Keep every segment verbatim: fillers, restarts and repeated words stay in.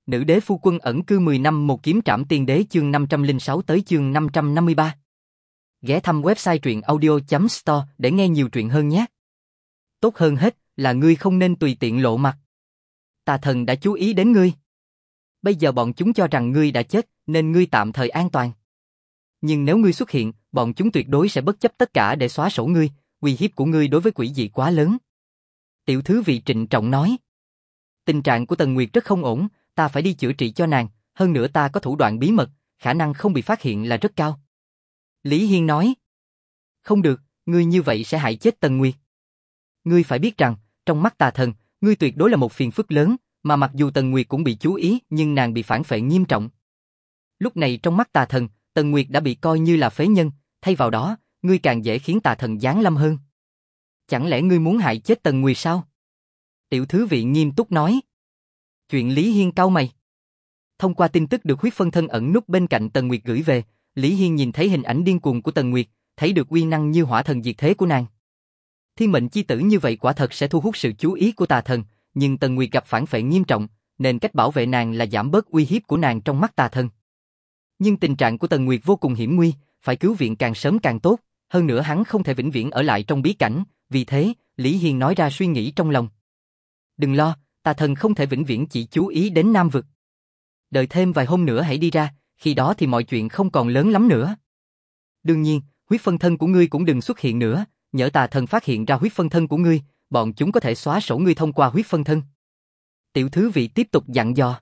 Nữ đế phu quân ẩn cư mười năm một kiếm trảm tiên đế chương năm trăm lẻ sáu tới chương năm trăm năm mươi ba. Ghé thăm website truyện audio chấm store để nghe nhiều truyện hơn nhé. Tốt hơn hết là ngươi không nên tùy tiện lộ mặt. Tà thần đã chú ý đến ngươi. Bây giờ bọn chúng cho rằng ngươi đã chết nên ngươi tạm thời an toàn. Nhưng nếu ngươi xuất hiện, bọn chúng tuyệt đối sẽ bất chấp tất cả để xóa sổ ngươi, uy hiếp của ngươi đối với quỷ dị quá lớn. Tiểu thứ vị trịnh trọng nói. Tình trạng của Tần Nguyệt rất không ổn, ta phải đi chữa trị cho nàng, hơn nữa ta có thủ đoạn bí mật, khả năng không bị phát hiện là rất cao. Lý Hiên nói. Không được, ngươi như vậy sẽ hại chết Tần Nguyệt. Ngươi phải biết rằng, trong mắt tà thần, ngươi tuyệt đối là một phiền phức lớn, mà mặc dù Tần Nguyệt cũng bị chú ý nhưng nàng bị phản phệ nghiêm trọng. Lúc này trong mắt tà thần, Tần Nguyệt đã bị coi như là phế nhân, thay vào đó, ngươi càng dễ khiến tà thần giáng lâm hơn. Chẳng lẽ ngươi muốn hại chết Tần Nguyệt sao? Tiểu thứ vị nghiêm túc nói. Chuyện Lý Hiên cau mày. Thông qua tin tức được huyết phân thân ẩn núp bên cạnh Tần Nguyệt gửi về, Lý Hiên nhìn thấy hình ảnh điên cuồng của Tần Nguyệt, thấy được uy năng như hỏa thần diệt thế của nàng. Thiên mệnh chi tử như vậy quả thật sẽ thu hút sự chú ý của tà thần, nhưng Tần Nguyệt gặp phản phệ nghiêm trọng, nên cách bảo vệ nàng là giảm bớt uy hiếp của nàng trong mắt tà thần. Nhưng tình trạng của Tần Nguyệt vô cùng hiểm nguy, phải cứu viện càng sớm càng tốt, hơn nữa hắn không thể vĩnh viễn ở lại trong bí cảnh, vì thế, Lý Hiên nói ra suy nghĩ trong lòng. Đừng lo, tà thần không thể vĩnh viễn chỉ chú ý đến Nam Vực. Đợi thêm vài hôm nữa hãy đi ra, khi đó thì mọi chuyện không còn lớn lắm nữa. Đương nhiên, huyết phân thân của ngươi cũng đừng xuất hiện nữa, nhỡ tà thần phát hiện ra huyết phân thân của ngươi, bọn chúng có thể xóa sổ ngươi thông qua huyết phân thân. Tiểu thứ vị tiếp tục dặn dò.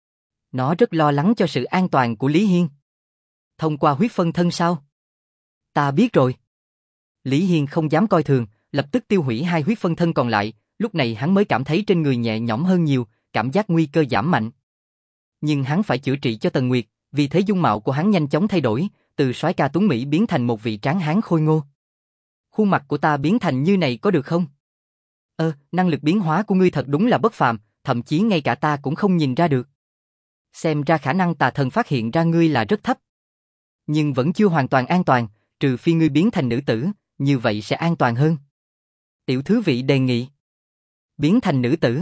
Nó rất lo lắng cho sự an toàn của Lý Hiên. Thông qua huyết phân thân sao? Ta biết rồi. Lý Hiên không dám coi thường, lập tức tiêu hủy hai huyết phân thân còn lại, lúc này hắn mới cảm thấy trên người nhẹ nhõm hơn nhiều, cảm giác nguy cơ giảm mạnh. Nhưng hắn phải chữa trị cho Tần Nguyệt, vì thế dung mạo của hắn nhanh chóng thay đổi, từ soái ca tuấn mỹ biến thành một vị tráng hán khôi ngô. Khuôn mặt của ta biến thành như này có được không? Ơ, năng lực biến hóa của ngươi thật đúng là bất phàm, thậm chí ngay cả ta cũng không nhìn ra được. Xem ra khả năng tà thần phát hiện ra ngươi là rất thấp. Nhưng vẫn chưa hoàn toàn an toàn, trừ phi ngươi biến thành nữ tử, như vậy sẽ an toàn hơn. Tiểu thứ vị đề nghị. Biến thành nữ tử.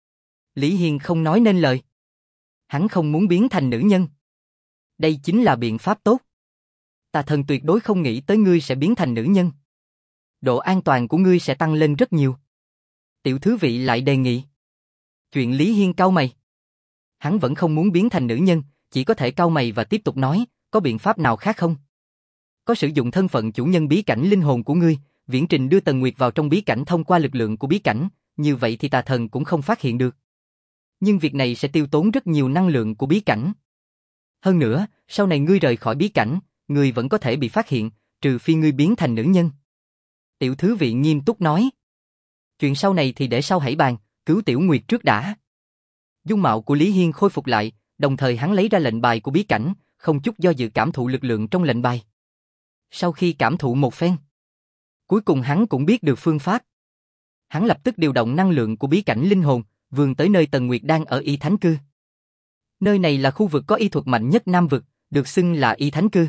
Lý Hiên không nói nên lời. Hắn không muốn biến thành nữ nhân. Đây chính là biện pháp tốt. Tà thần tuyệt đối không nghĩ tới ngươi sẽ biến thành nữ nhân. Độ an toàn của ngươi sẽ tăng lên rất nhiều. Tiểu thứ vị lại đề nghị. Chuyện Lý Hiên cau mày. Hắn vẫn không muốn biến thành nữ nhân, chỉ có thể cau mày và tiếp tục nói, có biện pháp nào khác không? Có sử dụng thân phận chủ nhân bí cảnh linh hồn của ngươi, viễn trình đưa Tần Nguyệt vào trong bí cảnh thông qua lực lượng của bí cảnh, như vậy thì tà thần cũng không phát hiện được. Nhưng việc này sẽ tiêu tốn rất nhiều năng lượng của bí cảnh. Hơn nữa, sau này ngươi rời khỏi bí cảnh, ngươi vẫn có thể bị phát hiện, trừ phi ngươi biến thành nữ nhân. Tiểu thứ vị nghiêm túc nói. Chuyện sau này thì để sau hãy bàn, cứu Tiểu Nguyệt trước đã. Dung mạo của Lý Hiên khôi phục lại, đồng thời hắn lấy ra lệnh bài của bí cảnh, không chút do dự cảm thụ lực lượng trong lệnh bài. Sau khi cảm thụ một phen, cuối cùng hắn cũng biết được phương pháp. Hắn lập tức điều động năng lượng của bí cảnh linh hồn, vươn tới nơi Tần Nguyệt đang ở Y Thánh Cư. Nơi này là khu vực có y thuật mạnh nhất Nam Vực, được xưng là Y Thánh Cư.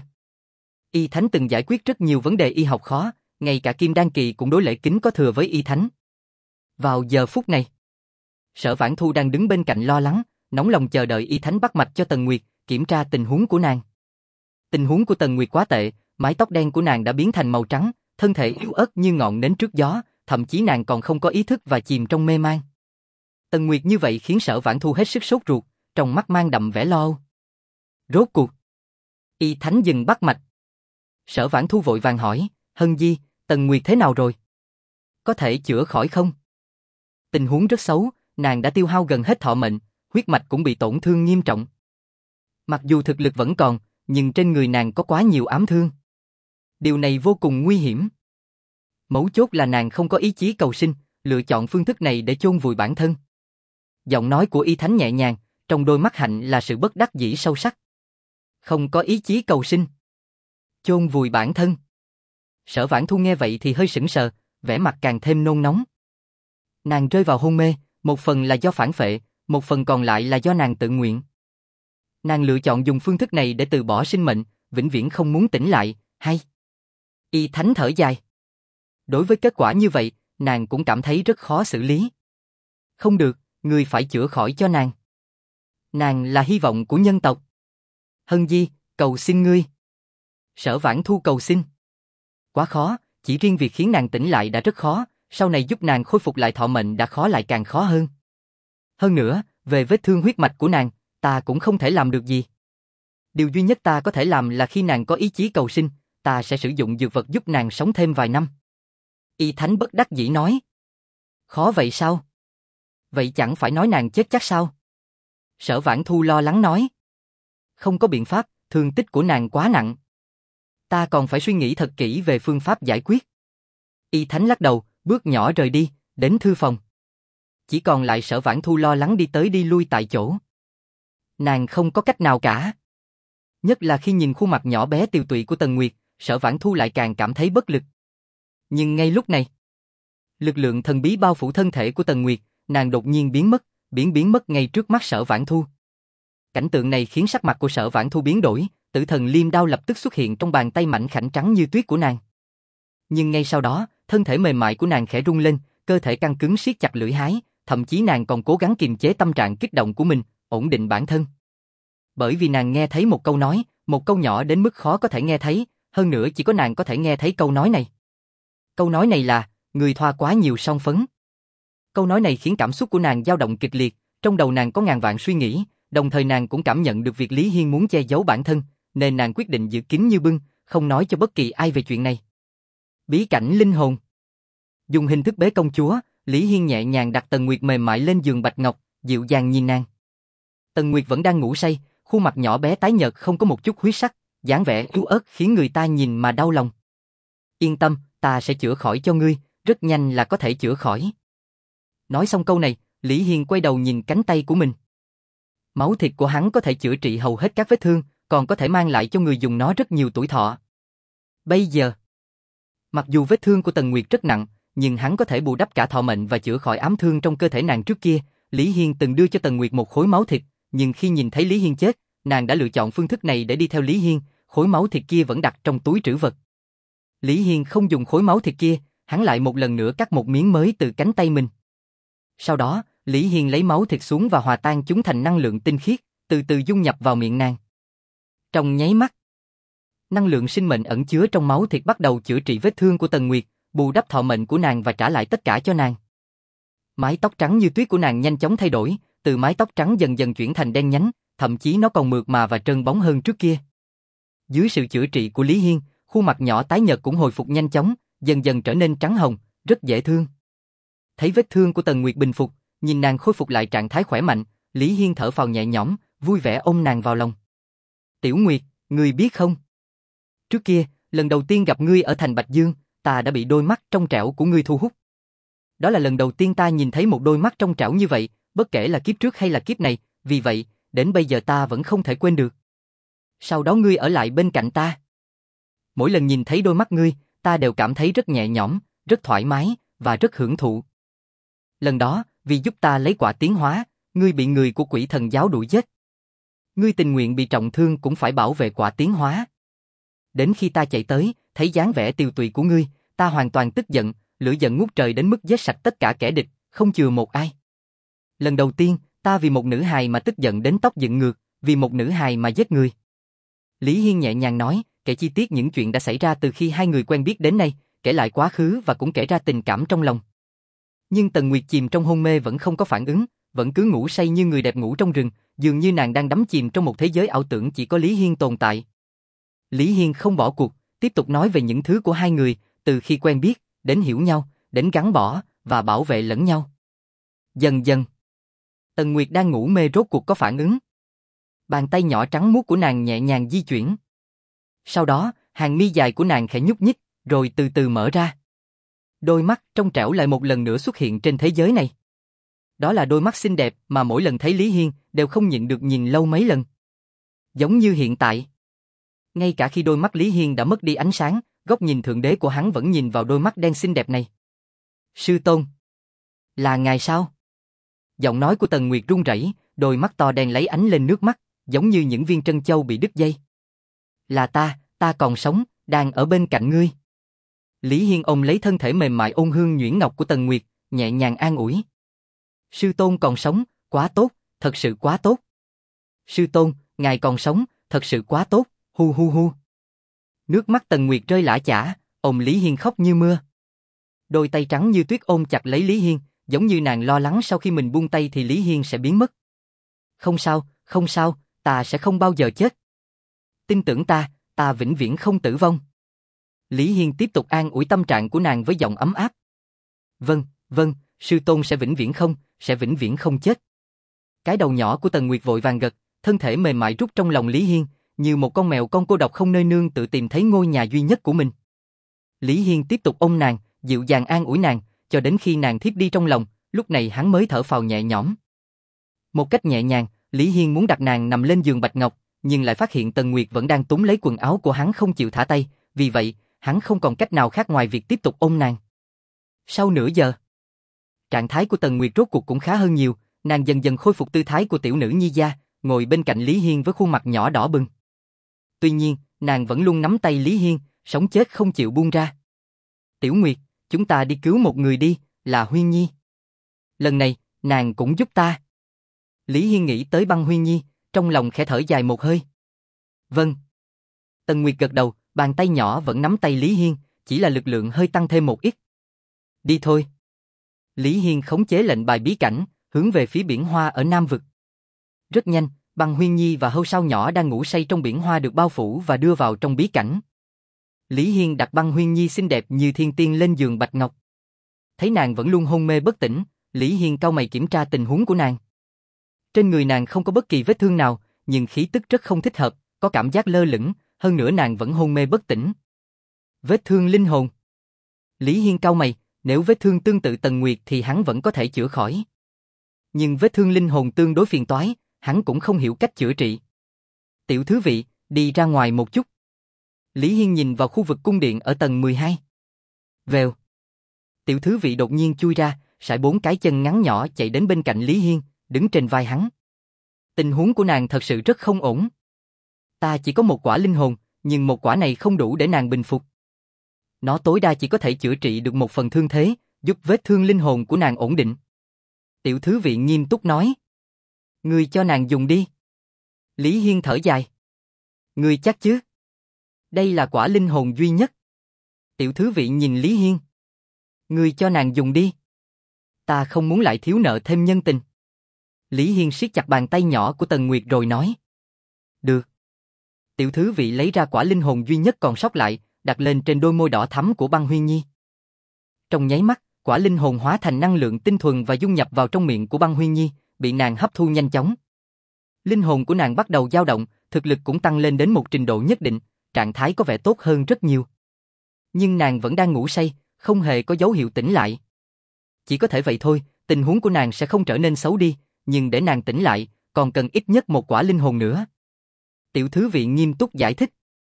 Y Thánh từng giải quyết rất nhiều vấn đề y học khó, ngay cả Kim Đan Kỳ cũng đối lễ kính có thừa với Y Thánh. Vào giờ phút này, Sở Vãn Thu đang đứng bên cạnh lo lắng, nóng lòng chờ đợi Y Thánh bắt mạch cho Tần Nguyệt, kiểm tra tình huống của nàng. Tình huống của Tần Nguyệt quá tệ, mái tóc đen của nàng đã biến thành màu trắng, thân thể yếu ớt như ngọn nến trước gió, thậm chí nàng còn không có ý thức và chìm trong mê man. Tần Nguyệt như vậy khiến Sở Vãn Thu hết sức sốt ruột, trong mắt mang đậm vẻ lo âu. Rốt cuộc, Y Thánh dừng bắt mạch. Sở Vãn Thu vội vàng hỏi, Hân Di, Tần Nguyệt thế nào rồi? Có thể chữa khỏi không? Tình huống rất xấu, nàng đã tiêu hao gần hết thọ mệnh, huyết mạch cũng bị tổn thương nghiêm trọng. Mặc dù thực lực vẫn còn, nhưng trên người nàng có quá nhiều ám thương. Điều này vô cùng nguy hiểm. Mấu chốt là nàng không có ý chí cầu sinh, lựa chọn phương thức này để chôn vùi bản thân. Giọng nói của Y Thánh nhẹ nhàng, trong đôi mắt hạnh là sự bất đắc dĩ sâu sắc. Không có ý chí cầu sinh. Chôn vùi bản thân. Sở Vãn Thu nghe vậy thì hơi sững sờ, vẻ mặt càng thêm nôn nóng. Nàng rơi vào hôn mê, một phần là do phản phệ, một phần còn lại là do nàng tự nguyện. Nàng lựa chọn dùng phương thức này để từ bỏ sinh mệnh, vĩnh viễn không muốn tỉnh lại, hay? Y Thánh thở dài. Đối với kết quả như vậy, nàng cũng cảm thấy rất khó xử lý. Không được, ngươi phải chữa khỏi cho nàng. Nàng là hy vọng của nhân tộc. Hân Di, cầu xin ngươi. Sở Vãn Thu cầu xin. Quá khó, chỉ riêng việc khiến nàng tỉnh lại đã rất khó, sau này giúp nàng khôi phục lại thọ mệnh đã khó lại càng khó hơn. Hơn nữa, về vết thương huyết mạch của nàng, ta cũng không thể làm được gì. Điều duy nhất ta có thể làm là khi nàng có ý chí cầu sinh, ta sẽ sử dụng dược vật giúp nàng sống thêm vài năm. Y Thánh bất đắc dĩ nói. Khó vậy sao? Vậy chẳng phải nói nàng chết chắc sao? Sở Vãn Thu lo lắng nói. Không có biện pháp, thương tích của nàng quá nặng. Ta còn phải suy nghĩ thật kỹ về phương pháp giải quyết. Y Thánh lắc đầu, bước nhỏ rời đi, đến thư phòng. Chỉ còn lại Sở Vãn Thu lo lắng đi tới đi lui tại chỗ. Nàng không có cách nào cả. Nhất là khi nhìn khuôn mặt nhỏ bé tiều tụy của Tần Nguyệt, Sở Vãn Thu lại càng cảm thấy bất lực. Nhưng ngay lúc này, lực lượng thần bí bao phủ thân thể của Tần Nguyệt, nàng đột nhiên biến mất, biến biến mất ngay trước mắt Sở Vãn Thu. Cảnh tượng này khiến sắc mặt của Sở Vãn Thu biến đổi, Tử Thần Liêm Đao lập tức xuất hiện trong bàn tay mảnh khảnh trắng như tuyết của nàng. Nhưng ngay sau đó, thân thể mềm mại của nàng khẽ rung lên, cơ thể căng cứng siết chặt lưỡi hái, thậm chí nàng còn cố gắng kiềm chế tâm trạng kích động của mình, ổn định bản thân. Bởi vì nàng nghe thấy một câu nói, một câu nhỏ đến mức khó có thể nghe thấy, hơn nữa chỉ có nàng có thể nghe thấy câu nói này. Câu nói này là, người thoa quá nhiều son phấn. Câu nói này khiến cảm xúc của nàng dao động kịch liệt, trong đầu nàng có ngàn vạn suy nghĩ, đồng thời nàng cũng cảm nhận được việc Lý Hiên muốn che giấu bản thân, nên nàng quyết định giữ kín như bưng, không nói cho bất kỳ ai về chuyện này. Bí cảnh linh hồn. Dùng hình thức bế công chúa, Lý Hiên nhẹ nhàng đặt Tần Nguyệt mềm mại lên giường bạch ngọc, dịu dàng nhìn nàng. Tần Nguyệt vẫn đang ngủ say, khuôn mặt nhỏ bé tái nhợt không có một chút huyết sắc, dáng vẻ yếu ớt khiến người ta nhìn mà đau lòng. Yên tâm, ta sẽ chữa khỏi cho ngươi, rất nhanh là có thể chữa khỏi. Nói xong câu này, Lý Hiên quay đầu nhìn cánh tay của mình. Máu thịt của hắn có thể chữa trị hầu hết các vết thương, còn có thể mang lại cho người dùng nó rất nhiều tuổi thọ. Bây giờ, mặc dù vết thương của Tần Nguyệt rất nặng, nhưng hắn có thể bù đắp cả thọ mệnh và chữa khỏi ám thương trong cơ thể nàng trước kia. Lý Hiên từng đưa cho Tần Nguyệt một khối máu thịt, nhưng khi nhìn thấy Lý Hiên chết, nàng đã lựa chọn phương thức này để đi theo Lý Hiên, khối máu thịt kia vẫn đặt trong túi trữ vật. Lý Hiên không dùng khối máu thịt kia, hắn lại một lần nữa cắt một miếng mới từ cánh tay mình. Sau đó, Lý Hiên lấy máu thịt xuống và hòa tan chúng thành năng lượng tinh khiết, từ từ dung nhập vào miệng nàng. Trong nháy mắt, năng lượng sinh mệnh ẩn chứa trong máu thịt bắt đầu chữa trị vết thương của Tần Nguyệt, bù đắp thọ mệnh của nàng và trả lại tất cả cho nàng. Mái tóc trắng như tuyết của nàng nhanh chóng thay đổi, từ mái tóc trắng dần dần chuyển thành đen nhánh, thậm chí nó còn mượt mà và trơn bóng hơn trước kia. Dưới sự chữa trị của Lý Hiên, khuôn mặt nhỏ tái nhợt cũng hồi phục nhanh chóng, dần dần trở nên trắng hồng, rất dễ thương. Thấy vết thương của Tần Nguyệt bình phục, nhìn nàng khôi phục lại trạng thái khỏe mạnh, Lý Hiên thở phào nhẹ nhõm, vui vẻ ôm nàng vào lòng. Tiểu Nguyệt, ngươi biết không? Trước kia, lần đầu tiên gặp ngươi ở thành Bạch Dương, ta đã bị đôi mắt trong trẻo của ngươi thu hút. Đó là lần đầu tiên ta nhìn thấy một đôi mắt trong trẻo như vậy, bất kể là kiếp trước hay là kiếp này, vì vậy, đến bây giờ ta vẫn không thể quên được. Sau đó ngươi ở lại bên cạnh ta. Mỗi lần nhìn thấy đôi mắt ngươi, ta đều cảm thấy rất nhẹ nhõm, rất thoải mái, và rất hưởng thụ. Lần đó, vì giúp ta lấy quả tiến hóa, ngươi bị người của quỷ thần giáo đuổi giết. Ngươi tình nguyện bị trọng thương cũng phải bảo vệ quả tiến hóa. Đến khi ta chạy tới, thấy dáng vẻ tiều tụy của ngươi, ta hoàn toàn tức giận, lửa giận ngút trời đến mức giết sạch tất cả kẻ địch, không chừa một ai. Lần đầu tiên, ta vì một nữ hài mà tức giận đến tóc dựng ngược, vì một nữ hài mà giết người. Lý Hiên nhẹ nhàng nói, kể chi tiết những chuyện đã xảy ra từ khi hai người quen biết đến nay, kể lại quá khứ và cũng kể ra tình cảm trong lòng. Nhưng Tần Nguyệt chìm trong hôn mê vẫn không có phản ứng, vẫn cứ ngủ say như người đẹp ngủ trong rừng, dường như nàng đang đắm chìm trong một thế giới ảo tưởng chỉ có Lý Hiên tồn tại. Lý Hiên không bỏ cuộc, tiếp tục nói về những thứ của hai người, từ khi quen biết, đến hiểu nhau, đến gắn bó, và bảo vệ lẫn nhau. Dần dần, Tần Nguyệt đang ngủ mê rốt cuộc có phản ứng. Bàn tay nhỏ trắng muốt của nàng nhẹ nhàng di chuyển. Sau đó, hàng mi dài của nàng khẽ nhúc nhích, rồi từ từ mở ra. Đôi mắt trong trẻo lại một lần nữa xuất hiện trên thế giới này. Đó là đôi mắt xinh đẹp mà mỗi lần thấy Lý Hiên đều không nhịn được nhìn lâu mấy lần. Giống như hiện tại. Ngay cả khi đôi mắt Lý Hiên đã mất đi ánh sáng, góc nhìn thượng đế của hắn vẫn nhìn vào đôi mắt đen xinh đẹp này. Sư tôn. Là ngài sao? Giọng nói của Tần Nguyệt run rẩy, đôi mắt to đen lấy ánh lên nước mắt, giống như những viên trân châu bị đứt dây. Là ta, ta còn sống, đang ở bên cạnh ngươi. Lý Hiên ôm lấy thân thể mềm mại ôn hương nhuyễn ngọc của Tần Nguyệt, nhẹ nhàng an ủi. Sư tôn còn sống, quá tốt, thật sự quá tốt. Sư tôn, ngài còn sống, thật sự quá tốt, hu hu hu. Nước mắt Tần Nguyệt rơi lã chã, ôm Lý Hiên khóc như mưa. Đôi tay trắng như tuyết ôm chặt lấy Lý Hiên, giống như nàng lo lắng sau khi mình buông tay thì Lý Hiên sẽ biến mất. Không sao, không sao, ta sẽ không bao giờ chết. Tin tưởng ta, ta vĩnh viễn không tử vong. Lý Hiên tiếp tục an ủi tâm trạng của nàng với giọng ấm áp. Vâng, vâng, sư tôn sẽ vĩnh viễn không, sẽ vĩnh viễn không chết. Cái đầu nhỏ của Tần Nguyệt vội vàng gật, thân thể mềm mại rút trong lòng Lý Hiên, như một con mèo con cô độc không nơi nương tự tìm thấy ngôi nhà duy nhất của mình. Lý Hiên tiếp tục ôm nàng, dịu dàng an ủi nàng, cho đến khi nàng thiếp đi trong lòng, lúc này hắn mới thở phào nhẹ nhõm. Một cách nhẹ nhàng, Lý Hiên muốn đặt nàng nằm lên giường bạch ngọc, nhưng lại phát hiện Tần Nguyệt vẫn đang túm lấy quần áo của hắn không chịu thả tay, vì vậy, hắn không còn cách nào khác ngoài việc tiếp tục ôm nàng. Sau nửa giờ, trạng thái của Tần Nguyệt rốt cuộc cũng khá hơn nhiều, nàng dần dần khôi phục tư thái của tiểu nữ nhi gia, ngồi bên cạnh Lý Hiên với khuôn mặt nhỏ đỏ bừng. Tuy nhiên, nàng vẫn luôn nắm tay Lý Hiên, sống chết không chịu buông ra. Tiểu Nguyệt, chúng ta đi cứu một người đi, là Huyên Nhi. Lần này, nàng cũng giúp ta. Lý Hiên nghĩ tới Băng Huyên Nhi, trong lòng khẽ thở dài một hơi. Vâng. Tần Nguyệt gật đầu, bàn tay nhỏ vẫn nắm tay Lý Hiên, chỉ là lực lượng hơi tăng thêm một ít. Đi thôi. Lý Hiên khống chế lệnh bài bí cảnh, hướng về phía biển hoa ở Nam Vực. Rất nhanh, Băng Huyên Nhi và hâu sao nhỏ đang ngủ say trong biển hoa được bao phủ và đưa vào trong bí cảnh. Lý Hiên đặt Băng Huyên Nhi xinh đẹp như thiên tiên lên giường bạch ngọc. Thấy nàng vẫn luôn hôn mê bất tỉnh, Lý Hiên cau mày kiểm tra tình huống của nàng. Trên người nàng không có bất kỳ vết thương nào, nhưng khí tức rất không thích hợp, có cảm giác lơ lửng, hơn nữa nàng vẫn hôn mê bất tỉnh. Vết thương linh hồn. Lý Hiên cau mày, nếu vết thương tương tự Tần Nguyệt thì hắn vẫn có thể chữa khỏi. Nhưng vết thương linh hồn tương đối phiền toái, hắn cũng không hiểu cách chữa trị. Tiểu thư vị, đi ra ngoài một chút. Lý Hiên nhìn vào khu vực cung điện ở tầng mười hai. Vèo. Tiểu thư vị đột nhiên chui ra, sải bốn cái chân ngắn nhỏ chạy đến bên cạnh Lý Hiên, đứng trên vai hắn. Tình huống của nàng thật sự rất không ổn. Ta chỉ có một quả linh hồn, nhưng một quả này không đủ để nàng bình phục. Nó tối đa chỉ có thể chữa trị được một phần thương thế, giúp vết thương linh hồn của nàng ổn định. Tiểu thư vị nghiêm túc nói. Ngươi cho nàng dùng đi. Lý Hiên thở dài. Ngươi chắc chứ? Đây là quả linh hồn duy nhất. Tiểu thư vị nhìn Lý Hiên. Ngươi cho nàng dùng đi. Ta không muốn lại thiếu nợ thêm nhân tình. Lý Hiên siết chặt bàn tay nhỏ của Tần Nguyệt rồi nói. Được. Tiểu thư vị lấy ra quả linh hồn duy nhất còn sót lại, đặt lên trên đôi môi đỏ thắm của Băng Huyên Nhi. Trong nháy mắt, quả linh hồn hóa thành năng lượng tinh thuần và dung nhập vào trong miệng của Băng Huyên Nhi, bị nàng hấp thu nhanh chóng. Linh hồn của nàng bắt đầu dao động, thực lực cũng tăng lên đến một trình độ nhất định, trạng thái có vẻ tốt hơn rất nhiều. Nhưng nàng vẫn đang ngủ say, không hề có dấu hiệu tỉnh lại. Chỉ có thể vậy thôi, tình huống của nàng sẽ không trở nên xấu đi, nhưng để nàng tỉnh lại, còn cần ít nhất một quả linh hồn nữa. Tiểu thư vị nghiêm túc giải thích.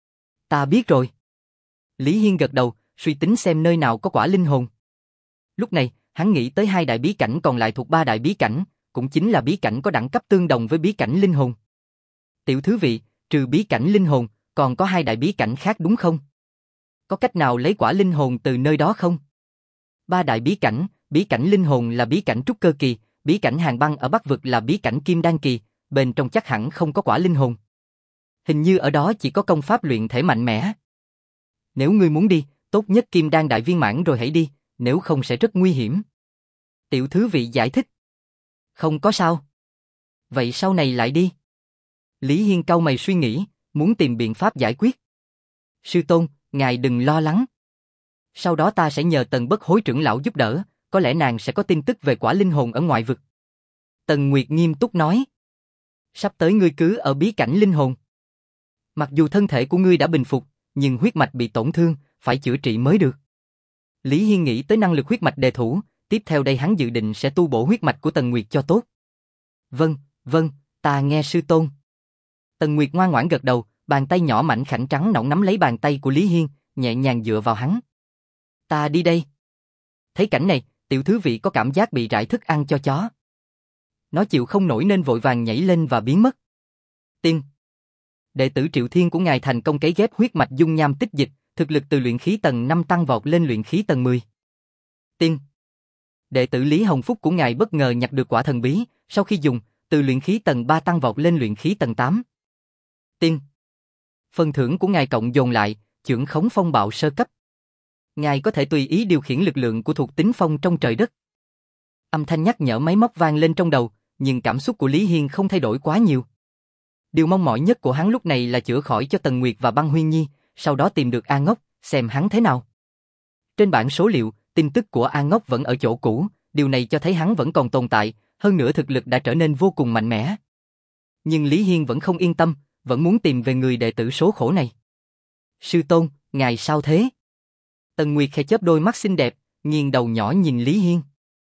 Ta biết rồi. Lý Hiên gật đầu, suy tính xem nơi nào có quả linh hồn. Lúc này, hắn nghĩ tới hai đại bí cảnh còn lại thuộc ba đại bí cảnh, cũng chính là bí cảnh có đẳng cấp tương đồng với bí cảnh linh hồn. Tiểu thư vị, trừ bí cảnh linh hồn, còn có hai đại bí cảnh khác đúng không? Có cách nào lấy quả linh hồn từ nơi đó không? Ba đại bí cảnh, bí cảnh linh hồn là bí cảnh trúc cơ kỳ, bí cảnh hàng băng ở Bắc Vực là bí cảnh kim đan kỳ, bên trong chắc hẳn không có quả linh hồn. Hình như ở đó chỉ có công pháp luyện thể mạnh mẽ. Nếu ngươi muốn đi, tốt nhất kim đan đại viên mãn rồi hãy đi, nếu không sẽ rất nguy hiểm. Tiểu thư vị giải thích. Không có sao. Vậy sau này lại đi. Lý Hiên cau mày suy nghĩ, muốn tìm biện pháp giải quyết. Sư tôn, ngài đừng lo lắng. Sau đó ta sẽ nhờ Tần Bất Hối trưởng lão giúp đỡ, có lẽ nàng sẽ có tin tức về quả linh hồn ở ngoại vực. Tần Nguyệt nghiêm túc nói. Sắp tới ngươi cứ ở bí cảnh linh hồn. Mặc dù thân thể của ngươi đã bình phục, nhưng huyết mạch bị tổn thương, phải chữa trị mới được. Lý Hiên nghĩ tới năng lực huyết mạch đề thủ, tiếp theo đây hắn dự định sẽ tu bổ huyết mạch của Tần Nguyệt cho tốt. Vâng, vâng, ta nghe sư tôn. Tần Nguyệt ngoan ngoãn gật đầu, bàn tay nhỏ mảnh khảnh trắng nõn nắm lấy bàn tay của Lý Hiên, nhẹ nhàng dựa vào hắn. Ta đi đây. Thấy cảnh này, tiểu thư vị có cảm giác bị rải thức ăn cho chó. Nó chịu không nổi nên vội vàng nhảy lên và biến mất. Tiên. Đệ tử Triệu Thiên của ngài thành công cấy ghép huyết mạch dung nham tích dịch, thực lực từ luyện khí tầng năm tăng vọt lên luyện khí tầng mười. Tiên. Đệ tử Lý Hồng Phúc của ngài bất ngờ nhặt được quả thần bí, sau khi dùng, Từ luyện khí tầng ba tăng vọt lên luyện khí tầng tám. Tin. Phần thưởng của ngài cộng dồn lại, chưởng khống phong bạo sơ cấp. Ngài có thể tùy ý điều khiển lực lượng của thuộc tính phong trong trời đất. Âm thanh nhắc nhở máy móc vang lên trong đầu, nhưng cảm xúc của Lý Hiên không thay đổi quá nhiều. Điều mong mỏi nhất của hắn lúc này là chữa khỏi cho Tần Nguyệt và Băng Huyên Nhi, sau đó tìm được A Ngốc, xem hắn thế nào. Trên bảng số liệu, tin tức của A Ngốc vẫn ở chỗ cũ, điều này cho thấy hắn vẫn còn tồn tại, hơn nữa thực lực đã trở nên vô cùng mạnh mẽ. Nhưng Lý Hiên vẫn không yên tâm, vẫn muốn tìm về người đệ tử số khổ này. Sư tôn, ngài sao thế? Tần Nguyệt khẽ chớp đôi mắt xinh đẹp, nghiêng đầu nhỏ nhìn Lý Hiên.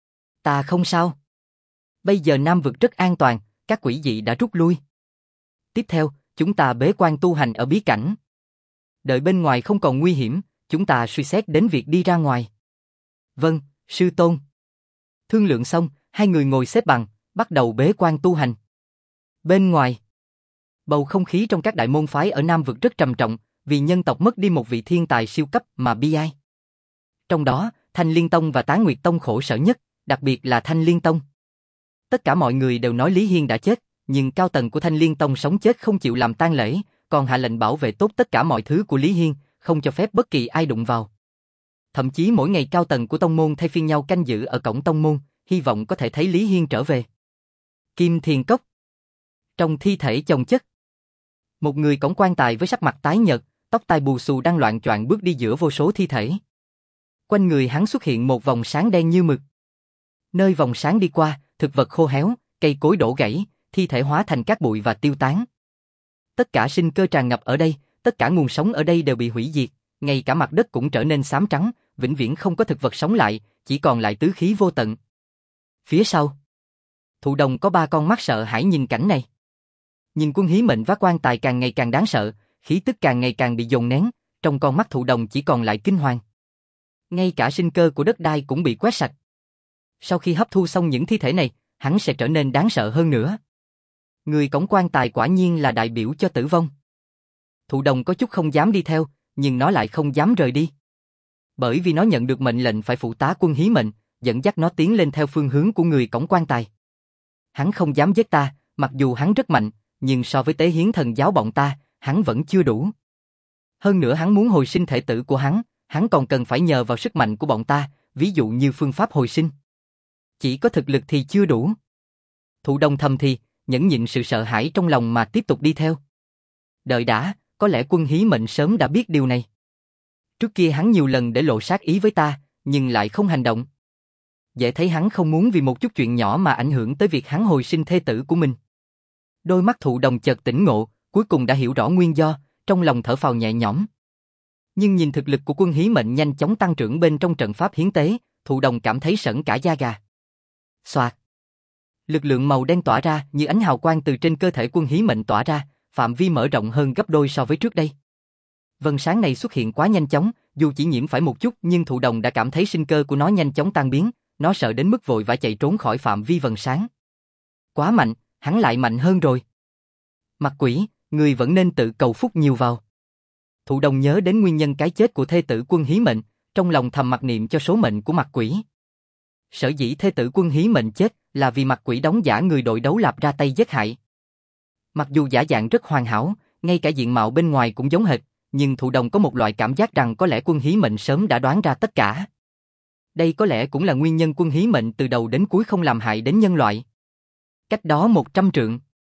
Ta không sao. Bây giờ Nam vực rất an toàn, các quỷ dị đã rút lui. Tiếp theo, chúng ta bế quan tu hành ở bí cảnh. Đợi bên ngoài không còn nguy hiểm, chúng ta suy xét đến việc đi ra ngoài. Vâng, sư tôn. Thương lượng xong, hai người ngồi xếp bằng, bắt đầu bế quan tu hành. Bên ngoài, bầu không khí trong các đại môn phái ở Nam vực rất trầm trọng, vì nhân tộc mất đi một vị thiên tài siêu cấp mà bi ai. Trong đó, Thanh Liên Tông và Tán Nguyệt Tông khổ sở nhất, đặc biệt là Thanh Liên Tông. Tất cả mọi người đều nói Lý Hiên đã chết, nhưng cao tầng của Thanh Liên Tông sống chết không chịu làm tang lễ, còn hạ lệnh bảo vệ tốt tất cả mọi thứ của Lý Hiên, không cho phép bất kỳ ai đụng vào. Thậm chí mỗi ngày cao tầng của tông môn thay phiên nhau canh giữ ở cổng tông môn, hy vọng có thể thấy Lý Hiên trở về. Kim Thiền Cốc. Trong thi thể chồng chất, một người cõng quan tài với sắc mặt tái nhợt, tóc tai bù xù đang loạng choạng bước đi giữa vô số thi thể. Quanh người hắn xuất hiện một vòng sáng đen như mực. Nơi vòng sáng đi qua, thực vật khô héo, cây cối đổ gãy, thi thể hóa thành cát bụi và tiêu tán. Tất cả sinh cơ tràn ngập ở đây, tất cả nguồn sống ở đây đều bị hủy diệt, ngay cả mặt đất cũng trở nên xám trắng, vĩnh viễn không có thực vật sống lại, chỉ còn lại tứ khí vô tận. Phía sau, Thụ Đồng có ba con mắt sợ hãi nhìn cảnh này. Nhìn Quân Hí Mệnh vác quan tài càng ngày càng đáng sợ, khí tức càng ngày càng bị dồn nén, trong con mắt Thụ Đồng chỉ còn lại kinh hoàng. Ngay cả sinh cơ của đất đai cũng bị quét sạch. Sau khi hấp thu xong những thi thể này, hắn sẽ trở nên đáng sợ hơn nữa. Người cõng quan tài quả nhiên là đại biểu cho tử vong. Thụ Đồng có chút không dám đi theo, nhưng nó lại không dám rời đi. Bởi vì nó nhận được mệnh lệnh phải phụ tá Quân Hí Mệnh, dẫn dắt nó tiến lên theo phương hướng của người cõng quan tài. Hắn không dám giết ta, mặc dù hắn rất mạnh, nhưng so với tế hiến thần giáo bọn ta, hắn vẫn chưa đủ. Hơn nữa hắn muốn hồi sinh thể tử của hắn, hắn còn cần phải nhờ vào sức mạnh của bọn ta, ví dụ như phương pháp hồi sinh. Chỉ có thực lực thì chưa đủ. Thụ Đồng thầm thì, nhẫn nhịn sự sợ hãi trong lòng mà tiếp tục đi theo. Đợi đã, có lẽ Quân Hí Mệnh sớm đã biết điều này. Trước kia hắn nhiều lần để lộ sát ý với ta, nhưng lại không hành động. Dễ thấy hắn không muốn vì một chút chuyện nhỏ mà ảnh hưởng tới việc hắn hồi sinh thê tử của mình. Đôi mắt Thụ Đồng chợt tỉnh ngộ, cuối cùng đã hiểu rõ nguyên do, trong lòng thở phào nhẹ nhõm. Nhưng nhìn thực lực của Quân Hí Mệnh nhanh chóng tăng trưởng bên trong trận pháp hiến tế, Thụ Đồng cảm thấy sởn cả da gà. Xoạt. Lực lượng màu đen tỏa ra như ánh hào quang từ trên cơ thể Quân Hí Mệnh tỏa ra, phạm vi mở rộng hơn gấp đôi so với trước đây. Vầng sáng này xuất hiện quá nhanh chóng, dù chỉ nhiễm phải một chút nhưng Thụ Đồng đã cảm thấy sinh cơ của nó nhanh chóng tan biến, nó sợ đến mức vội vã chạy trốn khỏi phạm vi vầng sáng. Quá mạnh, hắn lại mạnh hơn rồi. Mặt quỷ, người vẫn nên tự cầu phúc nhiều vào. Thụ Đồng nhớ đến nguyên nhân cái chết của thê tử Quân Hí Mệnh, trong lòng thầm mặc niệm cho số mệnh của mặt quỷ. Sở dĩ thê tử Quân Hí Mệnh chết là vì mặt quỷ đóng giả người đội đấu lạp ra tay giết hại. Mặc dù giả dạng rất hoàn hảo, ngay cả diện mạo bên ngoài cũng giống hệt, nhưng Thụ Đồng có một loại cảm giác rằng có lẽ Quân Hí Mệnh sớm đã đoán ra tất cả. Đây có lẽ cũng là nguyên nhân Quân Hí Mệnh từ đầu đến cuối không làm hại đến nhân loại. Cách đó một trăm trượng,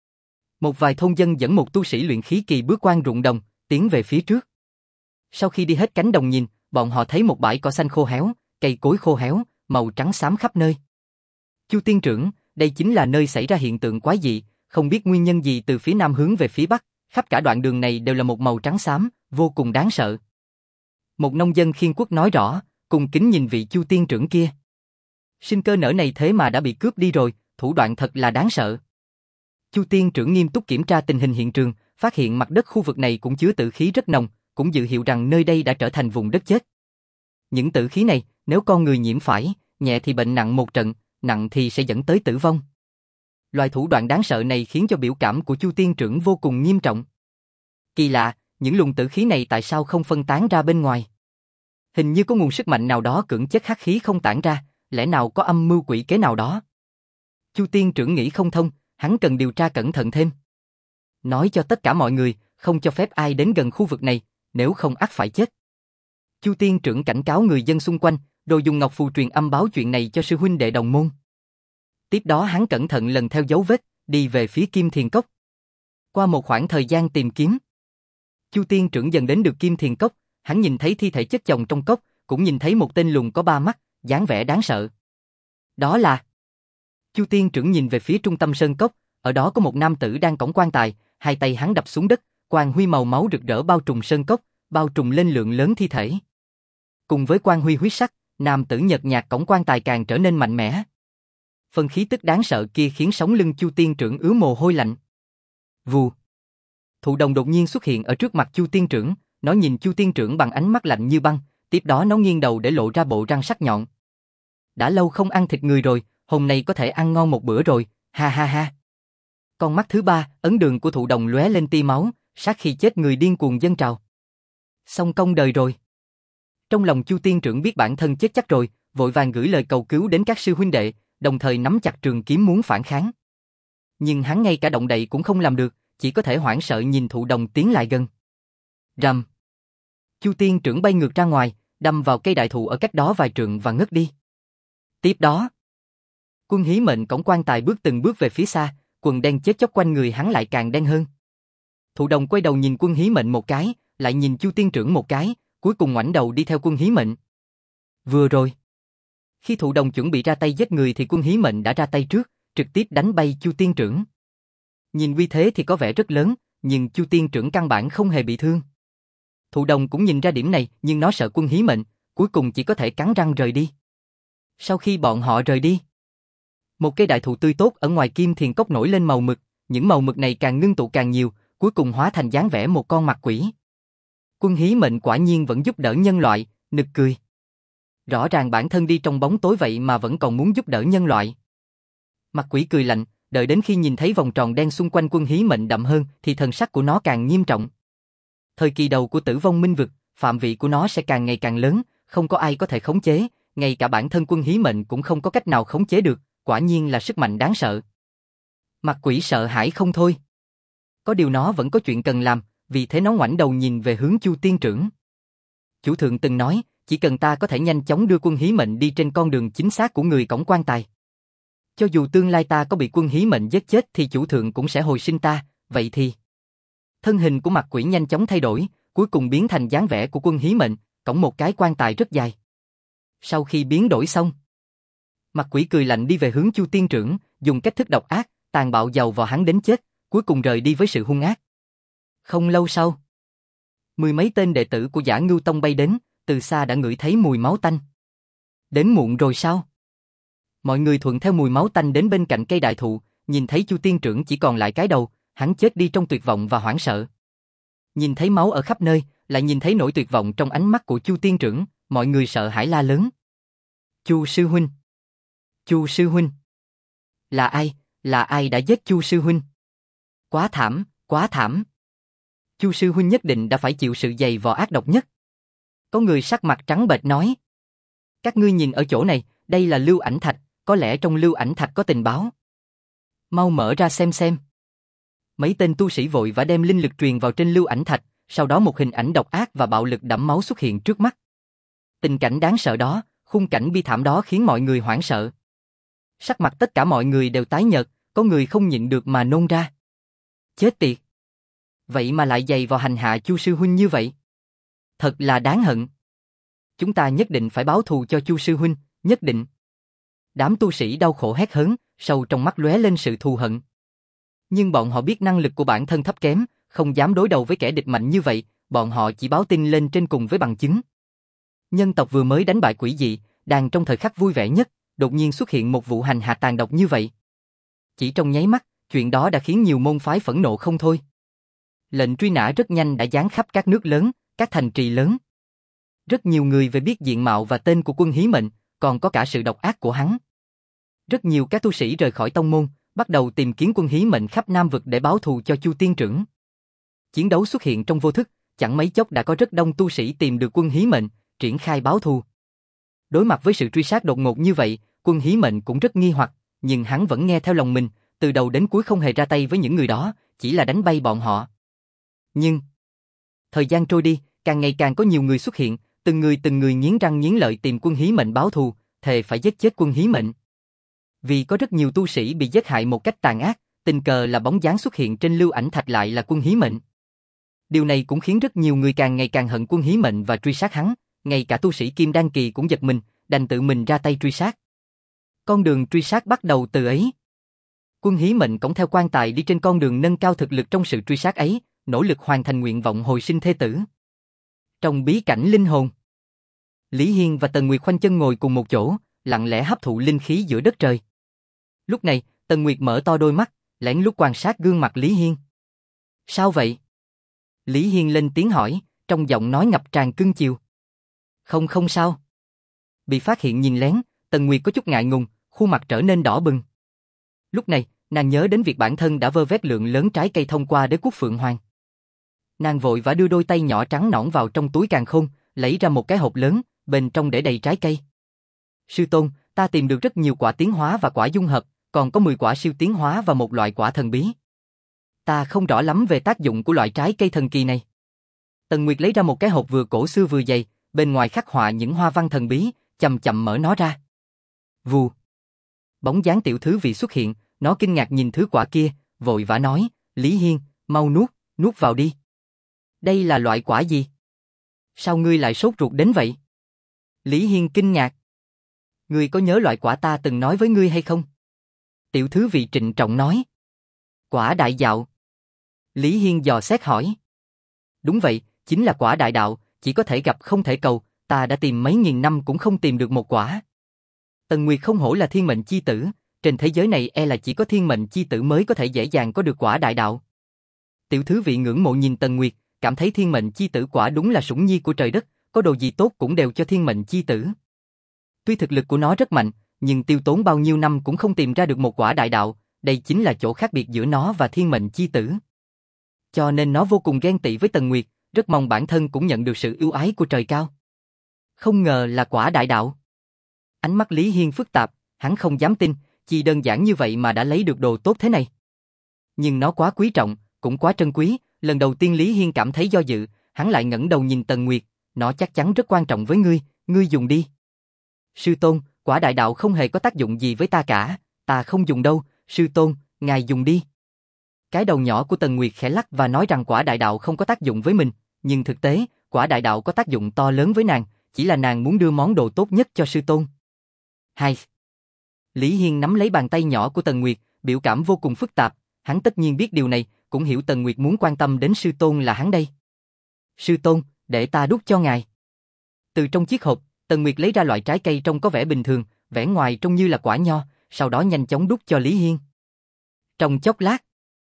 một vài thôn dân dẫn một tu sĩ luyện khí kỳ bước qua ruộng đồng, tiến về phía trước. Sau khi đi hết cánh đồng nhìn, bọn họ thấy một bãi cỏ xanh khô héo, cây cối khô héo, màu trắng xám khắp nơi. Chu tiên trưởng, đây chính là nơi xảy ra hiện tượng quái dị, không biết nguyên nhân gì từ phía nam hướng về phía bắc, khắp cả đoạn đường này đều là một màu trắng xám, vô cùng đáng sợ. Một nông dân Khiên Quốc nói rõ, cùng kính nhìn vị Chu tiên trưởng kia. Sinh cơ nở này thế mà đã bị cướp đi rồi, thủ đoạn thật là đáng sợ. Chu tiên trưởng nghiêm túc kiểm tra tình hình hiện trường, phát hiện mặt đất khu vực này cũng chứa tử khí rất nồng, cũng dự hiệu rằng nơi đây đã trở thành vùng đất chết. Những tử khí này, nếu con người nhiễm phải, nhẹ thì bệnh nặng một trận, nặng thì sẽ dẫn tới tử vong. Loại thủ đoạn đáng sợ này khiến cho biểu cảm của Chu tiên trưởng vô cùng nghiêm trọng. Kỳ lạ, những luồng tử khí này tại sao không phân tán ra bên ngoài? Hình như có nguồn sức mạnh nào đó cưỡng chất hắc khí không tản ra, lẽ nào có âm mưu quỷ kế nào đó? Chu tiên trưởng nghĩ không thông, hắn cần điều tra cẩn thận thêm. Nói cho tất cả mọi người, không cho phép ai đến gần khu vực này, nếu không ắt phải chết. Chu Tiên Trưởng cảnh cáo người dân xung quanh, rồi dùng ngọc phù truyền âm báo chuyện này cho sư huynh đệ đồng môn. Tiếp đó hắn cẩn thận lần theo dấu vết, đi về phía Kim Thiền Cốc. Qua một khoảng thời gian tìm kiếm, Chu Tiên Trưởng dần đến được Kim Thiền Cốc, hắn nhìn thấy thi thể chất chồng trong cốc, cũng nhìn thấy một tên lùn có ba mắt, dáng vẻ đáng sợ. Đó là... Chu Tiên Trưởng nhìn về phía trung tâm sơn cốc, ở đó có một nam tử đang cõng quan tài, hai tay hắn đập xuống đất, quang huy màu máu rực rỡ bao trùm sơn cốc, bao trùm lên lượng lớn thi thể. Cùng với quang huy huyết sắc, nam tử nhợt nhạt cõng quan tài càng trở nên mạnh mẽ. Phần khí tức đáng sợ kia khiến sống lưng Chu Tiên Trưởng ứa mồ hôi lạnh. Vù. Thụ đồng đột nhiên xuất hiện ở trước mặt Chu Tiên Trưởng, nó nhìn Chu Tiên Trưởng bằng ánh mắt lạnh như băng, tiếp đó nó nghiêng đầu để lộ ra bộ răng sắc nhọn. Đã lâu không ăn thịt người rồi, hôm nay có thể ăn ngon một bữa rồi, ha ha ha. Con mắt thứ ba, ấn đường của thụ đồng lóe lên tia máu, sát khi chết người điên cuồng dâng trào. Xong công đời rồi. Trong lòng Chu Tiên Trưởng biết bản thân chết chắc rồi, vội vàng gửi lời cầu cứu đến các sư huynh đệ, đồng thời nắm chặt trường kiếm muốn phản kháng. Nhưng hắn ngay cả động đậy cũng không làm được, chỉ có thể hoảng sợ nhìn thụ đồng tiến lại gần. Rầm. Chu Tiên Trưởng bay ngược ra ngoài, đâm vào cây đại thụ ở cách đó vài trượng và ngất đi. Tiếp đó, Quân Hí Mệnh cõng quan tài bước từng bước về phía xa, quần đen chết chóc quanh người hắn lại càng đen hơn. Thụ đồng quay đầu nhìn Quân Hí Mệnh một cái, lại nhìn Chu Tiên Trưởng một cái, cuối cùng ngoảnh đầu đi theo Quân Hí Mệnh. Vừa rồi, khi thụ đồng chuẩn bị ra tay giết người thì Quân Hí Mệnh đã ra tay trước, trực tiếp đánh bay Chu Tiên Trưởng. Nhìn uy thế thì có vẻ rất lớn, nhưng Chu Tiên Trưởng căn bản không hề bị thương. Thụ đồng cũng nhìn ra điểm này, nhưng nó sợ Quân Hí Mệnh, cuối cùng chỉ có thể cắn răng rời đi. Sau khi bọn họ rời đi, một cây đại thụ tươi tốt ở ngoài Kim Thiền Cốc nổi lên màu mực, những màu mực này càng ngưng tụ càng nhiều, cuối cùng hóa thành dáng vẻ một con mặt quỷ. Quân Hí Mệnh quả nhiên vẫn giúp đỡ nhân loại, nực cười. Rõ ràng bản thân đi trong bóng tối vậy mà vẫn còn muốn giúp đỡ nhân loại. Mặt quỷ cười lạnh, đợi đến khi nhìn thấy vòng tròn đen xung quanh Quân Hí Mệnh đậm hơn thì thần sắc của nó càng nghiêm trọng. Thời kỳ đầu của Tử Vong Minh Vực, phạm vị của nó sẽ càng ngày càng lớn, không có ai có thể khống chế, ngay cả bản thân Quân Hí Mệnh cũng không có cách nào khống chế được, quả nhiên là sức mạnh đáng sợ. Mặt quỷ sợ hãi không thôi. Có điều nó vẫn có chuyện cần làm, vì thế nó ngoảnh đầu nhìn về hướng Chu Tiên Trưởng. Chủ thượng từng nói, chỉ cần ta có thể nhanh chóng đưa Quân Hí Mệnh đi trên con đường chính xác của người cõng quan tài. Cho dù tương lai ta có bị Quân Hí Mệnh giết chết thì chủ thượng cũng sẽ hồi sinh ta, vậy thì... Thân hình của mặt quỷ nhanh chóng thay đổi, cuối cùng biến thành dáng vẻ của Quân Hí Mệnh, cõng một cái quan tài rất dài. Sau khi biến đổi xong, mặt quỷ cười lạnh đi về hướng Chu Tiên Trưởng, dùng cách thức độc ác, tàn bạo dầu vào hắn đến chết, cuối cùng rời đi với sự hung ác. Không lâu sau, mười mấy tên đệ tử của Giả Ngưu Tông bay đến, từ xa đã ngửi thấy mùi máu tanh. Đến muộn rồi sao? Mọi người thuận theo mùi máu tanh đến bên cạnh cây đại thụ, nhìn thấy Chu Tiên Trưởng chỉ còn lại cái đầu, hắn chết đi trong tuyệt vọng và hoảng sợ. Nhìn thấy máu ở khắp nơi, lại nhìn thấy nỗi tuyệt vọng trong ánh mắt của Chu Tiên Trưởng, mọi người sợ hãi la lớn. Chu sư huynh! Chu sư huynh! Là ai? Là ai đã giết Chu sư huynh? Quá thảm, quá thảm! Chu sư huynh nhất định đã phải chịu sự dày vò ác độc nhất. Có người sắc mặt trắng bệch nói. Các ngươi nhìn ở chỗ này, đây là lưu ảnh thạch, có lẽ trong lưu ảnh thạch có tình báo. Mau mở ra xem xem. Mấy tên tu sĩ vội vã đem linh lực truyền vào trên lưu ảnh thạch, sau đó một hình ảnh độc ác và bạo lực đẫm máu xuất hiện trước mắt. Tình cảnh đáng sợ đó, khung cảnh bi thảm đó khiến mọi người hoảng sợ. Sắc mặt tất cả mọi người đều tái nhợt, có người không nhịn được mà nôn ra. Chết tiệt! Vậy mà lại dày vào hành hạ Chu sư huynh như vậy. Thật là đáng hận. Chúng ta nhất định phải báo thù cho Chu sư huynh, nhất định. Đám tu sĩ đau khổ hét hớn, sâu trong mắt lóe lên sự thù hận. Nhưng bọn họ biết năng lực của bản thân thấp kém, không dám đối đầu với kẻ địch mạnh như vậy, bọn họ chỉ báo tin lên trên cùng với bằng chứng. Nhân tộc vừa mới đánh bại quỷ dị, đang trong thời khắc vui vẻ nhất, đột nhiên xuất hiện một vụ hành hạ tàn độc như vậy. Chỉ trong nháy mắt, chuyện đó đã khiến nhiều môn phái phẫn nộ không thôi. Lệnh truy nã rất nhanh đã giáng khắp các nước lớn, các thành trì lớn. Rất nhiều người về biết diện mạo và tên của Quân Hí Mệnh, còn có cả sự độc ác của hắn. Rất nhiều các tu sĩ rời khỏi tông môn, bắt đầu tìm kiếm Quân Hí Mệnh khắp Nam vực để báo thù cho Chu Tiên Trưởng. Chiến đấu xuất hiện trong vô thức, chẳng mấy chốc đã có rất đông tu sĩ tìm được Quân Hí Mệnh, triển khai báo thù. Đối mặt với sự truy sát đột ngột như vậy, Quân Hí Mệnh cũng rất nghi hoặc, nhưng hắn vẫn nghe theo lòng mình, từ đầu đến cuối không hề ra tay với những người đó, chỉ là đánh bay bọn họ. Nhưng, thời gian trôi đi, càng ngày càng có nhiều người xuất hiện, từng người từng người nghiến răng nghiến lợi tìm Quân Hí Mệnh báo thù, thề phải giết chết Quân Hí Mệnh. Vì có rất nhiều tu sĩ bị giết hại một cách tàn ác, tình cờ là bóng dáng xuất hiện trên lưu ảnh thạch lại là Quân Hí Mệnh. Điều này cũng khiến rất nhiều người càng ngày càng hận Quân Hí Mệnh và truy sát hắn, ngay cả tu sĩ Kim Đan Kỳ cũng giật mình, đành tự mình ra tay truy sát. Con đường truy sát bắt đầu từ ấy. Quân Hí Mệnh cõng theo quan tài đi trên con đường nâng cao thực lực trong sự truy sát ấy, nỗ lực hoàn thành nguyện vọng hồi sinh thê tử. Trong bí cảnh linh hồn, Lý Hiên và Tần Nguyệt khoanh chân ngồi cùng một chỗ, lặng lẽ hấp thụ linh khí giữa đất trời. Lúc này, Tần Nguyệt mở to đôi mắt, lén lút quan sát gương mặt Lý Hiên. Sao vậy? Lý Hiên lên tiếng hỏi, trong giọng nói ngập tràn cưng chiều. Không không sao. Bị phát hiện nhìn lén, Tần Nguyệt có chút ngại ngùng, khuôn mặt trở nên đỏ bừng. Lúc này, nàng nhớ đến việc bản thân đã vơ vét lượng lớn trái cây thông qua đế quốc Phượng Hoàng. Nàng vội vã đưa đôi tay nhỏ trắng nõn vào trong túi càn khôn, lấy ra một cái hộp lớn, bên trong để đầy trái cây. Sư tôn, ta tìm được rất nhiều quả tiến hóa và quả dung hợp, còn có mười quả siêu tiến hóa và một loại quả thần bí. Ta không rõ lắm về tác dụng của loại trái cây thần kỳ này. Tần Nguyệt lấy ra một cái hộp vừa cổ xưa vừa dày, bên ngoài khắc họa những hoa văn thần bí, chậm chậm mở nó ra. Vù. Bóng dáng tiểu thứ vị xuất hiện, nó kinh ngạc nhìn thứ quả kia, vội vã nói, Lý Hiên, mau nuốt, nuốt vào đi. Đây là loại quả gì? Sao ngươi lại sốt ruột đến vậy? Lý Hiên kinh ngạc. Ngươi có nhớ loại quả ta từng nói với ngươi hay không? Tiểu thứ vị trịnh trọng nói. Quả đại đạo. Lý Hiên dò xét hỏi. Đúng vậy, chính là quả đại đạo, chỉ có thể gặp không thể cầu, ta đã tìm mấy nghìn năm cũng không tìm được một quả. Tần Nguyệt không hổ là thiên mệnh chi tử, trên thế giới này e là chỉ có thiên mệnh chi tử mới có thể dễ dàng có được quả đại đạo. Tiểu thứ vị ngưỡng mộ nhìn Tần Nguyệt, cảm thấy thiên mệnh chi tử quả đúng là sủng nhi của trời đất, có đồ gì tốt cũng đều cho thiên mệnh chi tử. Tuy thực lực của nó rất mạnh, nhưng tiêu tốn bao nhiêu năm cũng không tìm ra được một quả đại đạo, đây chính là chỗ khác biệt giữa nó và thiên mệnh chi tử. Cho nên nó vô cùng ghen tị với Tần Nguyệt, rất mong bản thân cũng nhận được sự ưu ái của trời cao. Không ngờ là quả đại đạo. Ánh mắt Lý Hiên phức tạp, hắn không dám tin, chỉ đơn giản như vậy mà đã lấy được đồ tốt thế này. Nhưng nó quá quý trọng, cũng quá trân quý, lần đầu tiên Lý Hiên cảm thấy do dự, hắn lại ngẩng đầu nhìn Tần Nguyệt, nó chắc chắn rất quan trọng với ngươi, ngươi dùng đi. Sư tôn, quả đại đạo không hề có tác dụng gì với ta cả, ta không dùng đâu, sư tôn, ngài dùng đi. Cái đầu nhỏ của Tần Nguyệt khẽ lắc và nói rằng quả đại đạo không có tác dụng với mình, nhưng thực tế, quả đại đạo có tác dụng to lớn với nàng, chỉ là nàng muốn đưa món đồ tốt nhất cho sư tôn. Hai. Lý Hiên nắm lấy bàn tay nhỏ của Tần Nguyệt, biểu cảm vô cùng phức tạp, hắn tất nhiên biết điều này, cũng hiểu Tần Nguyệt muốn quan tâm đến sư tôn là hắn đây. Sư tôn, để ta đút cho ngài. Từ trong chiếc hộp, Tần Nguyệt lấy ra loại trái cây trông có vẻ bình thường, vẻ ngoài trông như là quả nho, sau đó nhanh chóng đút cho Lý Hiên. Trong chốc lát,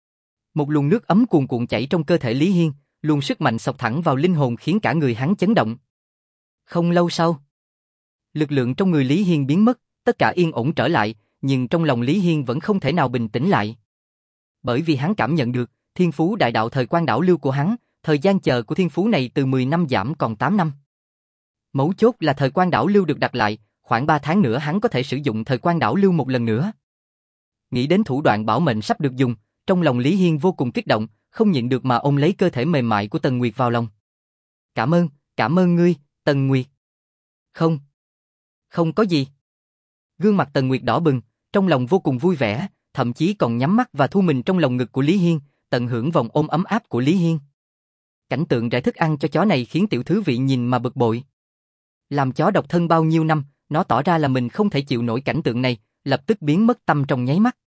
một luồng nước ấm cuồn cuộn chảy trong cơ thể Lý Hiên, luồng sức mạnh xộc thẳng vào linh hồn khiến cả người hắn chấn động. Không lâu sau, lực lượng trong người Lý Hiên biến mất, tất cả yên ổn trở lại, nhưng trong lòng Lý Hiên vẫn không thể nào bình tĩnh lại. Bởi vì hắn cảm nhận được, thiên phú đại đạo thời quan đảo lưu của hắn, thời gian chờ của thiên phú này từ mười năm giảm còn tám năm. Mấu chốt là thời quan đảo lưu được đặt lại, khoảng ba tháng nữa hắn có thể sử dụng thời quan đảo lưu một lần nữa. Nghĩ đến thủ đoạn bảo mệnh sắp được dùng, trong lòng Lý Hiên vô cùng kích động, không nhịn được mà ôm lấy cơ thể mềm mại của Tần Nguyệt vào lòng. Cảm ơn, cảm ơn ngươi, Tần Nguyệt. Không, không có gì. Gương mặt Tần Nguyệt đỏ bừng, trong lòng vô cùng vui vẻ, thậm chí còn nhắm mắt và thu mình trong lòng ngực của Lý Hiên, tận hưởng vòng ôm ấm áp của Lý Hiên. Cảnh tượng rải thức ăn cho chó này khiến tiểu thứ vị nhìn mà bực bội. Làm chó độc thân bao nhiêu năm, nó tỏ ra là mình không thể chịu nổi cảnh tượng này, lập tức biến mất tâm trong nháy mắt.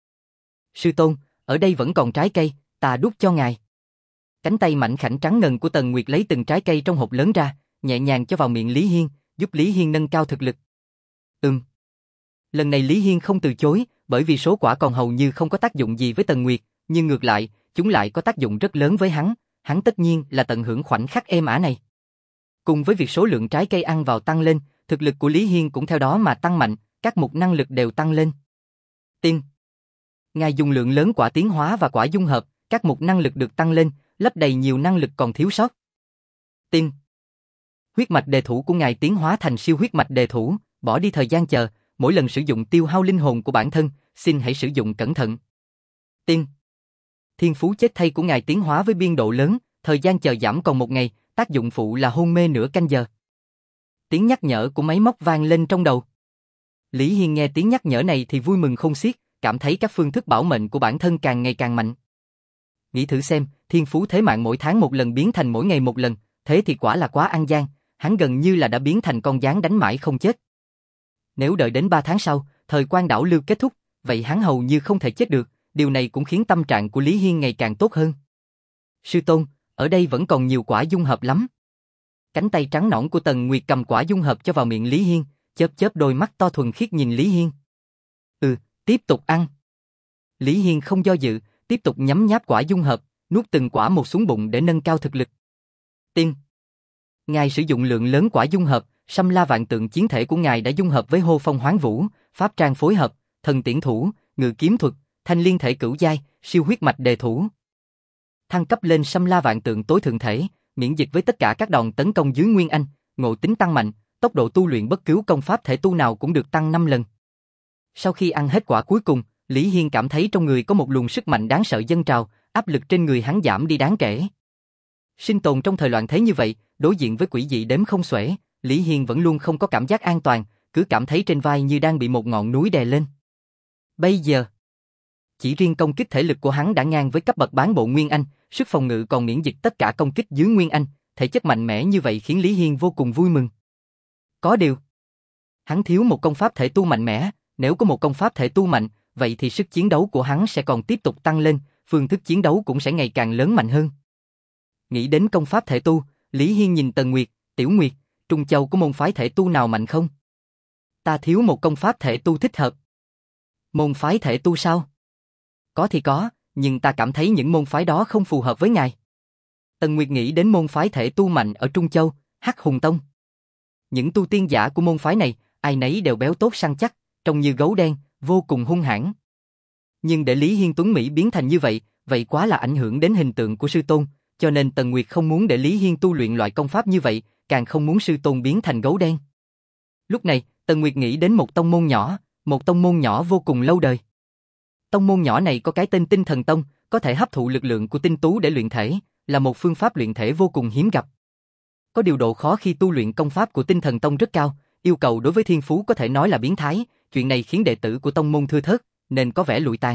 Sư tôn, ở đây vẫn còn trái cây, ta đút cho ngài. Cánh tay mảnh khảnh trắng ngần của Tần Nguyệt lấy từng trái cây trong hộp lớn ra, nhẹ nhàng cho vào miệng Lý Hiên, giúp Lý Hiên nâng cao thực lực. Ừm. Lần này Lý Hiên không từ chối, bởi vì số quả còn hầu như không có tác dụng gì với Tần Nguyệt, nhưng ngược lại, chúng lại có tác dụng rất lớn với hắn, hắn tất nhiên là tận hưởng khoảnh khắc êm ả này. Cùng với việc số lượng trái cây ăn vào tăng lên, thực lực của Lý Hiên cũng theo đó mà tăng mạnh, các mục năng lực đều tăng lên. Tiên. Ngài dùng lượng lớn quả tiến hóa và quả dung hợp, các mục năng lực được tăng lên, lấp đầy nhiều năng lực còn thiếu sót. Tiên. Huyết mạch đề thủ của ngài tiến hóa thành siêu huyết mạch đề thủ, bỏ đi thời gian chờ, mỗi lần sử dụng tiêu hao linh hồn của bản thân, xin hãy sử dụng cẩn thận. Tiên. Thiên phú chết thay của ngài tiến hóa với biên độ lớn, thời gian chờ giảm còn một ngày, tác dụng phụ là hôn mê nửa canh giờ. Tiếng nhắc nhở của máy móc vang lên trong đầu. Lý Hiên nghe tiếng nhắc nhở này thì vui mừng khôn xiết, cảm thấy các phương thức bảo mệnh của bản thân càng ngày càng mạnh. Nghĩ thử xem, thiên phú thế mạng mỗi tháng một lần biến thành mỗi ngày một lần, thế thì quả là quá ăn gian, hắn gần như là đã biến thành con gián đánh mãi không chết. Nếu đợi đến ba tháng sau, thời quan đảo lưu kết thúc, vậy hắn hầu như không thể chết được, điều này cũng khiến tâm trạng của Lý Hiên ngày càng tốt hơn. Sư tôn, ở đây vẫn còn nhiều quả dung hợp lắm. Cánh tay trắng nõn của Tần Nguyệt cầm quả dung hợp cho vào miệng Lý Hiên, chớp chớp đôi mắt to thuần khiết nhìn Lý Hiên. Ừ, tiếp tục ăn. Lý Hiên không do dự, tiếp tục nhấm nháp quả dung hợp, nuốt từng quả một xuống bụng để nâng cao thực lực. Tiên. Ngài sử dụng lượng lớn quả dung hợp, Sâm La Vạn Tượng chiến thể của ngài đã dung hợp với Hô Phong Hoán Vũ, pháp trang phối hợp, thần tiễn thủ, ngự kiếm thuật, thanh liên thể cửu giai, siêu huyết mạch đề thủ. Thăng cấp lên Sâm La Vạn Tượng tối thượng thể, miễn dịch với tất cả các đòn tấn công dưới Nguyên Anh, ngộ tính tăng mạnh, tốc độ tu luyện bất cứ công pháp thể tu nào cũng được tăng năm lần. Sau khi ăn hết quả cuối cùng, Lý Hiên cảm thấy trong người có một luồng sức mạnh đáng sợ dâng trào, áp lực trên người hắn giảm đi đáng kể. Sinh tồn trong thời loạn thế như vậy, đối diện với quỷ dị đếm không xuể, Lý Hiên vẫn luôn không có cảm giác an toàn, cứ cảm thấy trên vai như đang bị một ngọn núi đè lên. Bây giờ, chỉ riêng công kích thể lực của hắn đã ngang với cấp bậc bán bộ Nguyên Anh, sức phòng ngự còn miễn dịch tất cả công kích dưới Nguyên Anh, thể chất mạnh mẽ như vậy khiến Lý Hiên vô cùng vui mừng. Có điều, hắn thiếu một công pháp thể tu mạnh mẽ, nếu có một công pháp thể tu mạnh, vậy thì sức chiến đấu của hắn sẽ còn tiếp tục tăng lên, phương thức chiến đấu cũng sẽ ngày càng lớn mạnh hơn. Nghĩ đến công pháp thể tu, Lý Hiên nhìn Tần Nguyệt, Tiểu Nguyệt, Trung Châu có môn phái thể tu nào mạnh không? Ta thiếu một công pháp thể tu thích hợp. Môn phái thể tu sao? Có thì có, nhưng ta cảm thấy những môn phái đó không phù hợp với ngài. Tần Nguyệt nghĩ đến môn phái thể tu mạnh ở Trung Châu, Hắc Hùng Tông. Những tu tiên giả của môn phái này, ai nấy đều béo tốt săn chắc, trông như gấu đen, vô cùng hung hãn. Nhưng để Lý Hiên Tuấn Mỹ biến thành như vậy, vậy quá là ảnh hưởng đến hình tượng của sư tôn, cho nên Tần Nguyệt không muốn để Lý Hiên tu luyện loại công pháp như vậy, càng không muốn sư tôn biến thành gấu đen. Lúc này, Tần Nguyệt nghĩ đến một tông môn nhỏ, một tông môn nhỏ vô cùng lâu đời. Tông môn nhỏ này có cái tên Tinh Thần Tông, có thể hấp thụ lực lượng của tinh tú để luyện thể, là một phương pháp luyện thể vô cùng hiếm gặp. Có điều độ khó khi tu luyện công pháp của Tinh Thần Tông rất cao, yêu cầu đối với thiên phú có thể nói là biến thái, chuyện này khiến đệ tử của tông môn thưa thớt, nên có vẻ lụi tàn.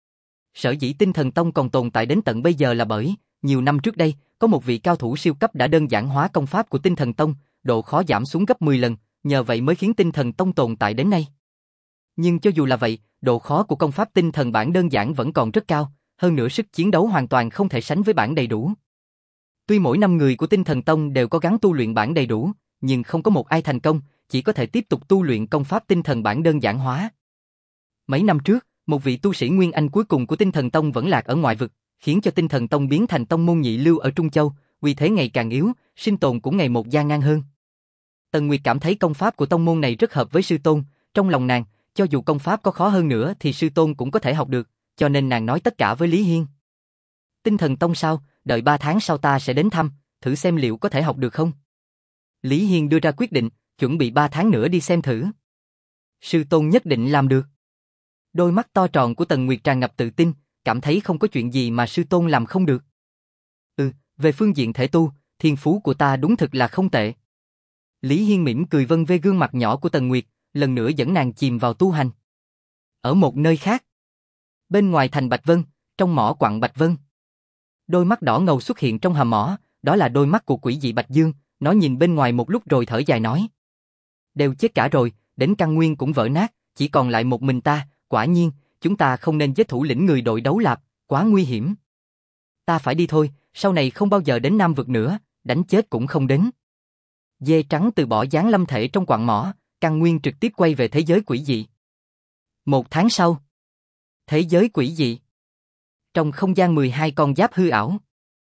Sở dĩ Tinh Thần Tông còn tồn tại đến tận bây giờ là bởi, nhiều năm trước đây, có một vị cao thủ siêu cấp đã đơn giản hóa công pháp của Tinh Thần Tông, độ khó giảm xuống gấp mười lần, nhờ vậy mới khiến Tinh Thần Tông tồn tại đến nay. Nhưng cho dù là vậy, độ khó của công pháp tinh thần bản đơn giản vẫn còn rất cao, hơn nữa sức chiến đấu hoàn toàn không thể sánh với bản đầy đủ. Tuy mỗi năm người của Tinh Thần Tông đều có gắng tu luyện bản đầy đủ, nhưng không có một ai thành công, chỉ có thể tiếp tục tu luyện công pháp tinh thần bản đơn giản hóa. Mấy năm trước, một vị tu sĩ Nguyên Anh cuối cùng của Tinh Thần Tông vẫn lạc ở ngoại vực, khiến cho Tinh Thần Tông biến thành tông môn nhị lưu ở Trung Châu, uy thế ngày càng yếu, sinh tồn cũng ngày một gian nan hơn. Tần Nguyệt cảm thấy công pháp của tông môn này rất hợp với sư tôn, trong lòng nàng, cho dù công pháp có khó hơn nữa thì sư tôn cũng có thể học được, cho nên nàng nói tất cả với Lý Hiên. Tinh Thần Tông sao, đợi ba tháng sau ta sẽ đến thăm, thử xem liệu có thể học được không? Lý Hiên đưa ra quyết định, chuẩn bị ba tháng nữa đi xem thử. Sư tôn nhất định làm được. Đôi mắt to tròn của Tần Nguyệt tràn ngập tự tin, cảm thấy không có chuyện gì mà sư tôn làm không được. Ừ, về phương diện thể tu, thiên phú của ta đúng thực là không tệ. Lý Hiên mỉm cười vân về gương mặt nhỏ của Tần Nguyệt, lần nữa dẫn nàng chìm vào tu hành. Ở một nơi khác, bên ngoài thành Bạch Vân, trong mỏ quặng Bạch Vân, đôi mắt đỏ ngầu xuất hiện trong hầm mỏ, đó là đôi mắt của quỷ dị Bạch Dương, nó nhìn bên ngoài một lúc rồi thở dài nói: đều chết cả rồi, đến căn nguyên cũng vỡ nát, chỉ còn lại một mình ta, quả nhiên, chúng ta không nên giết thủ lĩnh người đội đấu lạp, quá nguy hiểm. Ta phải đi thôi, sau này không bao giờ đến Nam vực nữa, đánh chết cũng không đến. Dê trắng từ bỏ dáng lâm thể trong quặng mỏ, căn nguyên trực tiếp quay về thế giới quỷ dị. Một tháng sau, thế giới quỷ dị. Trong không gian mười hai con giáp hư ảo,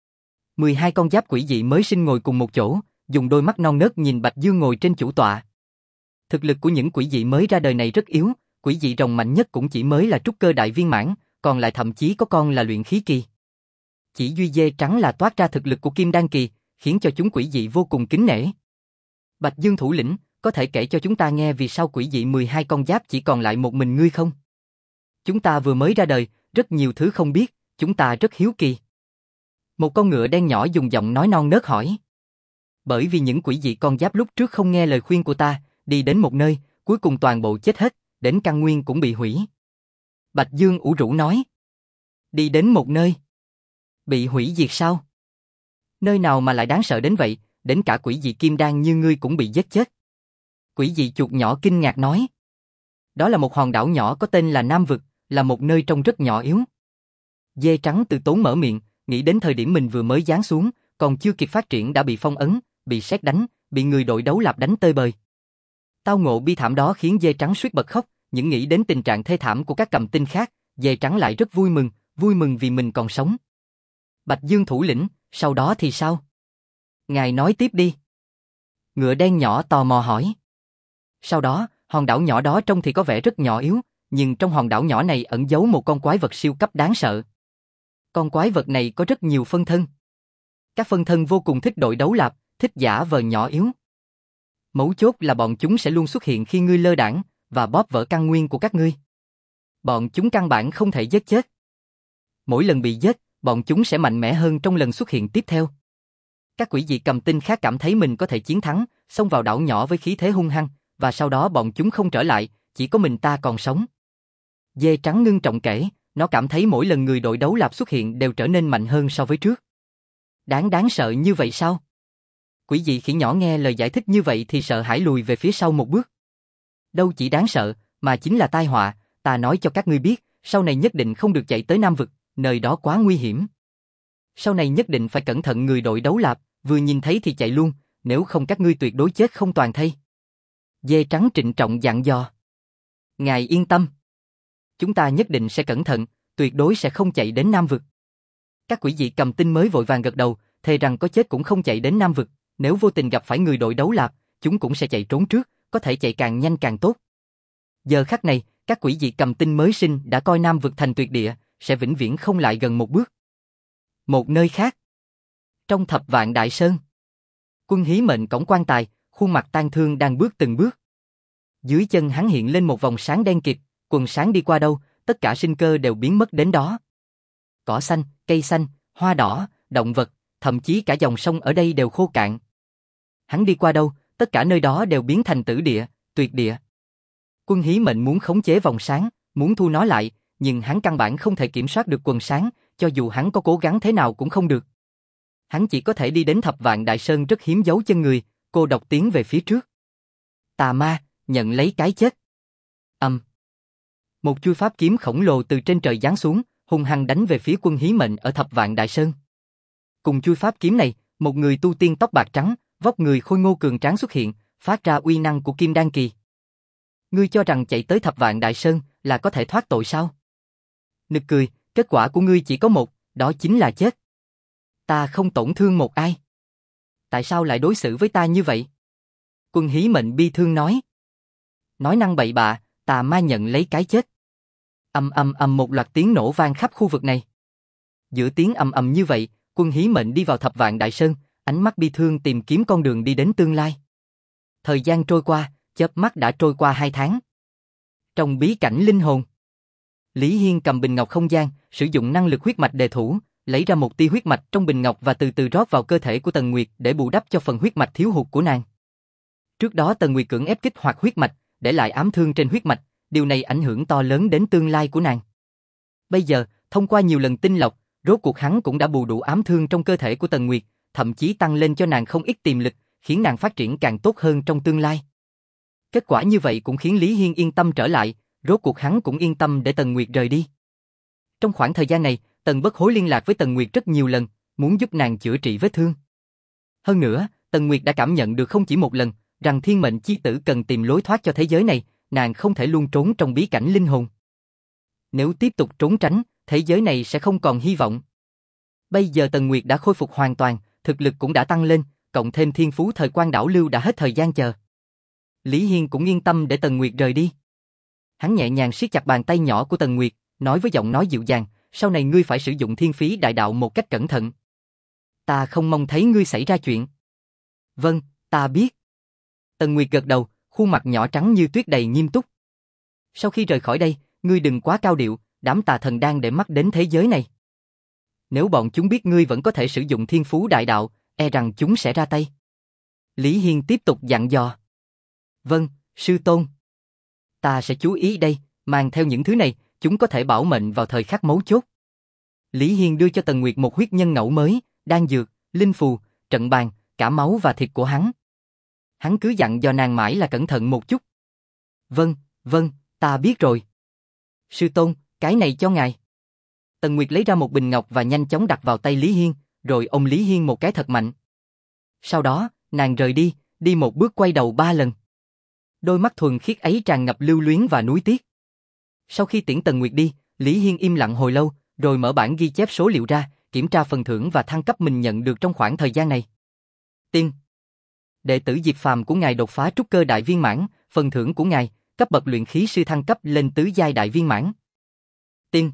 mười hai con giáp quỷ dị mới sinh ngồi cùng một chỗ, dùng đôi mắt non nớt nhìn Bạch Dương ngồi trên chủ tọa. Thực lực của những quỷ dị mới ra đời này rất yếu, quỷ dị rồng mạnh nhất cũng chỉ mới là trúc cơ đại viên mãn, còn lại thậm chí có con là luyện khí kỳ. Chỉ duy dê trắng là toát ra thực lực của kim đan kỳ, khiến cho chúng quỷ dị vô cùng kính nể. Bạch Dương thủ lĩnh, có thể kể cho chúng ta nghe vì sao quỷ dị mười hai con giáp chỉ còn lại một mình ngươi không? Chúng ta vừa mới ra đời, rất nhiều thứ không biết, chúng ta rất hiếu kỳ. Một con ngựa đen nhỏ dùng giọng nói non nớt hỏi. Bởi vì những quỷ dị con giáp lúc trước không nghe lời khuyên của ta, đi đến một nơi, cuối cùng toàn bộ chết hết, đến căn nguyên cũng bị hủy. Bạch Dương ủ rũ nói. Đi đến một nơi. Bị hủy diệt sao? Nơi nào mà lại đáng sợ đến vậy, đến cả quỷ dị kim đan như ngươi cũng bị giết chết. Quỷ dị chuột nhỏ kinh ngạc nói. Đó là một hòn đảo nhỏ có tên là Nam Vực, là một nơi trông rất nhỏ yếu. Dê trắng từ tốn mở miệng, nghĩ đến thời điểm mình vừa mới giáng xuống, còn chưa kịp phát triển đã bị phong ấn, bị sét đánh, bị người đội đấu lạp đánh tơi bời. Tao ngộ bi thảm đó khiến dê trắng suýt bật khóc, những nghĩ đến tình trạng thê thảm của các cầm tinh khác, dê trắng lại rất vui mừng, vui mừng vì mình còn sống. Bạch Dương thủ lĩnh, sau đó thì sao? Ngài nói tiếp đi. Ngựa đen nhỏ tò mò hỏi. Sau đó, hòn đảo nhỏ đó trông thì có vẻ rất nhỏ yếu, nhưng trong hòn đảo nhỏ này ẩn giấu một con quái vật siêu cấp đáng sợ. Con quái vật này có rất nhiều phân thân. Các phân thân vô cùng thích đội đấu lạp, thích giả vờ nhỏ yếu. Mấu chốt là bọn chúng sẽ luôn xuất hiện khi ngươi lơ đãng và bóp vỡ căn nguyên của các ngươi. Bọn chúng căn bản không thể giết chết. Mỗi lần bị giết, bọn chúng sẽ mạnh mẽ hơn trong lần xuất hiện tiếp theo. Các quỷ dị cầm tinh khác cảm thấy mình có thể chiến thắng, xông vào đảo nhỏ với khí thế hung hăng, và sau đó bọn chúng không trở lại, chỉ có mình ta còn sống. Dê trắng ngưng trọng kể, nó cảm thấy mỗi lần người đội đấu lạp xuất hiện đều trở nên mạnh hơn so với trước. Đáng đáng sợ như vậy sao? Quỷ dị khỉ nhỏ nghe lời giải thích như vậy thì sợ hãi lùi về phía sau một bước. Đâu chỉ đáng sợ, mà chính là tai họa, ta nói cho các ngươi biết, sau này nhất định không được chạy tới Nam Vực, nơi đó quá nguy hiểm. Sau này nhất định phải cẩn thận người đội đấu lạp, vừa nhìn thấy thì chạy luôn, nếu không các ngươi tuyệt đối chết không toàn thây. Dê trắng trịnh trọng dặn dò. Ngài yên tâm. Chúng ta nhất định sẽ cẩn thận, tuyệt đối sẽ không chạy đến Nam Vực. Các quỷ dị cầm tinh mới vội vàng gật đầu, thề rằng có chết cũng không chạy đến Nam Vực, nếu vô tình gặp phải người đội đấu lạp, chúng cũng sẽ chạy trốn trước, có thể chạy càng nhanh càng tốt. Giờ khắc này, các quỷ dị cầm tinh mới sinh đã coi Nam Vực thành tuyệt địa, sẽ vĩnh viễn không lại gần một bước. Một nơi khác. Trong Thập Vạn Đại Sơn. Quân Hí Mệnh cõng quan tài, khuôn mặt tang thương đang bước từng bước. Dưới chân hắn hiện lên một vòng sáng đen kịt, quần sáng đi qua đâu, tất cả sinh cơ đều biến mất đến đó. Cỏ xanh, cây xanh, hoa đỏ, động vật, thậm chí cả dòng sông ở đây đều khô cạn. Hắn đi qua đâu, tất cả nơi đó đều biến thành tử địa, tuyệt địa. Quân Hí Mệnh muốn khống chế vòng sáng, muốn thu nó lại, nhưng hắn căn bản không thể kiểm soát được quần sáng, cho dù hắn có cố gắng thế nào cũng không được. Hắn chỉ có thể đi đến Thập Vạn Đại Sơn rất hiếm giấu chân người, cô độc tiến về phía trước. Tà ma, nhận lấy cái chết. Âm. Một chuôi pháp kiếm khổng lồ từ trên trời giáng xuống, hung hăng đánh về phía Quân Hí Mệnh ở Thập Vạn Đại Sơn. Cùng chuôi pháp kiếm này, một người tu tiên tóc bạc trắng, vóc người khôi ngô cường tráng xuất hiện, phát ra uy năng của Kim Đan kỳ. Ngươi cho rằng chạy tới Thập Vạn Đại Sơn là có thể thoát tội sao? Nực cười, kết quả của ngươi chỉ có một, đó chính là chết. Ta không tổn thương một ai. Tại sao lại đối xử với ta như vậy? Quân Hí Mệnh bi thương nói. Nói năng bậy bạ, tà ma nhận lấy cái chết. Ầm ầm ầm một loạt tiếng nổ vang khắp khu vực này. Giữa tiếng ầm ầm như vậy, Quân Hí Mệnh đi vào Thập Vạn Đại Sơn, ánh mắt bi thương tìm kiếm con đường đi đến tương lai. Thời gian trôi qua, chớp mắt đã trôi qua hai tháng. Trong bí cảnh linh hồn, Lý Hiên cầm bình ngọc không gian, sử dụng năng lực huyết mạch đề thủ, lấy ra một tia huyết mạch trong bình ngọc và từ từ rót vào cơ thể của Tần Nguyệt để bù đắp cho phần huyết mạch thiếu hụt của nàng. Trước đó Tần Nguyệt cưỡng ép kích hoạt huyết mạch, để lại ám thương trên huyết mạch, điều này ảnh hưởng to lớn đến tương lai của nàng. Bây giờ, thông qua nhiều lần tinh lọc, rốt cuộc hắn cũng đã bù đủ ám thương trong cơ thể của Tần Nguyệt, thậm chí tăng lên cho nàng không ít tiềm lực, khiến nàng phát triển càng tốt hơn trong tương lai. Kết quả như vậy cũng khiến Lý Hiên yên tâm trở lại, rốt cuộc hắn cũng yên tâm để Tần Nguyệt rời đi. Trong khoảng thời gian này, Tần Bất Hối liên lạc với Tần Nguyệt rất nhiều lần, muốn giúp nàng chữa trị vết thương. Hơn nữa, Tần Nguyệt đã cảm nhận được không chỉ một lần, rằng thiên mệnh chi tử cần tìm lối thoát cho thế giới này, nàng không thể luôn trốn trong bí cảnh linh hồn. Nếu tiếp tục trốn tránh, thế giới này sẽ không còn hy vọng. Bây giờ Tần Nguyệt đã khôi phục hoàn toàn, thực lực cũng đã tăng lên, cộng thêm thiên phú thời quan đảo lưu đã hết thời gian chờ. Lý Hiên cũng yên tâm để Tần Nguyệt rời đi. Hắn nhẹ nhàng siết chặt bàn tay nhỏ của Tần Nguyệt, nói với giọng nói dịu dàng, sau này ngươi phải sử dụng thiên phí đại đạo một cách cẩn thận. Ta không mong thấy ngươi xảy ra chuyện. Vâng, ta biết. Tần Nguyệt gật đầu, khuôn mặt nhỏ trắng như tuyết đầy nghiêm túc. Sau khi rời khỏi đây, ngươi đừng quá cao điệu, đám tà thần đang để mắt đến thế giới này. Nếu bọn chúng biết ngươi vẫn có thể sử dụng thiên phú đại đạo, e rằng chúng sẽ ra tay. Lý Hiên tiếp tục dặn dò. Vâng, sư tôn. Ta sẽ chú ý đây, mang theo những thứ này, chúng có thể bảo mệnh vào thời khắc mấu chốt. Lý Hiên đưa cho Tần Nguyệt một huyết nhân ngẫu mới, đan dược, linh phù, trận bàn, cả máu và thịt của hắn. Hắn cứ dặn dò nàng mãi là cẩn thận một chút. Vâng, vâng, ta biết rồi. Sư tôn, cái này cho ngài. Tần Nguyệt lấy ra một bình ngọc và nhanh chóng đặt vào tay Lý Hiên, rồi ôm Lý Hiên một cái thật mạnh. Sau đó, nàng rời đi, đi một bước quay đầu ba lần. Đôi mắt thuần khiết ấy tràn ngập lưu luyến và nuối tiếc. Sau khi tiễn Tần Nguyệt đi, Lý Hiên im lặng hồi lâu, rồi mở bản ghi chép số liệu ra, kiểm tra phần thưởng và thăng cấp mình nhận được trong khoảng thời gian này. Tiên. Đệ tử Diệp Phàm của ngài đột phá trúc cơ đại viên mãn, phần thưởng của ngài, cấp bậc luyện khí sư thăng cấp lên tứ giai đại viên mãn. Tiên.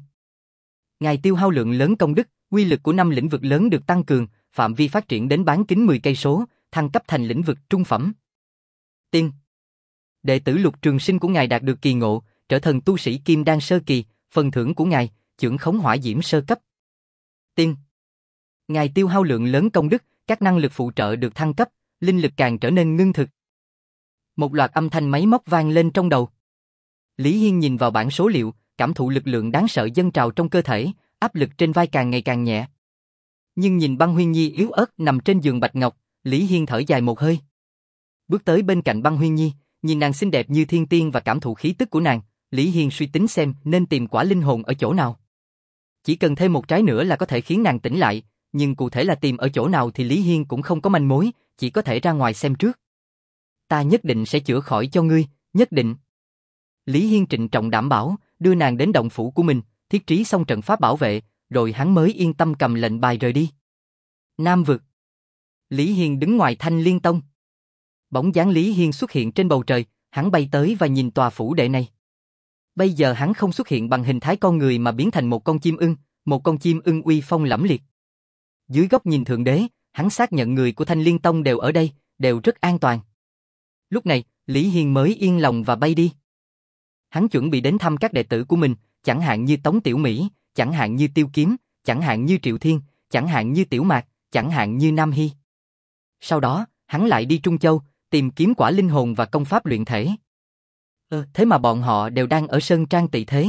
Ngài tiêu hao lượng lớn công đức, uy lực của năm lĩnh vực lớn được tăng cường, phạm vi phát triển đến bán kính mười cây số, thăng cấp thành lĩnh vực trung phẩm. Tiên. Đệ tử Lục Trường Sinh của ngài đạt được kỳ ngộ, trở thành tu sĩ kim đan sơ kỳ, phần thưởng của ngài, chưởng khống hỏa diễm sơ cấp. Tiên. Ngài tiêu hao lượng lớn công đức, các năng lực phụ trợ được thăng cấp, linh lực càng trở nên ngưng thực. Một loạt âm thanh máy móc vang lên trong đầu. Lý Hiên nhìn vào bảng số liệu, cảm thụ lực lượng đáng sợ dâng trào trong cơ thể, áp lực trên vai càng ngày càng nhẹ. Nhưng nhìn Băng Huyên Nhi yếu ớt nằm trên giường bạch ngọc, Lý Hiên thở dài một hơi. Bước tới bên cạnh Băng Huyên Nhi, nhìn nàng xinh đẹp như thiên tiên và cảm thụ khí tức của nàng, Lý Hiên suy tính xem nên tìm quả linh hồn ở chỗ nào. Chỉ cần thêm một trái nữa là có thể khiến nàng tỉnh lại, nhưng cụ thể là tìm ở chỗ nào thì Lý Hiên cũng không có manh mối, chỉ có thể ra ngoài xem trước. Ta nhất định sẽ chữa khỏi cho ngươi, nhất định. Lý Hiên trịnh trọng đảm bảo, đưa nàng đến động phủ của mình, thiết trí xong trận pháp bảo vệ, rồi hắn mới yên tâm cầm lệnh bài rời đi. Nam vực. Lý Hiên đứng ngoài Thanh Liên Tông. Bóng dáng Lý Hiên xuất hiện trên bầu trời, hắn bay tới và nhìn tòa phủ đệ này. Bây giờ hắn không xuất hiện bằng hình thái con người mà biến thành một con chim ưng, một con chim ưng uy phong lẫm liệt. Dưới góc nhìn thượng đế, hắn xác nhận người của Thanh Liên Tông đều ở đây, đều rất an toàn. Lúc này, Lý Hiên mới yên lòng và bay đi. Hắn chuẩn bị đến thăm các đệ tử của mình, chẳng hạn như Tống Tiểu Mỹ, chẳng hạn như Tiêu Kiếm, chẳng hạn như Triệu Thiên, chẳng hạn như Tiểu Mạc, chẳng hạn như Nam Hy. Sau đó, hắn lại đi Trung Châu, tìm kiếm quả linh hồn và công pháp luyện thể. Ờ, thế mà bọn họ đều đang ở Sơn Trang Tị Thế.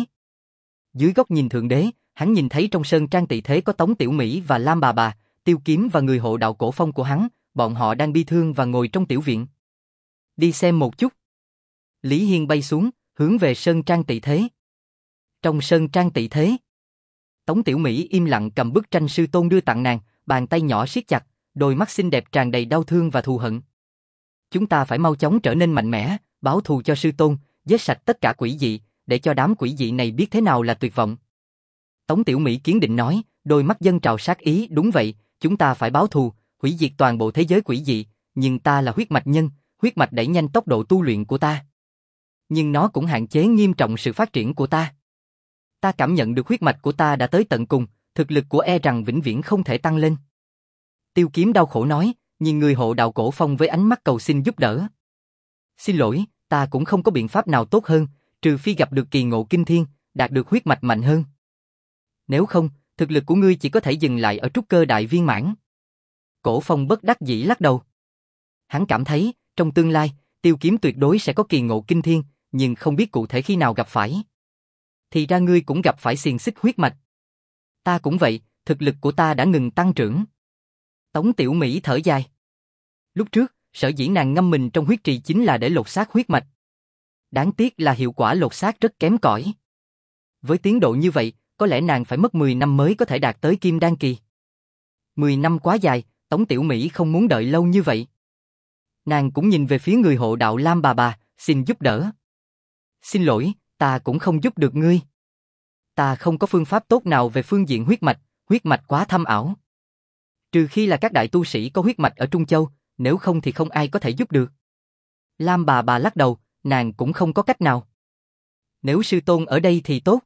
Dưới góc nhìn thượng đế, hắn nhìn thấy trong Sơn Trang Tị Thế có Tống Tiểu Mỹ và Lam Bà Bà, Tiêu Kiếm và người hộ đạo cổ phong của hắn, bọn họ đang bi thương và ngồi trong tiểu viện. Đi xem một chút. Lý Hiên bay xuống, hướng về Sơn Trang Tị Thế. Trong Sơn Trang Tị Thế, Tống Tiểu Mỹ im lặng cầm bức tranh sư tôn đưa tặng nàng, bàn tay nhỏ siết chặt, đôi mắt xinh đẹp tràn đầy đau thương và thù hận. Chúng ta phải mau chóng trở nên mạnh mẽ, báo thù cho sư tôn, giết sạch tất cả quỷ dị, để cho đám quỷ dị này biết thế nào là tuyệt vọng. Tống Tiểu Mỹ kiên định nói, đôi mắt dâng trào sát ý, đúng vậy, chúng ta phải báo thù, hủy diệt toàn bộ thế giới quỷ dị, nhưng ta là huyết mạch nhân, huyết mạch đẩy nhanh tốc độ tu luyện của ta. Nhưng nó cũng hạn chế nghiêm trọng sự phát triển của ta. Ta cảm nhận được huyết mạch của ta đã tới tận cùng, thực lực của e rằng vĩnh viễn không thể tăng lên. Tiêu Kiếm đau khổ nói, nhìn người hộ đạo cổ phong với ánh mắt cầu xin giúp đỡ. Xin lỗi, ta cũng không có biện pháp nào tốt hơn, trừ phi gặp được kỳ ngộ kinh thiên, đạt được huyết mạch mạnh hơn. Nếu không, thực lực của ngươi chỉ có thể dừng lại ở trúc cơ đại viên mãn. Cổ phong bất đắc dĩ lắc đầu. Hắn cảm thấy, trong tương lai, Tiêu Kiếm tuyệt đối sẽ có kỳ ngộ kinh thiên, nhưng không biết cụ thể khi nào gặp phải. Thì ra ngươi cũng gặp phải xiềng xích huyết mạch. Ta cũng vậy, thực lực của ta đã ngừng tăng trưởng. Tống Tiểu Mỹ thở dài. Lúc trước, sở dĩ nàng ngâm mình trong huyết trì chính là để lột xác huyết mạch. Đáng tiếc là hiệu quả lột xác rất kém cỏi. Với tiến độ như vậy, có lẽ nàng phải mất mười năm mới có thể đạt tới kim đan kỳ. mười năm quá dài, Tống Tiểu Mỹ không muốn đợi lâu như vậy. Nàng cũng nhìn về phía người hộ đạo Lam Bà Bà, xin giúp đỡ. Xin lỗi, ta cũng không giúp được ngươi. Ta không có phương pháp tốt nào về phương diện huyết mạch, huyết mạch quá thâm ảo. Trừ khi là các đại tu sĩ có huyết mạch ở Trung Châu, nếu không thì không ai có thể giúp được. Lam Bà Bà lắc đầu, nàng cũng không có cách nào. Nếu sư tôn ở đây thì tốt.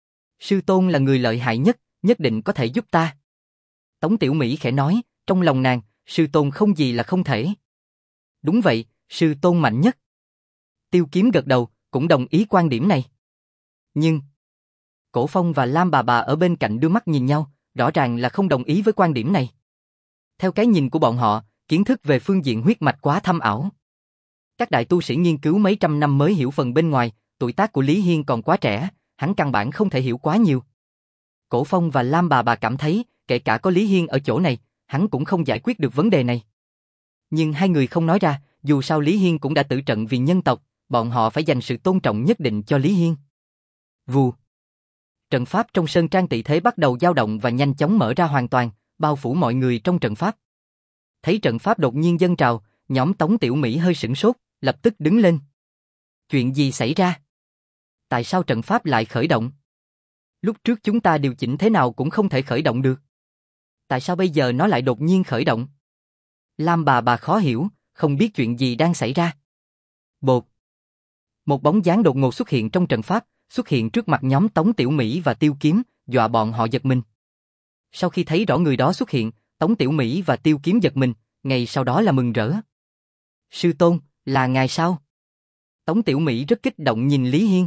Sư tôn là người lợi hại nhất, nhất định có thể giúp ta. Tống Tiểu Mỹ khẽ nói, trong lòng nàng, sư tôn không gì là không thể. Đúng vậy, sư tôn mạnh nhất. Tiêu Kiếm gật đầu, cũng đồng ý quan điểm này. Nhưng, Cổ Phong và Lam bà bà ở bên cạnh đưa mắt nhìn nhau, rõ ràng là không đồng ý với quan điểm này. Theo cái nhìn của bọn họ, kiến thức về phương diện huyết mạch quá thâm ảo. Các đại tu sĩ nghiên cứu mấy trăm năm mới hiểu phần bên ngoài, tuổi tác của Lý Hiên còn quá trẻ, hắn căn bản không thể hiểu quá nhiều. Cổ Phong và Lam bà bà cảm thấy, kể cả có Lý Hiên ở chỗ này, hắn cũng không giải quyết được vấn đề này. Nhưng hai người không nói ra, dù sao Lý Hiên cũng đã tử trận vì nhân tộc, bọn họ phải dành sự tôn trọng nhất định cho Lý Hiên. Vù. Trận pháp trong sơn trang tị thế bắt đầu dao động và nhanh chóng mở ra hoàn toàn, bao phủ mọi người trong trận pháp. Thấy trận pháp đột nhiên dâng trào, nhóm Tống Tiểu Mỹ hơi sửng sốt, lập tức đứng lên. Chuyện gì xảy ra? Tại sao trận pháp lại khởi động? Lúc trước chúng ta điều chỉnh thế nào cũng không thể khởi động được. Tại sao bây giờ nó lại đột nhiên khởi động? Lam bà bà khó hiểu, không biết chuyện gì đang xảy ra. Bột. Một bóng dáng đột ngột xuất hiện trong trận pháp, xuất hiện trước mặt nhóm Tống Tiểu Mỹ và Tiêu Kiếm, dọa bọn họ giật mình. Sau khi thấy rõ người đó xuất hiện, Tống Tiểu Mỹ và Tiêu Kiếm giật mình, ngay sau đó là mừng rỡ. Sư tôn, là ngài sao? Tống Tiểu Mỹ rất kích động nhìn Lý Hiên.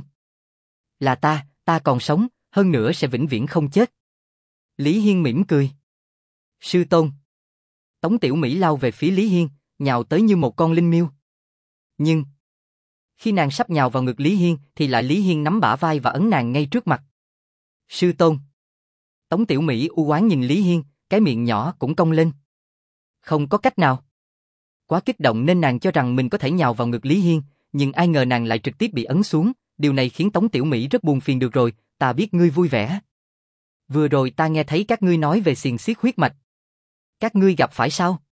Là ta, ta còn sống, hơn nữa sẽ vĩnh viễn không chết. Lý Hiên mỉm cười. Sư tôn. Tống Tiểu Mỹ lao về phía Lý Hiên, nhào tới như một con linh miêu. Nhưng khi nàng sắp nhào vào ngực Lý Hiên thì lại Lý Hiên nắm bả vai và ấn nàng ngay trước mặt. Sư tôn. Tống Tiểu Mỹ u oán nhìn Lý Hiên, cái miệng nhỏ cũng cong lên. Không có cách nào. Quá kích động nên nàng cho rằng mình có thể nhào vào ngực Lý Hiên, nhưng ai ngờ nàng lại trực tiếp bị ấn xuống, điều này khiến Tống Tiểu Mỹ rất buồn phiền. Được rồi, ta biết ngươi vui vẻ. Vừa rồi ta nghe thấy các ngươi nói về xiềng xiết huyết mạch. Các ngươi gặp phải sao?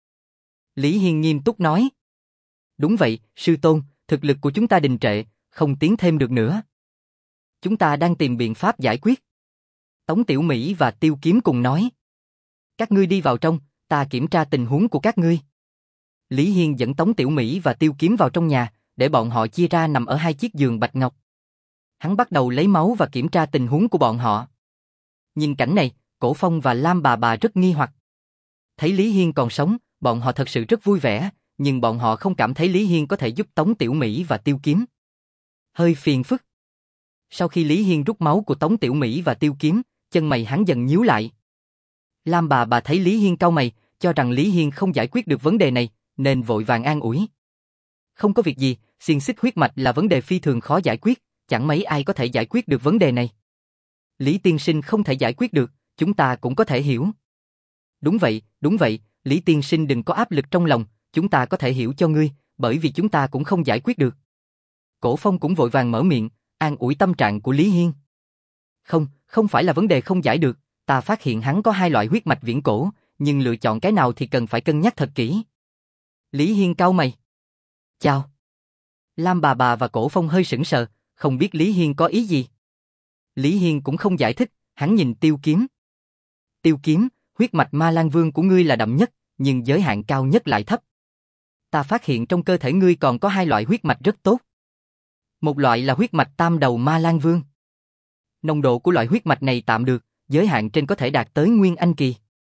Lý Hiên nghiêm túc nói. Đúng vậy, sư tôn, thực lực của chúng ta đình trệ, không tiến thêm được nữa. Chúng ta đang tìm biện pháp giải quyết. Tống Tiểu Mỹ và Tiêu Kiếm cùng nói. Các ngươi đi vào trong, ta kiểm tra tình huống của các ngươi. Lý Hiên dẫn Tống Tiểu Mỹ và Tiêu Kiếm vào trong nhà, để bọn họ chia ra nằm ở hai chiếc giường bạch ngọc. Hắn bắt đầu lấy máu và kiểm tra tình huống của bọn họ. Nhìn cảnh này, Cổ Phong và Lam bà bà rất nghi hoặc. Thấy Lý Hiên còn sống, bọn họ thật sự rất vui vẻ, nhưng bọn họ không cảm thấy Lý Hiên có thể giúp Tống Tiểu Mỹ và Tiêu Kiếm. Hơi phiền phức. Sau khi Lý Hiên rút máu của Tống Tiểu Mỹ và Tiêu Kiếm, chân mày hắn dần nhíu lại. Lam bà bà thấy Lý Hiên cau mày, cho rằng Lý Hiên không giải quyết được vấn đề này, nên vội vàng an ủi. Không có việc gì, xiềng xích huyết mạch là vấn đề phi thường khó giải quyết, chẳng mấy ai có thể giải quyết được vấn đề này. Lý tiên sinh không thể giải quyết được, chúng ta cũng có thể hiểu. Đúng vậy, đúng vậy, Lý tiên sinh đừng có áp lực trong lòng, chúng ta có thể hiểu cho ngươi, bởi vì chúng ta cũng không giải quyết được. Cổ Phong cũng vội vàng mở miệng, an ủi tâm trạng của Lý Hiên. Không, không phải là vấn đề không giải được, ta phát hiện hắn có hai loại huyết mạch viễn cổ, nhưng lựa chọn cái nào thì cần phải cân nhắc thật kỹ. Lý Hiên cau mày. Chào. Lam bà bà và Cổ Phong hơi sững sờ, không biết Lý Hiên có ý gì. Lý Hiên cũng không giải thích, hắn nhìn Tiêu Kiếm. Tiêu Kiếm, huyết mạch Ma Lan Vương của ngươi là đậm nhất, nhưng giới hạn cao nhất lại thấp. Ta phát hiện trong cơ thể ngươi còn có hai loại huyết mạch rất tốt. Một loại là huyết mạch tam đầu Ma Lan Vương. Nồng độ của loại huyết mạch này tạm được, giới hạn trên có thể đạt tới Nguyên Anh kỳ.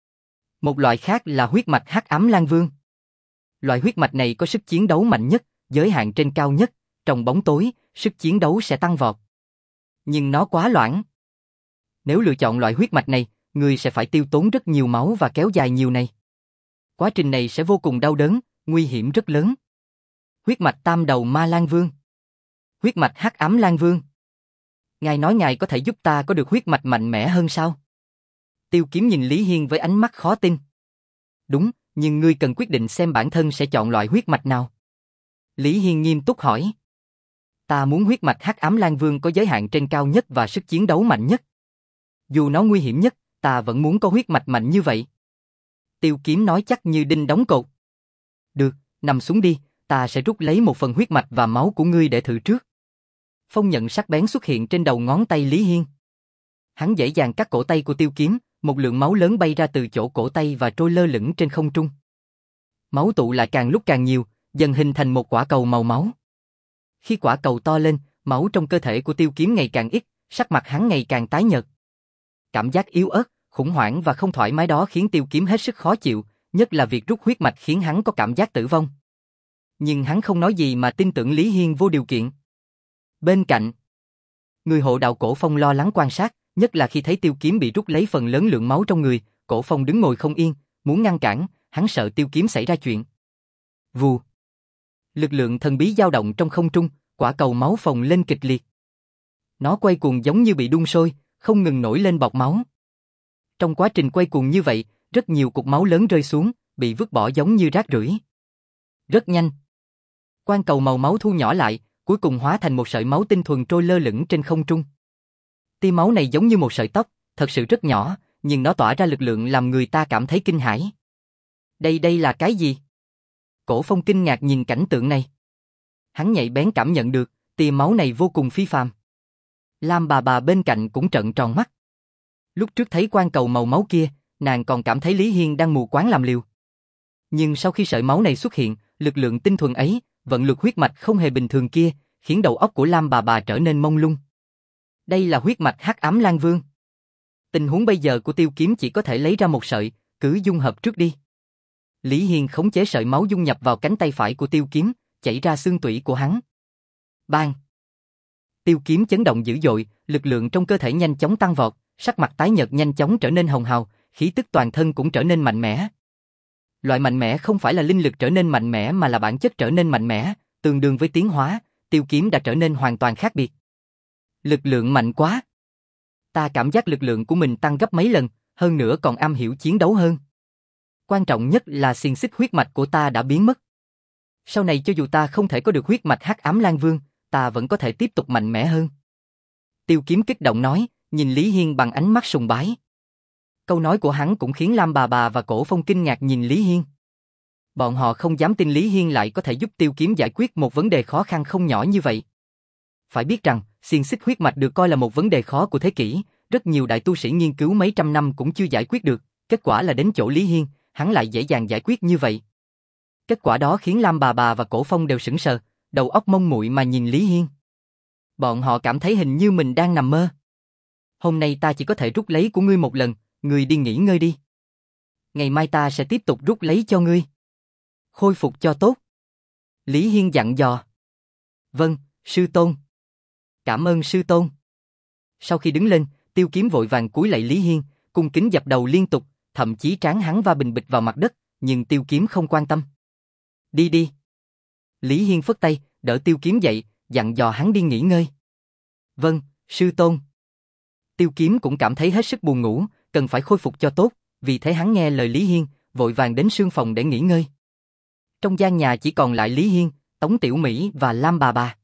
Một loại khác là huyết mạch Hắc Ám Lan Vương. Loại huyết mạch này có sức chiến đấu mạnh nhất, giới hạn trên cao nhất, trong bóng tối, sức chiến đấu sẽ tăng vọt. Nhưng nó quá loãng. Nếu lựa chọn loại huyết mạch này, ngươi sẽ phải tiêu tốn rất nhiều máu và kéo dài nhiều này. Quá trình này sẽ vô cùng đau đớn, nguy hiểm rất lớn. Huyết mạch tam đầu Ma Lan Vương. Huyết mạch Hắc Ám Lan Vương. Ngài nói ngài có thể giúp ta có được huyết mạch mạnh mẽ hơn sao? Tiêu Kiếm nhìn Lý Hiên với ánh mắt khó tin. Đúng, nhưng ngươi cần quyết định xem bản thân sẽ chọn loại huyết mạch nào. Lý Hiên nghiêm túc hỏi. Ta muốn huyết mạch Hắc Ám Lan Vương có giới hạn trên cao nhất và sức chiến đấu mạnh nhất. Dù nó nguy hiểm nhất, ta vẫn muốn có huyết mạch mạnh như vậy. Tiêu Kiếm nói chắc như đinh đóng cột. Được, nằm xuống đi, ta sẽ rút lấy một phần huyết mạch và máu của ngươi để thử trước. Phong nhận sắc bén xuất hiện trên đầu ngón tay Lý Hiên. Hắn dễ dàng cắt cổ tay của Tiêu Kiếm, một lượng máu lớn bay ra từ chỗ cổ tay và trôi lơ lửng trên không trung. Máu tụ lại càng lúc càng nhiều, dần hình thành một quả cầu màu máu. Khi quả cầu to lên, máu trong cơ thể của Tiêu Kiếm ngày càng ít, sắc mặt hắn ngày càng tái nhợt. Cảm giác yếu ớt, khủng hoảng và không thoải mái đó khiến Tiêu Kiếm hết sức khó chịu, nhất là việc rút huyết mạch khiến hắn có cảm giác tử vong. Nhưng hắn không nói gì mà tin tưởng Lý Hiên vô điều kiện. Bên cạnh, người hộ đạo Cổ Phong lo lắng quan sát, nhất là khi thấy Tiêu Kiếm bị rút lấy phần lớn lượng máu trong người, Cổ Phong đứng ngồi không yên, muốn ngăn cản, hắn sợ Tiêu Kiếm xảy ra chuyện. Vù. Lực lượng thần bí dao động trong không trung, quả cầu máu phồng lên kịch liệt. Nó quay cuồng giống như bị đun sôi, không ngừng nổi lên bọt máu. Trong quá trình quay cuồng như vậy, rất nhiều cục máu lớn rơi xuống, bị vứt bỏ giống như rác rưởi. Rất nhanh, quan cầu màu máu thu nhỏ lại, cuối cùng hóa thành một sợi máu tinh thuần trôi lơ lửng trên không trung. Tia máu này giống như một sợi tóc, thật sự rất nhỏ, nhưng nó tỏa ra lực lượng làm người ta cảm thấy kinh hãi. Đây đây là cái gì? Cổ Phong kinh ngạc nhìn cảnh tượng này. Hắn nhạy bén cảm nhận được, tia máu này vô cùng phi phàm. Lam bà bà bên cạnh cũng trợn tròn mắt. Lúc trước thấy quan cầu màu máu kia, nàng còn cảm thấy Lý Hiên đang mù quáng làm liều. Nhưng sau khi sợi máu này xuất hiện, lực lượng tinh thuần ấy, vận lực huyết mạch không hề bình thường kia, khiến đầu óc của Lam bà bà trở nên mông lung. Đây là huyết mạch Hắc Ám Lan Vương. Tình huống bây giờ của Tiêu Kiếm chỉ có thể lấy ra một sợi, cứ dung hợp trước đi. Lý Hiên khống chế sợi máu dung nhập vào cánh tay phải của Tiêu Kiếm, chảy ra xương tủy của hắn. Bang! Tiêu Kiếm chấn động dữ dội, lực lượng trong cơ thể nhanh chóng tăng vọt, sắc mặt tái nhợt nhanh chóng trở nên hồng hào, khí tức toàn thân cũng trở nên mạnh mẽ. Loại mạnh mẽ không phải là linh lực trở nên mạnh mẽ mà là bản chất trở nên mạnh mẽ, tương đương với tiến hóa, Tiêu Kiếm đã trở nên hoàn toàn khác biệt. Lực lượng mạnh quá! Ta cảm giác lực lượng của mình tăng gấp mấy lần, hơn nữa còn am hiểu chiến đấu hơn. Quan trọng nhất là xiềng xích huyết mạch của ta đã biến mất. Sau này cho dù ta không thể có được huyết mạch Hắc Ám Lan Vương, ta vẫn có thể tiếp tục mạnh mẽ hơn. Tiêu Kiếm kích động nói, nhìn Lý Hiên bằng ánh mắt sùng bái. Câu nói của hắn cũng khiến Lam bà bà và Cổ Phong kinh ngạc nhìn Lý Hiên. Bọn họ không dám tin Lý Hiên lại có thể giúp Tiêu Kiếm giải quyết một vấn đề khó khăn không nhỏ như vậy. Phải biết rằng, xiềng xích huyết mạch được coi là một vấn đề khó của thế kỷ, rất nhiều đại tu sĩ nghiên cứu mấy trăm năm cũng chưa giải quyết được, kết quả là đến chỗ Lý Hiên, hắn lại dễ dàng giải quyết như vậy. Kết quả đó khiến Lam bà bà và Cổ Phong đều sững sờ, đầu óc mông muội mà nhìn Lý Hiên. Bọn họ cảm thấy hình như mình đang nằm mơ. Hôm nay ta chỉ có thể rút lấy của ngươi một lần, ngươi đi nghỉ ngơi đi. Ngày mai ta sẽ tiếp tục rút lấy cho ngươi. Khôi phục cho tốt. Lý Hiên dặn dò. Vâng, sư tôn. Cảm ơn sư tôn. Sau khi đứng lên, Tiêu Kiếm vội vàng cúi lạy Lý Hiên, cung kính dập đầu liên tục, thậm chí trán hắn va bình bịch vào mặt đất, nhưng Tiêu Kiếm không quan tâm. Đi đi. Lý Hiên phất tay, đỡ Tiêu Kiếm dậy, dặn dò hắn đi nghỉ ngơi. Vâng, sư tôn. Tiêu Kiếm cũng cảm thấy hết sức buồn ngủ, cần phải khôi phục cho tốt, vì thế hắn nghe lời Lý Hiên, vội vàng đến sương phòng để nghỉ ngơi. Trong gian nhà chỉ còn lại Lý Hiên, Tống Tiểu Mỹ và Lam bà bà.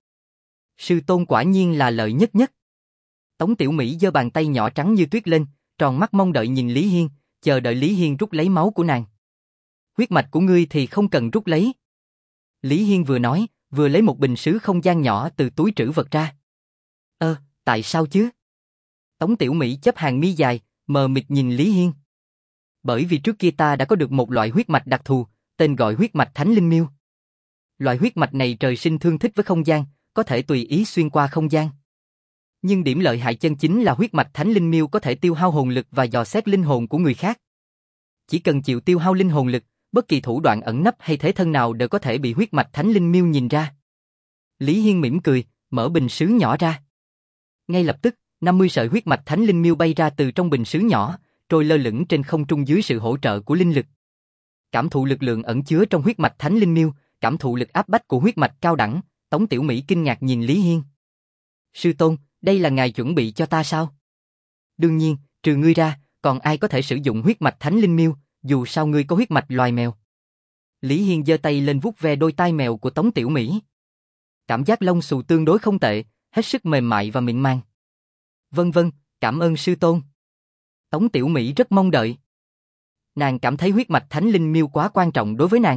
Sư tôn quả nhiên là lợi nhất nhất. Tống Tiểu Mỹ giơ bàn tay nhỏ trắng như tuyết lên, tròn mắt mong đợi nhìn Lý Hiên, chờ đợi Lý Hiên rút lấy máu của nàng. Huyết mạch của ngươi thì không cần rút lấy. Lý Hiên vừa nói, vừa lấy một bình sứ không gian nhỏ từ túi trữ vật ra. Ơ, tại sao chứ? Tống Tiểu Mỹ chớp hàng mi dài, mờ mịt nhìn Lý Hiên. Bởi vì trước kia ta đã có được một loại huyết mạch đặc thù, tên gọi huyết mạch Thánh Linh Miêu. Loại huyết mạch này trời sinh thương thích với không gian, có thể tùy ý xuyên qua không gian. Nhưng điểm lợi hại chân chính là huyết mạch Thánh Linh Miêu có thể tiêu hao hồn lực và dò xét linh hồn của người khác. Chỉ cần chịu tiêu hao linh hồn lực, bất kỳ thủ đoạn ẩn nấp hay thế thân nào đều có thể bị huyết mạch Thánh Linh Miêu nhìn ra. Lý Hiên mỉm cười, mở bình sứ nhỏ ra. Ngay lập tức, năm mươi sợi huyết mạch Thánh Linh Miêu bay ra từ trong bình sứ nhỏ, trôi lơ lửng trên không trung dưới sự hỗ trợ của linh lực. Cảm thụ lực lượng ẩn chứa trong huyết mạch Thánh Linh Miêu, cảm thụ lực áp bách của huyết mạch cao đẳng, Tống Tiểu Mỹ kinh ngạc nhìn Lý Hiên. Sư tôn, đây là ngài chuẩn bị cho ta sao? Đương nhiên, trừ ngươi ra, còn ai có thể sử dụng huyết mạch Thánh Linh Miêu, dù sao ngươi có huyết mạch loài mèo. Lý Hiên giơ tay lên vuốt ve đôi tai mèo của Tống Tiểu Mỹ. Cảm giác lông xù tương đối không tệ, hết sức mềm mại và mịn màng. Vân vân, cảm ơn sư tôn. Tống Tiểu Mỹ rất mong đợi. Nàng cảm thấy huyết mạch Thánh Linh Miêu quá quan trọng đối với nàng.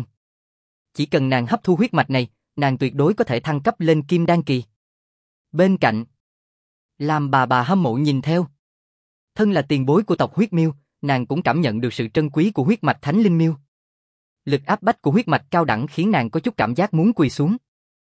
Chỉ cần nàng hấp thu huyết mạch này, nàng tuyệt đối có thể thăng cấp lên Kim Đan kỳ. Bên cạnh, Lam bà bà hâm mộ nhìn theo. Thân là tiền bối của tộc huyết miêu, nàng cũng cảm nhận được sự trân quý của huyết mạch Thánh Linh Miêu. Lực áp bách của huyết mạch cao đẳng khiến nàng có chút cảm giác muốn quỳ xuống.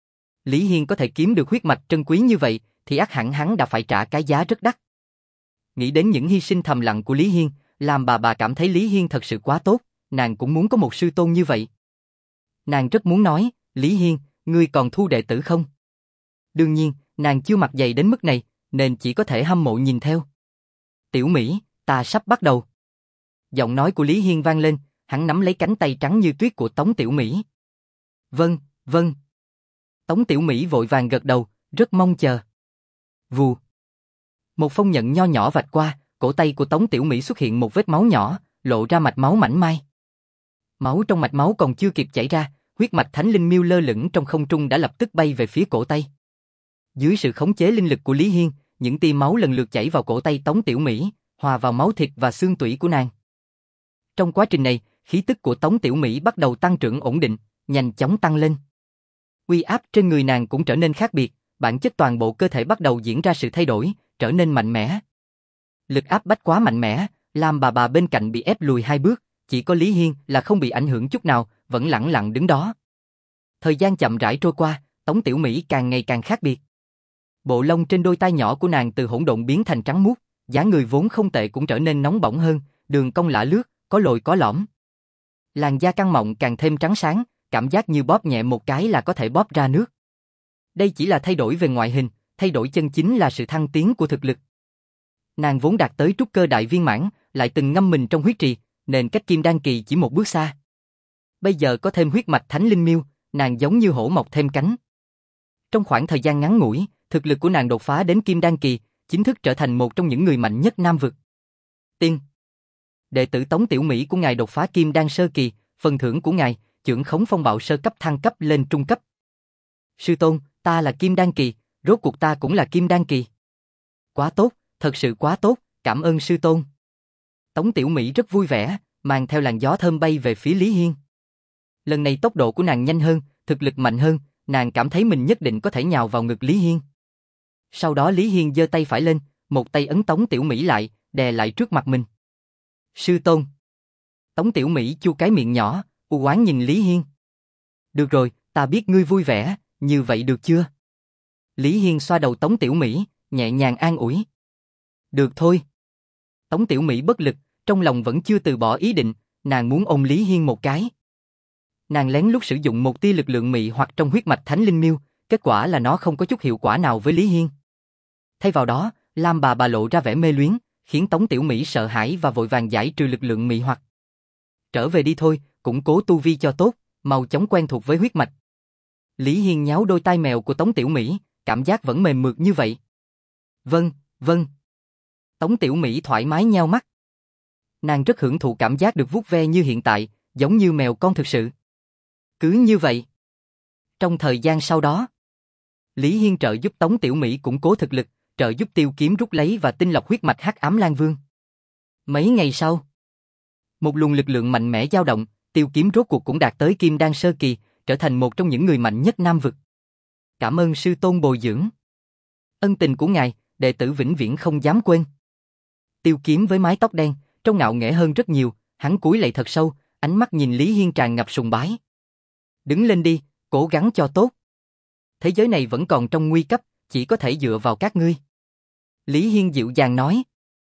Lý Hiên có thể kiếm được huyết mạch trân quý như vậy, thì ắt hẳn hắn đã phải trả cái giá rất đắt. Nghĩ đến những hy sinh thầm lặng của Lý Hiên, làm bà bà cảm thấy Lý Hiên thật sự quá tốt, nàng cũng muốn có một sư tôn như vậy. Nàng rất muốn nói, Lý Hiên, ngươi còn thu đệ tử không? Đương nhiên, nàng chưa mặt dày đến mức này, nên chỉ có thể hâm mộ nhìn theo. Tiểu Mỹ, ta sắp bắt đầu. Giọng nói của Lý Hiên vang lên, hắn nắm lấy cánh tay trắng như tuyết của Tống Tiểu Mỹ. Vâng, vâng. Tống Tiểu Mỹ vội vàng gật đầu, rất mong chờ. Vù. Một phong nhận nho nhỏ vạch qua, cổ tay của Tống Tiểu Mỹ xuất hiện một vết máu nhỏ, lộ ra mạch máu mảnh mai. Máu trong mạch máu còn chưa kịp chảy ra, huyết mạch Thánh Linh Miêu lơ lửng trong không trung đã lập tức bay về phía cổ tay. Dưới sự khống chế linh lực của Lý Hiên, những tia máu lần lượt chảy vào cổ tay Tống Tiểu Mỹ, hòa vào máu thịt và xương tủy của nàng. Trong quá trình này, khí tức của Tống Tiểu Mỹ bắt đầu tăng trưởng ổn định, nhanh chóng tăng lên. Uy áp trên người nàng cũng trở nên khác biệt, bản chất toàn bộ cơ thể bắt đầu diễn ra sự thay đổi, trở nên mạnh mẽ. Lực áp bách quá mạnh mẽ, làm bà bà bên cạnh bị ép lùi hai bước, chỉ có Lý Hiên là không bị ảnh hưởng chút nào, vẫn lẳng lặng đứng đó. Thời gian chậm rãi trôi qua, Tống Tiểu Mỹ càng ngày càng khác biệt. Bộ lông trên đôi tay nhỏ của nàng từ hỗn độn biến thành trắng muốt, dáng người vốn không tệ cũng trở nên nóng bỏng hơn, đường cong lả lướt, có lồi có lõm. Làn da căng mọng càng thêm trắng sáng, cảm giác như bóp nhẹ một cái là có thể bóp ra nước. Đây chỉ là thay đổi về ngoại hình, thay đổi chân chính là sự thăng tiến của thực lực. Nàng vốn đạt tới trúc cơ đại viên mãn, lại từng ngâm mình trong huyết trì, nên cách Kim Đan kỳ chỉ một bước xa. Bây giờ có thêm huyết mạch Thánh Linh Miêu, nàng giống như hổ mọc thêm cánh. Trong khoảng thời gian ngắn ngủi, thực lực của nàng đột phá đến Kim Đan kỳ, chính thức trở thành một trong những người mạnh nhất Nam vực. Tiên. Đệ tử Tống Tiểu Mỹ của ngài đột phá Kim Đan sơ kỳ, phần thưởng của ngài, chưởng khống phong bạo sơ cấp thăng cấp lên trung cấp. Sư tôn, ta là Kim Đan kỳ, rốt cuộc ta cũng là Kim Đan kỳ. Quá tốt, thật sự quá tốt, cảm ơn sư tôn. Tống Tiểu Mỹ rất vui vẻ, mang theo làn gió thơm bay về phía Lý Hiên. Lần này tốc độ của nàng nhanh hơn, thực lực mạnh hơn, nàng cảm thấy mình nhất định có thể nhào vào ngực Lý Hiên. Sau đó Lý Hiên giơ tay phải lên, một tay ấn Tống Tiểu Mỹ lại, đè lại trước mặt mình. Sư tôn. Tống Tiểu Mỹ chu cái miệng nhỏ, u oán nhìn Lý Hiên. Được rồi, ta biết ngươi vui vẻ, như vậy được chưa? Lý Hiên xoa đầu Tống Tiểu Mỹ, nhẹ nhàng an ủi. Được thôi. Tống Tiểu Mỹ bất lực, trong lòng vẫn chưa từ bỏ ý định, nàng muốn ôm Lý Hiên một cái. Nàng lén lút sử dụng một tia lực lượng mị hoặc trong huyết mạch Thánh Linh Miêu, kết quả là nó không có chút hiệu quả nào với Lý Hiên. Thay vào đó, Lam bà bà lộ ra vẻ mê luyến, khiến Tống Tiểu Mỹ sợ hãi và vội vàng giải trừ lực lượng mị hoặc. Trở về đi thôi, củng cố tu vi cho tốt, mau chóng quen thuộc với huyết mạch. Lý Hiên nháo đôi tai mèo của Tống Tiểu Mỹ, cảm giác vẫn mềm mượt như vậy. Vâng, vâng. Tống Tiểu Mỹ thoải mái nheo mắt. Nàng rất hưởng thụ cảm giác được vuốt ve như hiện tại, giống như mèo con thực sự. Cứ như vậy. Trong thời gian sau đó, Lý Hiên trợ giúp Tống Tiểu Mỹ củng cố thực lực, trợ giúp Tiêu Kiếm rút lấy và tinh lọc huyết mạch Hắc Ám Lan Vương. Mấy ngày sau, một luồng lực lượng mạnh mẽ dao động, Tiêu Kiếm rốt cuộc cũng đạt tới Kim Đan sơ kỳ, trở thành một trong những người mạnh nhất Nam vực. Cảm ơn sư tôn bồi dưỡng. Ân tình của ngài, đệ tử vĩnh viễn không dám quên. Tiêu Kiếm với mái tóc đen, trông ngạo nghễ hơn rất nhiều, hắn cúi lạy thật sâu, ánh mắt nhìn Lý Hiên tràn ngập sùng bái. Đứng lên đi, cố gắng cho tốt. Thế giới này vẫn còn trong nguy cấp, chỉ có thể dựa vào các ngươi. Lý Hiên dịu dàng nói.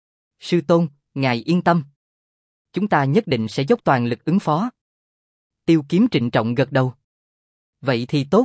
Sư tôn, ngài yên tâm. Chúng ta nhất định sẽ dốc toàn lực ứng phó. Tiêu Kiếm trịnh trọng gật đầu. Vậy thì tốt.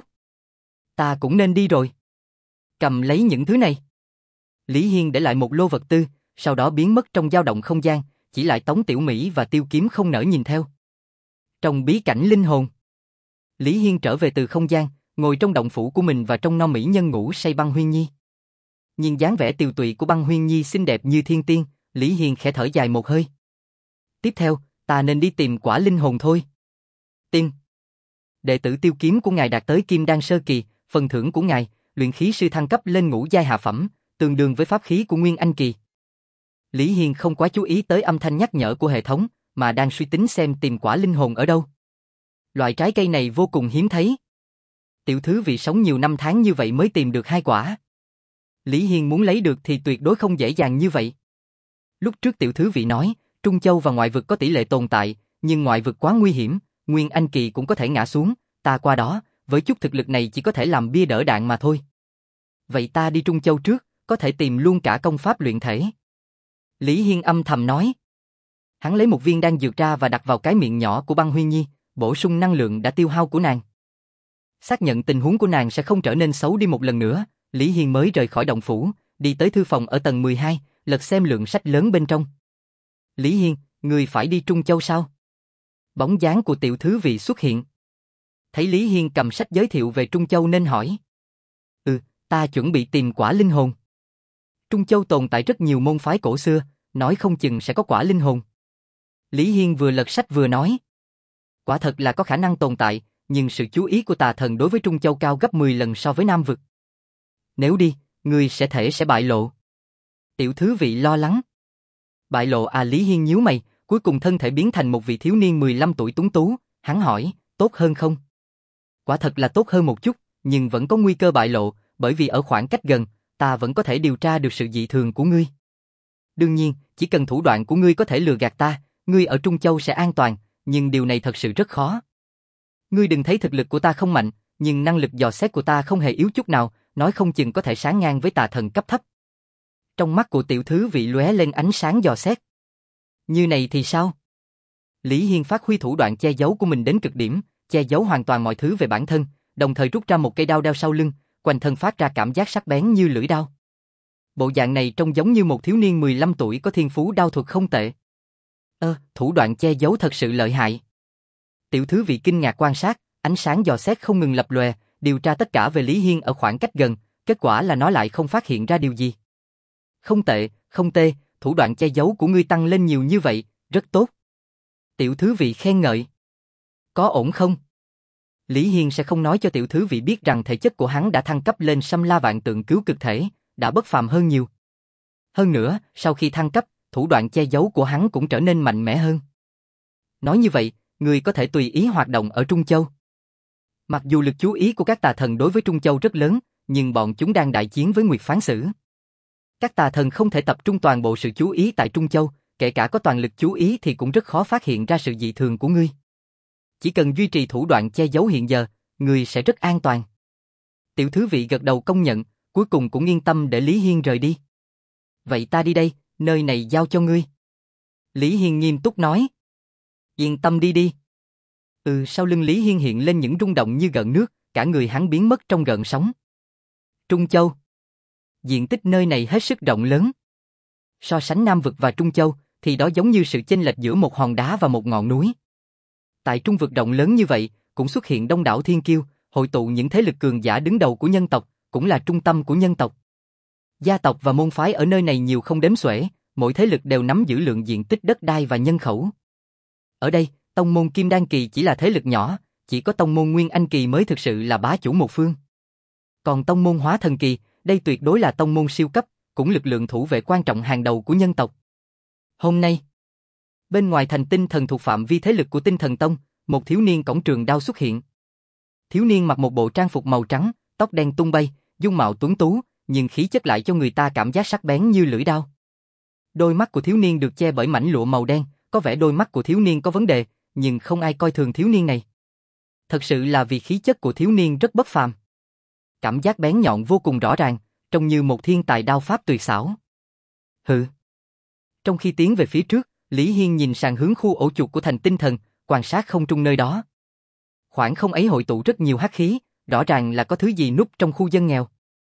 Ta cũng nên đi rồi. Cầm lấy những thứ này. Lý Hiên để lại một lô vật tư, sau đó biến mất trong dao động không gian, chỉ lại Tống Tiểu Mỹ và Tiêu Kiếm không nỡ nhìn theo. Trong bí cảnh linh hồn, Lý Hiên trở về từ không gian, ngồi trong động phủ của mình và trong no mỹ nhân ngủ say Băng Huyên Nhi. Nhìn dáng vẻ tiều tụy của Băng Huyên Nhi xinh đẹp như thiên tiên, Lý Hiên khẽ thở dài một hơi. Tiếp theo, ta nên đi tìm quả linh hồn thôi. Tiên. Đệ tử Tiêu Kiếm của ngài đạt tới Kim Đan sơ kỳ, phần thưởng của ngài, luyện khí sư thăng cấp lên ngũ giai hạ phẩm, tương đương với pháp khí của Nguyên Anh kỳ. Lý Hiên không quá chú ý tới âm thanh nhắc nhở của hệ thống, mà đang suy tính xem tìm quả linh hồn ở đâu. Loại trái cây này vô cùng hiếm thấy. Tiểu thư vì sống nhiều năm tháng như vậy mới tìm được hai quả. Lý Hiên muốn lấy được thì tuyệt đối không dễ dàng như vậy. Lúc trước tiểu thư vị nói, Trung Châu và ngoại vực có tỷ lệ tồn tại, nhưng ngoại vực quá nguy hiểm, Nguyên Anh kỳ cũng có thể ngã xuống, ta qua đó, với chút thực lực này chỉ có thể làm bia đỡ đạn mà thôi. Vậy ta đi Trung Châu trước, có thể tìm luôn cả công pháp luyện thể. Lý Hiên âm thầm nói. Hắn lấy một viên đan dược ra và đặt vào cái miệng nhỏ của Băng Huyên Nhi, bổ sung năng lượng đã tiêu hao của nàng. Xác nhận tình huống của nàng sẽ không trở nên xấu đi một lần nữa, Lý Hiên mới rời khỏi động phủ, đi tới thư phòng ở tầng mười hai, lật xem lượng sách lớn bên trong. Lý Hiên, người phải đi Trung Châu sao? Bóng dáng của tiểu thứ vị xuất hiện. Thấy Lý Hiên cầm sách giới thiệu về Trung Châu nên hỏi. Ừ, ta chuẩn bị tìm quả linh hồn. Trung Châu tồn tại rất nhiều môn phái cổ xưa, nói không chừng sẽ có quả linh hồn. Lý Hiên vừa lật sách vừa nói. Quả thật là có khả năng tồn tại, nhưng sự chú ý của tà thần đối với Trung Châu cao gấp mười lần so với Nam Vực. Nếu đi, người sẽ thể sẽ bại lộ. Tiểu thứ vị lo lắng. Bại lộ à? Lý Hiên nhíu mày, cuối cùng thân thể biến thành một vị thiếu niên mười lăm tuổi tuấn tú, hắn hỏi, tốt hơn không? Quả thật là tốt hơn một chút, nhưng vẫn có nguy cơ bại lộ, bởi vì ở khoảng cách gần, ta vẫn có thể điều tra được sự dị thường của ngươi. Đương nhiên, chỉ cần thủ đoạn của ngươi có thể lừa gạt ta, ngươi ở Trung Châu sẽ an toàn, nhưng điều này thật sự rất khó. Ngươi đừng thấy thực lực của ta không mạnh, nhưng năng lực dò xét của ta không hề yếu chút nào, nói không chừng có thể sánh ngang với tà thần cấp thấp. Trong mắt của tiểu thứ vị lóe lên ánh sáng dò xét. Như này thì sao? Lý Hiên phát huy thủ đoạn che giấu của mình đến cực điểm, che giấu hoàn toàn mọi thứ về bản thân, đồng thời rút ra một cây đao đeo sau lưng, quanh thân phát ra cảm giác sắc bén như lưỡi đao. Bộ dạng này trông giống như một thiếu niên mười lăm tuổi có thiên phú đao thuật không tệ. Ơ, thủ đoạn che giấu thật sự lợi hại. Tiểu thứ vị kinh ngạc quan sát, ánh sáng dò xét không ngừng lập lòe, điều tra tất cả về Lý Hiên ở khoảng cách gần, kết quả là nó lại không phát hiện ra điều gì. Không tệ, không tệ, thủ đoạn che giấu của ngươi tăng lên nhiều như vậy, rất tốt. Tiểu thứ vị khen ngợi. Có ổn không? Lý Hiên sẽ không nói cho tiểu thứ vị biết rằng thể chất của hắn đã thăng cấp lên Sâm La Vạn Tượng Cứu Cực Thể, đã bất phàm hơn nhiều. Hơn nữa, sau khi thăng cấp, thủ đoạn che giấu của hắn cũng trở nên mạnh mẽ hơn. Nói như vậy, người có thể tùy ý hoạt động ở Trung Châu. Mặc dù lực chú ý của các tà thần đối với Trung Châu rất lớn, nhưng bọn chúng đang đại chiến với Nguyệt Phán Sử. Các tà thần không thể tập trung toàn bộ sự chú ý tại Trung Châu, kể cả có toàn lực chú ý thì cũng rất khó phát hiện ra sự dị thường của ngươi. Chỉ cần duy trì thủ đoạn che giấu hiện giờ, ngươi sẽ rất an toàn. Tiểu thứ vị gật đầu công nhận, cuối cùng cũng yên tâm để Lý Hiên rời đi. Vậy ta đi đây, nơi này giao cho ngươi. Lý Hiên nghiêm túc nói. Yên tâm đi đi. Ừ, sau lưng Lý Hiên hiện lên những rung động như gợn nước, cả người hắn biến mất trong gợn sóng. Trung Châu. Diện tích nơi này hết sức rộng lớn. So sánh Nam Vực và Trung Châu, thì đó giống như sự chênh lệch giữa một hòn đá và một ngọn núi. Tại Trung Vực rộng lớn như vậy, cũng xuất hiện đông đảo thiên kiêu, hội tụ những thế lực cường giả đứng đầu của nhân tộc, cũng là trung tâm của nhân tộc. Gia tộc và môn phái ở nơi này nhiều không đếm xuể, mỗi thế lực đều nắm giữ lượng diện tích đất đai và nhân khẩu. Ở đây, tông môn Kim Đan Kỳ chỉ là thế lực nhỏ, chỉ có tông môn Nguyên Anh Kỳ mới thực sự là bá chủ một phương. Còn tông môn Hóa Thần Kỳ, đây tuyệt đối là tông môn siêu cấp, cũng lực lượng thủ vệ quan trọng hàng đầu của nhân tộc. Hôm nay, bên ngoài thành Tinh Thần thuộc phạm vi thế lực của Tinh Thần Tông, một thiếu niên cổng trường đao xuất hiện. Thiếu niên mặc một bộ trang phục màu trắng, tóc đen tung bay, dung mạo tuấn tú, nhưng khí chất lại cho người ta cảm giác sắc bén như lưỡi đao. Đôi mắt của thiếu niên được che bởi mảnh lụa màu đen, có vẻ đôi mắt của thiếu niên có vấn đề, nhưng không ai coi thường thiếu niên này. Thật sự là vì khí chất của thiếu niên rất bất phàm. Cảm giác bén nhọn vô cùng rõ ràng, trông như một thiên tài đao pháp tuyệt xảo. Hừ. Trong khi tiến về phía trước, Lý Hiên nhìn sang hướng khu ổ chuột của thành Tinh Thần, quan sát không trung nơi đó. Khoảng không ấy hội tụ rất nhiều hắc khí, rõ ràng là có thứ gì núp trong khu dân nghèo.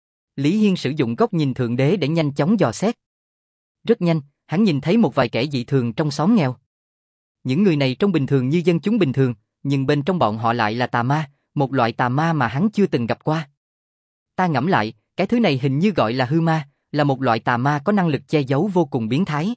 Lý Hiên sử dụng góc nhìn thượng đế để nhanh chóng dò xét. Rất nhanh, hắn nhìn thấy một vài kẻ dị thường trong xóm nghèo. Những người này trông bình thường như dân chúng bình thường, nhưng bên trong bọn họ lại là tà ma, một loại tà ma mà hắn chưa từng gặp qua. Ta ngẫm lại, cái thứ này hình như gọi là hư ma, là một loại tà ma có năng lực che giấu vô cùng biến thái.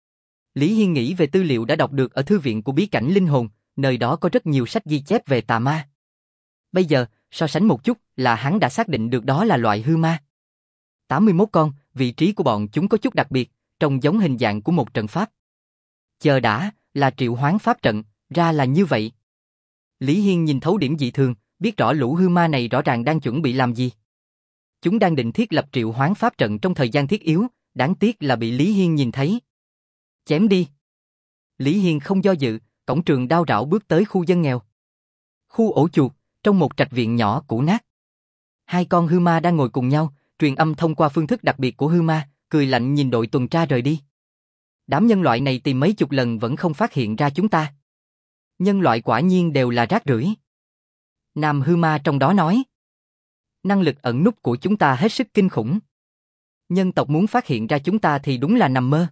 Lý Hiên nghĩ về tư liệu đã đọc được ở thư viện của bí cảnh linh hồn, nơi đó có rất nhiều sách ghi chép về tà ma. Bây giờ, so sánh một chút là hắn đã xác định được đó là loại hư ma. tám mươi mốt con, vị trí của bọn chúng có chút đặc biệt, trông giống hình dạng của một trận pháp. Chờ đã, là triệu hoán pháp trận, ra là như vậy. Lý Hiên nhìn thấu điểm dị thường, biết rõ lũ hư ma này rõ ràng đang chuẩn bị làm gì. Chúng đang định thiết lập triệu hoán pháp trận trong thời gian thiết yếu, đáng tiếc là bị Lý Hiên nhìn thấy. Chém đi. Lý Hiên không do dự, cổng trường đao rảo bước tới khu dân nghèo. Khu ổ chuột, trong một trạch viện nhỏ cũ nát. Hai con hư ma đang ngồi cùng nhau, truyền âm thông qua phương thức đặc biệt của hư ma, cười lạnh nhìn đội tuần tra rời đi. Đám nhân loại này tìm mấy chục lần vẫn không phát hiện ra chúng ta. Nhân loại quả nhiên đều là rác rưởi. Nam hư ma trong đó nói. Năng lực ẩn núp của chúng ta hết sức kinh khủng. Nhân tộc muốn phát hiện ra chúng ta thì đúng là nằm mơ.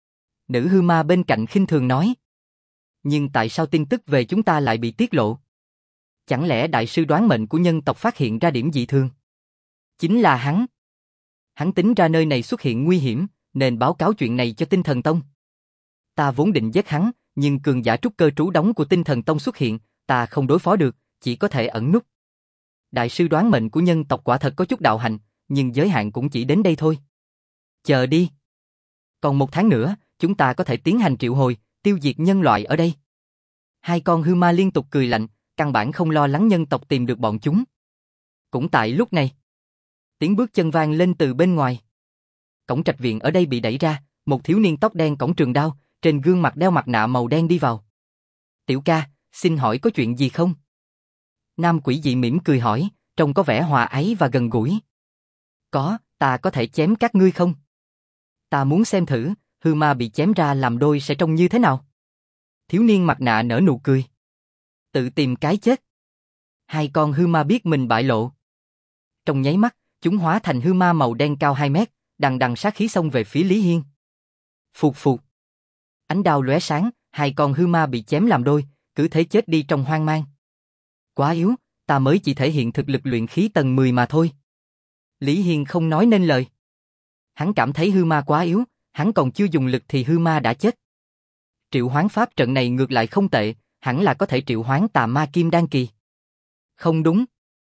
Nữ hư ma bên cạnh khinh thường nói. Nhưng tại sao tin tức về chúng ta lại bị tiết lộ? Chẳng lẽ đại sư đoán mệnh của nhân tộc phát hiện ra điểm dị thường? Chính là hắn. Hắn tính ra nơi này xuất hiện nguy hiểm, nên báo cáo chuyện này cho Tinh Thần Tông. Ta vốn định giết hắn, nhưng cường giả trúc cơ trú đóng của Tinh Thần Tông xuất hiện, ta không đối phó được, chỉ có thể ẩn núp. Đại sư đoán mệnh của nhân tộc quả thật có chút đạo hạnh, nhưng giới hạn cũng chỉ đến đây thôi. Chờ đi. Còn một tháng nữa, chúng ta có thể tiến hành triệu hồi, tiêu diệt nhân loại ở đây. Hai con hư ma liên tục cười lạnh, căn bản không lo lắng nhân tộc tìm được bọn chúng. Cũng tại lúc này, tiếng bước chân vang lên từ bên ngoài. Cổng trạch viện ở đây bị đẩy ra, một thiếu niên tóc đen cõng trường đao, trên gương mặt đeo mặt nạ màu đen đi vào. Tiểu ca, xin hỏi có chuyện gì không? Nam quỷ dị mỉm cười hỏi, trông có vẻ hòa ái và gần gũi. Có, ta có thể chém các ngươi không? Ta muốn xem thử, hư ma bị chém ra làm đôi sẽ trông như thế nào? Thiếu niên mặt nạ nở nụ cười. Tự tìm cái chết. Hai con hư ma biết mình bại lộ. Trong nháy mắt, chúng hóa thành hư ma màu đen cao hai mét, đằng đằng sát khí xông về phía Lý Hiên. Phụt phụt. Ánh đao lóe sáng, hai con hư ma bị chém làm đôi, cứ thế chết đi trong hoang mang. Quá yếu, ta mới chỉ thể hiện thực lực luyện khí tầng mười mà thôi. Lý Hiên không nói nên lời. Hắn cảm thấy hư ma quá yếu, hắn còn chưa dùng lực thì hư ma đã chết. Triệu hoán pháp trận này ngược lại không tệ, hẳn là có thể triệu hoán tà ma kim đan kỳ. Không đúng.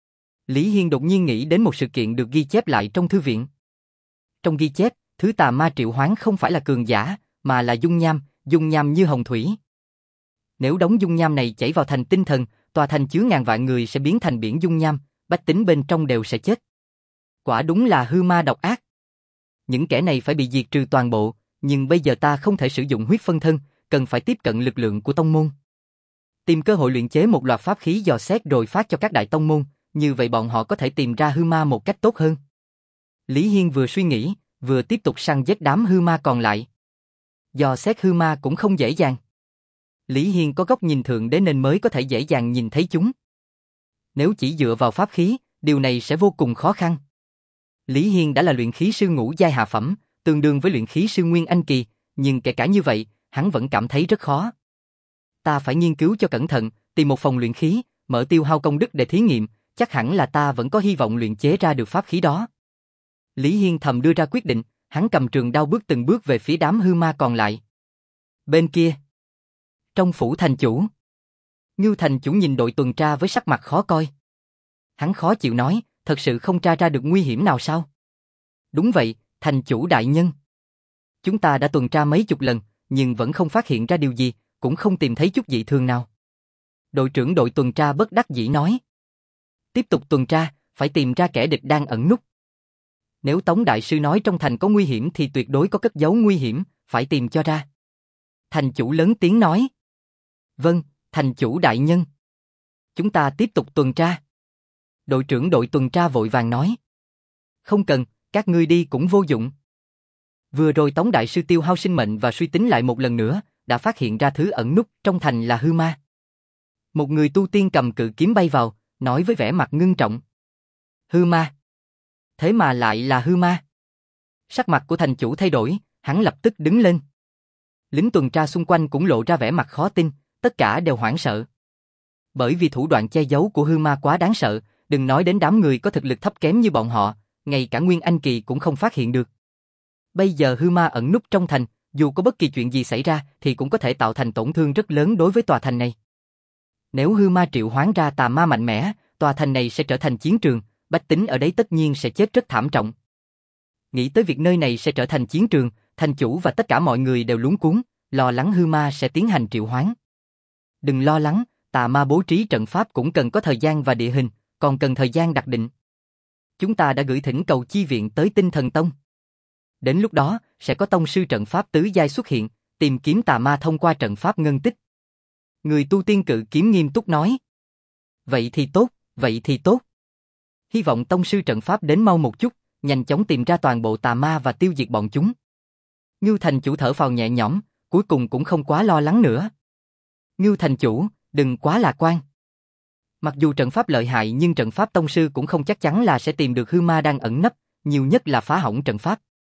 Lý Hiên đột nhiên nghĩ đến một sự kiện được ghi chép lại trong thư viện. Trong ghi chép, thứ tà ma triệu hoán không phải là cường giả, mà là dung nham, dung nham như hồng thủy. Nếu đống dung nham này chảy vào thành tinh thần, tòa thành chứa ngàn vạn người sẽ biến thành biển dung nham, bách tính bên trong đều sẽ chết. Quả đúng là hư ma độc ác. Những kẻ này phải bị diệt trừ toàn bộ, nhưng bây giờ ta không thể sử dụng huyết phân thân, cần phải tiếp cận lực lượng của tông môn. Tìm cơ hội luyện chế một loạt pháp khí dò xét rồi phát cho các đại tông môn, như vậy bọn họ có thể tìm ra hư ma một cách tốt hơn. Lý Hiên vừa suy nghĩ, vừa tiếp tục săn giết đám hư ma còn lại. Dò xét hư ma cũng không dễ dàng. Lý Hiên có góc nhìn thượng đế nên mới có thể dễ dàng nhìn thấy chúng. Nếu chỉ dựa vào pháp khí, điều này sẽ vô cùng khó khăn. Lý Hiên đã là luyện khí sư ngũ giai hạ phẩm, tương đương với luyện khí sư nguyên anh kỳ, nhưng kể cả như vậy, hắn vẫn cảm thấy rất khó. Ta phải nghiên cứu cho cẩn thận, tìm một phòng luyện khí, mở tiêu hao công đức để thí nghiệm, chắc hẳn là ta vẫn có hy vọng luyện chế ra được pháp khí đó. Lý Hiên thầm đưa ra quyết định, hắn cầm trường đao bước từng bước về phía đám hư ma còn lại. Bên kia, trong phủ thành chủ, Ngưu thành chủ nhìn đội tuần tra với sắc mặt khó coi. Hắn khó chịu nói, thật sự không tra ra được nguy hiểm nào sao? Đúng vậy, thành chủ đại nhân. Chúng ta đã tuần tra mấy chục lần, nhưng vẫn không phát hiện ra điều gì, cũng không tìm thấy chút dị thường nào. Đội trưởng đội tuần tra bất đắc dĩ nói. Tiếp tục tuần tra, phải tìm ra kẻ địch đang ẩn núp. Nếu Tống Đại Sư nói trong thành có nguy hiểm thì tuyệt đối có cất giấu nguy hiểm, phải tìm cho ra. Thành chủ lớn tiếng nói. Vâng, thành chủ đại nhân. Chúng ta tiếp tục tuần tra. Đội trưởng đội tuần tra vội vàng nói. Không cần, các ngươi đi cũng vô dụng. Vừa rồi Tống Đại Sư tiêu hao sinh mệnh và suy tính lại một lần nữa, đã phát hiện ra thứ ẩn núp trong thành là hư ma. Một người tu tiên cầm cự kiếm bay vào, nói với vẻ mặt ngưng trọng. Hư ma. Thế mà lại là hư ma. Sắc mặt của thành chủ thay đổi, hắn lập tức đứng lên. Lính tuần tra xung quanh cũng lộ ra vẻ mặt khó tin, tất cả đều hoảng sợ. Bởi vì thủ đoạn che giấu của hư ma quá đáng sợ, đừng nói đến đám người có thực lực thấp kém như bọn họ, ngay cả Nguyên Anh Kỳ cũng không phát hiện được. Bây giờ hư ma ẩn núp trong thành, dù có bất kỳ chuyện gì xảy ra thì cũng có thể tạo thành tổn thương rất lớn đối với tòa thành này. Nếu hư ma triệu hoán ra tà ma mạnh mẽ, tòa thành này sẽ trở thành chiến trường, bách tính ở đấy tất nhiên sẽ chết rất thảm trọng. Nghĩ tới việc nơi này sẽ trở thành chiến trường, thành chủ và tất cả mọi người đều luống cuống, lo lắng hư ma sẽ tiến hành triệu hoán. Đừng lo lắng, tà ma bố trí trận pháp cũng cần có thời gian và địa hình, còn cần thời gian đặc định. Chúng ta đã gửi thỉnh cầu chi viện tới Tinh Thần Tông. Đến lúc đó, sẽ có tông sư trận pháp tứ giai xuất hiện, tìm kiếm tà ma thông qua trận pháp ngân tích. Người tu tiên cự kiếm nghiêm túc nói. Vậy thì tốt, vậy thì tốt. Hy vọng tông sư trận pháp đến mau một chút, nhanh chóng tìm ra toàn bộ tà ma và tiêu diệt bọn chúng. Ngưu thành chủ thở phào nhẹ nhõm, cuối cùng cũng không quá lo lắng nữa. Ngưu thành chủ, đừng quá lạc quan. Mặc dù trận pháp lợi hại nhưng trận pháp tông sư cũng không chắc chắn là sẽ tìm được hư ma đang ẩn nấp, nhiều nhất là phá hỏng trận pháp.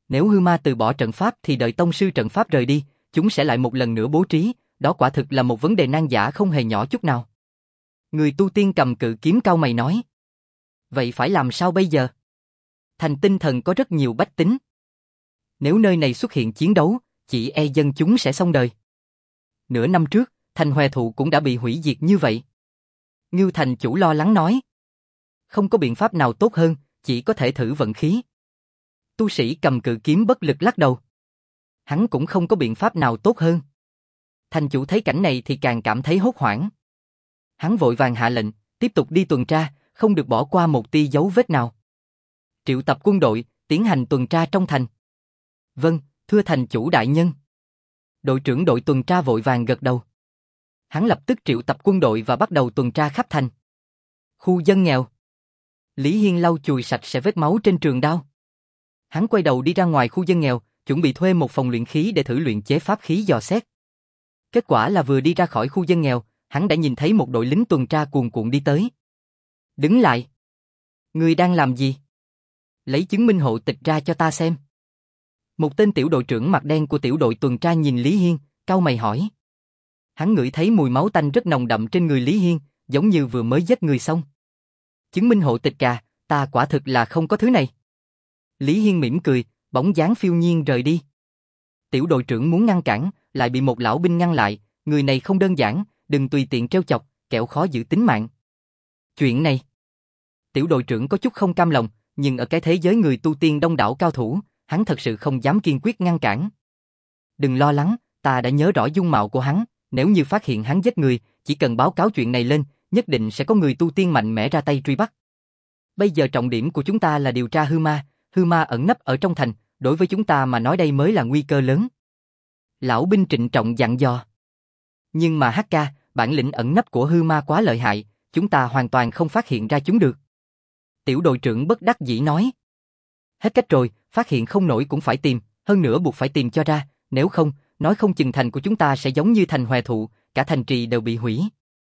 Nếu hư ma từ bỏ trận pháp thì đợi tông sư trận pháp rời đi, chúng sẽ lại một lần nữa bố trí, đó quả thực là một vấn đề nan giải không hề nhỏ chút nào. Người tu tiên cầm cự kiếm cau mày nói. Vậy phải làm sao bây giờ? Thành Tinh Thần có rất nhiều bách tính. Nếu nơi này xuất hiện chiến đấu, chỉ e dân chúng sẽ xong đời. Nửa năm trước, thành Hòe Thụ cũng đã bị hủy diệt như vậy. Ngưu thành chủ lo lắng nói. Không có biện pháp nào tốt hơn, chỉ có thể thử vận khí. Tu sĩ cầm cự kiếm bất lực lắc đầu. Hắn cũng không có biện pháp nào tốt hơn. Thành chủ thấy cảnh này thì càng cảm thấy hốt hoảng. Hắn vội vàng hạ lệnh, tiếp tục đi tuần tra, không được bỏ qua một tia dấu vết nào. Triệu tập quân đội, tiến hành tuần tra trong thành. Vâng, thưa thành chủ đại nhân. Đội trưởng đội tuần tra vội vàng gật đầu. Hắn lập tức triệu tập quân đội và bắt đầu tuần tra khắp thành. Khu dân nghèo. Lý Hiên lau chùi sạch sẽ vết máu trên trường đao. Hắn quay đầu đi ra ngoài khu dân nghèo, chuẩn bị thuê một phòng luyện khí để thử luyện chế pháp khí dò xét. Kết quả là vừa đi ra khỏi khu dân nghèo, hắn đã nhìn thấy một đội lính tuần tra cuồn cuộn đi tới. Đứng lại. Ngươi đang làm gì? Lấy chứng minh hộ tịch ra cho ta xem. Một tên tiểu đội trưởng mặt đen của tiểu đội tuần tra nhìn Lý Hiên, cau mày hỏi. Hắn ngửi thấy mùi máu tanh rất nồng đậm trên người Lý Hiên, giống như vừa mới giết người xong. Chứng minh hộ tịch à, ta quả thực là không có thứ này. Lý Hiên mỉm cười, bóng dáng phiêu nhiên rời đi. Tiểu đội trưởng muốn ngăn cản, lại bị một lão binh ngăn lại, người này không đơn giản, đừng tùy tiện trêu chọc, kẻo khó giữ tính mạng. Chuyện này, tiểu đội trưởng có chút không cam lòng, nhưng ở cái thế giới người tu tiên đông đảo cao thủ, hắn thật sự không dám kiên quyết ngăn cản. Đừng lo lắng, ta đã nhớ rõ dung mạo của hắn, nếu như phát hiện hắn giết người, chỉ cần báo cáo chuyện này lên, nhất định sẽ có người tu tiên mạnh mẽ ra tay truy bắt. Bây giờ trọng điểm của chúng ta là điều tra hư ma, hư ma ẩn nấp ở trong thành, đối với chúng ta mà nói đây mới là nguy cơ lớn. Lão binh trịnh trọng dặn dò. Nhưng mà hắc ca, bản lĩnh ẩn nấp của hư ma quá lợi hại, chúng ta hoàn toàn không phát hiện ra chúng được. Tiểu đội trưởng bất đắc dĩ nói. Hết cách rồi, phát hiện không nổi cũng phải tìm, hơn nữa buộc phải tìm cho ra, nếu không, nói không chừng thành của chúng ta sẽ giống như thành Hòe Thụ, cả thành trì đều bị hủy.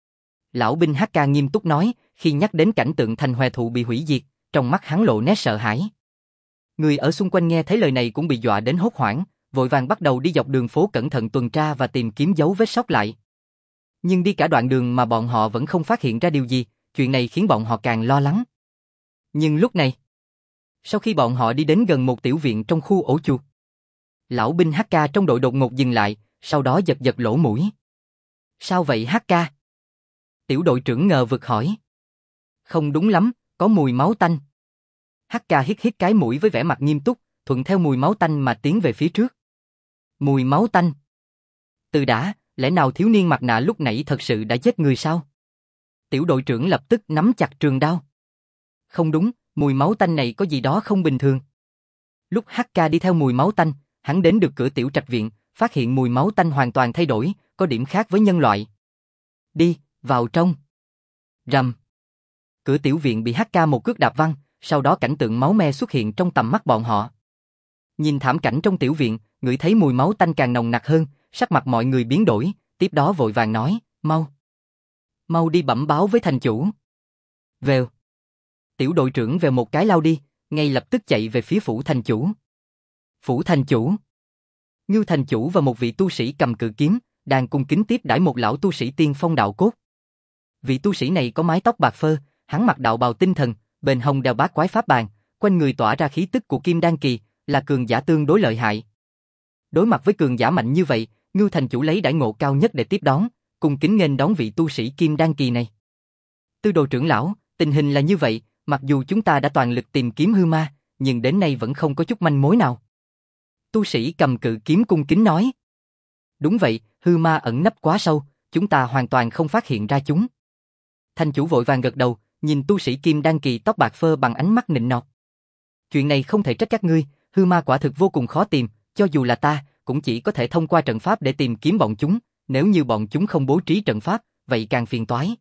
Lão binh hắc ca nghiêm túc nói, khi nhắc đến cảnh tượng thành Hòe Thụ bị hủy diệt, trong mắt hắn lộ nét sợ hãi. Người ở xung quanh nghe thấy lời này cũng bị dọa đến hốt hoảng, vội vàng bắt đầu đi dọc đường phố cẩn thận tuần tra và tìm kiếm dấu vết sót lại. Nhưng đi cả đoạn đường mà bọn họ vẫn không phát hiện ra điều gì, chuyện này khiến bọn họ càng lo lắng. Nhưng lúc này, sau khi bọn họ đi đến gần một tiểu viện trong khu ổ chuột, lão binh hắc ca trong đội đột ngột dừng lại, sau đó giật giật lỗ mũi. Sao vậy hắc ca? Tiểu đội trưởng ngờ vực hỏi. Không đúng lắm, có mùi máu tanh. hắc ca hít hít cái mũi với vẻ mặt nghiêm túc, thuận theo mùi máu tanh mà tiến về phía trước. Mùi máu tanh. Từ đã, lẽ nào thiếu niên mặt nạ lúc nãy thật sự đã giết người sao? Tiểu đội trưởng lập tức nắm chặt trường đao. Không đúng, mùi máu tanh này có gì đó không bình thường. Lúc hắc ca đi theo mùi máu tanh, hắn đến được cửa tiểu trạch viện, phát hiện mùi máu tanh hoàn toàn thay đổi, có điểm khác với nhân loại. Đi, vào trong. Rầm. Cửa tiểu viện bị hắc ca một cước đạp văng, sau đó cảnh tượng máu me xuất hiện trong tầm mắt bọn họ. Nhìn thảm cảnh trong tiểu viện, ngửi thấy mùi máu tanh càng nồng nặc hơn, sắc mặt mọi người biến đổi, tiếp đó vội vàng nói, mau. Mau đi bẩm báo với thành chủ. Vèo. Tiểu đội trưởng về một cái lao đi, ngay lập tức chạy về phía phủ thành chủ. Phủ thành chủ. Ngưu thành chủ và một vị tu sĩ cầm cự kiếm, đang cung kính tiếp đãi một lão tu sĩ tiên phong đạo cốt. Vị tu sĩ này có mái tóc bạc phơ, hắn mặc đạo bào tinh thần, bên hông đeo bát quái pháp bàn, quanh người tỏa ra khí tức của kim đan kỳ, là cường giả tương đối lợi hại. Đối mặt với cường giả mạnh như vậy, Ngưu thành chủ lấy đãi ngộ cao nhất để tiếp đón, cung kính nghênh đón vị tu sĩ kim đan kỳ này. Tư đồ trưởng lão, tình hình là như vậy, mặc dù chúng ta đã toàn lực tìm kiếm hư ma, nhưng đến nay vẫn không có chút manh mối nào. Tu sĩ cầm cự kiếm cung kính nói. Đúng vậy, hư ma ẩn nấp quá sâu, chúng ta hoàn toàn không phát hiện ra chúng. Thành chủ vội vàng gật đầu, nhìn tu sĩ kim đan kỳ tóc bạc phơ bằng ánh mắt nịnh nọt. Chuyện này không thể trách các ngươi, hư ma quả thực vô cùng khó tìm, cho dù là ta, cũng chỉ có thể thông qua trận pháp để tìm kiếm bọn chúng, nếu như bọn chúng không bố trí trận pháp, vậy càng phiền toái.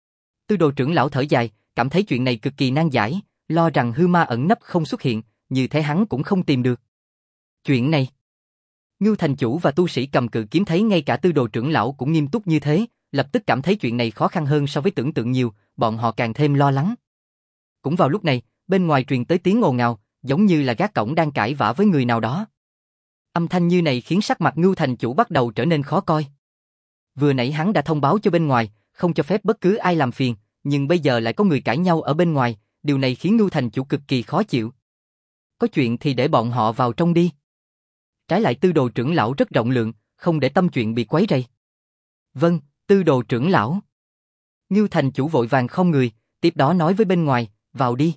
Tư đồ trưởng lão thở dài, cảm thấy chuyện này cực kỳ nan giải, lo rằng hư ma ẩn nấp không xuất hiện, như thế hắn cũng không tìm được. Chuyện này, Ngưu thành chủ và tu sĩ cầm cự kiếm thấy ngay cả tư đồ trưởng lão cũng nghiêm túc như thế, lập tức cảm thấy chuyện này khó khăn hơn so với tưởng tượng nhiều, bọn họ càng thêm lo lắng. Cũng vào lúc này, bên ngoài truyền tới tiếng ồn ào, giống như là gác cổng đang cãi vã với người nào đó. Âm thanh như này khiến sắc mặt Ngưu thành chủ bắt đầu trở nên khó coi. Vừa nãy hắn đã thông báo cho bên ngoài, không cho phép bất cứ ai làm phiền, nhưng bây giờ lại có người cãi nhau ở bên ngoài, điều này khiến Ngưu thành chủ cực kỳ khó chịu. Có chuyện thì để bọn họ vào trong đi. Trái lại Tư đồ trưởng lão rất rộng lượng, không để tâm chuyện bị quấy rầy. Vâng, Tư đồ trưởng lão. Ngưu thành chủ vội vàng không người, tiếp đó nói với bên ngoài, vào đi.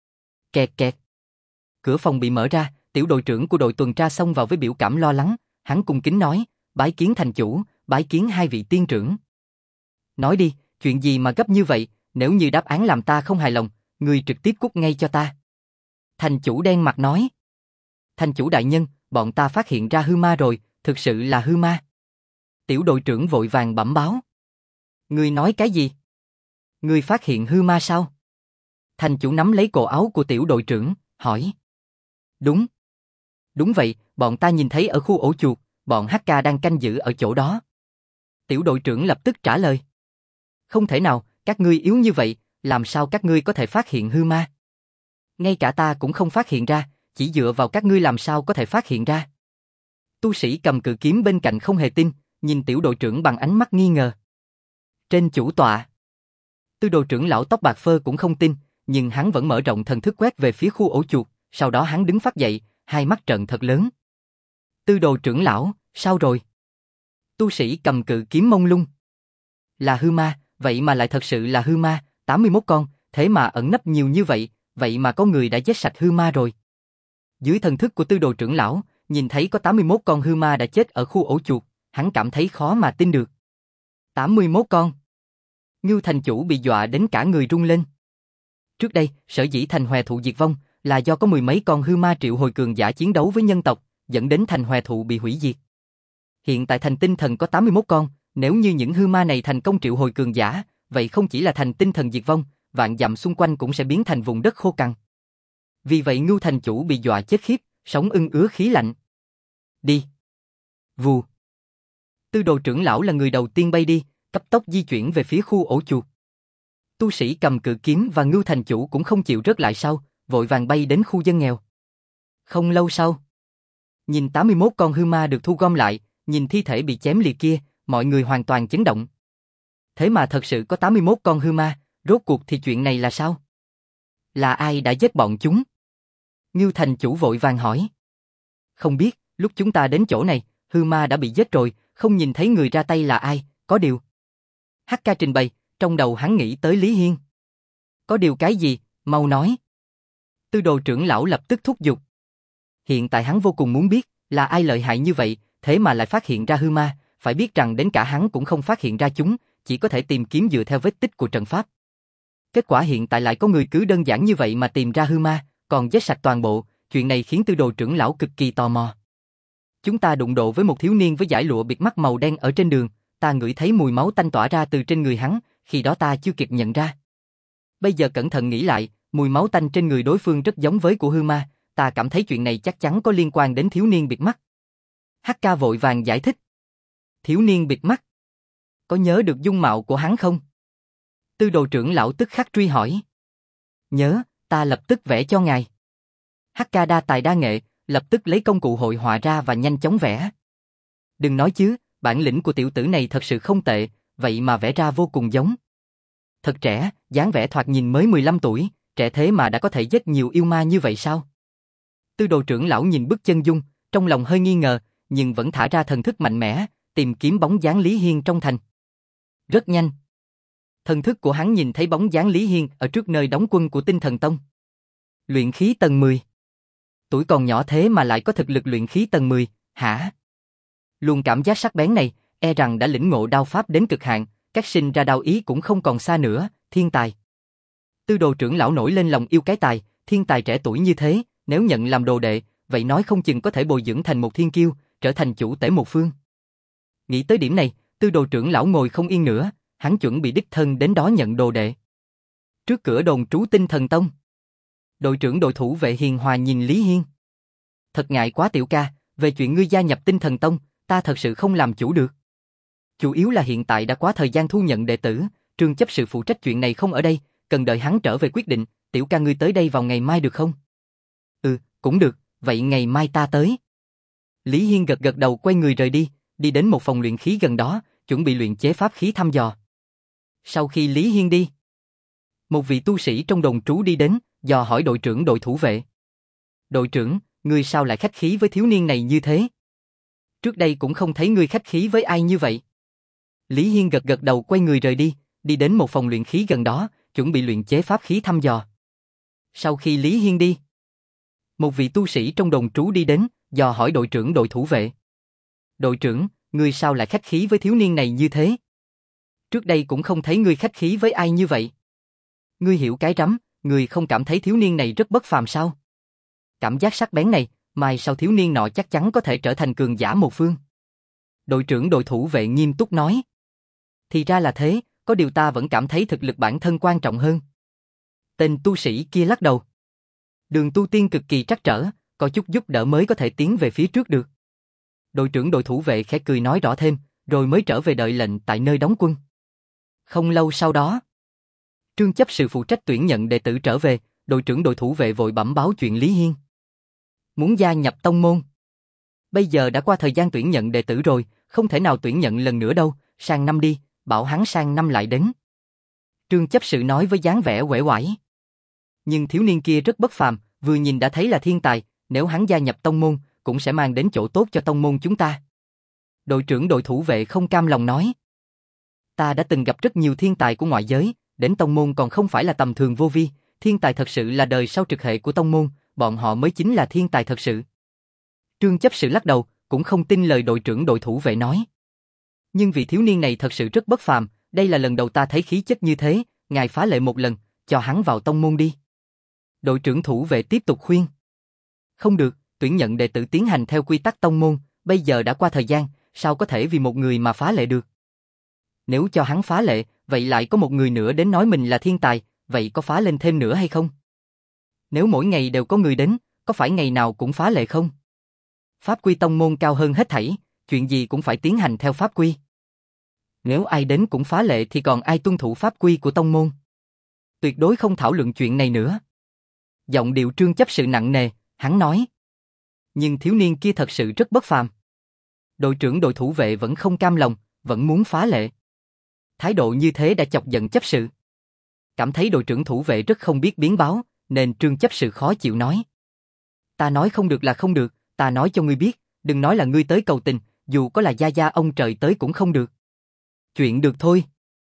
Kẹt kẹt. Cửa phòng bị mở ra, tiểu đội trưởng của đội tuần tra xông vào với biểu cảm lo lắng, hắn cung kính nói, bái kiến thành chủ, bái kiến hai vị tiên trưởng. Nói đi, chuyện gì mà gấp như vậy, nếu như đáp án làm ta không hài lòng, ngươi trực tiếp cút ngay cho ta. Thành chủ đen mặt nói. Thành chủ đại nhân, bọn ta phát hiện ra hư ma rồi, thực sự là hư ma. Tiểu đội trưởng vội vàng bẩm báo. Ngươi nói cái gì? Ngươi phát hiện hư ma sao? Thành chủ nắm lấy cổ áo của tiểu đội trưởng, hỏi. Đúng. Đúng vậy, bọn ta nhìn thấy ở khu ổ chuột, bọn hát ca đang canh giữ ở chỗ đó. Tiểu đội trưởng lập tức trả lời. Không thể nào, các ngươi yếu như vậy, làm sao các ngươi có thể phát hiện hư ma? Ngay cả ta cũng không phát hiện ra, chỉ dựa vào các ngươi làm sao có thể phát hiện ra? Tu sĩ cầm cự kiếm bên cạnh không hề tin, nhìn tiểu đội trưởng bằng ánh mắt nghi ngờ. Trên chủ tọa, Tư đồ trưởng lão tóc bạc phơ cũng không tin, nhưng hắn vẫn mở rộng thần thức quét về phía khu ổ chuột, sau đó hắn đứng phát dậy, hai mắt trợn thật lớn. Tư đồ trưởng lão, sao rồi? Tu sĩ cầm cự kiếm mông lung. Là hư ma, vậy mà lại thật sự là hư ma, tám mươi mốt con, thế mà ẩn nấp nhiều như vậy, vậy mà có người đã giết sạch hư ma rồi. Dưới thần thức của tư đồ trưởng lão, nhìn thấy có tám mươi mốt con hư ma đã chết ở khu ổ chuột, hắn cảm thấy khó mà tin được. tám mươi mốt con. Ngưu thành chủ bị dọa đến cả người run lên. Trước đây, sở dĩ thành hòe thụ diệt vong là do có mười mấy con hư ma triệu hồi cường giả chiến đấu với nhân tộc, dẫn đến thành hòe thụ bị hủy diệt. Hiện tại thành tinh thần có tám mươi mốt con, nếu như những hư ma này thành công triệu hồi cường giả, vậy không chỉ là thành tinh thần diệt vong, vạn dặm xung quanh cũng sẽ biến thành vùng đất khô cằn. Vì vậy Ngưu thành chủ bị dọa chết khiếp, sống ưng ứa khí lạnh. Đi. Vù. Tư đồ trưởng lão là người đầu tiên bay đi, cấp tốc di chuyển về phía khu ổ chuột. Tu sĩ cầm cự kiếm và Ngưu thành chủ cũng không chịu rớt lại sau, vội vàng bay đến khu dân nghèo. Không lâu sau, nhìn tám mươi mốt con hư ma được thu gom lại, nhìn thi thể bị chém liệt kia, mọi người hoàn toàn chấn động. Thế mà thật sự có tám mươi mốt con hư ma, rốt cuộc thì chuyện này là sao? Là ai đã giết bọn chúng? Ngưu thành chủ vội vàng hỏi. Không biết, lúc chúng ta đến chỗ này, hư ma đã bị giết rồi, không nhìn thấy người ra tay là ai, có điều. hát ca trình bày, trong đầu hắn nghĩ tới Lý Hiên. Có điều cái gì, mau nói. Tư đồ trưởng lão lập tức thúc giục. Hiện tại hắn vô cùng muốn biết, là ai lợi hại như vậy, thế mà lại phát hiện ra hư ma, phải biết rằng đến cả hắn cũng không phát hiện ra chúng, chỉ có thể tìm kiếm dựa theo vết tích của trận pháp. Kết quả hiện tại lại có người cứ đơn giản như vậy mà tìm ra hư ma, còn giết sạch toàn bộ, chuyện này khiến tư đồ trưởng lão cực kỳ tò mò. Chúng ta đụng độ với một thiếu niên với dải lụa bịt mắt màu đen ở trên đường, ta ngửi thấy mùi máu tanh tỏa ra từ trên người hắn, khi đó ta chưa kịp nhận ra. Bây giờ cẩn thận nghĩ lại, mùi máu tanh trên người đối phương rất giống với của hư ma, ta cảm thấy chuyện này chắc chắn có liên quan đến thiếu niên bịt mắt. hát ca vội vàng giải thích. Thiếu niên bịt mắt? Có nhớ được dung mạo của hắn không? Tư đồ trưởng lão tức khắc truy hỏi. Nhớ, ta lập tức vẽ cho ngài. hát ca đa tài đa nghệ, lập tức lấy công cụ hội họa ra và nhanh chóng vẽ. Đừng nói chứ, bản lĩnh của tiểu tử này thật sự không tệ, vậy mà vẽ ra vô cùng giống. Thật trẻ, dáng vẻ thoạt nhìn mới mười lăm tuổi, trẻ thế mà đã có thể giết nhiều yêu ma như vậy sao? Tư đồ trưởng lão nhìn bức chân dung, trong lòng hơi nghi ngờ, nhưng vẫn thả ra thần thức mạnh mẽ, tìm kiếm bóng dáng Lý Hiên trong thành. Rất nhanh. Thần thức của hắn nhìn thấy bóng dáng Lý Hiên ở trước nơi đóng quân của Tinh Thần Tông. Luyện khí tầng mười. Tuổi còn nhỏ thế mà lại có thực lực luyện khí tầng mười, hả? Luôn cảm giác sắc bén này, e rằng đã lĩnh ngộ đao pháp đến cực hạn, các sinh ra đao ý cũng không còn xa nữa, thiên tài. Tư đồ trưởng lão nổi lên lòng yêu cái tài, thiên tài trẻ tuổi như thế, nếu nhận làm đồ đệ, vậy nói không chừng có thể bồi dưỡng thành một thiên kiêu, trở thành chủ tể một phương. Nghĩ tới điểm này, tư đồ trưởng lão ngồi không yên nữa, hắn chuẩn bị đích thân đến đó nhận đồ đệ. Trước cửa đồn trú Tinh Thần Tông, đội trưởng đội thủ vệ hiền hòa nhìn Lý Hiên. Thật ngại quá tiểu ca, về chuyện ngươi gia nhập Tinh Thần Tông, ta thật sự không làm chủ được. Chủ yếu là hiện tại đã quá thời gian thu nhận đệ tử, Trương chấp sự phụ trách chuyện này không ở đây, cần đợi hắn trở về quyết định, tiểu ca ngươi tới đây vào ngày mai được không? Ừ, cũng được, vậy ngày mai ta tới. Lý Hiên gật gật đầu quay người rời đi, đi đến một phòng luyện khí gần đó, chuẩn bị luyện chế pháp khí thăm dò. Sau khi Lý Hiên đi, một vị tu sĩ trong đồn trú đi đến, dò hỏi đội trưởng đội thủ vệ. Đội trưởng, ngươi sao lại khách khí với thiếu niên này như thế? Trước đây cũng không thấy ngươi khách khí với ai như vậy. Lý Hiên gật gật đầu quay người rời đi, đi đến một phòng luyện khí gần đó, chuẩn bị luyện chế pháp khí thăm dò. Sau khi Lý Hiên đi, một vị tu sĩ trong đồn trú đi đến, dò hỏi đội trưởng đội thủ vệ. Đội trưởng, ngươi sao lại khách khí với thiếu niên này như thế? Trước đây cũng không thấy ngươi khách khí với ai như vậy. Ngươi hiểu cái rắm, ngươi không cảm thấy thiếu niên này rất bất phàm sao? Cảm giác sắc bén này, mai sau thiếu niên nọ chắc chắn có thể trở thành cường giả một phương. Đội trưởng đội thủ vệ nghiêm túc nói. Thì ra là thế, có điều ta vẫn cảm thấy thực lực bản thân quan trọng hơn. Tên tu sĩ kia lắc đầu. Đường tu tiên cực kỳ trắc trở, có chút giúp đỡ mới có thể tiến về phía trước được. Đội trưởng đội thủ vệ khẽ cười nói rõ thêm, rồi mới trở về đợi lệnh tại nơi đóng quân. Không lâu sau đó, Trương chấp sự phụ trách tuyển nhận đệ tử trở về, đội trưởng đội thủ vệ vội bẩm báo chuyện Lý Hiên. Muốn gia nhập tông môn. Bây giờ đã qua thời gian tuyển nhận đệ tử rồi, không thể nào tuyển nhận lần nữa đâu, sang năm đi, bảo hắn sang năm lại đến. Trương chấp sự nói với dáng vẻ uể oải. Nhưng thiếu niên kia rất bất phàm, vừa nhìn đã thấy là thiên tài, nếu hắn gia nhập tông môn, cũng sẽ mang đến chỗ tốt cho tông môn chúng ta. Đội trưởng đội thủ vệ không cam lòng nói. Ta đã từng gặp rất nhiều thiên tài của ngoại giới, đến tông môn còn không phải là tầm thường vô vi, thiên tài thật sự là đời sau trực hệ của tông môn, bọn họ mới chính là thiên tài thật sự. Trương chấp sự lắc đầu, cũng không tin lời đội trưởng đội thủ vệ nói. Nhưng vị thiếu niên này thật sự rất bất phàm, đây là lần đầu ta thấy khí chất như thế, ngài phá lệ một lần, cho hắn vào tông môn đi. Đội trưởng thủ vệ tiếp tục khuyên. Không được, tuyển nhận đệ tử tiến hành theo quy tắc tông môn, bây giờ đã qua thời gian, sao có thể vì một người mà phá lệ được? Nếu cho hắn phá lệ, vậy lại có một người nữa đến nói mình là thiên tài, vậy có phá lên thêm nữa hay không? Nếu mỗi ngày đều có người đến, có phải ngày nào cũng phá lệ không? Pháp quy tông môn cao hơn hết thảy, chuyện gì cũng phải tiến hành theo pháp quy. Nếu ai đến cũng phá lệ thì còn ai tuân thủ pháp quy của tông môn? Tuyệt đối không thảo luận chuyện này nữa. Giọng điệu Trương chấp sự nặng nề, hắn nói. Nhưng thiếu niên kia thật sự rất bất phàm. Đội trưởng đội thủ vệ vẫn không cam lòng, vẫn muốn phá lệ. Thái độ như thế đã chọc giận chấp sự. Cảm thấy đội trưởng thủ vệ rất không biết biến báo, nên Trương chấp sự khó chịu nói. Ta nói không được là không được, ta nói cho ngươi biết, đừng nói là ngươi tới cầu tình, dù có là gia gia ông trời tới cũng không được. Chuyện được thôi.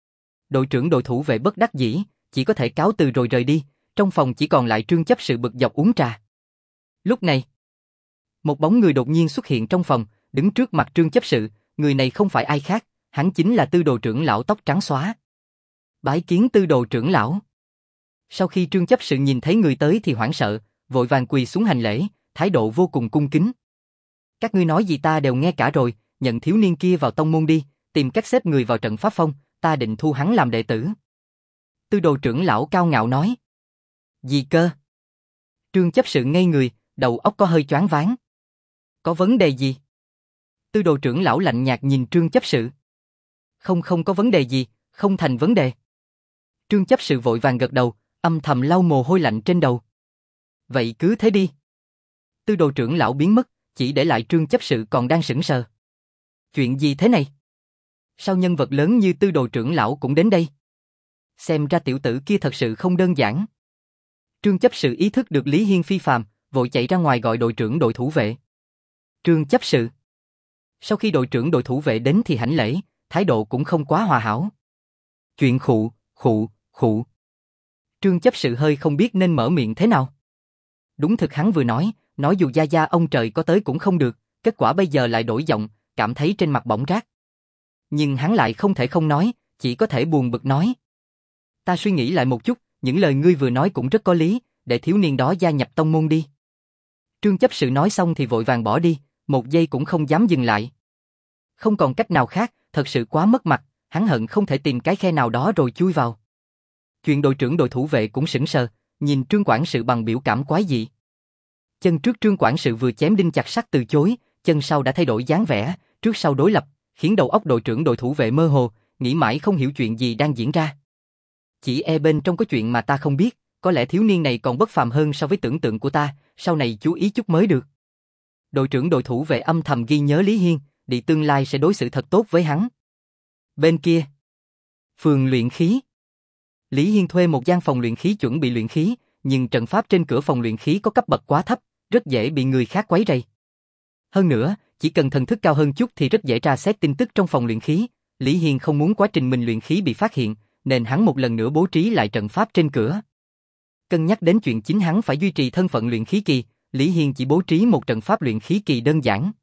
Đội trưởng đội thủ vệ bất đắc dĩ, chỉ có thể cáo từ rồi rời đi, trong phòng chỉ còn lại Trương chấp sự bực dọc uống trà. Lúc này, một bóng người đột nhiên xuất hiện trong phòng, đứng trước mặt Trương chấp sự, người này không phải ai khác, hắn chính là Tư đồ trưởng lão tóc trắng xóa. Bái kiến Tư đồ trưởng lão. Sau khi Trương chấp sự nhìn thấy người tới thì hoảng sợ, vội vàng quỳ xuống hành lễ, thái độ vô cùng cung kính. Các ngươi nói gì ta đều nghe cả rồi, nhận thiếu niên kia vào tông môn đi, tìm cách xếp người vào trận pháp phong, ta định thu hắn làm đệ tử. Tư đồ trưởng lão cao ngạo nói. Gì cơ? Trương chấp sự ngây người, đầu óc có hơi choáng váng. Có vấn đề gì? Tư đồ trưởng lão lạnh nhạt nhìn Trương chấp sự. Không không có vấn đề gì, không thành vấn đề. Trương chấp sự vội vàng gật đầu, âm thầm lau mồ hôi lạnh trên đầu. Vậy cứ thế đi. Tư đồ trưởng lão biến mất, chỉ để lại Trương chấp sự còn đang sững sờ. Chuyện gì thế này? Sao nhân vật lớn như Tư đồ trưởng lão cũng đến đây? Xem ra tiểu tử kia thật sự không đơn giản. Trương chấp sự ý thức được Lý Hiên phi phàm, vội chạy ra ngoài gọi đội trưởng đội thủ vệ. Trương chấp sự. Sau khi đội trưởng đội thủ vệ đến thì hành lễ, thái độ cũng không quá hòa hảo. Chuyện khụ, khụ, khụ. Trương chấp sự hơi không biết nên mở miệng thế nào. Đúng thực hắn vừa nói, nói dù gia gia ông trời có tới cũng không được, kết quả bây giờ lại đổi giọng, cảm thấy trên mặt bỏng rát. Nhưng hắn lại không thể không nói, chỉ có thể buồn bực nói. Ta suy nghĩ lại một chút, những lời ngươi vừa nói cũng rất có lý, để thiếu niên đó gia nhập tông môn đi. Trương chấp sự nói xong thì vội vàng bỏ đi, một giây cũng không dám dừng lại. Không còn cách nào khác, thật sự quá mất mặt, hắn hận không thể tìm cái khe nào đó rồi chui vào. Chuyện đội trưởng đội thủ vệ cũng sững sờ, nhìn Trương quản sự bằng biểu cảm quái dị. Chân trước Trương quản sự vừa chém đinh chặt sắt từ chối, chân sau đã thay đổi dáng vẻ, trước sau đối lập, khiến đầu óc đội trưởng đội thủ vệ mơ hồ, nghĩ mãi không hiểu chuyện gì đang diễn ra. Chỉ e bên trong có chuyện mà ta không biết, có lẽ thiếu niên này còn bất phàm hơn so với tưởng tượng của ta, sau này chú ý chút mới được. Đội trưởng đội thủ vệ âm thầm ghi nhớ Lý Hiên, đi tương lai sẽ đối xử thật tốt với hắn. Bên kia, phường luyện khí. Lý Hiên thuê một gian phòng luyện khí chuẩn bị luyện khí, nhưng trận pháp trên cửa phòng luyện khí có cấp bậc quá thấp, rất dễ bị người khác quấy rầy. Hơn nữa, chỉ cần thần thức cao hơn chút thì rất dễ tra xét tin tức trong phòng luyện khí. Lý Hiên không muốn quá trình mình luyện khí bị phát hiện, nên hắn một lần nữa bố trí lại trận pháp trên cửa. Cân nhắc đến chuyện chính hắn phải duy trì thân phận luyện khí kỳ, Lý Hiên chỉ bố trí một trận pháp luyện khí kỳ đơn giản.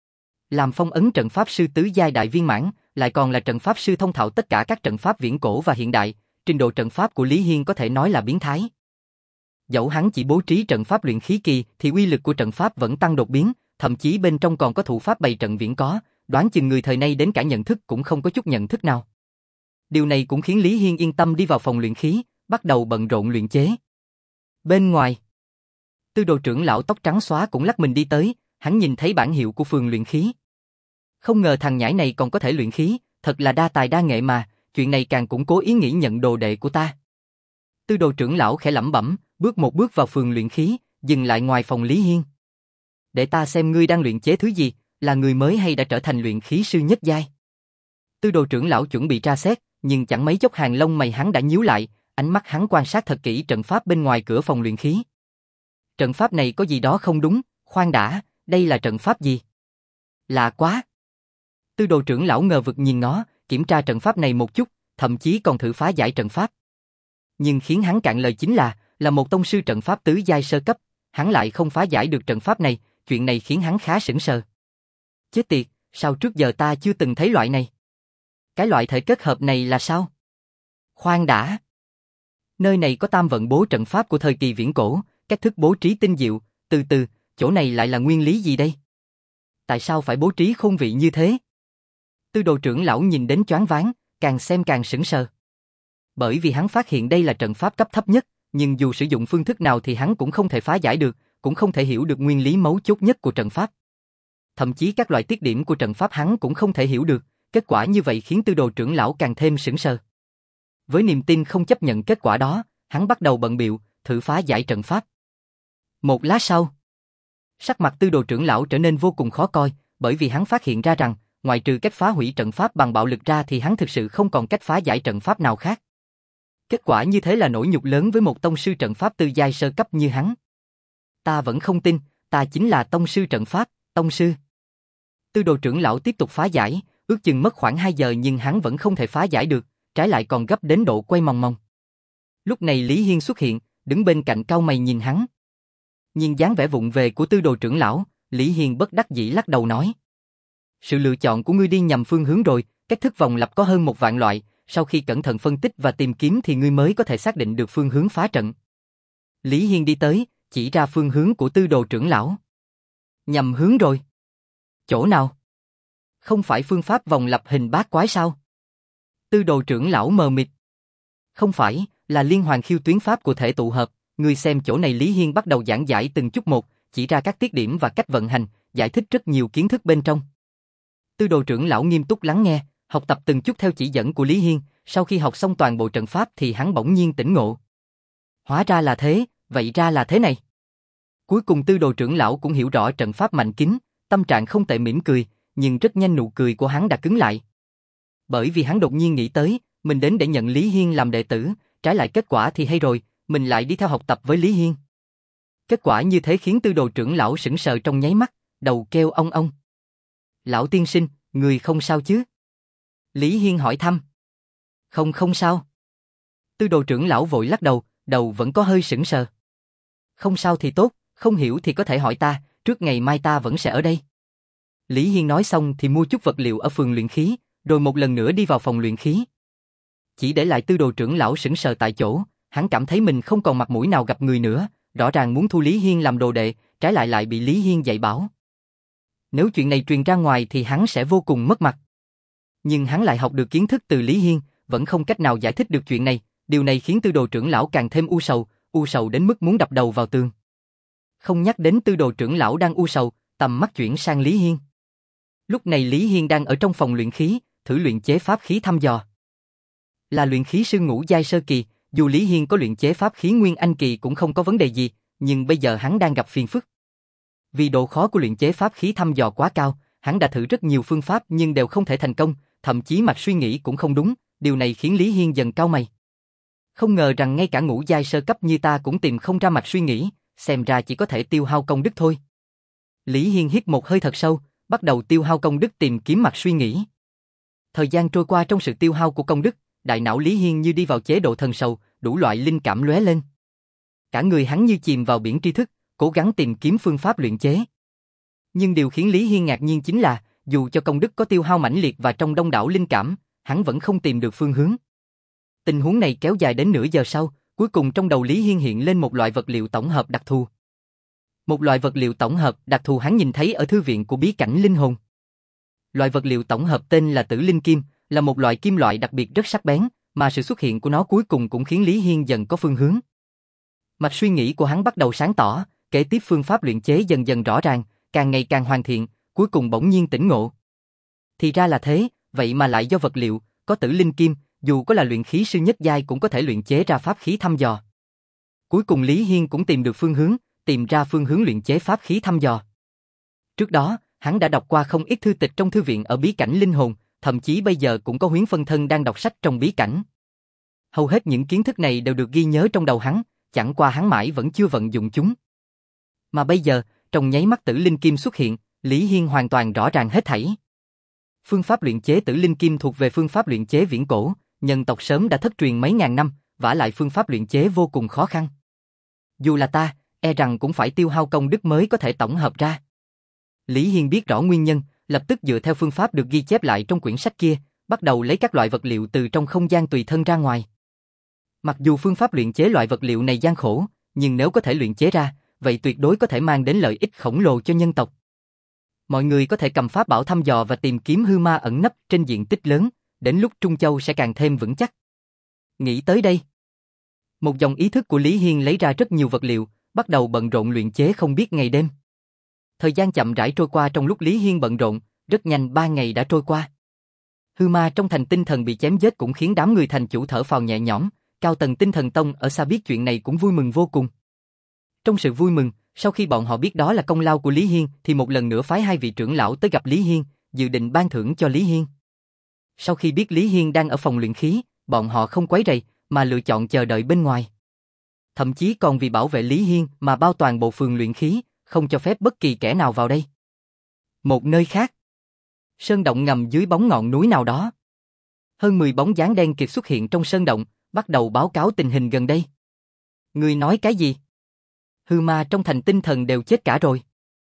Làm phong ấn trận pháp sư tứ giai đại viên mãn, lại còn là trận pháp sư thông thạo tất cả các trận pháp viễn cổ và hiện đại, trình độ trận pháp của Lý Hiên có thể nói là biến thái. Dẫu hắn chỉ bố trí trận pháp luyện khí kỳ thì uy lực của trận pháp vẫn tăng đột biến, thậm chí bên trong còn có thủ pháp bày trận viễn có, đoán chừng người thời nay đến cả nhận thức cũng không có chút nhận thức nào. Điều này cũng khiến Lý Hiên yên tâm đi vào phòng luyện khí, bắt đầu bận rộn luyện chế. Bên ngoài, Tư đồ trưởng lão tóc trắng xóa cũng lắc mình đi tới, hắn nhìn thấy bảng hiệu của phường luyện khí. Không ngờ thằng nhãi này còn có thể luyện khí, thật là đa tài đa nghệ mà, chuyện này càng củng cố ý nghĩ nhận đồ đệ của ta. Tư đồ trưởng lão khẽ lẩm bẩm, bước một bước vào phường luyện khí, dừng lại ngoài phòng Lý Hiên. Để ta xem ngươi đang luyện chế thứ gì, là người mới hay đã trở thành luyện khí sư nhất giai. Tư đồ trưởng lão chuẩn bị tra xét, nhưng chẳng mấy chốc hàng lông mày hắn đã nhíu lại, ánh mắt hắn quan sát thật kỹ trận pháp bên ngoài cửa phòng luyện khí. Trận pháp này có gì đó không đúng, khoan đã, đây là trận pháp gì? Lạ quá. Tư đồ trưởng lão ngờ vực nhìn nó, kiểm tra trận pháp này một chút, thậm chí còn thử phá giải trận pháp. Nhưng khiến hắn cạn lời chính là, là một tông sư trận pháp tứ giai sơ cấp, hắn lại không phá giải được trận pháp này, chuyện này khiến hắn khá sửng sờ. Chết tiệt, sao trước giờ ta chưa từng thấy loại này? Cái loại thể kết hợp này là sao? Khoan đã. Nơi này có tam vận bố trận pháp của thời kỳ viễn cổ, cách thức bố trí tinh diệu, từ từ, chỗ này lại là nguyên lý gì đây? Tại sao phải bố trí khôn vị như thế? Tư đồ trưởng lão nhìn đến choáng váng, càng xem càng sững sờ. Bởi vì hắn phát hiện đây là trận pháp cấp thấp nhất, nhưng dù sử dụng phương thức nào thì hắn cũng không thể phá giải được, cũng không thể hiểu được nguyên lý mấu chốt nhất của trận pháp. Thậm chí các loại tiết điểm của trận pháp hắn cũng không thể hiểu được, kết quả như vậy khiến tư đồ trưởng lão càng thêm sững sờ. Với niềm tin không chấp nhận kết quả đó, hắn bắt đầu bận bịu thử phá giải trận pháp. Một lát sau, sắc mặt tư đồ trưởng lão trở nên vô cùng khó coi, bởi vì hắn phát hiện ra rằng, ngoài trừ cách phá hủy trận pháp bằng bạo lực ra thì hắn thực sự không còn cách phá giải trận pháp nào khác. Kết quả như thế là nỗi nhục lớn với một tông sư trận pháp tư giai sơ cấp như hắn. Ta vẫn không tin, ta chính là tông sư trận pháp, tông sư. Tư đồ trưởng lão tiếp tục phá giải, ước chừng mất khoảng hai giờ nhưng hắn vẫn không thể phá giải được, trái lại còn gấp đến độ quay mòng mòng. Lúc này Lý Hiên xuất hiện, đứng bên cạnh cau mày nhìn hắn. Nhìn dáng vẻ vụng về của tư đồ trưởng lão, Lý Hiên bất đắc dĩ lắc đầu nói. Sự lựa chọn của ngươi đi nhầm phương hướng rồi, cách thức vòng lặp có hơn một vạn loại, sau khi cẩn thận phân tích và tìm kiếm thì ngươi mới có thể xác định được phương hướng phá trận. Lý Hiên đi tới, chỉ ra phương hướng của tư đồ trưởng lão. Nhầm hướng rồi. Chỗ nào? Không phải phương pháp vòng lặp hình bát quái sao? Tư đồ trưởng lão mờ mịt. Không phải, là liên hoàn khiêu tuyến pháp của thể tụ hợp, ngươi xem chỗ này. Lý Hiên bắt đầu giảng giải từng chút một, chỉ ra các tiết điểm và cách vận hành, giải thích rất nhiều kiến thức bên trong. Tư đồ trưởng lão nghiêm túc lắng nghe, học tập từng chút theo chỉ dẫn của Lý Hiên, sau khi học xong toàn bộ trận pháp thì hắn bỗng nhiên tỉnh ngộ. Hóa ra là thế, vậy ra là thế này. Cuối cùng tư đồ trưởng lão cũng hiểu rõ trận pháp mạnh kính, tâm trạng không tệ mỉm cười, nhưng rất nhanh nụ cười của hắn đã cứng lại. Bởi vì hắn đột nhiên nghĩ tới, mình đến để nhận Lý Hiên làm đệ tử, trái lại kết quả thì hay rồi, mình lại đi theo học tập với Lý Hiên. Kết quả như thế khiến tư đồ trưởng lão sững sờ trong nháy mắt, đầu kêu ong ong. Lão tiên sinh, người không sao chứ? Lý Hiên hỏi thăm. Không không sao. Tư đồ trưởng lão vội lắc đầu, đầu vẫn có hơi sững sờ. Không sao thì tốt, không hiểu thì có thể hỏi ta, trước ngày mai ta vẫn sẽ ở đây. Lý Hiên nói xong thì mua chút vật liệu ở phường luyện khí, rồi một lần nữa đi vào phòng luyện khí. Chỉ để lại tư đồ trưởng lão sững sờ tại chỗ, hắn cảm thấy mình không còn mặt mũi nào gặp người nữa, rõ ràng muốn thu Lý Hiên làm đồ đệ, trái lại lại bị Lý Hiên dạy bảo. Nếu chuyện này truyền ra ngoài thì hắn sẽ vô cùng mất mặt. Nhưng hắn lại học được kiến thức từ Lý Hiên, vẫn không cách nào giải thích được chuyện này, điều này khiến tư đồ trưởng lão càng thêm u sầu, u sầu đến mức muốn đập đầu vào tường. Không nhắc đến tư đồ trưởng lão đang u sầu, tầm mắt chuyển sang Lý Hiên. Lúc này Lý Hiên đang ở trong phòng luyện khí, thử luyện chế pháp khí thăm dò. Là luyện khí sư ngũ giai sơ kỳ, Dù Lý Hiên có luyện chế pháp khí Nguyên Anh kỳ cũng không có vấn đề gì, nhưng bây giờ hắn đang gặp phiền phức. Vì độ khó của luyện chế pháp khí thăm dò quá cao, hắn đã thử rất nhiều phương pháp nhưng đều không thể thành công, thậm chí mạch suy nghĩ cũng không đúng, điều này khiến Lý Hiên dần cau mày. Không ngờ rằng ngay cả ngũ giai sơ cấp như ta cũng tìm không ra mạch suy nghĩ, xem ra chỉ có thể tiêu hao công đức thôi. Lý Hiên hít một hơi thật sâu, bắt đầu tiêu hao công đức tìm kiếm mạch suy nghĩ. Thời gian trôi qua trong sự tiêu hao của công đức, đại não Lý Hiên như đi vào chế độ thần sầu, đủ loại linh cảm lóe lên. Cả người hắn như chìm vào biển tri thức, cố gắng tìm kiếm phương pháp luyện chế. Nhưng điều khiến Lý Hiên ngạc nhiên chính là, dù cho công đức có tiêu hao mãnh liệt và trong đông đảo linh cảm, hắn vẫn không tìm được phương hướng. Tình huống này kéo dài đến nửa giờ sau, cuối cùng trong đầu Lý Hiên hiện lên một loại vật liệu tổng hợp đặc thù. Một loại vật liệu tổng hợp đặc thù hắn nhìn thấy ở thư viện của bí cảnh linh hồn. Loại vật liệu tổng hợp tên là Tử Linh Kim, là một loại kim loại đặc biệt rất sắc bén, mà sự xuất hiện của nó cuối cùng cũng khiến Lý Hiên dần có phương hướng. Mạch suy nghĩ của hắn bắt đầu sáng tỏ, kế tiếp phương pháp luyện chế dần dần rõ ràng, càng ngày càng hoàn thiện, cuối cùng bỗng nhiên tỉnh ngộ. Thì ra là thế, vậy mà lại do vật liệu, có Tử Linh Kim, dù có là luyện khí sư nhất giai cũng có thể luyện chế ra pháp khí thăm dò. Cuối cùng Lý Hiên cũng tìm được phương hướng, tìm ra phương hướng luyện chế pháp khí thăm dò. Trước đó, hắn đã đọc qua không ít thư tịch trong thư viện ở bí cảnh linh hồn, thậm chí bây giờ cũng có Huyễn Phân Thân đang đọc sách trong bí cảnh. Hầu hết những kiến thức này đều được ghi nhớ trong đầu hắn, chẳng qua hắn mãi vẫn chưa vận dụng chúng. Mà bây giờ, trong nháy mắt Tử Linh Kim xuất hiện, Lý Hiên hoàn toàn rõ ràng hết thảy. Phương pháp luyện chế Tử Linh Kim thuộc về phương pháp luyện chế viễn cổ, nhân tộc sớm đã thất truyền mấy ngàn năm, vả lại phương pháp luyện chế vô cùng khó khăn. Dù là ta, e rằng cũng phải tiêu hao công đức mới có thể tổng hợp ra. Lý Hiên biết rõ nguyên nhân, lập tức dựa theo phương pháp được ghi chép lại trong quyển sách kia, bắt đầu lấy các loại vật liệu từ trong không gian tùy thân ra ngoài. Mặc dù phương pháp luyện chế loại vật liệu này gian khổ, nhưng nếu có thể luyện chế ra, vậy tuyệt đối có thể mang đến lợi ích khổng lồ cho nhân tộc. Mọi người có thể cầm pháp bảo thăm dò và tìm kiếm hư ma ẩn nấp trên diện tích lớn, đến lúc Trung Châu sẽ càng thêm vững chắc. Nghĩ tới đây, một dòng ý thức của Lý Hiên lấy ra rất nhiều vật liệu, bắt đầu bận rộn luyện chế không biết ngày đêm. Thời gian chậm rãi trôi qua trong lúc Lý Hiên bận rộn, rất nhanh ba ngày đã trôi qua. Hư ma trong thành tinh thần bị chém giết cũng khiến đám người thành chủ thở phào nhẹ nhõm, cao tầng tinh thần tông ở xa biết chuyện này cũng vui mừng vô cùng. Trong sự vui mừng, sau khi bọn họ biết đó là công lao của Lý Hiên thì một lần nữa phái hai vị trưởng lão tới gặp Lý Hiên, dự định ban thưởng cho Lý Hiên. Sau khi biết Lý Hiên đang ở phòng luyện khí, bọn họ không quấy rầy, mà lựa chọn chờ đợi bên ngoài. Thậm chí còn vì bảo vệ Lý Hiên mà bao toàn bộ phường luyện khí, không cho phép bất kỳ kẻ nào vào đây. Một nơi khác, sơn động ngầm dưới bóng ngọn núi nào đó. Hơn mười bóng dáng đen kịt xuất hiện trong sơn động, bắt đầu báo cáo tình hình gần đây. Ngươi nói cái gì? Hư ma trong thành tinh thần đều chết cả rồi.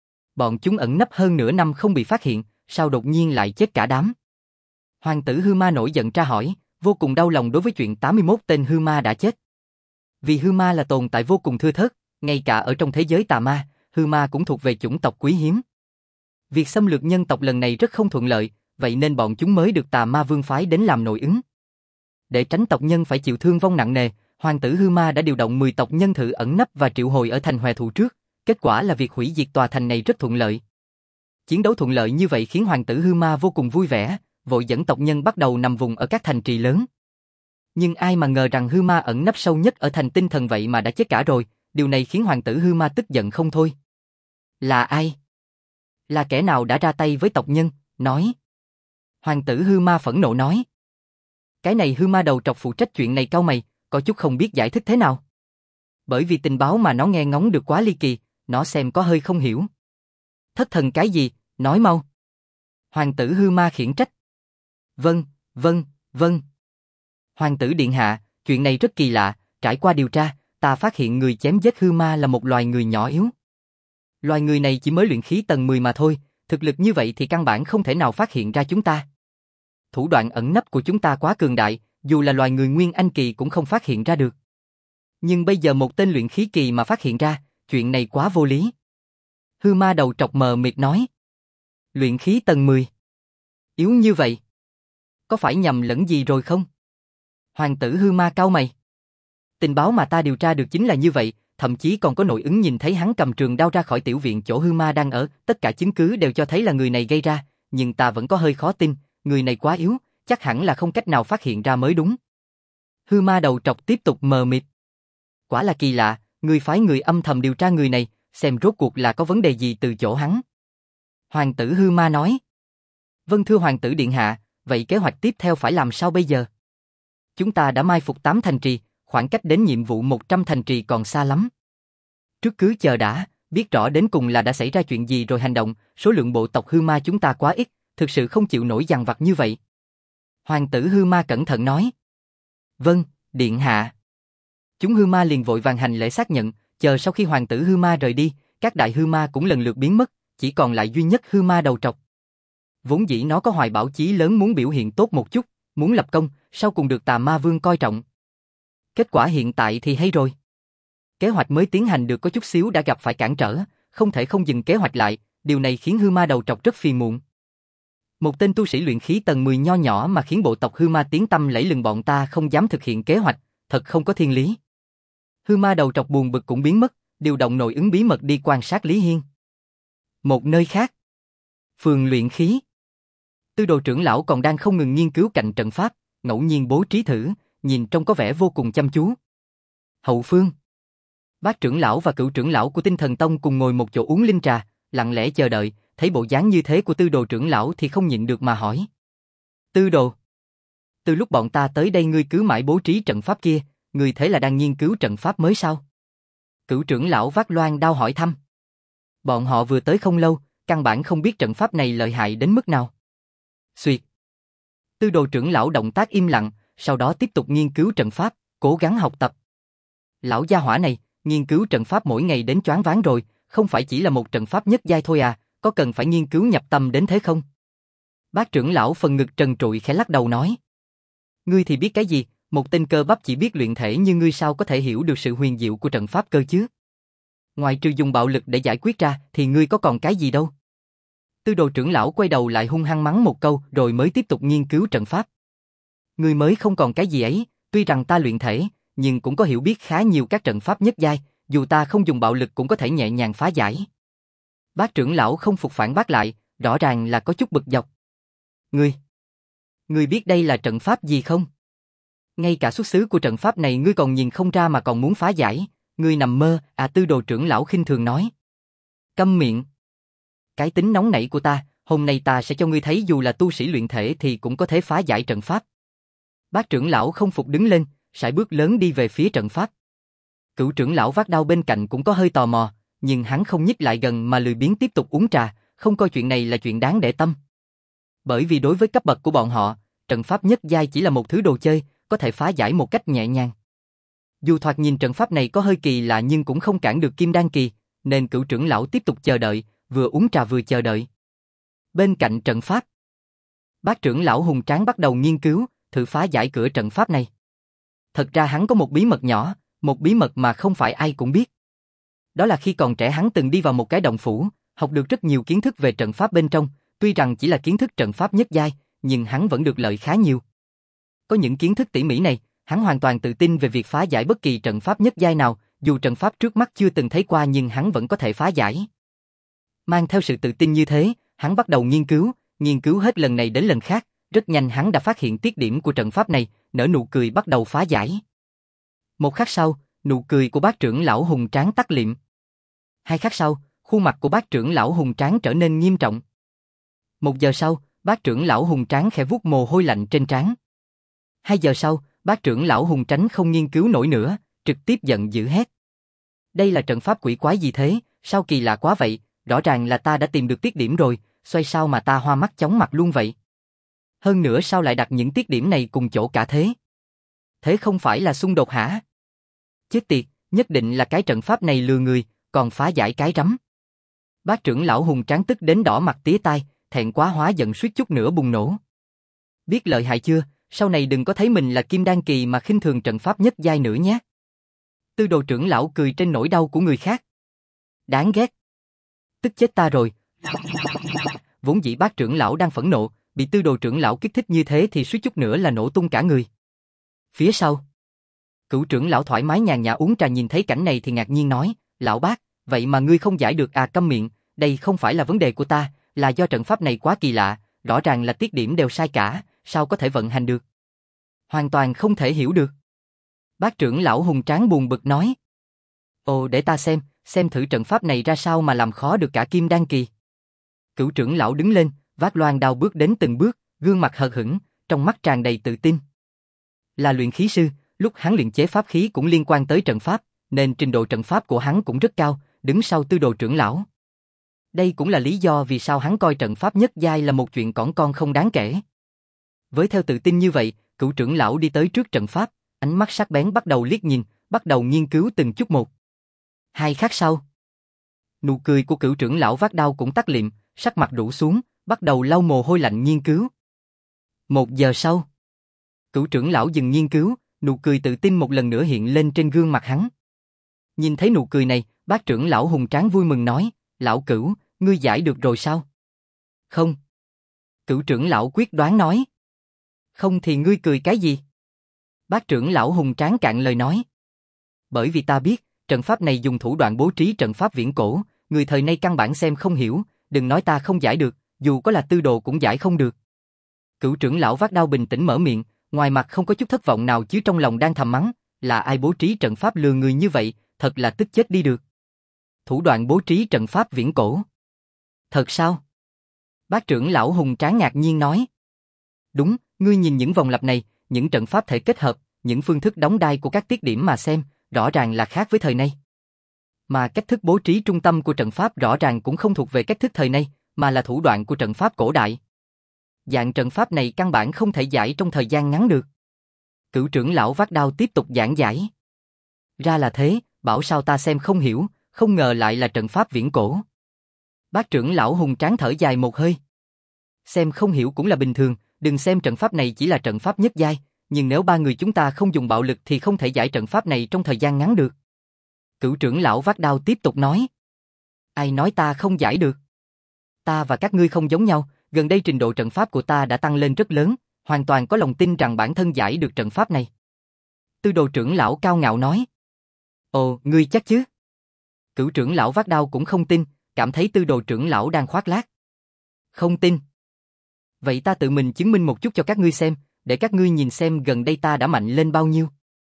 Bọn chúng ẩn nấp hơn nửa năm không bị phát hiện, sao đột nhiên lại chết cả đám? Hoàng tử hư ma nổi giận tra hỏi, vô cùng đau lòng đối với chuyện tám mươi mốt tên hư ma đã chết. Vì hư ma là tồn tại vô cùng thưa thớt, ngay cả ở trong thế giới tà ma, hư ma cũng thuộc về chủng tộc quý hiếm. Việc xâm lược nhân tộc lần này rất không thuận lợi, vậy nên bọn chúng mới được tà ma vương phái đến làm nội ứng. Để tránh tộc nhân phải chịu thương vong nặng nề, hoàng tử hư ma đã điều động mười tộc nhân thử ẩn nấp và triệu hồi ở thành Hòe Thụ trước, kết quả là việc hủy diệt tòa thành này rất thuận lợi. Chiến đấu thuận lợi như vậy khiến hoàng tử hư ma vô cùng vui vẻ, vội dẫn tộc nhân bắt đầu nằm vùng ở các thành trì lớn. Nhưng ai mà ngờ rằng hư ma ẩn nấp sâu nhất ở thành tinh thần vậy mà đã chết cả rồi, điều này khiến hoàng tử hư ma tức giận không thôi. Là ai? Là kẻ nào đã ra tay với tộc nhân? Nói. Hoàng tử hư ma phẫn nộ nói. Cái này hư ma đầu trọc phụ trách chuyện này cau mày, có chút không biết giải thích thế nào. Bởi vì tình báo mà nó nghe ngóng được quá ly kỳ, nó xem có hơi không hiểu. Thất thần cái gì, nói mau. Hoàng tử hư ma khiển trách. Vâng, vâng, vâng. Hoàng tử điện hạ, chuyện này rất kỳ lạ, trải qua điều tra, ta phát hiện người chém giết hư ma là một loài người nhỏ yếu. Loài người này chỉ mới luyện khí tầng mười mà thôi, thực lực như vậy thì căn bản không thể nào phát hiện ra chúng ta. Thủ đoạn ẩn nấp của chúng ta quá cường đại, dù là loài người Nguyên Anh kỳ cũng không phát hiện ra được. Nhưng bây giờ một tên luyện khí kỳ mà phát hiện ra, chuyện này quá vô lý. Hư ma đầu trọc mờ mịt nói. Luyện khí tầng mười. Yếu như vậy. Có phải nhầm lẫn gì rồi không? Hoàng tử hư ma cau mày. Tình báo mà ta điều tra được chính là như vậy, thậm chí còn có nội ứng nhìn thấy hắn cầm trường đao ra khỏi tiểu viện chỗ hư ma đang ở, tất cả chứng cứ đều cho thấy là người này gây ra, nhưng ta vẫn có hơi khó tin, người này quá yếu, chắc hẳn là không cách nào phát hiện ra mới đúng. Hư ma đầu trọc tiếp tục mờ mịt. Quả là kỳ lạ, ngươi phái người âm thầm điều tra người này, xem rốt cuộc là có vấn đề gì từ chỗ hắn. Hoàng tử hư ma nói. Vâng thưa hoàng tử điện hạ, vậy kế hoạch tiếp theo phải làm sao bây giờ? Chúng ta đã mai phục tám thành trì, khoảng cách đến nhiệm vụ một trăm thành trì còn xa lắm. Trước cứ chờ đã, biết rõ đến cùng là đã xảy ra chuyện gì rồi hành động, số lượng bộ tộc hư ma chúng ta quá ít, thực sự không chịu nổi dằn vặt như vậy. Hoàng tử hư ma cẩn thận nói. Vâng, điện hạ. Chúng hư ma liền vội vàng hành lễ xác nhận, chờ sau khi hoàng tử hư ma rời đi, các đại hư ma cũng lần lượt biến mất, chỉ còn lại duy nhất hư ma đầu trọc. Vốn dĩ nó có hoài bão chí lớn muốn biểu hiện tốt một chút, muốn lập công, sau cùng được tà ma vương coi trọng. Kết quả hiện tại thì hay rồi. Kế hoạch mới tiến hành được có chút xíu đã gặp phải cản trở, không thể không dừng kế hoạch lại, điều này khiến hư ma đầu trọc rất phiền muộn. Một tên tu sĩ luyện khí tầng mười nho nhỏ mà khiến bộ tộc hư ma tiếng tăm lẫy lừng, bọn ta không dám thực hiện kế hoạch, thật không có thiên lý. Hư ma đầu trọc buồn bực cũng biến mất, điều động nội ứng bí mật đi quan sát Lý Hiên. Một nơi khác, phường luyện khí. Tư đồ trưởng lão còn đang không ngừng nghiên cứu cạnh trận pháp, ngẫu nhiên bố trí thử, nhìn trông có vẻ vô cùng chăm chú. Hậu phương, Bác trưởng lão và cựu trưởng lão của Tinh Thần Tông cùng ngồi một chỗ uống linh trà, lặng lẽ chờ đợi, thấy bộ dáng như thế của tư đồ trưởng lão thì không nhịn được mà hỏi. Tư đồ, từ lúc bọn ta tới đây ngươi cứ mãi bố trí trận pháp kia, ngươi thế là đang nghiên cứu trận pháp mới sao? Cựu trưởng lão vác loan đao hỏi thăm. Bọn họ vừa tới không lâu, căn bản không biết trận pháp này lợi hại đến mức nào. Xuyệt. Tư đồ trưởng lão động tác im lặng, sau đó tiếp tục nghiên cứu trận pháp, cố gắng học tập. Lão gia hỏa này, nghiên cứu trận pháp mỗi ngày đến choáng váng rồi, không phải chỉ là một trận pháp nhất giai thôi à, có cần phải nghiên cứu nhập tâm đến thế không? Bác trưởng lão phần ngực trần trụi khẽ lắc đầu nói. Ngươi thì biết cái gì, một tên cơ bắp chỉ biết luyện thể như ngươi sao có thể hiểu được sự huyền diệu của trận pháp cơ chứ? Ngoài trừ dùng bạo lực để giải quyết ra thì ngươi có còn cái gì đâu? Tư đồ trưởng lão quay đầu lại hung hăng mắng một câu rồi mới tiếp tục nghiên cứu trận pháp. Ngươi mới không còn cái gì ấy, tuy rằng ta luyện thể, nhưng cũng có hiểu biết khá nhiều các trận pháp nhất giai, dù ta không dùng bạo lực cũng có thể nhẹ nhàng phá giải. Bác trưởng lão không phục phản bác lại, rõ ràng là có chút bực dọc. Ngươi, ngươi biết đây là trận pháp gì không? Ngay cả xuất xứ của trận pháp này ngươi còn nhìn không ra mà còn muốn phá giải, ngươi nằm mơ, à tư đồ trưởng lão khinh thường nói. Câm miệng. Cái tính nóng nảy của ta, hôm nay ta sẽ cho ngươi thấy dù là tu sĩ luyện thể thì cũng có thể phá giải trận pháp. Bác trưởng lão không phục đứng lên, sải bước lớn đi về phía trận pháp. Cựu trưởng lão vác đao bên cạnh cũng có hơi tò mò, nhưng hắn không nhích lại gần mà lười biếng tiếp tục uống trà, không coi chuyện này là chuyện đáng để tâm. Bởi vì đối với cấp bậc của bọn họ, trận pháp nhất giai chỉ là một thứ đồ chơi, có thể phá giải một cách nhẹ nhàng. Dù thoạt nhìn trận pháp này có hơi kỳ lạ nhưng cũng không cản được kim đan kỳ, nên cựu trưởng lão tiếp tục chờ đợi, vừa uống trà vừa chờ đợi. Bên cạnh trận pháp, bác trưởng lão hùng tráng bắt đầu nghiên cứu, thử phá giải cửa trận pháp này. Thật ra hắn có một bí mật nhỏ, một bí mật mà không phải ai cũng biết. Đó là khi còn trẻ hắn từng đi vào một cái động phủ, học được rất nhiều kiến thức về trận pháp bên trong, tuy rằng chỉ là kiến thức trận pháp nhất giai, nhưng hắn vẫn được lợi khá nhiều. Có những kiến thức tỉ mỉ này, hắn hoàn toàn tự tin về việc phá giải bất kỳ trận pháp nhất giai nào, dù trận pháp trước mắt chưa từng thấy qua nhưng hắn vẫn có thể phá giải. Mang theo sự tự tin như thế, hắn bắt đầu nghiên cứu, nghiên cứu hết lần này đến lần khác, rất nhanh hắn đã phát hiện tiết điểm của trận pháp này, nở nụ cười bắt đầu phá giải. Một khắc sau, nụ cười của bác trưởng lão hùng tráng tắt liệm. Hai khắc sau, khuôn mặt của bác trưởng lão hùng tráng trở nên nghiêm trọng. Một giờ sau, bác trưởng lão hùng tráng khẽ vuốt mồ hôi lạnh trên trán. Hai giờ sau, bác trưởng lão hùng tránh không nghiên cứu nổi nữa, trực tiếp giận dữ hét. Đây là trận pháp quỷ quái gì thế, sao kỳ lạ quá vậy, rõ ràng là ta đã tìm được tiết điểm rồi, xoay sao mà ta hoa mắt chóng mặt luôn vậy. Hơn nữa sao lại đặt những tiết điểm này cùng chỗ cả thế? Thế không phải là xung đột hả? Chết tiệt, nhất định là cái trận pháp này lừa người, còn phá giải cái rắm. Bác trưởng lão hùng tráng tức đến đỏ mặt tía tai, thẹn quá hóa giận suýt chút nữa bùng nổ. Biết lợi hại chưa, sau này đừng có thấy mình là kim đan kỳ mà khinh thường trận pháp nhất giai nữa nhé. Tư đồ trưởng lão cười trên nỗi đau của người khác. Đáng ghét. Tức chết ta rồi. Vốn dĩ bác trưởng lão đang phẫn nộ, bị tư đồ trưởng lão kích thích như thế thì suýt chút nữa là nổ tung cả người. Phía sau, cửu trưởng lão thoải mái nhàn nhã uống trà nhìn thấy cảnh này thì ngạc nhiên nói, lão bác, vậy mà ngươi không giải được à? Câm miệng, đây không phải là vấn đề của ta, là do trận pháp này quá kỳ lạ, rõ ràng là tiết điểm đều sai cả, sao có thể vận hành được? Hoàn toàn không thể hiểu được. Bác trưởng lão hùng tráng buồn bực nói. Ồ, để ta xem, xem thử trận pháp này ra sao mà làm khó được cả Kim Đan kỳ. Cửu trưởng lão đứng lên, vác loan đao bước đến từng bước, gương mặt hờ hững, trong mắt tràn đầy tự tin. Là luyện khí sư, lúc hắn luyện chế pháp khí cũng liên quan tới trận pháp, nên trình độ trận pháp của hắn cũng rất cao, đứng sau Tư Đồ trưởng lão. Đây cũng là lý do vì sao hắn coi trận pháp nhất giai là một chuyện cỏn con không đáng kể. Với theo tự tin như vậy, cửu trưởng lão đi tới trước trận pháp, ánh mắt sắc bén bắt đầu liếc nhìn, bắt đầu nghiên cứu từng chút một. Hai khắc sau, nụ cười của cửu trưởng lão vác đao cũng tắt liệm, sắc mặt rũ xuống, bắt đầu lau mồ hôi lạnh nghiên cứu. Một giờ sau, cửu trưởng lão dừng nghiên cứu, nụ cười tự tin một lần nữa hiện lên trên gương mặt hắn. Nhìn thấy nụ cười này, bác trưởng lão hùng tráng vui mừng nói, lão cửu, ngươi giải được rồi sao? Không. Cửu trưởng lão quyết đoán nói. Không thì ngươi cười cái gì? Bác trưởng lão hùng tráng cạn lời nói. Bởi vì ta biết, trận pháp này dùng thủ đoạn bố trí trận pháp viễn cổ, người thời nay căn bản xem không hiểu, đừng nói ta không giải được, dù có là tư đồ cũng giải không được. Cửu trưởng lão vác đao bình tĩnh mở miệng, ngoài mặt không có chút thất vọng nào chứ trong lòng đang thầm mắng, là ai bố trí trận pháp lừa người như vậy, thật là tức chết đi được. Thủ đoạn bố trí trận pháp viễn cổ. Thật sao? Bác trưởng lão hùng tráng ngạc nhiên nói. Đúng, ngươi nhìn những vòng lặp này, những trận pháp thể kết hợp, những phương thức đóng đai của các tiết điểm mà xem, rõ ràng là khác với thời nay. Mà cách thức bố trí trung tâm của trận pháp rõ ràng cũng không thuộc về cách thức thời nay, mà là thủ đoạn của trận pháp cổ đại. Dạng trận pháp này căn bản không thể giải trong thời gian ngắn được. Cửu trưởng lão vác đao tiếp tục giảng giải. Ra là thế, bảo sao ta xem không hiểu, không ngờ lại là trận pháp viễn cổ. Bác trưởng lão hùng tráng thở dài một hơi. Xem không hiểu cũng là bình thường, đừng xem trận pháp này chỉ là trận pháp nhất giai, nhưng nếu ba người chúng ta không dùng bạo lực thì không thể giải trận pháp này trong thời gian ngắn được. Cửu trưởng lão vác đao tiếp tục nói. Ai nói ta không giải được? Ta và các ngươi không giống nhau, gần đây trình độ trận pháp của ta đã tăng lên rất lớn, hoàn toàn có lòng tin rằng bản thân giải được trận pháp này. Tư đồ trưởng lão cao ngạo nói. Ồ, ngươi chắc chứ? Cửu trưởng lão vác đao cũng không tin, cảm thấy tư đồ trưởng lão đang khoác lác. Không tin. Vậy ta tự mình chứng minh một chút cho các ngươi xem, để các ngươi nhìn xem gần đây ta đã mạnh lên bao nhiêu.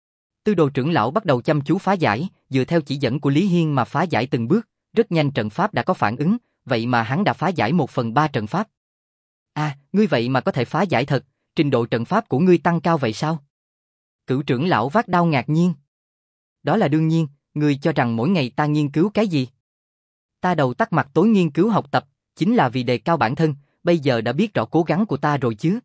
Tư đồ trưởng lão bắt đầu chăm chú phá giải, dựa theo chỉ dẫn của Lý Hiên mà phá giải từng bước, rất nhanh trận pháp đã có phản ứng, vậy mà hắn đã phá giải một phần ba trận pháp. À, ngươi vậy mà có thể phá giải thật, trình độ trận pháp của ngươi tăng cao vậy sao? Cửu trưởng lão vác đao ngạc nhiên. Đó là đương nhiên, ngươi cho rằng mỗi ngày ta nghiên cứu cái gì? Ta đầu tắt mặt tối nghiên cứu học tập, chính là vì đề cao bản thân, bây giờ đã biết rõ cố gắng của ta rồi chứ.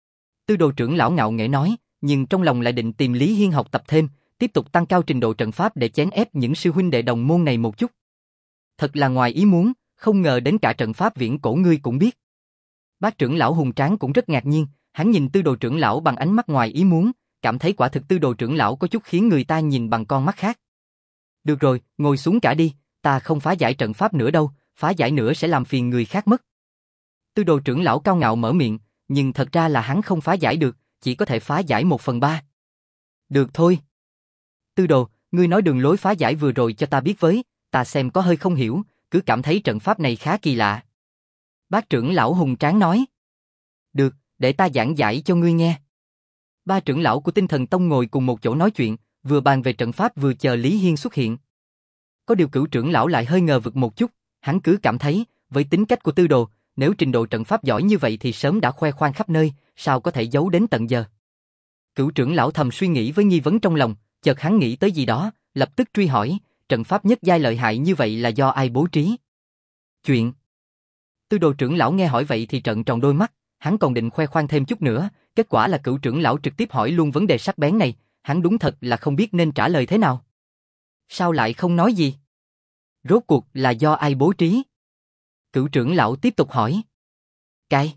Tư đồ trưởng lão ngạo nghễ nói, nhưng trong lòng lại định tìm Lý Hiên học tập thêm, tiếp tục tăng cao trình độ trận pháp để chèn ép những sư huynh đệ đồng môn này một chút. Thật là ngoài ý muốn, không ngờ đến cả trận pháp viễn cổ ngươi cũng biết. Bác trưởng lão hùng tráng cũng rất ngạc nhiên, hắn nhìn tư đồ trưởng lão bằng ánh mắt ngoài ý muốn, cảm thấy quả thực tư đồ trưởng lão có chút khiến người ta nhìn bằng con mắt khác. Được rồi, ngồi xuống cả đi, ta không phá giải trận pháp nữa đâu, phá giải nữa sẽ làm phiền người khác mất. Tư đồ trưởng lão cao ngạo mở miệng, nhưng thật ra là hắn không phá giải được, chỉ có thể phá giải một phần ba. Được thôi. Tư đồ, ngươi nói đường lối phá giải vừa rồi cho ta biết với, ta xem có hơi không hiểu, cứ cảm thấy trận pháp này khá kỳ lạ. Bác trưởng lão hùng tráng nói. Được, để ta giảng giải cho ngươi nghe. Ba trưởng lão của Tinh Thần Tông ngồi cùng một chỗ nói chuyện, vừa bàn về trận pháp vừa chờ Lý Hiên xuất hiện. Có điều cửu trưởng lão lại hơi ngờ vực một chút, hắn cứ cảm thấy, với tính cách của tư đồ, nếu trình độ trận pháp giỏi như vậy thì sớm đã khoe khoang khắp nơi, sao có thể giấu đến tận giờ. Cửu trưởng lão thầm suy nghĩ với nghi vấn trong lòng, chợt hắn nghĩ tới gì đó, lập tức truy hỏi, trận pháp nhất giai lợi hại như vậy là do ai bố trí? Chuyện. Tư đồ trưởng lão nghe hỏi vậy thì trợn tròn đôi mắt, hắn còn định khoe khoang thêm chút nữa, kết quả là cửu trưởng lão trực tiếp hỏi luôn vấn đề sắc bén này, hắn đúng thật là không biết nên trả lời thế nào. Sao lại không nói gì? Rốt cuộc là do ai bố trí? Cửu trưởng lão tiếp tục hỏi. Cái.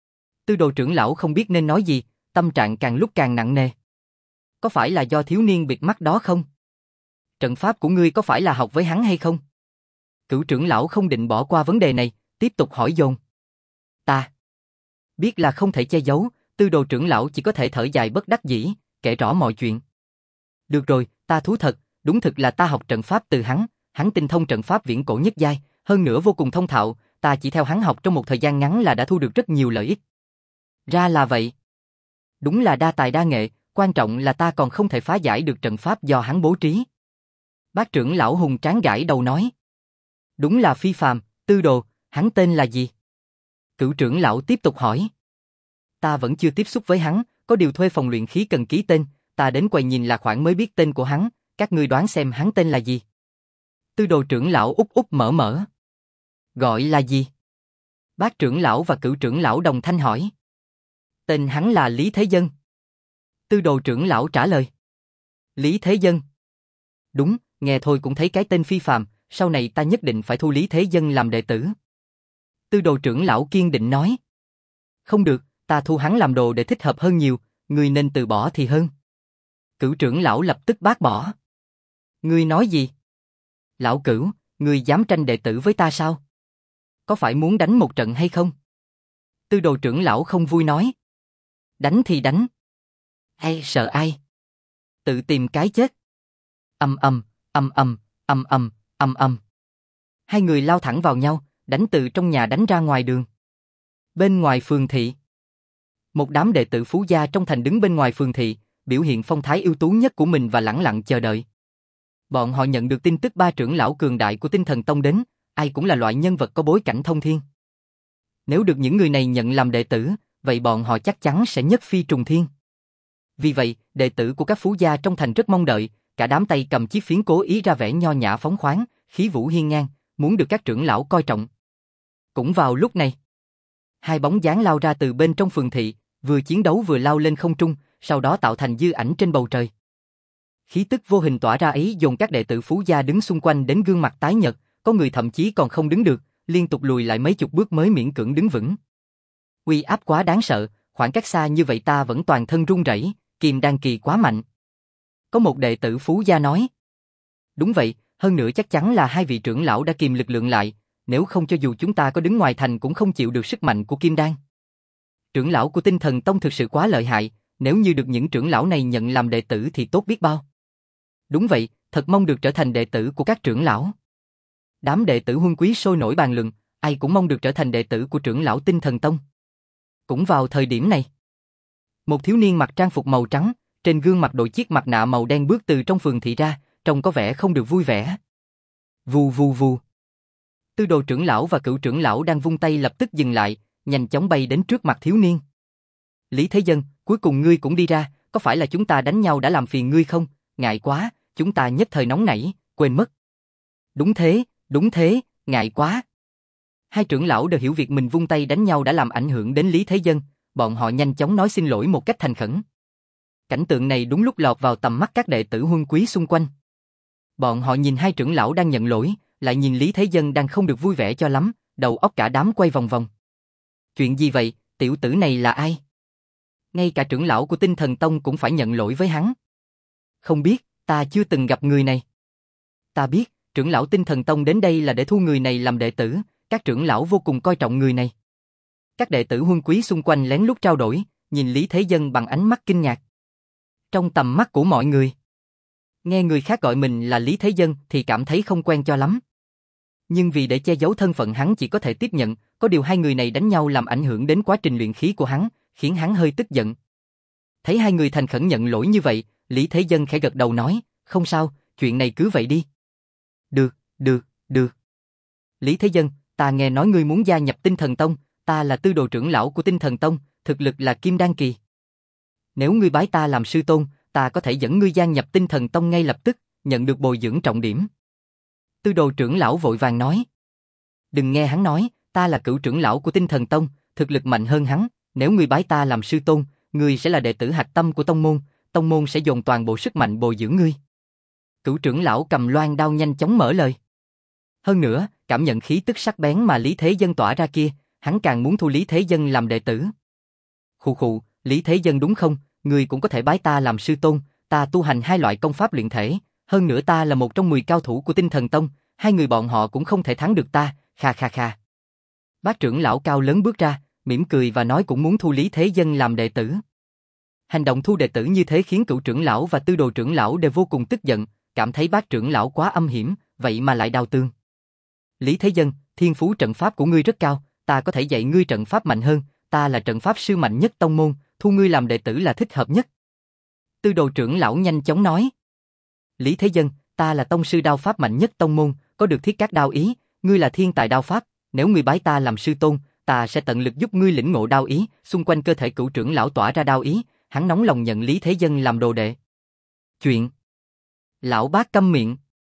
Tư đồ trưởng lão không biết nên nói gì, tâm trạng càng lúc càng nặng nề. Có phải là do thiếu niên bịt mắt đó không? Trận pháp của ngươi có phải là học với hắn hay không? Cửu trưởng lão không định bỏ qua vấn đề này, tiếp tục hỏi dồn. Ta biết là không thể che giấu, tư đồ trưởng lão chỉ có thể thở dài bất đắc dĩ, kể rõ mọi chuyện. Được rồi, ta thú thật, đúng thực là ta học trận pháp từ hắn, hắn tinh thông trận pháp viễn cổ nhất giai, hơn nữa vô cùng thông thạo, ta chỉ theo hắn học trong một thời gian ngắn là đã thu được rất nhiều lợi ích. Ra là vậy. Đúng là đa tài đa nghệ, Quan trọng là ta còn không thể phá giải được trận pháp do hắn bố trí. Bác trưởng lão hùng tráng gãi đầu nói. Đúng là phi phàm, Tư Đồ, hắn tên là gì? Cửu trưởng lão tiếp tục hỏi. Ta vẫn chưa tiếp xúc với hắn, có điều thuê phòng luyện khí cần ký tên, ta đến quầy nhìn là khoản mới biết tên của hắn, các ngươi đoán xem hắn tên là gì? Tư Đồ trưởng lão út út mở mở. Gọi là gì? Bác trưởng lão và cửu trưởng lão đồng thanh hỏi. Tên hắn là Lý Thế Dân. Tư Đồ trưởng lão trả lời. Lý Thế Dân. Đúng, nghe thôi cũng thấy cái tên phi phàm, sau này ta nhất định phải thu Lý Thế Dân làm đệ tử. Tư Đồ trưởng lão kiên định nói. Không được, ta thu hắn làm đồ để thích hợp hơn nhiều, ngươi nên từ bỏ thì hơn. Cửu trưởng lão lập tức bác bỏ. Ngươi nói gì? Lão Cửu, ngươi dám tranh đệ tử với ta sao? Có phải muốn đánh một trận hay không? Tư Đồ trưởng lão không vui nói. Đánh thì đánh. Hay sợ ai? Tự tìm cái chết. Ầm ầm, ầm ầm, ầm ầm, ầm ầm. Hai người lao thẳng vào nhau, đánh từ trong nhà đánh ra ngoài đường. Bên ngoài phường thị, một đám đệ tử Phú gia trong thành đứng bên ngoài phường thị, biểu hiện phong thái ưu tú nhất của mình và lẳng lặng chờ đợi. Bọn họ nhận được tin tức ba trưởng lão cường đại của Tinh Thần Tông đến, ai cũng là loại nhân vật có bối cảnh thông thiên. Nếu được những người này nhận làm đệ tử, vậy bọn họ chắc chắn sẽ nhất phi trùng thiên. Vì vậy, đệ tử của các phú gia trong thành rất mong đợi, cả đám tay cầm chiếc phiến cố ý ra vẻ nho nhã phóng khoáng, khí vũ hiên ngang, muốn được các trưởng lão coi trọng. Cũng vào lúc này, hai bóng dáng lao ra từ bên trong phường thị, vừa chiến đấu vừa lao lên không trung, sau đó tạo thành dư ảnh trên bầu trời. Khí tức vô hình tỏa ra ấy dồn các đệ tử Phú gia đứng xung quanh đến gương mặt tái nhợt, có người thậm chí còn không đứng được, liên tục lùi lại mấy chục bước mới miễn cưỡng đứng vững. Uy áp quá đáng sợ, khoảng cách xa như vậy ta vẫn toàn thân run rẩy, Kim Đan kỳ quá mạnh. Có một đệ tử Phú gia nói. Đúng vậy, hơn nữa chắc chắn là hai vị trưởng lão đã kìm lực lượng lại, nếu không cho dù chúng ta có đứng ngoài thành cũng không chịu được sức mạnh của Kim Đan. Trưởng lão của Tinh Thần Tông thực sự quá lợi hại, nếu như được những trưởng lão này nhận làm đệ tử thì tốt biết bao. Đúng vậy, thật mong được trở thành đệ tử của các trưởng lão. Đám đệ tử huân quý sôi nổi bàn luận, ai cũng mong được trở thành đệ tử của trưởng lão Tinh Thần Tông. Cũng vào thời điểm này, một thiếu niên mặc trang phục màu trắng, trên gương mặt đội chiếc mặt nạ màu đen bước từ trong phường thị ra, trông có vẻ không được vui vẻ. Vù vù vù. Tư Đồ trưởng lão và cửu trưởng lão đang vung tay lập tức dừng lại, nhanh chóng bay đến trước mặt thiếu niên. Lý Thế Dân, cuối cùng ngươi cũng đi ra, có phải là chúng ta đánh nhau đã làm phiền ngươi không? Ngại quá, chúng ta nhất thời nóng nảy, quên mất. Đúng thế, đúng thế, ngại quá. Hai trưởng lão đều hiểu việc mình vung tay đánh nhau đã làm ảnh hưởng đến Lý Thế Dân, bọn họ nhanh chóng nói xin lỗi một cách thành khẩn. Cảnh tượng này đúng lúc lọt vào tầm mắt các đệ tử huân quý xung quanh. Bọn họ nhìn hai trưởng lão đang nhận lỗi, lại nhìn Lý Thế Dân đang không được vui vẻ cho lắm, đầu óc cả đám quay vòng vòng. Chuyện gì vậy, tiểu tử này là ai? Ngay cả trưởng lão của Tinh Thần Tông cũng phải nhận lỗi với hắn. Không biết, ta chưa từng gặp người này. Ta biết, trưởng lão Tinh Thần Tông đến đây là để thu người này làm đệ tử, các trưởng lão vô cùng coi trọng người này. Các đệ tử huân quý xung quanh lén lút trao đổi, nhìn Lý Thế Dân bằng ánh mắt kinh ngạc. Trong tầm mắt của mọi người, nghe người khác gọi mình là Lý Thế Dân thì cảm thấy không quen cho lắm. Nhưng vì để che giấu thân phận hắn chỉ có thể tiếp nhận, có điều hai người này đánh nhau làm ảnh hưởng đến quá trình luyện khí của hắn, khiến hắn hơi tức giận. Thấy hai người thành khẩn nhận lỗi như vậy, Lý Thế Dân khẽ gật đầu nói, không sao, chuyện này cứ vậy đi. Được, được, được. Lý Thế Dân, ta nghe nói ngươi muốn gia nhập Tinh Thần Tông, ta là Tư Đồ trưởng lão của Tinh Thần Tông, thực lực là Kim Đan kỳ. Nếu ngươi bái ta làm sư tôn, ta có thể dẫn ngươi gia nhập Tinh Thần Tông ngay lập tức, nhận được bồi dưỡng trọng điểm. Tư Đồ trưởng lão vội vàng nói. Đừng nghe hắn nói, ta là cửu trưởng lão của Tinh Thần Tông, thực lực mạnh hơn hắn, nếu ngươi bái ta làm sư tôn, ngươi sẽ là đệ tử hạch tâm của tông môn, tông môn sẽ dồn toàn bộ sức mạnh bồi dưỡng ngươi. Cửu trưởng lão cầm loan đao nhanh chóng mở lời. Hơn nữa, cảm nhận khí tức sắc bén mà Lý Thế Dân tỏa ra kia, hắn càng muốn thu Lý Thế Dân làm đệ tử. Khụ khụ, Lý Thế Dân đúng không, ngươi cũng có thể bái ta làm sư tôn, ta tu hành hai loại công pháp luyện thể, hơn nữa ta là một trong mười cao thủ của Tinh Thần Tông, hai người bọn họ cũng không thể thắng được ta, kha kha kha. Bác trưởng lão cao lớn bước ra, mỉm cười và nói cũng muốn thu Lý Thế Dân làm đệ tử. Hành động thu đệ tử như thế khiến cửu trưởng lão và Tư Đồ trưởng lão đều vô cùng tức giận, cảm thấy bác trưởng lão quá âm hiểm, vậy mà lại đào tương. Lý Thế Dân, thiên phú trận pháp của ngươi rất cao, ta có thể dạy ngươi trận pháp mạnh hơn, ta là trận pháp sư mạnh nhất tông môn, thu ngươi làm đệ tử là thích hợp nhất. Tư đồ trưởng lão nhanh chóng nói. Lý Thế Dân, ta là tông sư đao pháp mạnh nhất tông môn, có được thiết cát đao ý, ngươi là thiên tài đao pháp, nếu ngươi bái ta làm sư tôn, ta sẽ tận lực giúp ngươi lĩnh ngộ đao ý. Xung quanh cơ thể cửu trưởng lão tỏa ra đao ý, hắn nóng lòng nhận Lý Thế Dân làm đồ đệ. Chuyện. Lão bác câm miệng.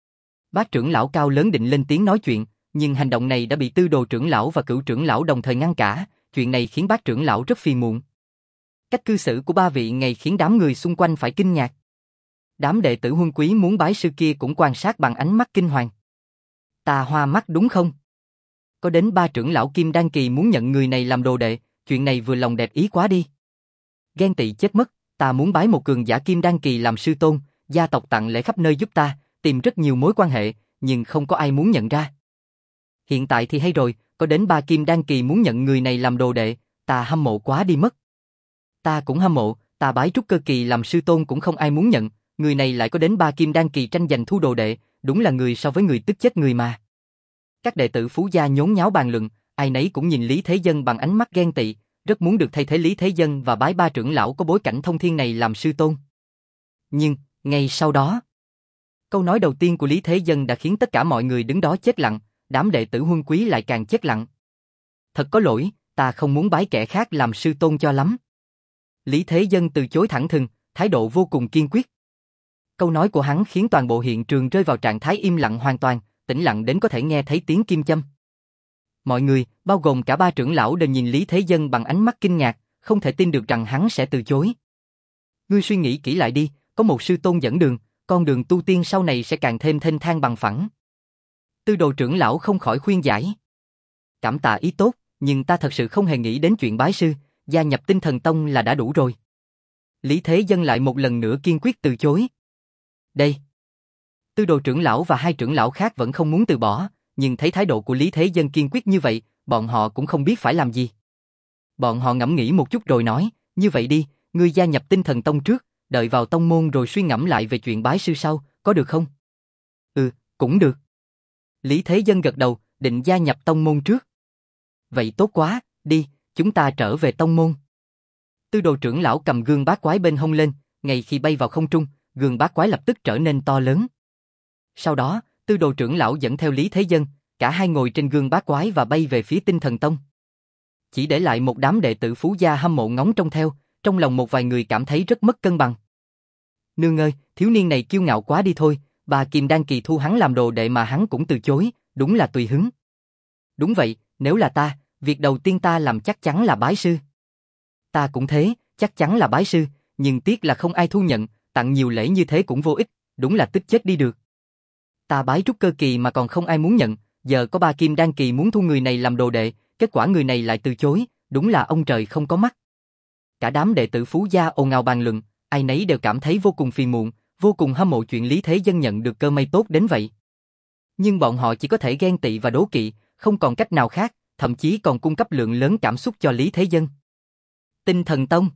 Bác trưởng lão cao lớn định lên tiếng nói chuyện, nhưng hành động này đã bị tư đồ trưởng lão và cửu trưởng lão đồng thời ngăn cả, chuyện này khiến bác trưởng lão rất phiền muộn. Cách cư xử của ba vị này khiến đám người xung quanh phải kinh ngạc. Đám đệ tử huân quý muốn bái sư kia cũng quan sát bằng ánh mắt kinh hoàng. Ta hoa mắt đúng không? Có đến ba trưởng lão Kim Đan Kỳ muốn nhận người này làm đồ đệ, chuyện này vừa lòng đẹp ý quá đi. Ghen tị chết mất, ta muốn bái một cường giả Kim Đan Kỳ làm sư tôn, gia tộc tặng lễ khắp nơi giúp ta, tìm rất nhiều mối quan hệ, nhưng không có ai muốn nhận ra. Hiện tại thì hay rồi, có đến ba Kim Đan Kỳ muốn nhận người này làm đồ đệ, ta hâm mộ quá đi mất. Ta cũng hâm mộ, ta bái Trúc Cơ Kỳ làm sư tôn cũng không ai muốn nhận, người này lại có đến ba Kim Đan Kỳ tranh giành thu đồ đệ, đúng là người so với người tức chết người mà. Các đệ tử Phú gia nhốn nháo bàn luận, ai nấy cũng nhìn Lý Thế Dân bằng ánh mắt ghen tị, rất muốn được thay thế Lý Thế Dân và bái ba trưởng lão có bối cảnh thông thiên này làm sư tôn. Nhưng, ngay sau đó, câu nói đầu tiên của Lý Thế Dân đã khiến tất cả mọi người đứng đó chết lặng, đám đệ tử huân quý lại càng chết lặng. Thật có lỗi, ta không muốn bái kẻ khác làm sư tôn cho lắm. Lý Thế Dân từ chối thẳng thừng, thái độ vô cùng kiên quyết. Câu nói của hắn khiến toàn bộ hiện trường rơi vào trạng thái im lặng hoàn toàn, tĩnh lặng đến có thể nghe thấy tiếng kim châm. Mọi người, bao gồm cả ba trưởng lão đều nhìn Lý Thế Dân bằng ánh mắt kinh ngạc, không thể tin được rằng hắn sẽ từ chối. Ngươi suy nghĩ kỹ lại đi, có một sư tôn dẫn đường, con đường tu tiên sau này sẽ càng thêm thênh thang bằng phẳng. Tư đồ trưởng lão không khỏi khuyên giải. Cảm tạ ý tốt, nhưng ta thật sự không hề nghĩ đến chuyện bái sư, gia nhập Tinh Thần Tông là đã đủ rồi. Lý Thế Dân lại một lần nữa kiên quyết từ chối. Đây. Tư đồ trưởng lão và hai trưởng lão khác vẫn không muốn từ bỏ, nhưng thấy thái độ của Lý Thế Dân kiên quyết như vậy, bọn họ cũng không biết phải làm gì. Bọn họ ngẫm nghĩ một chút rồi nói, như vậy đi, ngươi gia nhập Tinh Thần Tông trước, đợi vào tông môn rồi suy ngẫm lại về chuyện bái sư sau, có được không? Ừ, cũng được. Lý Thế Dân gật đầu, định gia nhập tông môn trước. Vậy tốt quá, đi, chúng ta trở về tông môn. Tư đồ trưởng lão cầm gương bát quái bên hông lên, ngay khi bay vào không trung, gương bát quái lập tức trở nên to lớn. Sau đó, tư đồ trưởng lão dẫn theo Lý Thế Dân, cả hai ngồi trên gương bát quái và bay về phía Tinh Thần Tông. Chỉ để lại một đám đệ tử Phú gia hâm mộ ngóng trông theo, trong lòng một vài người cảm thấy rất mất cân bằng. Nương ơi, thiếu niên này kiêu ngạo quá đi thôi, bà Kim Đan Kỳ thu hắn làm đồ đệ mà hắn cũng từ chối, đúng là tùy hứng. Đúng vậy, nếu là ta, việc đầu tiên ta làm chắc chắn là bái sư. Ta cũng thế, chắc chắn là bái sư, nhưng tiếc là không ai thu nhận, tặng nhiều lễ như thế cũng vô ích, đúng là tức chết đi được. Ta bái Trúc Cơ Kỳ mà còn không ai muốn nhận, giờ có ba Kim Đan Kỳ muốn thu người này làm đồ đệ, kết quả người này lại từ chối, đúng là ông trời không có mắt. Cả đám đệ tử Phú gia ồn ào bàn luận, ai nấy đều cảm thấy vô cùng phiền muộn, vô cùng hâm mộ chuyện Lý Thế Dân nhận được cơ may tốt đến vậy. Nhưng bọn họ chỉ có thể ghen tị và đố kỵ, không còn cách nào khác, thậm chí còn cung cấp lượng lớn cảm xúc cho Lý Thế Dân. Tinh Thần Tông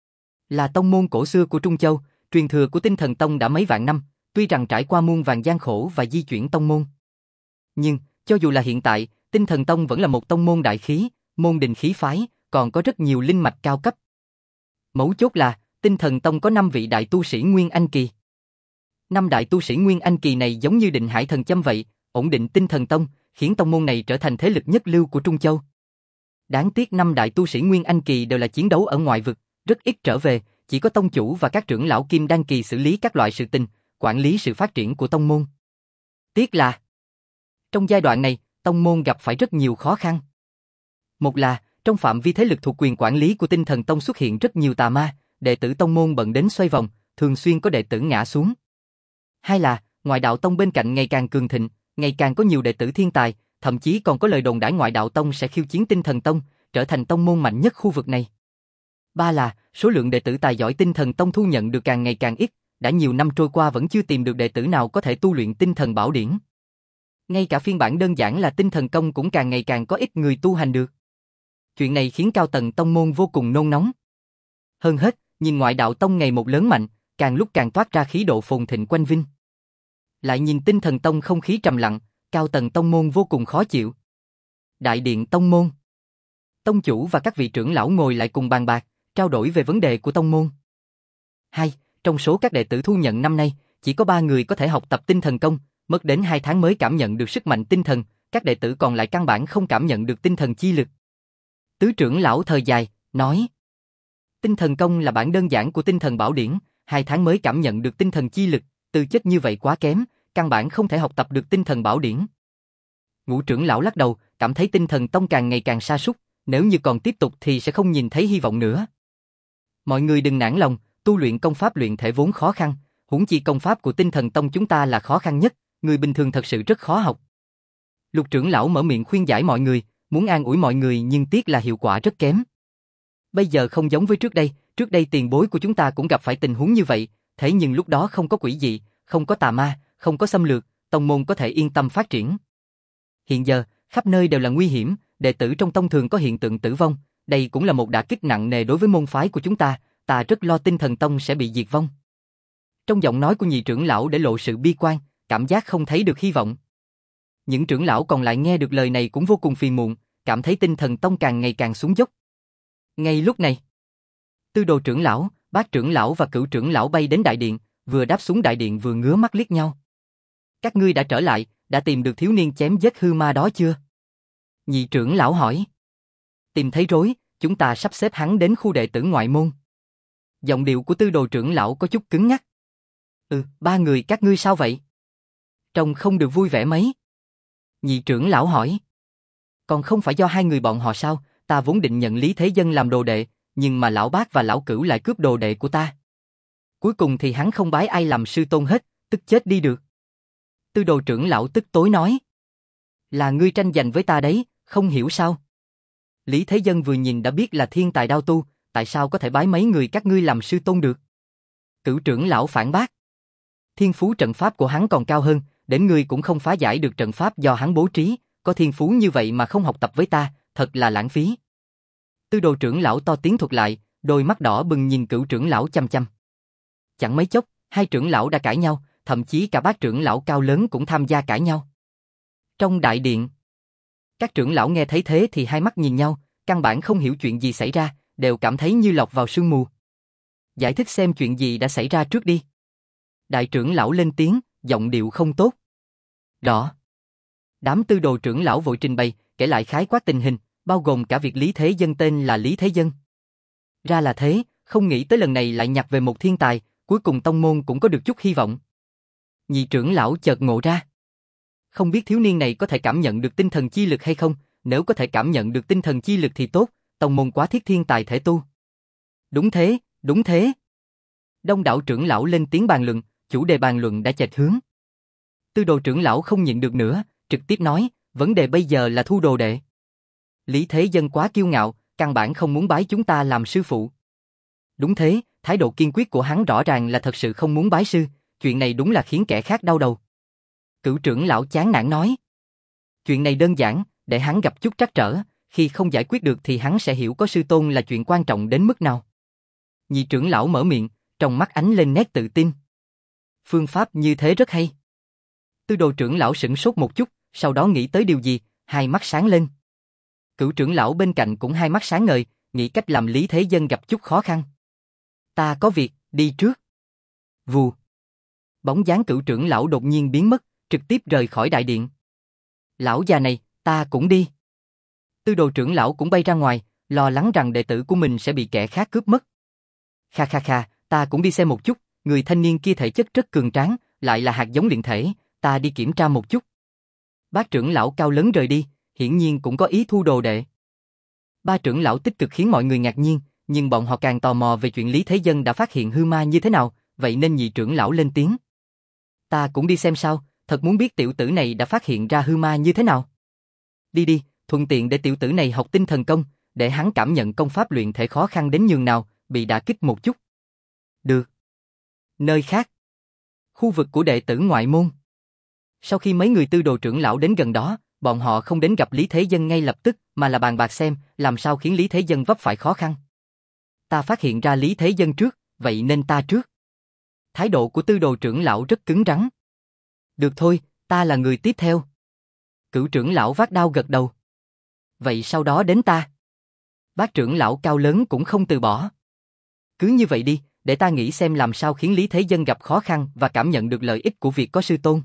là tông môn cổ xưa của Trung Châu, truyền thừa của Tinh Thần Tông đã mấy vạn năm, tuy rằng trải qua muôn vàn gian khổ và di chuyển tông môn. Nhưng, cho dù là hiện tại, Tinh Thần Tông vẫn là một tông môn đại khí, môn đình khí phái, còn có rất nhiều linh mạch cao cấp. Mấu chốt là, Tinh Thần Tông có năm vị đại tu sĩ Nguyên Anh Kỳ. Năm đại tu sĩ Nguyên Anh Kỳ này giống như định hải thần châm vậy, ổn định Tinh Thần Tông, khiến tông môn này trở thành thế lực nhất lưu của Trung Châu. Đáng tiếc năm đại tu sĩ Nguyên Anh Kỳ đều là chiến đấu ở ngoại vực, rất ít trở về, chỉ có tông chủ và các trưởng lão Kim Đan Kỳ xử lý các loại sự tình, quản lý sự phát triển của tông môn. Tiếc là, trong giai đoạn này, tông môn gặp phải rất nhiều khó khăn. Một là, trong phạm vi thế lực thuộc quyền quản lý của Tinh Thần Tông xuất hiện rất nhiều tà ma, đệ tử tông môn bận đến xoay vòng, thường xuyên có đệ tử ngã xuống. Hai là, ngoại đạo tông bên cạnh ngày càng cường thịnh, ngày càng có nhiều đệ tử thiên tài, thậm chí còn có lời đồn đãi ngoại đạo tông sẽ khiêu chiến Tinh Thần Tông, trở thành tông môn mạnh nhất khu vực này. Ba là, số lượng đệ tử tài giỏi Tinh Thần Tông thu nhận được càng ngày càng ít, đã nhiều năm trôi qua vẫn chưa tìm được đệ tử nào có thể tu luyện Tinh Thần Bảo Điển. Ngay cả phiên bản đơn giản là Tinh Thần Công cũng càng ngày càng có ít người tu hành được. Chuyện này khiến cao tầng tông môn vô cùng nôn nóng. Hơn hết, nhìn ngoại đạo tông ngày một lớn mạnh, càng lúc càng toát ra khí độ phồn thịnh quanh vinh. Lại nhìn Tinh Thần Tông không khí trầm lặng, cao tầng tông môn vô cùng khó chịu. Đại điện tông môn. Tông chủ và các vị trưởng lão ngồi lại cùng bàn bạc, trao đổi về vấn đề của tông môn. Hai, trong số các đệ tử thu nhận năm nay, chỉ có ba người có thể học tập tinh thần công, mất đến hai tháng mới cảm nhận được sức mạnh tinh thần, các đệ tử còn lại căn bản không cảm nhận được tinh thần chi lực. Tứ trưởng lão thở dài, nói: Tinh thần công là bản đơn giản của tinh thần bảo điển, hai tháng mới cảm nhận được tinh thần chi lực, tư chất như vậy quá kém, căn bản không thể học tập được tinh thần bảo điển. Ngũ trưởng lão lắc đầu, cảm thấy tinh thần tông càng ngày càng sa sút, nếu như còn tiếp tục thì sẽ không nhìn thấy hy vọng nữa. Mọi người đừng nản lòng, tu luyện công pháp luyện thể vốn khó khăn, huống chi công pháp của tinh thần tông chúng ta là khó khăn nhất, người bình thường thật sự rất khó học. Lục trưởng lão mở miệng khuyên giải mọi người, muốn an ủi mọi người nhưng tiếc là hiệu quả rất kém. Bây giờ không giống với trước đây, trước đây tiền bối của chúng ta cũng gặp phải tình huống như vậy, thế nhưng lúc đó không có quỷ dị, không có tà ma, không có xâm lược, tông môn có thể yên tâm phát triển. Hiện giờ, khắp nơi đều là nguy hiểm, đệ tử trong tông thường có hiện tượng tử vong, đây cũng là một đả kích nặng nề đối với môn phái của chúng ta, ta rất lo tinh thần tông sẽ bị diệt vong. Trong giọng nói của nhị trưởng lão để lộ sự bi quan, cảm giác không thấy được hy vọng. Những trưởng lão còn lại nghe được lời này cũng vô cùng phiền muộn, cảm thấy tinh thần tông càng ngày càng xuống dốc. Ngay lúc này, Tư đồ trưởng lão, bát trưởng lão và cửu trưởng lão bay đến đại điện, vừa đáp xuống đại điện vừa ngứa mắt liếc nhau. Các ngươi đã trở lại, đã tìm được thiếu niên chém giết hư ma đó chưa? Nhị trưởng lão hỏi. Tìm thấy rối, chúng ta sắp xếp hắn đến khu đệ tử ngoại môn. Giọng điệu của tư đồ trưởng lão có chút cứng nhắc. Ừ, ba người các ngươi sao vậy? Trông không được vui vẻ mấy. Nhị trưởng lão hỏi. Còn không phải do hai người bọn họ sao, ta vốn định nhận Lý Thế Dân làm đồ đệ, nhưng mà lão bác và lão cửu lại cướp đồ đệ của ta. Cuối cùng thì hắn không bái ai làm sư tôn hết, tức chết đi được. Tư đồ trưởng lão tức tối nói. Là ngươi tranh giành với ta đấy, không hiểu sao? Lý Thế Dân vừa nhìn đã biết là thiên tài đao tu, tại sao có thể bái mấy người các ngươi làm sư tôn được? Cửu trưởng lão phản bác. Thiên phú trận pháp của hắn còn cao hơn, đến ngươi cũng không phá giải được trận pháp do hắn bố trí, có thiên phú như vậy mà không học tập với ta, thật là lãng phí. Tư đồ trưởng lão to tiếng thuật lại, đôi mắt đỏ bừng nhìn cửu trưởng lão chăm chăm. Chẳng mấy chốc, hai trưởng lão đã cãi nhau, thậm chí cả bác trưởng lão cao lớn cũng tham gia cãi nhau. Trong đại điện, các trưởng lão nghe thấy thế thì hai mắt nhìn nhau, căn bản không hiểu chuyện gì xảy ra, đều cảm thấy như lọt vào sương mù. Giải thích xem chuyện gì đã xảy ra trước đi. Đại trưởng lão lên tiếng, giọng điệu không tốt. Rõ. Đám tư đồ trưởng lão vội trình bày, kể lại khái quát tình hình, bao gồm cả việc Lý Thế Dân tên là Lý Thế Dân. Ra là thế, không nghĩ tới lần này lại nhặt về một thiên tài, cuối cùng tông môn cũng có được chút hy vọng. Nhị trưởng lão chợt ngộ ra. Không biết thiếu niên này có thể cảm nhận được tinh thần chi lực hay không, nếu có thể cảm nhận được tinh thần chi lực thì tốt, tông môn quá thiết thiên tài thể tu. Đúng thế, đúng thế. Đông đảo trưởng lão lên tiếng bàn luận, chủ đề bàn luận đã chệch hướng. Tư đồ trưởng lão không nhịn được nữa, trực tiếp nói, vấn đề bây giờ là thu đồ đệ. Lý Thế Dân quá kiêu ngạo, căn bản không muốn bái chúng ta làm sư phụ. Đúng thế, thái độ kiên quyết của hắn rõ ràng là thật sự không muốn bái sư, chuyện này đúng là khiến kẻ khác đau đầu. Cửu trưởng lão chán nản nói. Chuyện này đơn giản, để hắn gặp chút trắc trở, khi không giải quyết được thì hắn sẽ hiểu có sư tôn là chuyện quan trọng đến mức nào. Nhị trưởng lão mở miệng, trong mắt ánh lên nét tự tin. Phương pháp như thế rất hay. Tư đồ trưởng lão sửng sốt một chút, sau đó nghĩ tới điều gì, hai mắt sáng lên. Cửu trưởng lão bên cạnh cũng hai mắt sáng ngời, nghĩ cách làm Lý Thế Dân gặp chút khó khăn. Ta có việc, đi trước. Vù. Bóng dáng cửu trưởng lão đột nhiên biến mất, trực tiếp rời khỏi đại điện. Lão già này, ta cũng đi. Tư đồ trưởng lão cũng bay ra ngoài, lo lắng rằng đệ tử của mình sẽ bị kẻ khác cướp mất. Kha kha kha, ta cũng đi xem một chút, người thanh niên kia thể chất rất cường tráng, lại là hạt giống luyện thể, ta đi kiểm tra một chút. Bác trưởng lão cao lớn rời đi, hiển nhiên cũng có ý thu đồ đệ. Ba trưởng lão tích cực khiến mọi người ngạc nhiên, nhưng bọn họ càng tò mò về chuyện Lý Thế Dân đã phát hiện hư ma như thế nào, vậy nên nhị trưởng lão lên tiếng. Ta cũng đi xem sao, thật muốn biết tiểu tử này đã phát hiện ra hư ma như thế nào. Đi đi, thuận tiện để tiểu tử này học tinh thần công, để hắn cảm nhận công pháp luyện thể khó khăn đến nhường nào, bị đả kích một chút. Được. Nơi khác. Khu vực của đệ tử ngoại môn. Sau khi mấy người tư đồ trưởng lão đến gần đó, bọn họ không đến gặp Lý Thế Dân ngay lập tức, mà là bàn bạc xem làm sao khiến Lý Thế Dân vấp phải khó khăn. Ta phát hiện ra Lý Thế Dân trước, vậy nên ta trước. Thái độ của tư đồ trưởng lão rất cứng rắn. Được thôi, ta là người tiếp theo. Cửu trưởng lão vác đao gật đầu. Vậy sau đó đến ta. Bác trưởng lão cao lớn cũng không từ bỏ. Cứ như vậy đi, để ta nghĩ xem làm sao khiến Lý Thế Dân gặp khó khăn và cảm nhận được lợi ích của việc có sư tôn.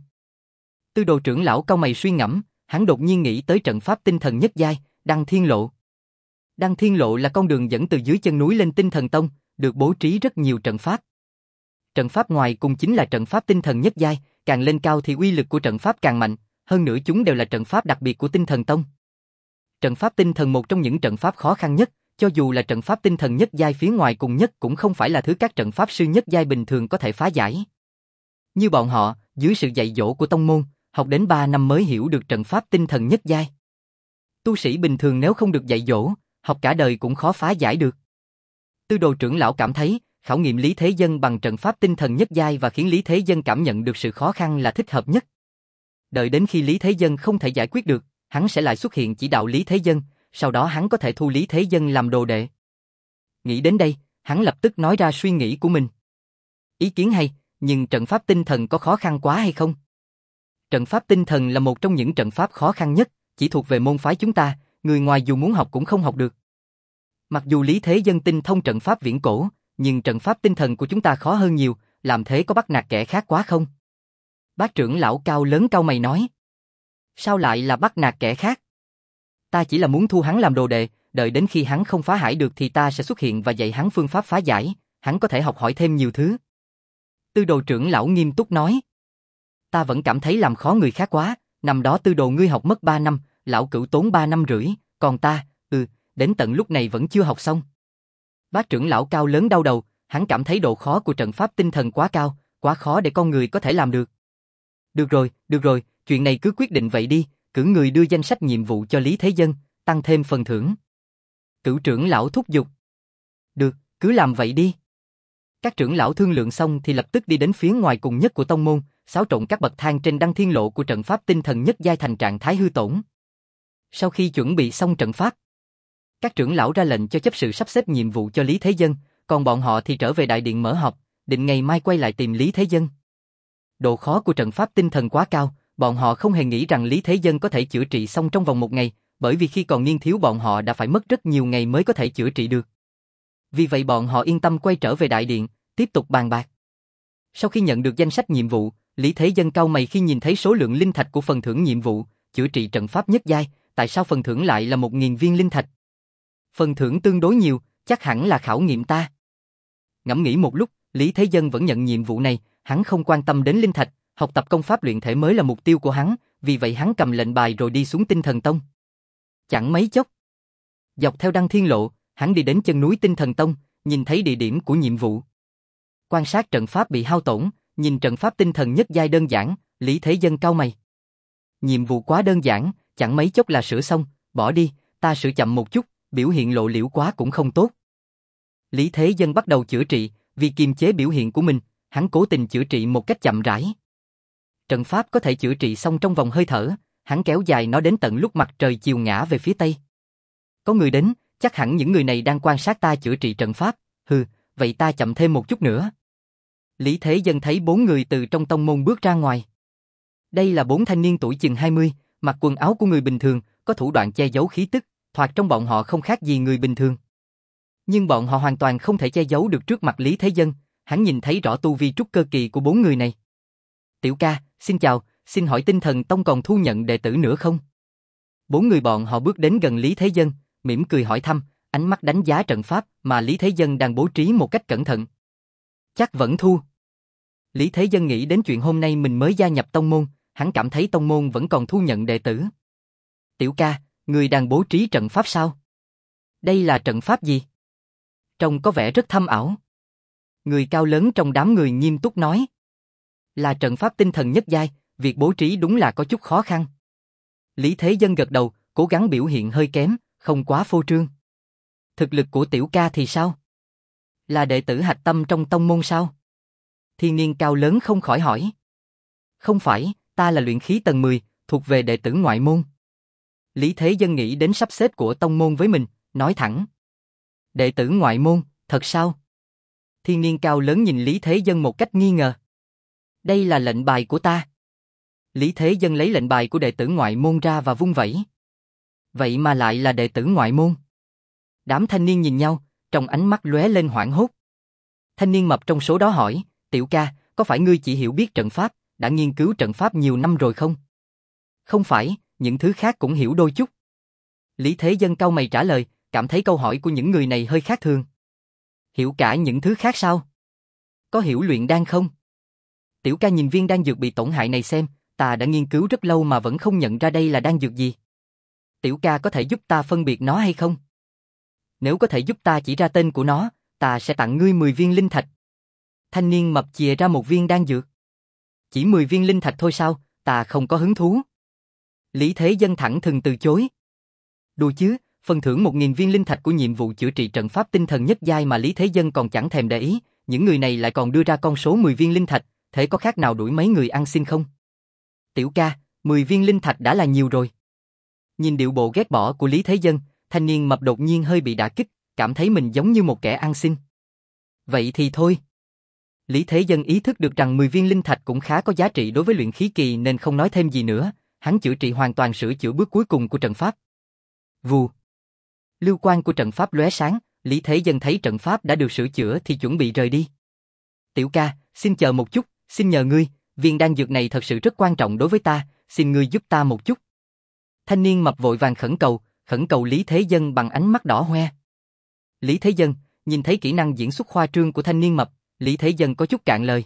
Tư đồ trưởng lão cau mày suy ngẫm, hắn đột nhiên nghĩ tới trận pháp tinh thần nhất giai, Đăng Thiên Lộ. Đăng Thiên Lộ là con đường dẫn từ dưới chân núi lên Tinh Thần Tông, được bố trí rất nhiều trận pháp. Trận pháp ngoài cùng chính là trận pháp tinh thần nhất giai, càng lên cao thì uy lực của trận pháp càng mạnh, hơn nữa chúng đều là trận pháp đặc biệt của Tinh Thần Tông. Trận pháp tinh thần một trong những trận pháp khó khăn nhất, cho dù là trận pháp tinh thần nhất giai phía ngoài cùng nhất cũng không phải là thứ các trận pháp sư nhất giai bình thường có thể phá giải. Như bọn họ, dưới sự dạy dỗ của tông môn, học đến ba năm mới hiểu được trận pháp tinh thần nhất giai. Tu sĩ bình thường nếu không được dạy dỗ, học cả đời cũng khó phá giải được. Tư đồ trưởng lão cảm thấy, khảo nghiệm Lý Thế Dân bằng trận pháp tinh thần nhất giai và khiến Lý Thế Dân cảm nhận được sự khó khăn là thích hợp nhất. Đợi đến khi Lý Thế Dân không thể giải quyết được, hắn sẽ lại xuất hiện chỉ đạo Lý Thế Dân, sau đó hắn có thể thu Lý Thế Dân làm đồ đệ. Nghĩ đến đây, hắn lập tức nói ra suy nghĩ của mình. Ý kiến hay, nhưng trận pháp tinh thần có khó khăn quá hay không? Trận pháp tinh thần là một trong những trận pháp khó khăn nhất, chỉ thuộc về môn phái chúng ta, người ngoài dù muốn học cũng không học được. Mặc dù Lý Thế Dân tinh thông trận pháp viễn cổ, nhưng trận pháp tinh thần của chúng ta khó hơn nhiều, làm thế có bắt nạt kẻ khác quá không? Bác trưởng lão cao lớn cau mày nói. Sao lại là bắt nạt kẻ khác? Ta chỉ là muốn thu hắn làm đồ đệ, đợi đến khi hắn không phá giải được thì ta sẽ xuất hiện và dạy hắn phương pháp phá giải, hắn có thể học hỏi thêm nhiều thứ. Tư đồ trưởng lão nghiêm túc nói. Ta vẫn cảm thấy làm khó người khác quá, năm đó tư đồ ngươi học mất ba năm, lão cửu tốn ba năm rưỡi, còn ta, ừ, đến tận lúc này vẫn chưa học xong. Bác trưởng lão cao lớn đau đầu, hắn cảm thấy độ khó của trận pháp tinh thần quá cao, quá khó để con người có thể làm được. Được rồi, được rồi, chuyện này cứ quyết định vậy đi, cử người đưa danh sách nhiệm vụ cho Lý Thế Dân, tăng thêm phần thưởng. Cửu trưởng lão thúc giục. Được, cứ làm vậy đi. Các trưởng lão thương lượng xong thì lập tức đi đến phía ngoài cùng nhất của tông môn, xáo trộn các bậc thang trên Đăng Thiên Lộ của trận pháp tinh thần nhất giai thành trạng thái hư tổn. Sau khi chuẩn bị xong trận pháp, các trưởng lão ra lệnh cho chấp sự sắp xếp nhiệm vụ cho Lý Thế Dân, còn bọn họ thì trở về đại điện mở họp, định ngày mai quay lại tìm Lý Thế Dân. Độ khó của trận pháp tinh thần quá cao, bọn họ không hề nghĩ rằng Lý Thế Dân có thể chữa trị xong trong vòng một ngày, bởi vì khi còn niên thiếu bọn họ đã phải mất rất nhiều ngày mới có thể chữa trị được. Vì vậy bọn họ yên tâm quay trở về đại điện, tiếp tục bàn bạc. Sau khi nhận được danh sách nhiệm vụ, Lý Thế Dân cau mày khi nhìn thấy số lượng linh thạch của phần thưởng nhiệm vụ, chữa trị trận pháp nhất giai, tại sao phần thưởng lại là một nghìn viên linh thạch? Phần thưởng tương đối nhiều, chắc hẳn là khảo nghiệm ta. Ngẫm nghĩ một lúc, Lý Thế Dân vẫn nhận nhiệm vụ này, hắn không quan tâm đến linh thạch, học tập công pháp luyện thể mới là mục tiêu của hắn, vì vậy hắn cầm lệnh bài rồi đi xuống Tinh Thần Tông. Chẳng mấy chốc, dọc theo Đăng Thiên Lộ, hắn đi đến chân núi Tinh Thần Tông, nhìn thấy địa điểm của nhiệm vụ. Quan sát trận pháp bị hao tổn, nhìn trận pháp tinh thần nhất giai đơn giản, Lý Thế Dân cau mày. Nhiệm vụ quá đơn giản, chẳng mấy chốc là sửa xong, bỏ đi, ta sửa chậm một chút, biểu hiện lộ liễu quá cũng không tốt. Lý Thế Dân bắt đầu chữa trị, vì kiềm chế biểu hiện của mình, hắn cố tình chữa trị một cách chậm rãi. Trận pháp có thể chữa trị xong trong vòng hơi thở, hắn kéo dài nó đến tận lúc mặt trời chiều ngã về phía tây. Có người đến, chắc hẳn những người này đang quan sát ta chữa trị trận pháp, hừ, vậy ta chậm thêm một chút nữa. Lý Thế Dân thấy bốn người từ trong tông môn bước ra ngoài. Đây là bốn thanh niên tuổi chừng hai mươi, mặc quần áo của người bình thường, có thủ đoạn che giấu khí tức, thoạt trong bọn họ không khác gì người bình thường. Nhưng bọn họ hoàn toàn không thể che giấu được trước mặt Lý Thế Dân, hắn nhìn thấy rõ tu vi trúc cơ kỳ của bốn người này. Tiểu ca, xin chào, xin hỏi Tinh Thần Tông còn thu nhận đệ tử nữa không? Bốn người bọn họ bước đến gần Lý Thế Dân, mỉm cười hỏi thăm, ánh mắt đánh giá trận pháp mà Lý Thế Dân đang bố trí một cách cẩn thận. Chắc vẫn thu. Lý Thế Dân nghĩ đến chuyện hôm nay mình mới gia nhập tông môn, hắn cảm thấy tông môn vẫn còn thu nhận đệ tử. Tiểu ca, người đang bố trí trận pháp sao? Đây là trận pháp gì? Trông có vẻ rất thâm ảo. Người cao lớn trong đám người nghiêm túc nói. Là trận pháp tinh thần nhất giai, việc bố trí đúng là có chút khó khăn. Lý Thế Dân gật đầu, cố gắng biểu hiện hơi kém, không quá phô trương. Thực lực của tiểu ca thì sao? Là đệ tử hạch tâm trong tông môn sao? Thiên niên cao lớn không khỏi hỏi. Không phải, ta là luyện khí tầng mười, thuộc về đệ tử ngoại môn. Lý Thế Dân nghĩ đến sắp xếp của tông môn với mình, nói thẳng. Đệ tử ngoại môn, thật sao? Thiên niên cao lớn nhìn Lý Thế Dân một cách nghi ngờ. Đây là lệnh bài của ta. Lý Thế Dân lấy lệnh bài của đệ tử ngoại môn ra và vung vẩy. Vậy mà lại là đệ tử ngoại môn. Đám thanh niên nhìn nhau, trong ánh mắt lóe lên hoảng hốt. Thanh niên mập trong số đó hỏi, tiểu ca, có phải ngươi chỉ hiểu biết trận pháp, đã nghiên cứu trận pháp nhiều năm rồi không? Không phải, những thứ khác cũng hiểu đôi chút. Lý Thế Dân cau mày trả lời, cảm thấy câu hỏi của những người này hơi khác thường. Hiểu cả những thứ khác sao? Có hiểu luyện đan không? Tiểu ca nhìn viên đan dược bị tổn hại này xem, ta đã nghiên cứu rất lâu mà vẫn không nhận ra đây là đan dược gì. Tiểu ca có thể giúp ta phân biệt nó hay không? Nếu có thể giúp ta chỉ ra tên của nó, ta sẽ tặng ngươi mười viên linh thạch. Thanh niên mập chìa ra một viên đan dược. Chỉ mười viên linh thạch thôi sao, ta không có hứng thú. Lý Thế Dân thẳng thừng từ chối. Đùa chứ, phần thưởng một nghìn viên linh thạch của nhiệm vụ chữa trị trận pháp tinh thần nhất giai mà Lý Thế Dân còn chẳng thèm để ý, những người này lại còn đưa ra con số mười viên linh thạch, thế có khác nào đuổi mấy người ăn xin không? Tiểu ca, mười viên linh thạch đã là nhiều rồi. Nhìn điệu bộ ghét bỏ của Lý Thế Dân, thanh niên mập đột nhiên hơi bị đả kích, cảm thấy mình giống như một kẻ ăn xin. Vậy thì thôi. Lý Thế Dân ý thức được rằng mười viên linh thạch cũng khá có giá trị đối với luyện khí kỳ nên không nói thêm gì nữa, hắn chữa trị hoàn toàn sửa chữa bước cuối cùng của trận pháp. Vù. Lưu quang của trận pháp lóe sáng, Lý Thế Dân thấy trận pháp đã được sửa chữa thì chuẩn bị rời đi. Tiểu ca, xin chờ một chút, xin nhờ ngươi, viên đan dược này thật sự rất quan trọng đối với ta, xin ngươi giúp ta một chút. Thanh niên mập vội vàng khẩn cầu, khẩn cầu Lý Thế Dân bằng ánh mắt đỏ hoe. Lý Thế Dân, nhìn thấy kỹ năng diễn xuất khoa trương của thanh niên mập, Lý Thế Dân có chút cạn lời.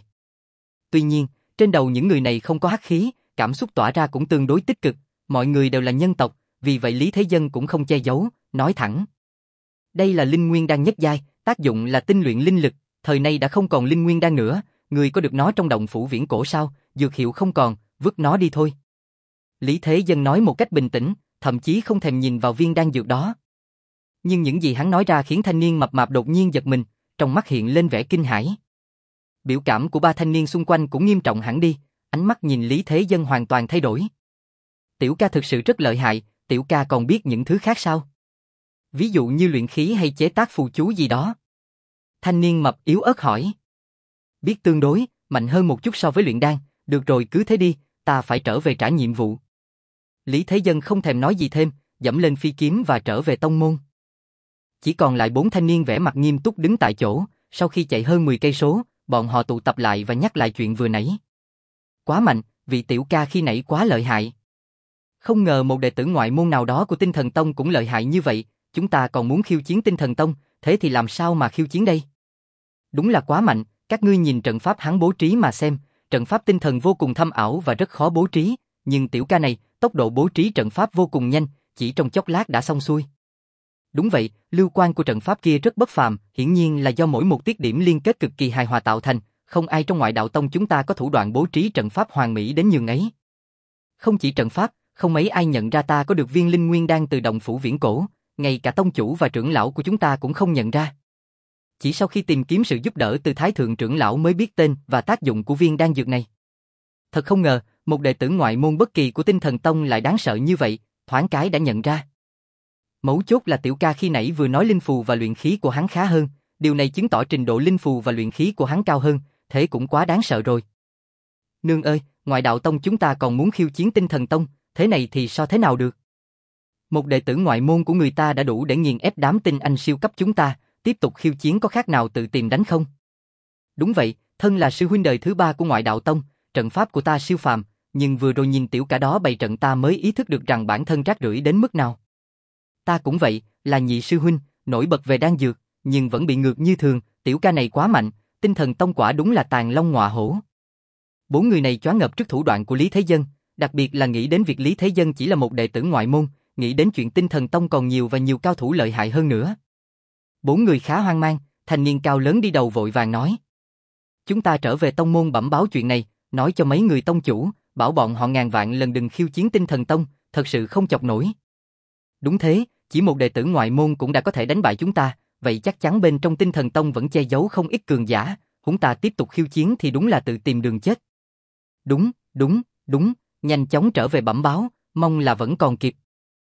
Tuy nhiên, trên đầu những người này không có hắc khí, cảm xúc tỏa ra cũng tương đối tích cực, mọi người đều là nhân tộc, vì vậy Lý Thế Dân cũng không che giấu, nói thẳng. Đây là linh nguyên đan nhất giai, tác dụng là tinh luyện linh lực, thời nay đã không còn linh nguyên đan nữa, người có được nó trong động phủ viễn cổ sao, dược hiệu không còn, vứt nó đi thôi. Lý Thế Dân nói một cách bình tĩnh, thậm chí không thèm nhìn vào viên đan dược đó. Nhưng những gì hắn nói ra khiến thanh niên mập mạp đột nhiên giật mình, trong mắt hiện lên vẻ kinh hãi. Biểu cảm của ba thanh niên xung quanh cũng nghiêm trọng hẳn đi, ánh mắt nhìn Lý Thế Dân hoàn toàn thay đổi. Tiểu ca thực sự rất lợi hại, tiểu ca còn biết những thứ khác sao? Ví dụ như luyện khí hay chế tác phù chú gì đó. Thanh niên mập yếu ớt hỏi. Biết tương đối, mạnh hơn một chút so với luyện đan, được rồi cứ thế đi, ta phải trở về trả nhiệm vụ. Lý Thế Dân không thèm nói gì thêm, dẫm lên phi kiếm và trở về tông môn. Chỉ còn lại bốn thanh niên vẻ mặt nghiêm túc đứng tại chỗ, sau khi chạy hơn mười cây số, bọn họ tụ tập lại và nhắc lại chuyện vừa nãy. Quá mạnh, vị tiểu ca khi nãy quá lợi hại. Không ngờ một đệ tử ngoại môn nào đó của Tinh Thần Tông cũng lợi hại như vậy, chúng ta còn muốn khiêu chiến Tinh Thần Tông, thế thì làm sao mà khiêu chiến đây? Đúng là quá mạnh, các ngươi nhìn trận pháp hắn bố trí mà xem, trận pháp tinh thần vô cùng thâm ảo và rất khó bố trí, nhưng tiểu ca này, tốc độ bố trí trận pháp vô cùng nhanh, chỉ trong chốc lát đã xong xuôi. Đúng vậy, lưu quang của trận pháp kia rất bất phàm, hiển nhiên là do mỗi một tiết điểm liên kết cực kỳ hài hòa tạo thành, không ai trong ngoại đạo tông chúng ta có thủ đoạn bố trí trận pháp hoàn mỹ đến nhường ấy. Không chỉ trận pháp, không mấy ai nhận ra ta có được viên linh nguyên đan từ động phủ viễn cổ, ngay cả tông chủ và trưởng lão của chúng ta cũng không nhận ra. Chỉ sau khi tìm kiếm sự giúp đỡ từ thái thượng trưởng lão mới biết tên và tác dụng của viên đan dược này. Thật không ngờ, một đệ tử ngoại môn bất kỳ của Tinh Thần Tông lại đáng sợ như vậy, thoáng cái đã nhận ra. Mấu chốt là tiểu ca khi nãy vừa nói linh phù và luyện khí của hắn khá hơn, điều này chứng tỏ trình độ linh phù và luyện khí của hắn cao hơn, thế cũng quá đáng sợ rồi. Nương ơi, ngoại đạo tông chúng ta còn muốn khiêu chiến Tinh Thần Tông, thế này thì sao thế nào được? Một đệ tử ngoại môn của người ta đã đủ để nghiền ép đám tinh anh siêu cấp chúng ta, tiếp tục khiêu chiến có khác nào tự tìm đánh không? Đúng vậy, thân là sư huynh đời thứ ba của ngoại đạo tông, trận pháp của ta siêu phàm, nhưng vừa rồi nhìn tiểu cả đó bày trận ta mới ý thức được rằng bản thân rác rưởi đến mức nào. Ta cũng vậy, là nhị sư huynh, nổi bật về đan dược, nhưng vẫn bị ngược như thường, tiểu ca này quá mạnh, Tinh Thần Tông quả đúng là tàn long ngọa hổ. Bốn người này choáng ngợp trước thủ đoạn của Lý Thế Dân, đặc biệt là nghĩ đến việc Lý Thế Dân chỉ là một đệ tử ngoại môn, nghĩ đến chuyện Tinh Thần Tông còn nhiều và nhiều cao thủ lợi hại hơn nữa. Bốn người khá hoang mang, thanh niên cao lớn đi đầu vội vàng nói. Chúng ta trở về tông môn bẩm báo chuyện này, nói cho mấy người tông chủ, bảo bọn họ ngàn vạn lần đừng khiêu chiến Tinh Thần Tông, thật sự không chọc nổi. Đúng thế, chỉ một đệ tử ngoại môn cũng đã có thể đánh bại chúng ta, vậy chắc chắn bên trong Tinh Thần Tông vẫn che giấu không ít cường giả, chúng ta tiếp tục khiêu chiến thì đúng là tự tìm đường chết. Đúng, đúng, đúng, nhanh chóng trở về bẩm báo, mong là vẫn còn kịp.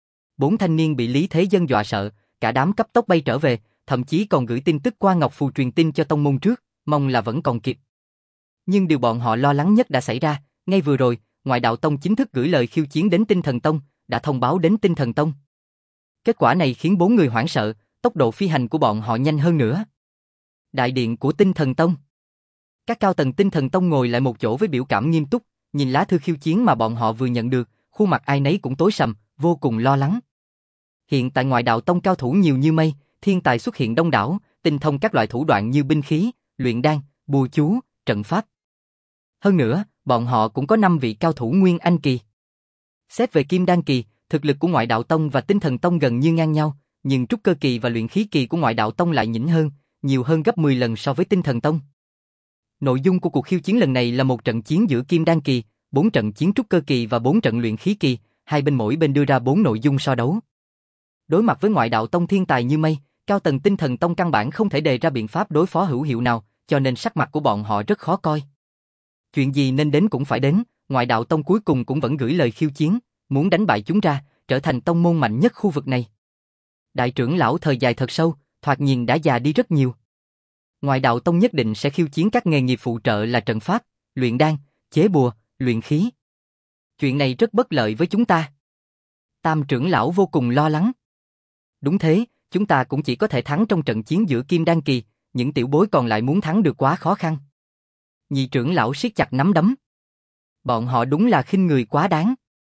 Bốn thanh niên bị Lý Thế Dân dọa sợ, cả đám cấp tốc bay trở về, thậm chí còn gửi tin tức qua ngọc phù truyền tin cho tông môn trước, mong là vẫn còn kịp. Nhưng điều bọn họ lo lắng nhất đã xảy ra, ngay vừa rồi, ngoại đạo tông chính thức gửi lời khiêu chiến đến Tinh Thần Tông, đã thông báo đến Tinh Thần Tông. Kết quả này khiến bốn người hoảng sợ, tốc độ phi hành của bọn họ nhanh hơn nữa. Đại điện của Tinh Thần Tông. Các cao tầng Tinh Thần Tông ngồi lại một chỗ với biểu cảm nghiêm túc, nhìn lá thư khiêu chiến mà bọn họ vừa nhận được, khuôn mặt ai nấy cũng tối sầm, vô cùng lo lắng. Hiện tại Ngoại Đạo Tông cao thủ nhiều như mây, thiên tài xuất hiện đông đảo, tinh thông các loại thủ đoạn như binh khí, luyện đan, bùa chú, trận pháp. Hơn nữa, bọn họ cũng có năm vị cao thủ Nguyên Anh kỳ. Xét về Kim Đan kỳ, thực lực của Ngoại Đạo Tông và Tinh Thần Tông gần như ngang nhau, nhưng trúc cơ kỳ và luyện khí kỳ của Ngoại Đạo Tông lại nhỉnh hơn, nhiều hơn gấp mười lần so với Tinh Thần Tông. Nội dung của cuộc khiêu chiến lần này là một trận chiến giữa Kim Đan kỳ, bốn trận chiến trúc cơ kỳ và bốn trận luyện khí kỳ, hai bên mỗi bên đưa ra bốn nội dung so đấu. Đối mặt với Ngoại Đạo Tông thiên tài như mây, cao tầng Tinh Thần Tông căn bản không thể đề ra biện pháp đối phó hữu hiệu nào, cho nên sắc mặt của bọn họ rất khó coi. Chuyện gì nên đến cũng phải đến, Ngoại Đạo Tông cuối cùng cũng vẫn gửi lời khiêu chiến, muốn đánh bại chúng ra, trở thành tông môn mạnh nhất khu vực này. Đại trưởng lão thời dài thật sâu, thoạt nhìn đã già đi rất nhiều. Ngoại Đạo Tông nhất định sẽ khiêu chiến các nghề nghiệp phụ trợ là trận pháp, luyện đan, chế bùa, luyện khí. Chuyện này rất bất lợi với chúng ta. Tam trưởng lão vô cùng lo lắng. Đúng thế, chúng ta cũng chỉ có thể thắng trong trận chiến giữa Kim Đan kỳ, những tiểu bối còn lại muốn thắng được quá khó khăn. Nhị trưởng lão siết chặt nắm đấm. Bọn họ đúng là khinh người quá đáng.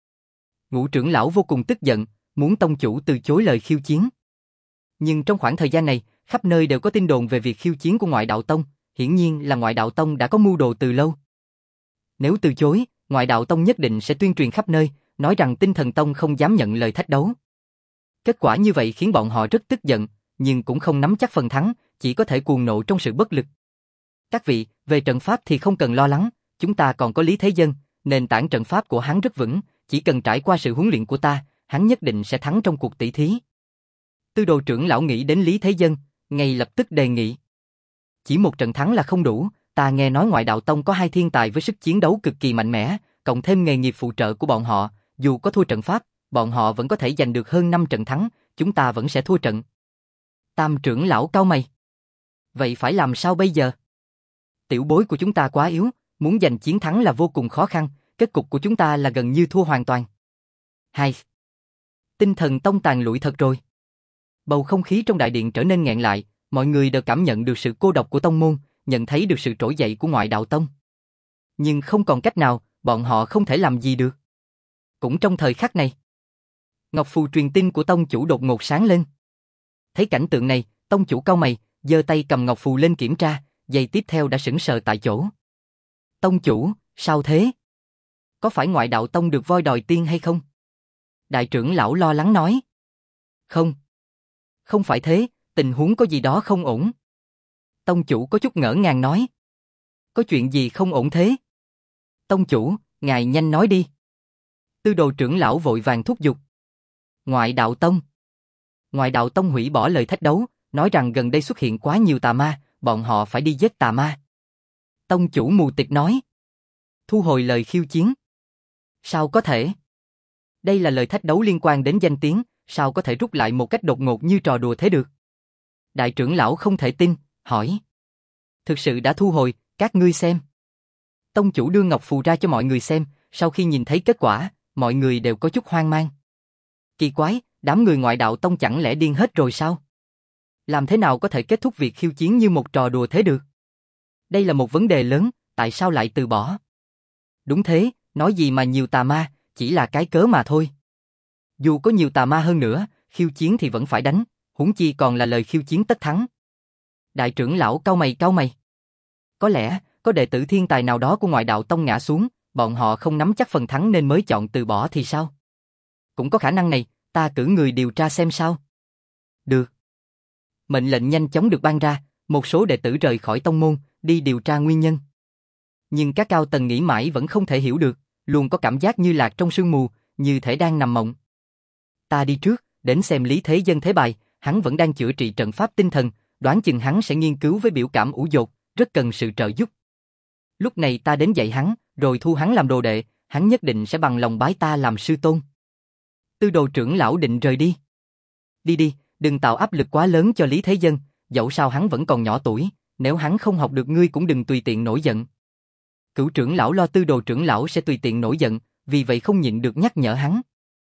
Ngũ trưởng lão vô cùng tức giận, muốn tông chủ từ chối lời khiêu chiến. Nhưng trong khoảng thời gian này, khắp nơi đều có tin đồn về việc khiêu chiến của Ngoại Đạo Tông, hiển nhiên là Ngoại Đạo Tông đã có mưu đồ từ lâu. Nếu từ chối, Ngoại Đạo Tông nhất định sẽ tuyên truyền khắp nơi, nói rằng Tinh Thần Tông không dám nhận lời thách đấu. Kết quả như vậy khiến bọn họ rất tức giận, nhưng cũng không nắm chắc phần thắng, chỉ có thể cuồng nộ trong sự bất lực. Các vị, về trận pháp thì không cần lo lắng, chúng ta còn có Lý Thế Dân, nền tảng trận pháp của hắn rất vững, chỉ cần trải qua sự huấn luyện của ta, hắn nhất định sẽ thắng trong cuộc tỷ thí. Tư đồ trưởng lão nghĩ đến Lý Thế Dân, ngay lập tức đề nghị. Chỉ một trận thắng là không đủ, ta nghe nói Ngoại Đạo Tông có hai thiên tài với sức chiến đấu cực kỳ mạnh mẽ, cộng thêm nghề nghiệp phụ trợ của bọn họ, dù có thua trận pháp, bọn họ vẫn có thể giành được hơn năm trận thắng, chúng ta vẫn sẽ thua trận. Tam trưởng lão cau mày. Vậy phải làm sao bây giờ? Tiểu bối của chúng ta quá yếu, muốn giành chiến thắng là vô cùng khó khăn, kết cục của chúng ta là gần như thua hoàn toàn. Hai. Tinh Thần Tông tàn lụi thật rồi. Bầu không khí trong đại điện trở nên nghẹn lại, mọi người đều cảm nhận được sự cô độc của tông môn, nhận thấy được sự trỗi dậy của Ngoại Đạo Tông. Nhưng không còn cách nào, bọn họ không thể làm gì được. Cũng trong thời khắc này, ngọc phù truyền tin của tông chủ đột ngột sáng lên. Thấy cảnh tượng này, tông chủ cau mày, giơ tay cầm ngọc phù lên kiểm tra, giây tiếp theo đã sững sờ tại chỗ. Tông chủ, sao thế? Có phải Ngoại Đạo Tông được voi đòi tiên hay không? Đại trưởng lão lo lắng nói. Không. Không phải thế, tình huống có gì đó không ổn. Tông chủ có chút ngỡ ngàng nói. Có chuyện gì không ổn thế? Tông chủ, ngài nhanh nói đi. Tư đồ trưởng lão vội vàng thúc giục. Ngoại Đạo Tông. Ngoại Đạo Tông hủy bỏ lời thách đấu, nói rằng gần đây xuất hiện quá nhiều tà ma, bọn họ phải đi giết tà ma. Tông chủ mù tịt nói. Thu hồi lời khiêu chiến. Sao có thể? Đây là lời thách đấu liên quan đến danh tiếng, sao có thể rút lại một cách đột ngột như trò đùa thế được? Đại trưởng lão không thể tin, hỏi. Thực sự đã thu hồi, các ngươi xem. Tông chủ đưa ngọc phù ra cho mọi người xem, sau khi nhìn thấy kết quả, mọi người đều có chút hoang mang. Kỳ quái, đám người Ngoại Đạo Tông chẳng lẽ điên hết rồi sao? Làm thế nào có thể kết thúc việc khiêu chiến như một trò đùa thế được? Đây là một vấn đề lớn, tại sao lại từ bỏ? Đúng thế, nói gì mà nhiều tà ma, chỉ là cái cớ mà thôi. Dù có nhiều tà ma hơn nữa, khiêu chiến thì vẫn phải đánh, huống chi còn là lời khiêu chiến tất thắng. Đại trưởng lão cau mày cau mày. Có lẽ, có đệ tử thiên tài nào đó của Ngoại Đạo Tông ngã xuống, bọn họ không nắm chắc phần thắng nên mới chọn từ bỏ thì sao? Cũng có khả năng này, ta cử người điều tra xem sao. Được. Mệnh lệnh nhanh chóng được ban ra, một số đệ tử rời khỏi tông môn, đi điều tra nguyên nhân. Nhưng các cao tầng nghĩ mãi vẫn không thể hiểu được, luôn có cảm giác như lạc trong sương mù, như thể đang nằm mộng. Ta đi trước, đến xem Lý Thế Dân thế bài, hắn vẫn đang chữa trị trận pháp tinh thần, đoán chừng hắn sẽ nghiên cứu với biểu cảm ủ dột, rất cần sự trợ giúp. Lúc này ta đến dạy hắn, rồi thu hắn làm đồ đệ, hắn nhất định sẽ bằng lòng bái ta làm sư tôn. Tư đồ trưởng lão định rời đi. Đi đi, đừng tạo áp lực quá lớn cho Lý Thế Dân, dẫu sao hắn vẫn còn nhỏ tuổi, nếu hắn không học được ngươi cũng đừng tùy tiện nổi giận. Cửu trưởng lão lo tư đồ trưởng lão sẽ tùy tiện nổi giận, vì vậy không nhịn được nhắc nhở hắn.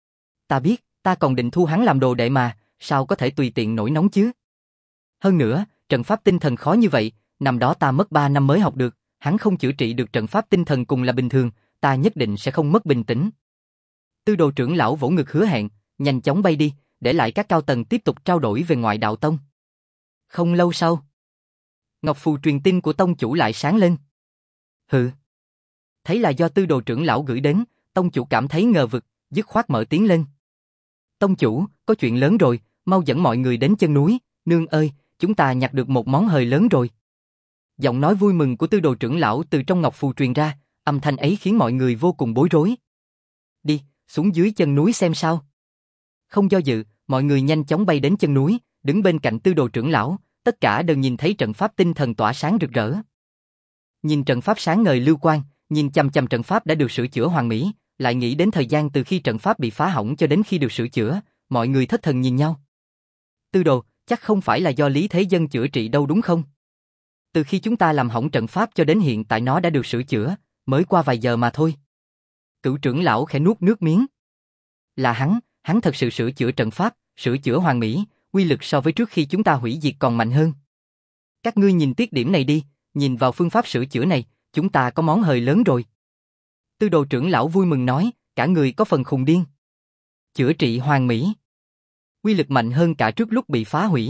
Ta biết, ta còn định thu hắn làm đồ đệ mà, sao có thể tùy tiện nổi nóng chứ? Hơn nữa, trận pháp tinh thần khó như vậy, năm đó ta mất ba năm mới học được, hắn không chữa trị được trận pháp tinh thần cùng là bình thường, ta nhất định sẽ không mất bình tĩnh. Tư đồ trưởng lão vỗ ngực hứa hẹn, nhanh chóng bay đi, để lại các cao tầng tiếp tục trao đổi về ngoại đạo tông. Không lâu sau, ngọc phù truyền tin của tông chủ lại sáng lên. Hừ. Thấy là do tư đồ trưởng lão gửi đến, tông chủ cảm thấy ngờ vực, dứt khoát mở tiếng lên. Tông chủ, có chuyện lớn rồi, mau dẫn mọi người đến chân núi, nương ơi, chúng ta nhặt được một món hời lớn rồi. Giọng nói vui mừng của tư đồ trưởng lão từ trong ngọc phù truyền ra, âm thanh ấy khiến mọi người vô cùng bối rối. Đi, xuống dưới chân núi xem sao. Không do dự, mọi người nhanh chóng bay đến chân núi, đứng bên cạnh tư đồ trưởng lão, tất cả đều nhìn thấy trận pháp tinh thần tỏa sáng rực rỡ. Nhìn trận pháp sáng ngời lưu quang, nhìn chằm chằm trận pháp đã được sửa chữa hoàn mỹ, lại nghĩ đến thời gian từ khi trận pháp bị phá hỏng cho đến khi được sửa chữa, mọi người thất thần nhìn nhau. Tư đồ, chắc không phải là do Lý Thế Dân chữa trị đâu đúng không? Từ khi chúng ta làm hỏng trận pháp cho đến hiện tại nó đã được sửa chữa, mới qua vài giờ mà thôi. Cửu trưởng lão khẽ nuốt nước miếng. Là hắn, hắn thật sự sửa chữa trận pháp, sửa chữa hoàn mỹ, uy lực so với trước khi chúng ta hủy diệt còn mạnh hơn. Các ngươi nhìn tiết điểm này đi, nhìn vào phương pháp sửa chữa này, chúng ta có món hời lớn rồi. Tư đồ trưởng lão vui mừng nói, cả người có phần khùng điên. Chữa trị hoàn mỹ. Uy lực mạnh hơn cả trước lúc bị phá hủy.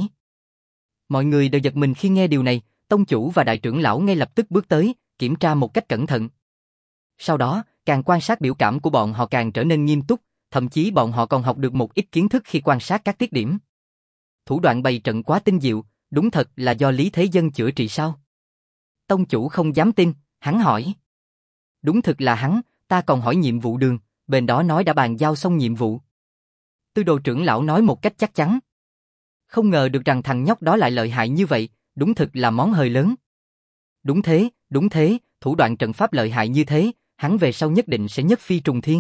Mọi người đều giật mình khi nghe điều này, tông chủ và đại trưởng lão ngay lập tức bước tới, kiểm tra một cách cẩn thận. Sau đó, càng quan sát biểu cảm của bọn họ càng trở nên nghiêm túc, thậm chí bọn họ còn học được một ít kiến thức khi quan sát các tiết điểm. Thủ đoạn bày trận quá tinh diệu, đúng thật là do Lý Thế Dân chữa trị sao? Tông chủ không dám tin, hắn hỏi. Đúng thực là hắn, ta còn hỏi nhiệm vụ đường, bên đó nói đã bàn giao xong nhiệm vụ. Tư đồ trưởng lão nói một cách chắc chắn. Không ngờ được rằng thằng nhóc đó lại lợi hại như vậy, đúng thực là món hời lớn. Đúng thế, đúng thế, thủ đoạn trận pháp lợi hại như thế, hắn về sau nhất định sẽ nhất phi trùng thiên.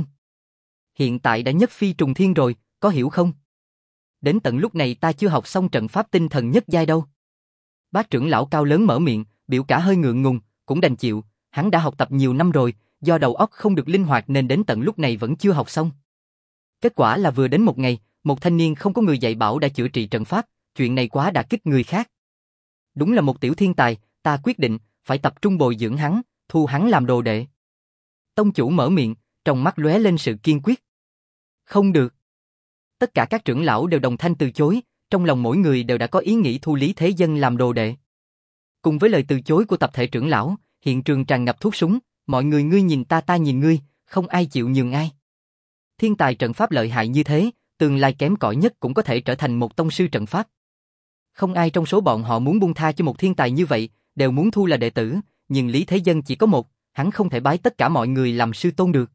Hiện tại đã nhất phi trùng thiên rồi, có hiểu không? Đến tận lúc này ta chưa học xong trận pháp tinh thần nhất giai đâu. Bác trưởng lão cao lớn mở miệng, biểu cả hơi ngượng ngùng, cũng đành chịu, hắn đã học tập nhiều năm rồi, do đầu óc không được linh hoạt nên đến tận lúc này vẫn chưa học xong. Kết quả là vừa đến một ngày, một thanh niên không có người dạy bảo đã chữa trị trận pháp, chuyện này quá đả kích người khác. Đúng là một tiểu thiên tài, ta quyết định, phải tập trung bồi dưỡng hắn, thu hắn làm đồ đệ. Tông chủ mở miệng, trong mắt lóe lên sự kiên quyết. Không được. Tất cả các trưởng lão đều đồng thanh từ chối, trong lòng mỗi người đều đã có ý nghĩ thu Lý Thế Dân làm đồ đệ. Cùng với lời từ chối của tập thể trưởng lão, hiện trường tràn ngập thuốc súng, mọi người ngươi nhìn ta ta nhìn ngươi, không ai chịu nhường ai. Thiên tài trận pháp lợi hại như thế, tương lai kém cỏi nhất cũng có thể trở thành một tông sư trận pháp. Không ai trong số bọn họ muốn buông tha cho một thiên tài như vậy, đều muốn thu là đệ tử, nhưng Lý Thế Dân chỉ có một, hắn không thể bái tất cả mọi người làm sư tôn được.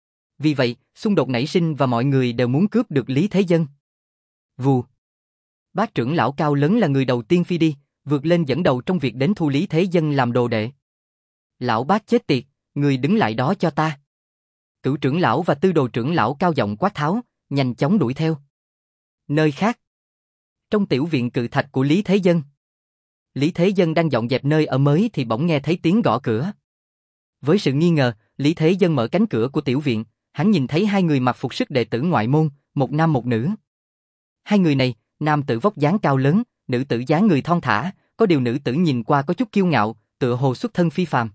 Vì vậy, xung đột nảy sinh và mọi người đều muốn cướp được Lý Thế Dân. Vù. Bác trưởng lão cao lớn là người đầu tiên phi đi, vượt lên dẫn đầu trong việc đến thu Lý Thế Dân làm đồ đệ. Lão bác chết tiệt, người đứng lại đó cho ta. Cửu trưởng lão và tư đồ trưởng lão cao giọng quát tháo, nhanh chóng đuổi theo. Nơi khác. Trong tiểu viện cự thạch của Lý Thế Dân. Lý Thế Dân đang dọn dẹp nơi ở mới thì bỗng nghe thấy tiếng gõ cửa. Với sự nghi ngờ, Lý Thế Dân mở cánh cửa của tiểu viện, hắn nhìn thấy hai người mặc phục sức đệ tử ngoại môn, một nam một nữ. Hai người này, nam tử vóc dáng cao lớn, nữ tử dáng người thon thả, có điều nữ tử nhìn qua có chút kiêu ngạo, tựa hồ xuất thân phi phàm.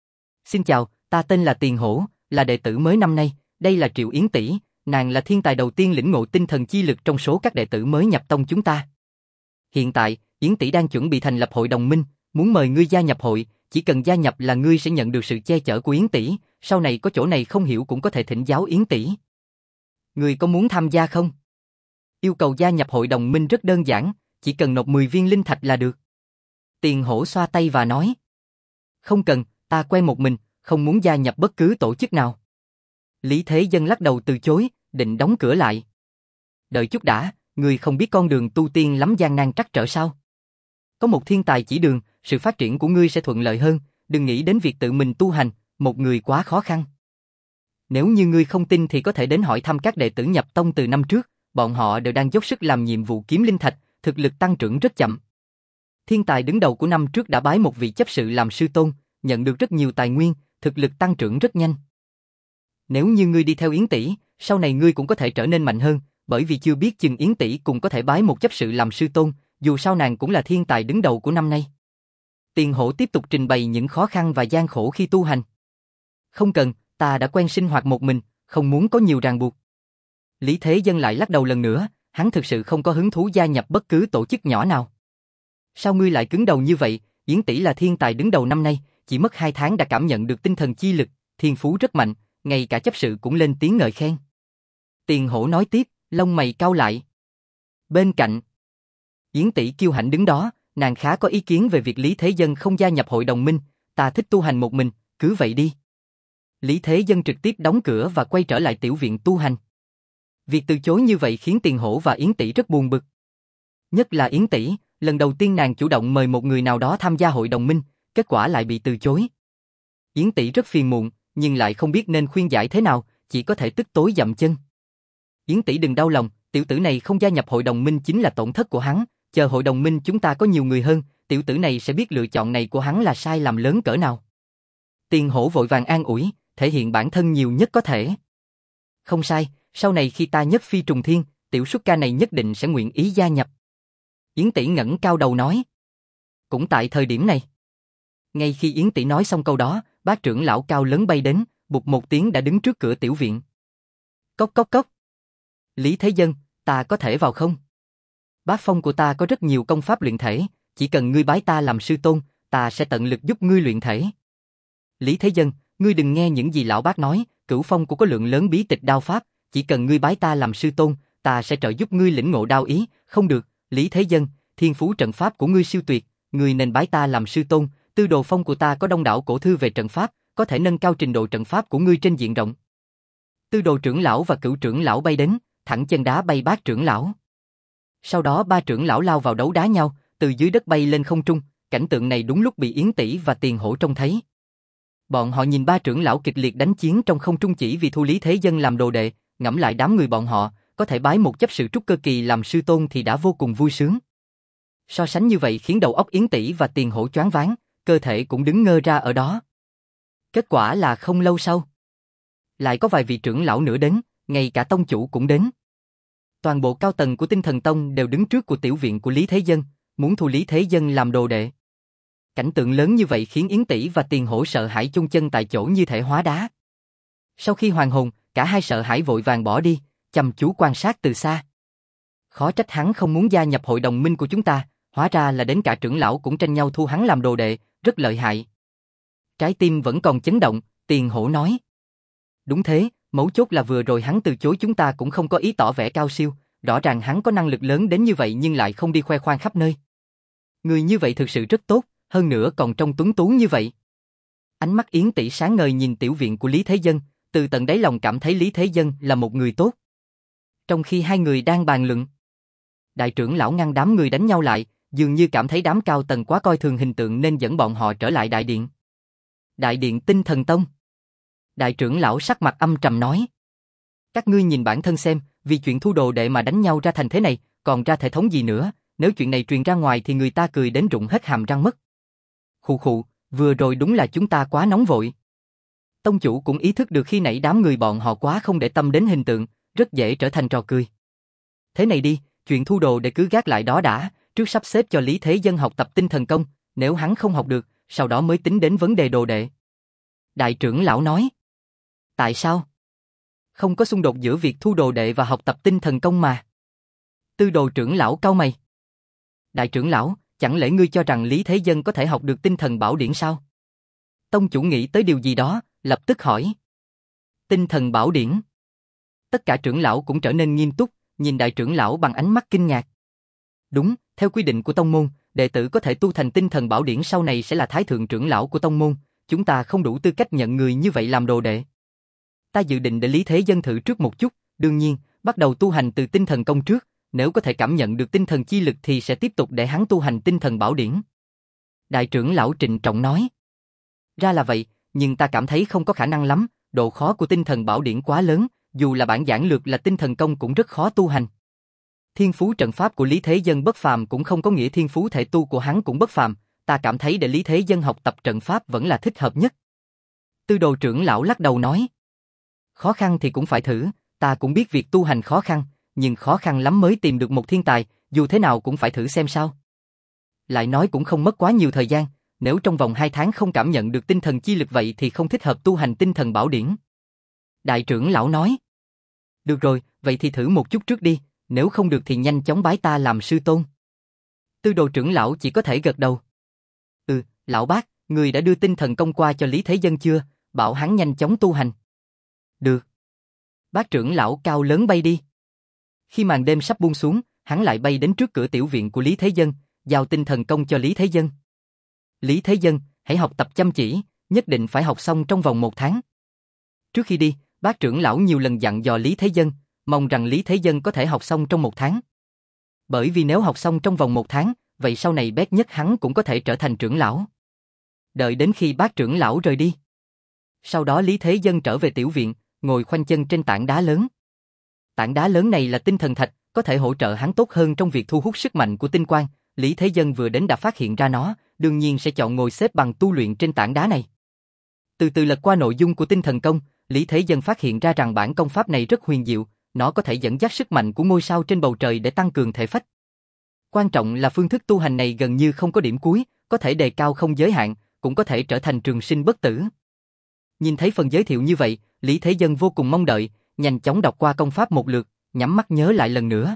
Xin chào, ta tên là Tiền Hổ, là đệ tử mới năm nay, đây là Triệu Yến tỷ, nàng là thiên tài đầu tiên lĩnh ngộ tinh thần chi lực trong số các đệ tử mới nhập tông chúng ta. Hiện tại, Yến tỷ đang chuẩn bị thành lập hội đồng minh, muốn mời ngươi gia nhập hội, chỉ cần gia nhập là ngươi sẽ nhận được sự che chở của Yến tỷ, sau này có chỗ này không hiểu cũng có thể thỉnh giáo Yến tỷ. Ngươi có muốn tham gia không? Yêu cầu gia nhập hội đồng minh rất đơn giản, chỉ cần nộp mười viên linh thạch là được. Tiền Hổ xoa tay và nói. Không cần, ta quen một mình, không muốn gia nhập bất cứ tổ chức nào. Lý Thế Dân lắc đầu từ chối, định đóng cửa lại. Đợi chút đã, ngươi không biết con đường tu tiên lắm gian nan trắc trở sao? Có một thiên tài chỉ đường, sự phát triển của ngươi sẽ thuận lợi hơn, đừng nghĩ đến việc tự mình tu hành, một người quá khó khăn. Nếu như ngươi không tin thì có thể đến hỏi thăm các đệ tử nhập tông từ năm trước, bọn họ đều đang dốc sức làm nhiệm vụ kiếm linh thạch, thực lực tăng trưởng rất chậm. Thiên tài đứng đầu của năm trước đã bái một vị chấp sự làm sư tôn, nhận được rất nhiều tài nguyên, thực lực tăng trưởng rất nhanh. Nếu như ngươi đi theo Yến tỷ, sau này ngươi cũng có thể trở nên mạnh hơn, bởi vì chưa biết chừng Yến tỷ cũng có thể bái một chấp sự làm sư tôn, dù sao nàng cũng là thiên tài đứng đầu của năm nay. Tiền Hổ tiếp tục trình bày những khó khăn và gian khổ khi tu hành. Không cần, ta đã quen sinh hoạt một mình, không muốn có nhiều ràng buộc. Lý Thế Dân lại lắc đầu lần nữa, hắn thực sự không có hứng thú gia nhập bất cứ tổ chức nhỏ nào. Sao ngươi lại cứng đầu như vậy? Yến tỷ là thiên tài đứng đầu năm nay, chỉ mất hai tháng đã cảm nhận được tinh thần chi lực, thiên phú rất mạnh, ngay cả chấp sự cũng lên tiếng ngợi khen. Tiền Hổ nói tiếp, lông mày cau lại. Bên cạnh, Yến tỷ kiêu hãnh đứng đó, nàng khá có ý kiến về việc Lý Thế Dân không gia nhập hội đồng minh, ta thích tu hành một mình, cứ vậy đi. Lý Thế Dân trực tiếp đóng cửa và quay trở lại tiểu viện tu hành. Việc từ chối như vậy khiến Tiền Hổ và Yến tỷ rất buồn bực. Nhất là Yến tỷ, lần đầu tiên nàng chủ động mời một người nào đó tham gia hội đồng minh, kết quả lại bị từ chối. Yến tỷ rất phiền muộn, nhưng lại không biết nên khuyên giải thế nào, chỉ có thể tức tối dậm chân. Yến tỷ đừng đau lòng, tiểu tử này không gia nhập hội đồng minh chính là tổn thất của hắn, chờ hội đồng minh chúng ta có nhiều người hơn, tiểu tử này sẽ biết lựa chọn này của hắn là sai lầm lớn cỡ nào. Tiền Hổ vội vàng an ủi, thể hiện bản thân nhiều nhất có thể. Không sai, sau này khi ta nhất phi trùng thiên, tiểu xuất ca này nhất định sẽ nguyện ý gia nhập. Yến tỷ ngẩng cao đầu nói. Cũng tại thời điểm này. Ngay khi Yến tỷ nói xong câu đó, bác trưởng lão cao lớn bay đến, bụt một tiếng đã đứng trước cửa tiểu viện. Cốc cốc cốc. Lý Thế Dân, ta có thể vào không? Bác phong của ta có rất nhiều công pháp luyện thể, chỉ cần ngươi bái ta làm sư tôn, ta sẽ tận lực giúp ngươi luyện thể. Lý Thế Dân, ngươi đừng nghe những gì lão bác nói, cửu phong của có lượng lớn bí tịch đao pháp, chỉ cần ngươi bái ta làm sư tôn, ta sẽ trợ giúp ngươi lĩnh ngộ đao ý, không được, Lý Thế Dân, thiên phú trận pháp của ngươi siêu tuyệt, ngươi nên bái ta làm sư tôn, tư đồ phong của ta có đông đảo cổ thư về trận pháp, có thể nâng cao trình độ trận pháp của ngươi trên diện rộng. Tư đồ trưởng lão và cửu trưởng lão bay đến, thẳng chân đá bay bác trưởng lão. Sau đó ba trưởng lão lao vào đấu đá nhau, từ dưới đất bay lên không trung, cảnh tượng này đúng lúc bị Yến tỷ và Tiền Hổ trông thấy. Bọn họ nhìn ba trưởng lão kịch liệt đánh chiến trong không trung chỉ vì thu Lý Thế Dân làm đồ đệ, ngẫm lại đám người bọn họ, có thể bái một chấp sự trúc cơ kỳ làm sư tôn thì đã vô cùng vui sướng. So sánh như vậy khiến đầu óc Yến tỷ và Tiền Hổ choáng váng, cơ thể cũng đứng ngơ ra ở đó. Kết quả là không lâu sau, lại có vài vị trưởng lão nữa đến, ngay cả tông chủ cũng đến. Toàn bộ cao tầng của Tinh Thần Tông đều đứng trước của tiểu viện của Lý Thế Dân, muốn thu Lý Thế Dân làm đồ đệ. Cảnh tượng lớn như vậy khiến Yến tỷ và Tiền Hổ sợ hãi chôn chân tại chỗ như thể hóa đá. Sau khi hoàn hồn, cả hai sợ hãi vội vàng bỏ đi, chăm chú quan sát từ xa. Khó trách hắn không muốn gia nhập hội đồng minh của chúng ta, hóa ra là đến cả trưởng lão cũng tranh nhau thu hắn làm đồ đệ, rất lợi hại. Trái tim vẫn còn chấn động, Tiền Hổ nói. Đúng thế, mấu chốt là vừa rồi hắn từ chối chúng ta cũng không có ý tỏ vẻ cao siêu, rõ ràng hắn có năng lực lớn đến như vậy nhưng lại không đi khoe khoang khắp nơi. Người như vậy thực sự rất tốt, hơn nữa còn trông tuấn tú như vậy. Ánh mắt Yến tỷ sáng ngời nhìn tiểu viện của Lý Thế Dân, từ tận đáy lòng cảm thấy Lý Thế Dân là một người tốt. Trong khi hai người đang bàn luận, đại trưởng lão ngăn đám người đánh nhau lại, dường như cảm thấy đám cao tầng quá coi thường hình tượng nên dẫn bọn họ trở lại đại điện. Đại điện Tinh Thần Tông. Đại trưởng lão sắc mặt âm trầm nói. Các ngươi nhìn bản thân xem, vì chuyện thu đồ đệ mà đánh nhau ra thành thế này, còn ra thể thống gì nữa, nếu chuyện này truyền ra ngoài thì người ta cười đến rụng hết hàm răng mất. Khụ khụ, vừa rồi đúng là chúng ta quá nóng vội. Tông chủ cũng ý thức được khi nãy đám người bọn họ quá không để tâm đến hình tượng, rất dễ trở thành trò cười. Thế này đi, chuyện thu đồ để cứ gác lại đó đã, trước sắp xếp cho Lý Thế Dân học tập tinh thần công, nếu hắn không học được, sau đó mới tính đến vấn đề đồ đệ. Đại trưởng lão nói. Tại sao? Không có xung đột giữa việc thu đồ đệ và học tập tinh thần công mà. Tư đồ trưởng lão cau mày. Đại trưởng lão, chẳng lẽ ngươi cho rằng Lý Thế Dân có thể học được tinh thần bảo điển sao? Tông chủ nghĩ tới điều gì đó, lập tức hỏi. Tinh thần bảo điển. Tất cả trưởng lão cũng trở nên nghiêm túc, nhìn đại trưởng lão bằng ánh mắt kinh ngạc. Đúng, theo quy định của tông môn, đệ tử có thể tu thành tinh thần bảo điển sau này sẽ là thái thượng trưởng lão của tông môn, chúng ta không đủ tư cách nhận người như vậy làm đồ đệ. Ta dự định để Lý Thế Dân thử trước một chút, đương nhiên, bắt đầu tu hành từ tinh thần công trước, nếu có thể cảm nhận được tinh thần chi lực thì sẽ tiếp tục để hắn tu hành tinh thần bảo điển. Đại trưởng lão trịnh trọng nói. Ra là vậy, nhưng ta cảm thấy không có khả năng lắm, độ khó của tinh thần bảo điển quá lớn, dù là bản giản lược là tinh thần công cũng rất khó tu hành. Thiên phú trận pháp của Lý Thế Dân bất phàm cũng không có nghĩa thiên phú thể tu của hắn cũng bất phàm, ta cảm thấy để Lý Thế Dân học tập trận pháp vẫn là thích hợp nhất. Tư đồ trưởng lão lắc đầu nói. Khó khăn thì cũng phải thử, ta cũng biết việc tu hành khó khăn, nhưng khó khăn lắm mới tìm được một thiên tài, Dù thế nào cũng phải thử xem sao. Lại nói cũng không mất quá nhiều thời gian, nếu trong vòng hai tháng không cảm nhận được tinh thần chi lực vậy thì không thích hợp tu hành tinh thần bảo điển. Đại trưởng lão nói. Được rồi, vậy thì thử một chút trước đi, nếu không được thì nhanh chóng bái ta làm sư tôn. Tư đồ trưởng lão chỉ có thể gật đầu. Ừ, lão bác, người đã đưa tinh thần công qua cho Lý Thế Dân chưa, bảo hắn nhanh chóng tu hành. Được. Bác trưởng lão cao lớn bay đi. Khi màn đêm sắp buông xuống, hắn lại bay đến trước cửa tiểu viện của Lý Thế Dân, giao tinh thần công cho Lý Thế Dân. Lý Thế Dân, hãy học tập chăm chỉ, nhất định phải học xong trong vòng một tháng. Trước khi đi, bác trưởng lão nhiều lần dặn dò Lý Thế Dân, mong rằng Lý Thế Dân có thể học xong trong một tháng. Bởi vì nếu học xong trong vòng một tháng, vậy sau này bét nhất hắn cũng có thể trở thành trưởng lão. Đợi đến khi bác trưởng lão rời đi. Sau đó Lý Thế Dân trở về tiểu viện, ngồi khoanh chân trên tảng đá lớn. Tảng đá lớn này là tinh thần thạch, có thể hỗ trợ hắn tốt hơn trong việc thu hút sức mạnh của tinh quang. Lý Thế Dân vừa đến đã phát hiện ra nó, đương nhiên sẽ chọn ngồi xếp bằng tu luyện trên tảng đá này. Từ từ lật qua nội dung của tinh thần công, Lý Thế Dân phát hiện ra rằng bản công pháp này rất huyền diệu, nó có thể dẫn dắt sức mạnh của ngôi sao trên bầu trời để tăng cường thể phách. Quan trọng là phương thức tu hành này gần như không có điểm cuối, có thể đề cao không giới hạn, cũng có thể trở thành trường sinh bất tử. Nhìn thấy phần giới thiệu như vậy, Lý Thế Dân vô cùng mong đợi, nhanh chóng đọc qua công pháp một lượt, nhắm mắt nhớ lại lần nữa.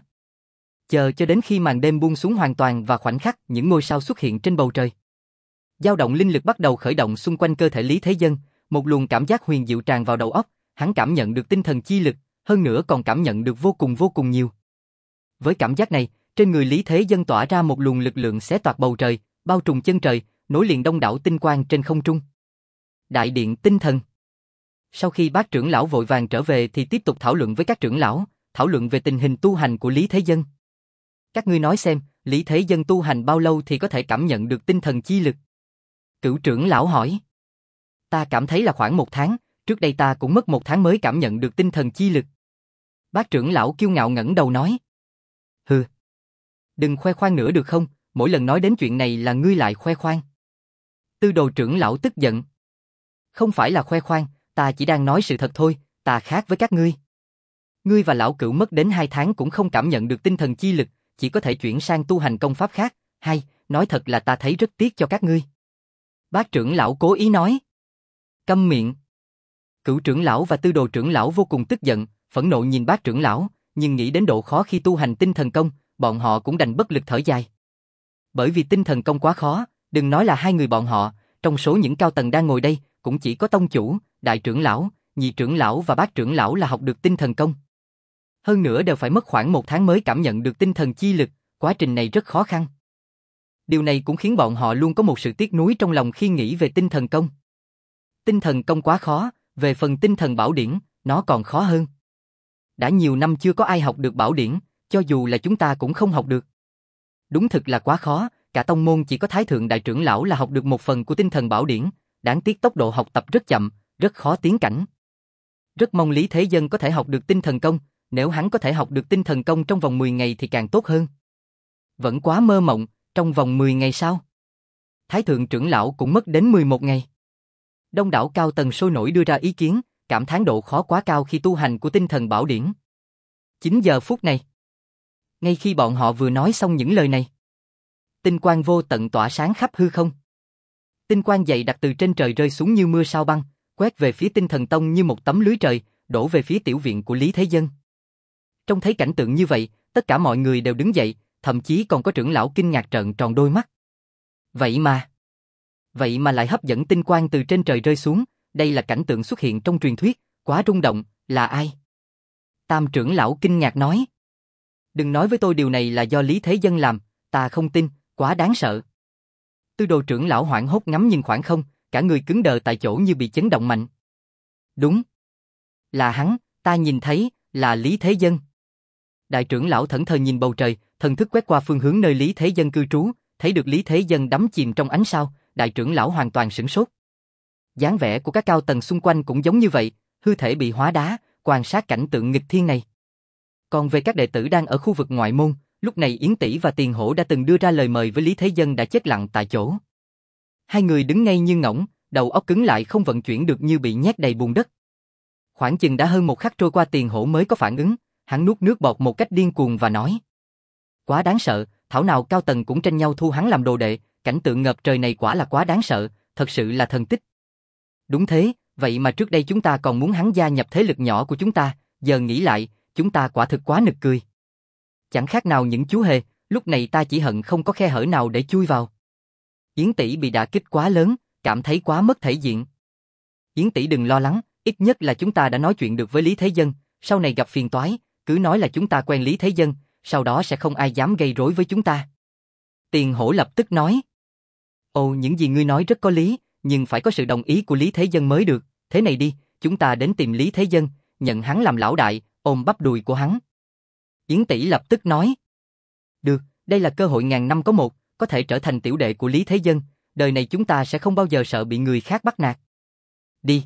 Chờ cho đến khi màn đêm buông xuống hoàn toàn và khoảnh khắc những ngôi sao xuất hiện trên bầu trời. Dao động linh lực bắt đầu khởi động xung quanh cơ thể Lý Thế Dân, một luồng cảm giác huyền diệu tràn vào đầu óc, hắn cảm nhận được tinh thần chi lực, hơn nữa còn cảm nhận được vô cùng vô cùng nhiều. Với cảm giác này, trên người Lý Thế Dân tỏa ra một luồng lực lượng xé toạc bầu trời, bao trùm chân trời, nối liền đông đảo tinh quang trên không trung. Đại điện tinh thần. Sau khi bác trưởng lão vội vàng trở về thì tiếp tục thảo luận với các trưởng lão, thảo luận về tình hình tu hành của Lý Thế Dân. Các ngươi nói xem, Lý Thế Dân tu hành bao lâu thì có thể cảm nhận được tinh thần chi lực? Cửu trưởng lão hỏi. Ta cảm thấy là khoảng một tháng, trước đây ta cũng mất một tháng mới cảm nhận được tinh thần chi lực. Bác trưởng lão kiêu ngạo ngẩng đầu nói. Hừ. Đừng khoe khoang nữa được không, mỗi lần nói đến chuyện này là ngươi lại khoe khoang. Tư đồ trưởng lão tức giận. Không phải là khoe khoang, ta chỉ đang nói sự thật thôi, ta khác với các ngươi. Ngươi và lão cửu mất đến hai tháng cũng không cảm nhận được tinh thần chi lực, chỉ có thể chuyển sang tu hành công pháp khác, hay, nói thật là ta thấy rất tiếc cho các ngươi. Bác trưởng lão cố ý nói. Câm miệng. Cửu trưởng lão và tư đồ trưởng lão vô cùng tức giận, phẫn nộ nhìn bác trưởng lão, nhưng nghĩ đến độ khó khi tu hành tinh thần công, bọn họ cũng đành bất lực thở dài. Bởi vì tinh thần công quá khó, đừng nói là hai người bọn họ, trong số những cao tầng đang ngồi đây, cũng chỉ có tông chủ, đại trưởng lão, nhị trưởng lão và bác trưởng lão là học được tinh thần công. Hơn nữa đều phải mất khoảng một tháng mới cảm nhận được tinh thần chi lực, quá trình này rất khó khăn. Điều này cũng khiến bọn họ luôn có một sự tiếc nuối trong lòng khi nghĩ về tinh thần công. Tinh thần công quá khó, về phần tinh thần bảo điển, nó còn khó hơn. Đã nhiều năm chưa có ai học được bảo điển, cho dù là chúng ta cũng không học được. Đúng thực là quá khó, cả tông môn chỉ có Thái Thượng Đại trưởng lão là học được một phần của tinh thần bảo điển, đáng tiếc tốc độ học tập rất chậm, rất khó tiến cảnh. Rất mong Lý Thế Dân có thể học được tinh thần công, nếu hắn có thể học được tinh thần công trong vòng mười ngày thì càng tốt hơn. Vẫn quá mơ mộng, trong vòng mười ngày sao? Thái Thượng trưởng lão cũng mất đến mười một ngày. Đông đảo cao tầng sôi nổi đưa ra ý kiến, cảm thán độ khó quá cao khi tu hành của tinh thần bảo điển. chín giờ phút này. Ngay khi bọn họ vừa nói xong những lời này, tinh quang vô tận tỏa sáng khắp hư không. Tinh quang dày đặc từ trên trời rơi xuống như mưa sao băng, quét về phía tinh thần tông như một tấm lưới trời, đổ về phía tiểu viện của Lý Thế Dân. Trông thấy cảnh tượng như vậy, tất cả mọi người đều đứng dậy, thậm chí còn có trưởng lão kinh ngạc trợn tròn đôi mắt. Vậy mà, vậy mà lại hấp dẫn tinh quang từ trên trời rơi xuống, đây là cảnh tượng xuất hiện trong truyền thuyết, quá rung động, là ai? Tam trưởng lão kinh ngạc nói. Đừng nói với tôi điều này là do Lý Thế Dân làm, ta không tin, quá đáng sợ. Tư đồ trưởng lão hoảng hốt ngắm nhìn khoảng không, cả người cứng đờ tại chỗ như bị chấn động mạnh. Đúng, là hắn, ta nhìn thấy, là Lý Thế Dân. Đại trưởng lão thẫn thờ nhìn bầu trời, thần thức quét qua phương hướng nơi Lý Thế Dân cư trú, thấy được Lý Thế Dân đắm chìm trong ánh sao, đại trưởng lão hoàn toàn sửng sốt. Dáng vẻ của các cao tầng xung quanh cũng giống như vậy, hư thể bị hóa đá, quan sát cảnh tượng nghịch thiên này. Còn về các đệ tử đang ở khu vực ngoại môn, lúc này Yến Tỷ và Tiền Hổ đã từng đưa ra lời mời với Lý Thế Dân đã chết lặng tại chỗ. Hai người đứng ngay như ngỗng, đầu óc cứng lại không vận chuyển được như bị nhét đầy bùn đất. Khoảng chừng đã hơn một khắc trôi qua Tiền Hổ mới có phản ứng, hắn nuốt nước bọt một cách điên cuồng và nói. Quá đáng sợ, thảo nào cao tầng cũng tranh nhau thu hắn làm đồ đệ, cảnh tượng ngập trời này quả là quá đáng sợ, thật sự là thần tích. Đúng thế, vậy mà trước đây chúng ta còn muốn hắn gia nhập thế lực nhỏ của chúng ta, giờ nghĩ lại, chúng ta quả thực quá nực cười. Chẳng khác nào những chú hề, lúc này ta chỉ hận không có khe hở nào để chui vào. Yến tỷ bị đả kích quá lớn, cảm thấy quá mất thể diện. Yến tỷ đừng lo lắng, ít nhất là chúng ta đã nói chuyện được với Lý Thế Dân, sau này gặp phiền toái, cứ nói là chúng ta quen Lý Thế Dân, sau đó sẽ không ai dám gây rối với chúng ta. Tiền Hổ lập tức nói. Ồ, những gì ngươi nói rất có lý, nhưng phải có sự đồng ý của Lý Thế Dân mới được, thế này đi, chúng ta đến tìm Lý Thế Dân, nhận hắn làm lão đại, ôm bắp đùi của hắn. Yến tỷ lập tức nói. Được, đây là cơ hội ngàn năm có một, có thể trở thành tiểu đệ của Lý Thế Dân, đời này chúng ta sẽ không bao giờ sợ bị người khác bắt nạt. Đi.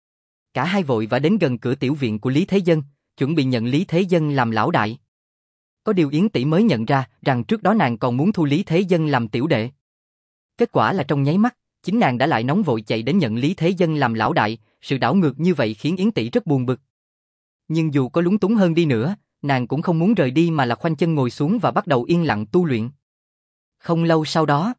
Cả hai vội vã đến gần cửa tiểu viện của Lý Thế Dân, chuẩn bị nhận Lý Thế Dân làm lão đại. Có điều Yến tỷ mới nhận ra rằng trước đó nàng còn muốn thu Lý Thế Dân làm tiểu đệ. Kết quả là trong nháy mắt, chính nàng đã lại nóng vội chạy đến nhận Lý Thế Dân làm lão đại, sự đảo ngược như vậy khiến Yến tỷ rất buồn bực. Nhưng dù có lúng túng hơn đi nữa, nàng cũng không muốn rời đi mà là khoanh chân ngồi xuống và bắt đầu yên lặng tu luyện. Không lâu sau đó,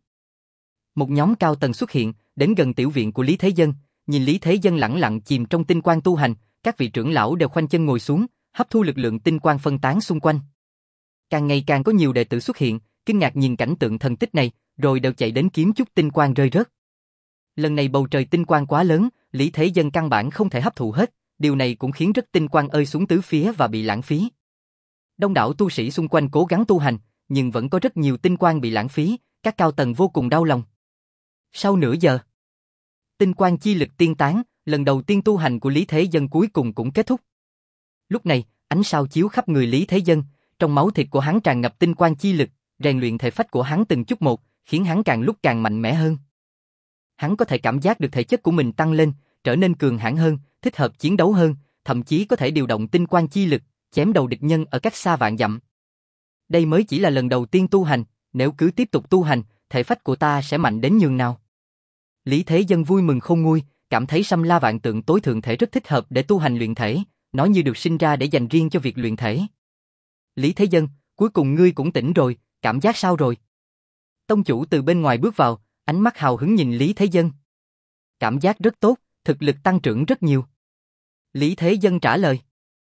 một nhóm cao tầng xuất hiện, đến gần tiểu viện của Lý Thế Dân, nhìn Lý Thế Dân lẳng lặng chìm trong tinh quang tu hành, các vị trưởng lão đều khoanh chân ngồi xuống, hấp thu lực lượng tinh quang phân tán xung quanh. Càng ngày càng có nhiều đệ tử xuất hiện, kinh ngạc nhìn cảnh tượng thần tích này, rồi đều chạy đến kiếm chút tinh quang rơi rớt. Lần này bầu trời tinh quang quá lớn, Lý Thế Dân căn bản không thể hấp thụ hết, điều này cũng khiến rất tinh quang ơi xuống tứ phía và bị lãng phí. Đông đảo tu sĩ xung quanh cố gắng tu hành, nhưng vẫn có rất nhiều tinh quang bị lãng phí, các cao tầng vô cùng đau lòng. Sau nửa giờ, tinh quang chi lực tiên tán, lần đầu tiên tu hành của Lý Thế Dân cuối cùng cũng kết thúc. Lúc này, ánh sao chiếu khắp người Lý Thế Dân, trong máu thịt của hắn tràn ngập tinh quang chi lực, rèn luyện thể phách của hắn từng chút một, khiến hắn càng lúc càng mạnh mẽ hơn. Hắn có thể cảm giác được thể chất của mình tăng lên, trở nên cường hãn hơn, thích hợp chiến đấu hơn, thậm chí có thể điều động tinh quang chi lực, chém đầu địch nhân ở cách xa vạn dặm. Đây mới chỉ là lần đầu tiên tu hành, nếu cứ tiếp tục tu hành, thể phách của ta sẽ mạnh đến nhường nào. Lý Thế Dân vui mừng khôn nguôi, cảm thấy Sâm La Vạn Tượng tối thượng thể rất thích hợp để tu hành luyện thể, nó như được sinh ra để dành riêng cho việc luyện thể. Lý Thế Dân, cuối cùng ngươi cũng tỉnh rồi, cảm giác sao rồi? Tông chủ từ bên ngoài bước vào, ánh mắt hào hứng nhìn Lý Thế Dân. Cảm giác rất tốt, thực lực tăng trưởng rất nhiều. Lý Thế Dân trả lời.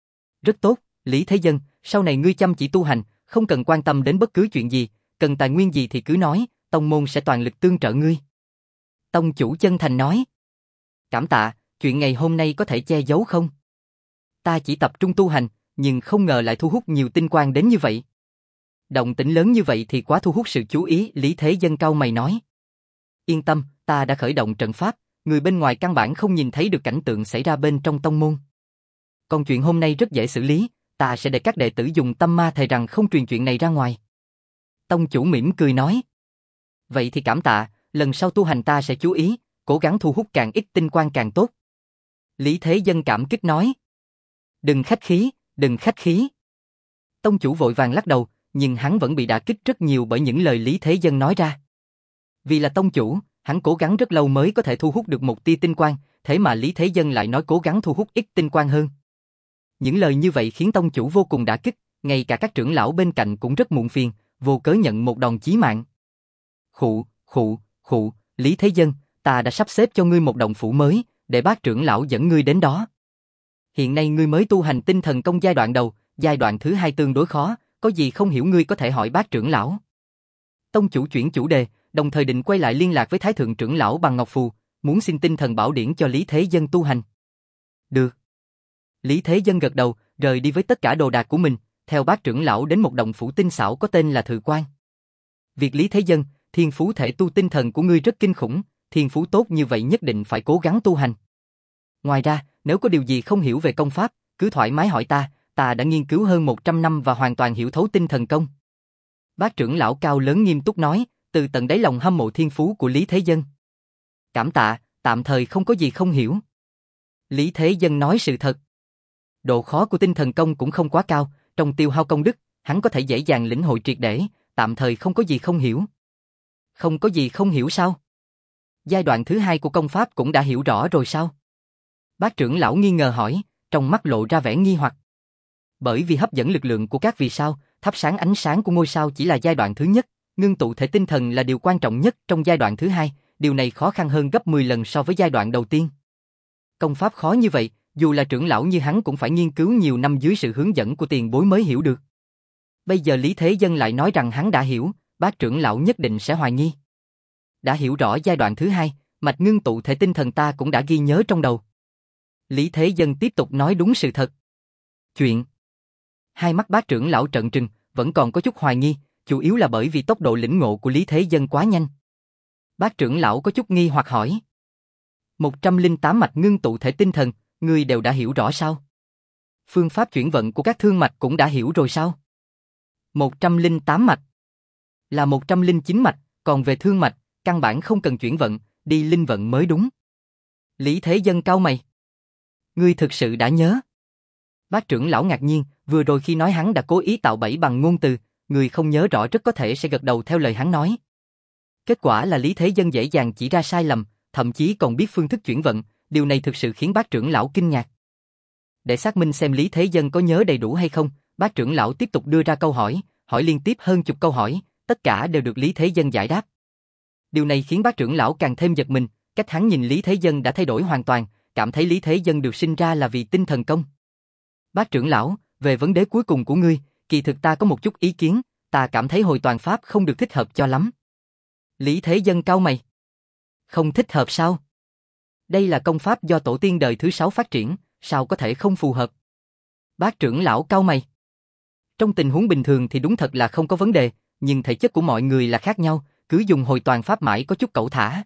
Rất tốt, Lý Thế Dân, sau này ngươi chăm chỉ tu hành, không cần quan tâm đến bất cứ chuyện gì, cần tài nguyên gì thì cứ nói, tông môn sẽ toàn lực tương trợ ngươi. Tông chủ chân thành nói. Cảm tạ, chuyện ngày hôm nay có thể che giấu không? Ta chỉ tập trung tu hành, nhưng không ngờ lại thu hút nhiều tinh quang đến như vậy. Động tĩnh lớn như vậy thì quá thu hút sự chú ý, Lý Thế Dân cau mày nói. Yên tâm, ta đã khởi động trận pháp, người bên ngoài căn bản không nhìn thấy được cảnh tượng xảy ra bên trong tông môn. Còn chuyện hôm nay rất dễ xử lý, ta sẽ để các đệ tử dùng tâm ma thề rằng không truyền chuyện này ra ngoài. Tông chủ mỉm cười nói. Vậy thì cảm tạ, lần sau tu hành ta sẽ chú ý, cố gắng thu hút càng ít tinh quang càng tốt. Lý Thế Dân cảm kích nói. Đừng khách khí, đừng khách khí. Tông chủ vội vàng lắc đầu, nhưng hắn vẫn bị đả kích rất nhiều bởi những lời Lý Thế Dân nói ra. Vì là tông chủ, hắn cố gắng rất lâu mới có thể thu hút được một tia tinh quang, thế mà Lý Thế Dân lại nói cố gắng thu hút ít tinh quang hơn. Những lời như vậy khiến tông chủ vô cùng đả kích, ngay cả các trưởng lão bên cạnh cũng rất muộn phiền, vô cớ nhận một đòn chí mạng. Khụ, khụ, khụ, Lý Thế Dân, ta đã sắp xếp cho ngươi một động phủ mới, để bác trưởng lão dẫn ngươi đến đó. Hiện nay ngươi mới tu hành tinh thần công giai đoạn đầu, giai đoạn thứ hai tương đối khó, có gì không hiểu ngươi có thể hỏi bác trưởng lão. Tông chủ chuyển chủ đề, đồng thời định quay lại liên lạc với Thái thượng trưởng lão bằng ngọc phù, muốn xin tinh thần bảo điển cho Lý Thế Dân tu hành. Được. Lý Thế Dân gật đầu, rời đi với tất cả đồ đạc của mình, theo bác trưởng lão đến một động phủ tinh xảo có tên là Thự Quan. Việc Lý Thế Dân, thiên phú thể tu tinh thần của ngươi rất kinh khủng, thiên phú tốt như vậy nhất định phải cố gắng tu hành. Ngoài ra, nếu có điều gì không hiểu về công pháp, cứ thoải mái hỏi ta, ta đã nghiên cứu hơn một trăm năm và hoàn toàn hiểu thấu tinh thần công. Bác trưởng lão cao lớn nghiêm túc nói, từ tận đáy lòng hâm mộ thiên phú của Lý Thế Dân. Cảm tạ, tạm thời không có gì không hiểu. Lý Thế Dân nói sự thật. Độ khó của tinh thần công cũng không quá cao, trong tiêu hao công đức, hắn có thể dễ dàng lĩnh hội triệt để, tạm thời không có gì không hiểu. Không có gì không hiểu sao? Giai đoạn thứ hai của công pháp cũng đã hiểu rõ rồi sao? Bác trưởng lão nghi ngờ hỏi, trong mắt lộ ra vẻ nghi hoặc. Bởi vì hấp dẫn lực lượng của các vì sao, thắp sáng ánh sáng của ngôi sao chỉ là giai đoạn thứ nhất, ngưng tụ thể tinh thần là điều quan trọng nhất trong giai đoạn thứ hai, điều này khó khăn hơn gấp mười lần so với giai đoạn đầu tiên. Công pháp khó như vậy, dù là trưởng lão như hắn cũng phải nghiên cứu nhiều năm dưới sự hướng dẫn của tiền bối mới hiểu được. Bây giờ Lý Thế Dân lại nói rằng hắn đã hiểu, Bác trưởng lão nhất định sẽ hoài nghi. Đã hiểu rõ giai đoạn thứ hai, mạch ngưng tụ thể tinh thần ta cũng đã ghi nhớ trong đầu. Lý Thế Dân tiếp tục nói đúng sự thật. Chuyện. Hai mắt Bác trưởng lão trợn trừng, vẫn còn có chút hoài nghi, chủ yếu là bởi vì tốc độ lĩnh ngộ của Lý Thế Dân quá nhanh. Bác trưởng lão có chút nghi hoặc hỏi. một trăm lẻ tám mạch ngưng tụ thể tinh thần, ngươi đều đã hiểu rõ sao? Phương pháp chuyển vận của các thương mạch cũng đã hiểu rồi sao? một trăm lẻ tám mạch là một trăm lẻ chín mạch, còn về thương mạch, căn bản không cần chuyển vận, đi linh vận mới đúng. Lý Thế Dân cau mày. Ngươi thực sự đã nhớ? Bác trưởng lão ngạc nhiên, vừa rồi khi nói hắn đã cố ý tạo bẫy bằng ngôn từ, người không nhớ rõ rất có thể sẽ gật đầu theo lời hắn nói. Kết quả là Lý Thế Dân dễ dàng chỉ ra sai lầm, thậm chí còn biết phương thức chuyển vận, điều này thực sự khiến bác trưởng lão kinh ngạc. Để xác minh xem Lý Thế Dân có nhớ đầy đủ hay không, bác trưởng lão tiếp tục đưa ra câu hỏi, hỏi liên tiếp hơn chục câu hỏi, tất cả đều được Lý Thế Dân giải đáp. Điều này khiến bác trưởng lão càng thêm giật mình, cách hắn nhìn Lý Thế Dân đã thay đổi hoàn toàn, cảm thấy Lý Thế Dân được sinh ra là vì tinh thần công. Bác trưởng lão, về vấn đề cuối cùng của ngươi, kỳ thực ta có một chút ý kiến, ta cảm thấy hồi toàn pháp không được thích hợp cho lắm. Lý Thế Dân cau mày. Không thích hợp sao? Đây là công pháp do tổ tiên đời thứ sáu phát triển, sao có thể không phù hợp? Bác trưởng lão cau mày. Trong tình huống bình thường thì đúng thật là không có vấn đề, nhưng thể chất của mọi người là khác nhau, cứ dùng hồi toàn pháp mãi có chút cẩu thả.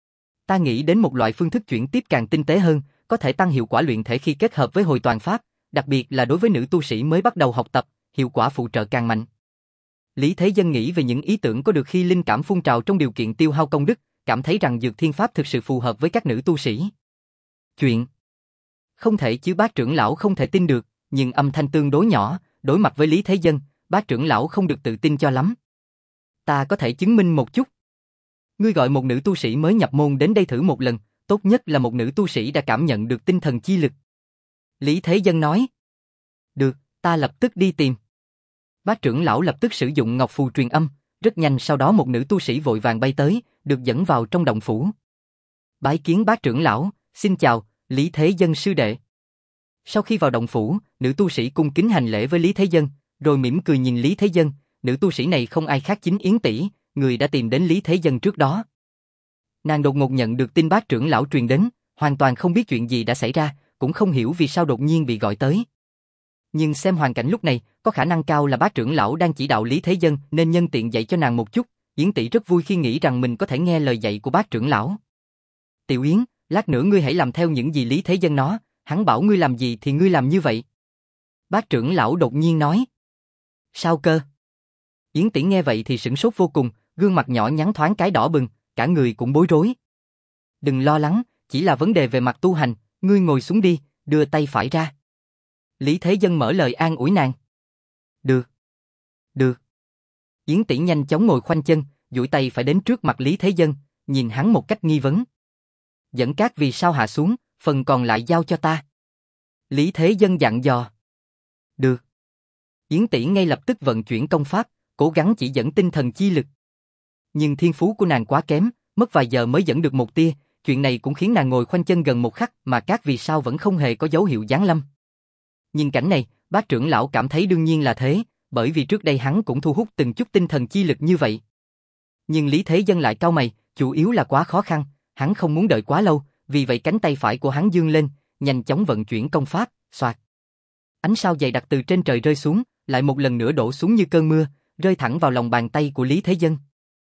Ta nghĩ đến một loại phương thức chuyển tiếp càng tinh tế hơn, có thể tăng hiệu quả luyện thể khi kết hợp với hồi toàn pháp, đặc biệt là đối với nữ tu sĩ mới bắt đầu học tập, hiệu quả phụ trợ càng mạnh. Lý Thế Dân nghĩ về những ý tưởng có được khi linh cảm phun trào trong điều kiện tiêu hao công đức, cảm thấy rằng Dược Thiên Pháp thực sự phù hợp với các nữ tu sĩ. Chuyện. Không thể chứ, bác trưởng lão không thể tin được, nhưng âm thanh tương đối nhỏ, đối mặt với Lý Thế Dân, bác trưởng lão không được tự tin cho lắm. Ta có thể chứng minh một chút. Ngươi gọi một nữ tu sĩ mới nhập môn đến đây thử một lần, tốt nhất là một nữ tu sĩ đã cảm nhận được tinh thần chi lực. Lý Thế Dân nói. Được, ta lập tức đi tìm. Bác trưởng lão lập tức sử dụng ngọc phù truyền âm, rất nhanh sau đó một nữ tu sĩ vội vàng bay tới, được dẫn vào trong động phủ. Bái kiến bác trưởng lão, xin chào, Lý Thế Dân sư đệ. Sau khi vào động phủ, nữ tu sĩ cung kính hành lễ với Lý Thế Dân, rồi mỉm cười nhìn Lý Thế Dân, nữ tu sĩ này không ai khác chính Yến tỷ, người đã tìm đến Lý Thế Dân trước đó. Nàng đột ngột nhận được tin bác trưởng lão truyền đến, hoàn toàn không biết chuyện gì đã xảy ra, cũng không hiểu vì sao đột nhiên bị gọi tới. Nhưng xem hoàn cảnh lúc này, có khả năng cao là bác trưởng lão đang chỉ đạo Lý Thế Dân nên nhân tiện dạy cho nàng một chút, Yến tỷ rất vui khi nghĩ rằng mình có thể nghe lời dạy của bác trưởng lão. Tiểu Yến, lát nữa ngươi hãy làm theo những gì Lý Thế Dân nói, hắn bảo ngươi làm gì thì ngươi làm như vậy. Bác trưởng lão đột nhiên nói. Sao cơ? Yến tỷ nghe vậy thì sửng sốt vô cùng, gương mặt nhỏ nhắn thoáng cái đỏ bừng, cả người cũng bối rối. Đừng lo lắng, chỉ là vấn đề về mặt tu hành, ngươi ngồi xuống đi, đưa tay phải ra. Lý Thế Dân mở lời an ủi nàng. Được. Được. Yến tỷ nhanh chóng ngồi khoanh chân, duỗi tay phải đến trước mặt Lý Thế Dân, nhìn hắn một cách nghi vấn. Dẫn cát vì sao hạ xuống, phần còn lại giao cho ta. Lý Thế Dân dặn dò. Được. Yến tỷ ngay lập tức vận chuyển công pháp, cố gắng chỉ dẫn tinh thần chi lực. Nhưng thiên phú của nàng quá kém, mất vài giờ mới dẫn được một tia, chuyện này cũng khiến nàng ngồi khoanh chân gần một khắc mà cát vì sao vẫn không hề có dấu hiệu giáng lâm. Nhìn cảnh này, bác trưởng lão cảm thấy đương nhiên là thế, bởi vì trước đây hắn cũng thu hút từng chút tinh thần chi lực như vậy. Nhưng Lý Thế Dân lại cau mày, chủ yếu là quá khó khăn, hắn không muốn đợi quá lâu, vì vậy cánh tay phải của hắn dương lên, nhanh chóng vận chuyển công pháp, xoạt. Ánh sao dày đặc từ trên trời rơi xuống, lại một lần nữa đổ xuống như cơn mưa, rơi thẳng vào lòng bàn tay của Lý Thế Dân.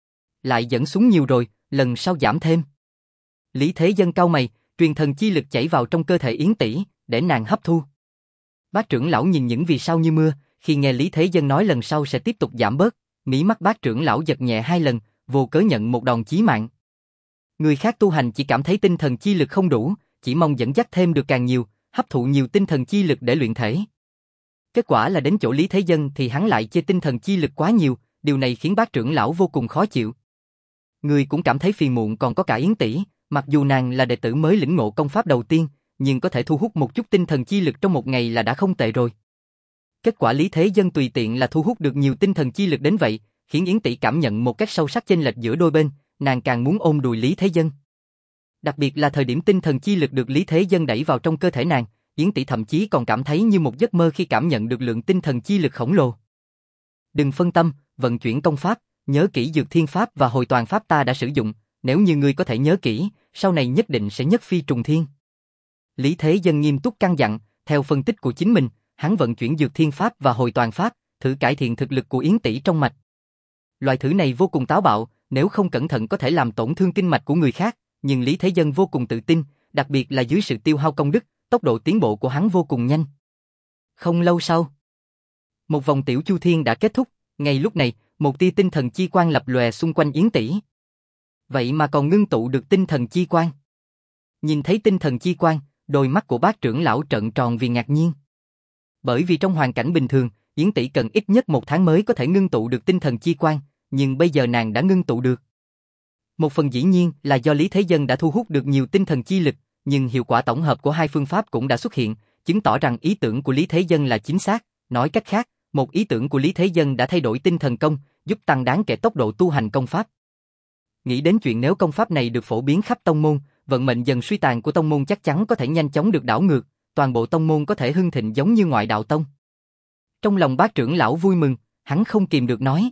Lại dẫn xuống nhiều rồi, lần sau giảm thêm. Lý Thế Dân cau mày, truyền thần chi lực chảy vào trong cơ thể Yến tỷ, để nàng hấp thu. Bác trưởng lão nhìn những vì sao như mưa, khi nghe Lý Thế Dân nói lần sau sẽ tiếp tục giảm bớt, mí mắt bác trưởng lão giật nhẹ hai lần, vô cớ nhận một đòn chí mạng. Người khác tu hành chỉ cảm thấy tinh thần chi lực không đủ, chỉ mong dẫn dắt thêm được càng nhiều, hấp thụ nhiều tinh thần chi lực để luyện thể. Kết quả là đến chỗ Lý Thế Dân thì hắn lại chê tinh thần chi lực quá nhiều, điều này khiến bác trưởng lão vô cùng khó chịu. Người cũng cảm thấy phiền muộn còn có cả Yến tỷ, mặc dù nàng là đệ tử mới lĩnh ngộ công pháp đầu tiên, nhưng có thể thu hút một chút tinh thần chi lực trong một ngày là đã không tệ rồi. Kết quả Lý Thế Dân tùy tiện là thu hút được nhiều tinh thần chi lực đến vậy, khiến Yến Tỷ cảm nhận một cách sâu sắc chênh lệch giữa đôi bên, nàng càng muốn ôm đùi Lý Thế Dân. Đặc biệt là thời điểm tinh thần chi lực được Lý Thế Dân đẩy vào trong cơ thể nàng, Yến Tỷ thậm chí còn cảm thấy như một giấc mơ khi cảm nhận được lượng tinh thần chi lực khổng lồ. Đừng phân tâm, vận chuyển công pháp, nhớ kỹ Dược Thiên Pháp và Hồi Toàn Pháp ta đã sử dụng, nếu như ngươi có thể nhớ kỹ, sau này nhất định sẽ nhất phi trùng thiên. Lý Thế Dân nghiêm túc căn dặn, theo phân tích của chính mình, hắn vận chuyển Dược Thiên Pháp và Hồi Toàn Pháp, thử cải thiện thực lực của Yến Tỷ trong mạch. Loại thử này vô cùng táo bạo, nếu không cẩn thận có thể làm tổn thương kinh mạch của người khác, nhưng Lý Thế Dân vô cùng tự tin, đặc biệt là dưới sự tiêu hao công đức, tốc độ tiến bộ của hắn vô cùng nhanh. Không lâu sau, một vòng tiểu chu thiên đã kết thúc, ngay lúc này, một tia tinh thần chi quang lập lòe xung quanh Yến Tỷ. Vậy mà còn ngưng tụ được tinh thần chi quang. Nhìn thấy tinh thần chi quang, đôi mắt của bác trưởng lão trợn tròn vì ngạc nhiên. Bởi vì trong hoàn cảnh bình thường, Yến Tỷ cần ít nhất một tháng mới có thể ngưng tụ được tinh thần chi quang, nhưng bây giờ nàng đã ngưng tụ được. Một phần dĩ nhiên là do Lý Thế Dân đã thu hút được nhiều tinh thần chi lực, nhưng hiệu quả tổng hợp của hai phương pháp cũng đã xuất hiện, chứng tỏ rằng ý tưởng của Lý Thế Dân là chính xác. Nói cách khác, một ý tưởng của Lý Thế Dân đã thay đổi tinh thần công, giúp tăng đáng kể tốc độ tu hành công pháp. Nghĩ đến chuyện nếu công pháp này được phổ biến khắp tông môn, vận mệnh dần suy tàn của tông môn chắc chắn có thể nhanh chóng được đảo ngược, toàn bộ tông môn có thể hưng thịnh giống như ngoại đạo tông. Trong lòng bác trưởng lão vui mừng, hắn không kìm được nói.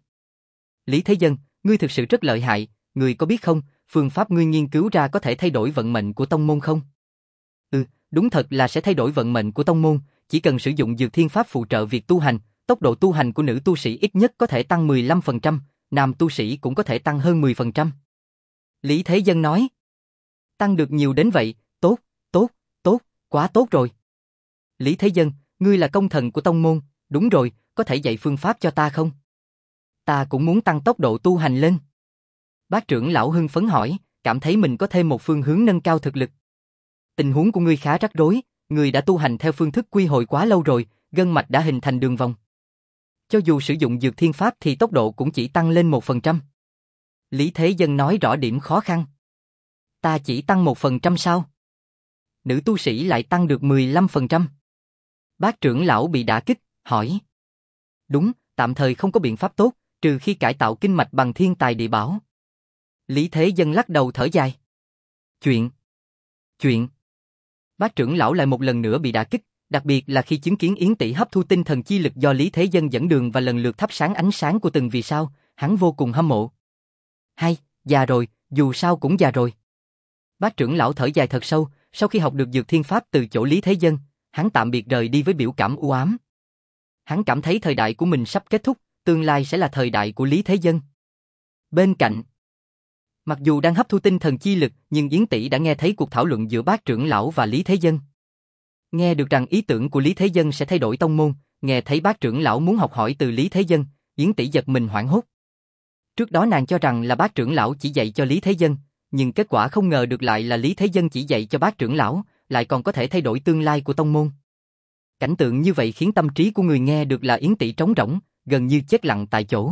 Lý Thế Dân, ngươi thực sự rất lợi hại, ngươi có biết không, phương pháp ngươi nghiên cứu ra có thể thay đổi vận mệnh của tông môn không? Ừ, đúng thật là sẽ thay đổi vận mệnh của tông môn, chỉ cần sử dụng Dược Thiên Pháp phụ trợ việc tu hành, tốc độ tu hành của nữ tu sĩ ít nhất có thể tăng mười lăm phần trăm, nam tu sĩ cũng có thể tăng hơn mười phần trăm. Lý Thế Dân nói. Tăng được nhiều đến vậy, tốt, tốt, tốt, quá tốt rồi. Lý Thế Dân, ngươi là công thần của tông môn, đúng rồi, có thể dạy phương pháp cho ta không? Ta cũng muốn tăng tốc độ tu hành lên. Bác trưởng lão hưng phấn hỏi, cảm thấy mình có thêm một phương hướng nâng cao thực lực. Tình huống của ngươi khá rắc rối, ngươi đã tu hành theo phương thức quy hồi quá lâu rồi, gân mạch đã hình thành đường vòng. Cho dù sử dụng Dược Thiên Pháp thì tốc độ cũng chỉ tăng lên một phần trăm. Lý Thế Dân nói rõ điểm khó khăn. Ta chỉ tăng một phần trăm sao? Nữ tu sĩ lại tăng được mười lăm phần trăm. Bác trưởng lão bị đả kích, hỏi. Đúng, tạm thời không có biện pháp tốt, trừ khi cải tạo kinh mạch bằng thiên tài địa bảo. Lý Thế Dân lắc đầu thở dài. Chuyện. Chuyện. Bác trưởng lão lại một lần nữa bị đả kích, đặc biệt là khi chứng kiến Yến Tỷ hấp thu tinh thần chi lực do Lý Thế Dân dẫn đường và lần lượt thắp sáng ánh sáng của từng vì sao, hắn vô cùng hâm mộ. Hay, già rồi, dù sao cũng già rồi. Bác trưởng lão thở dài thật sâu, sau khi học được Dược Thiên Pháp từ chỗ Lý Thế Dân, hắn tạm biệt rời đi với biểu cảm u ám. Hắn cảm thấy thời đại của mình sắp kết thúc, tương lai sẽ là thời đại của Lý Thế Dân. Bên cạnh, mặc dù đang hấp thu tinh thần chi lực, nhưng Yến Tỷ đã nghe thấy cuộc thảo luận giữa bác trưởng lão và Lý Thế Dân. Nghe được rằng ý tưởng của Lý Thế Dân sẽ thay đổi tông môn, nghe thấy bác trưởng lão muốn học hỏi từ Lý Thế Dân, Yến Tỷ giật mình hoảng hốt. Trước đó nàng cho rằng là bác trưởng lão chỉ dạy cho Lý Thế Dân, nhưng kết quả không ngờ được lại là Lý Thế Dân chỉ dạy cho bác trưởng lão, lại còn có thể thay đổi tương lai của tông môn. Cảnh tượng như vậy khiến tâm trí của người nghe được là Yến Tỷ trống rỗng, gần như chết lặng tại chỗ.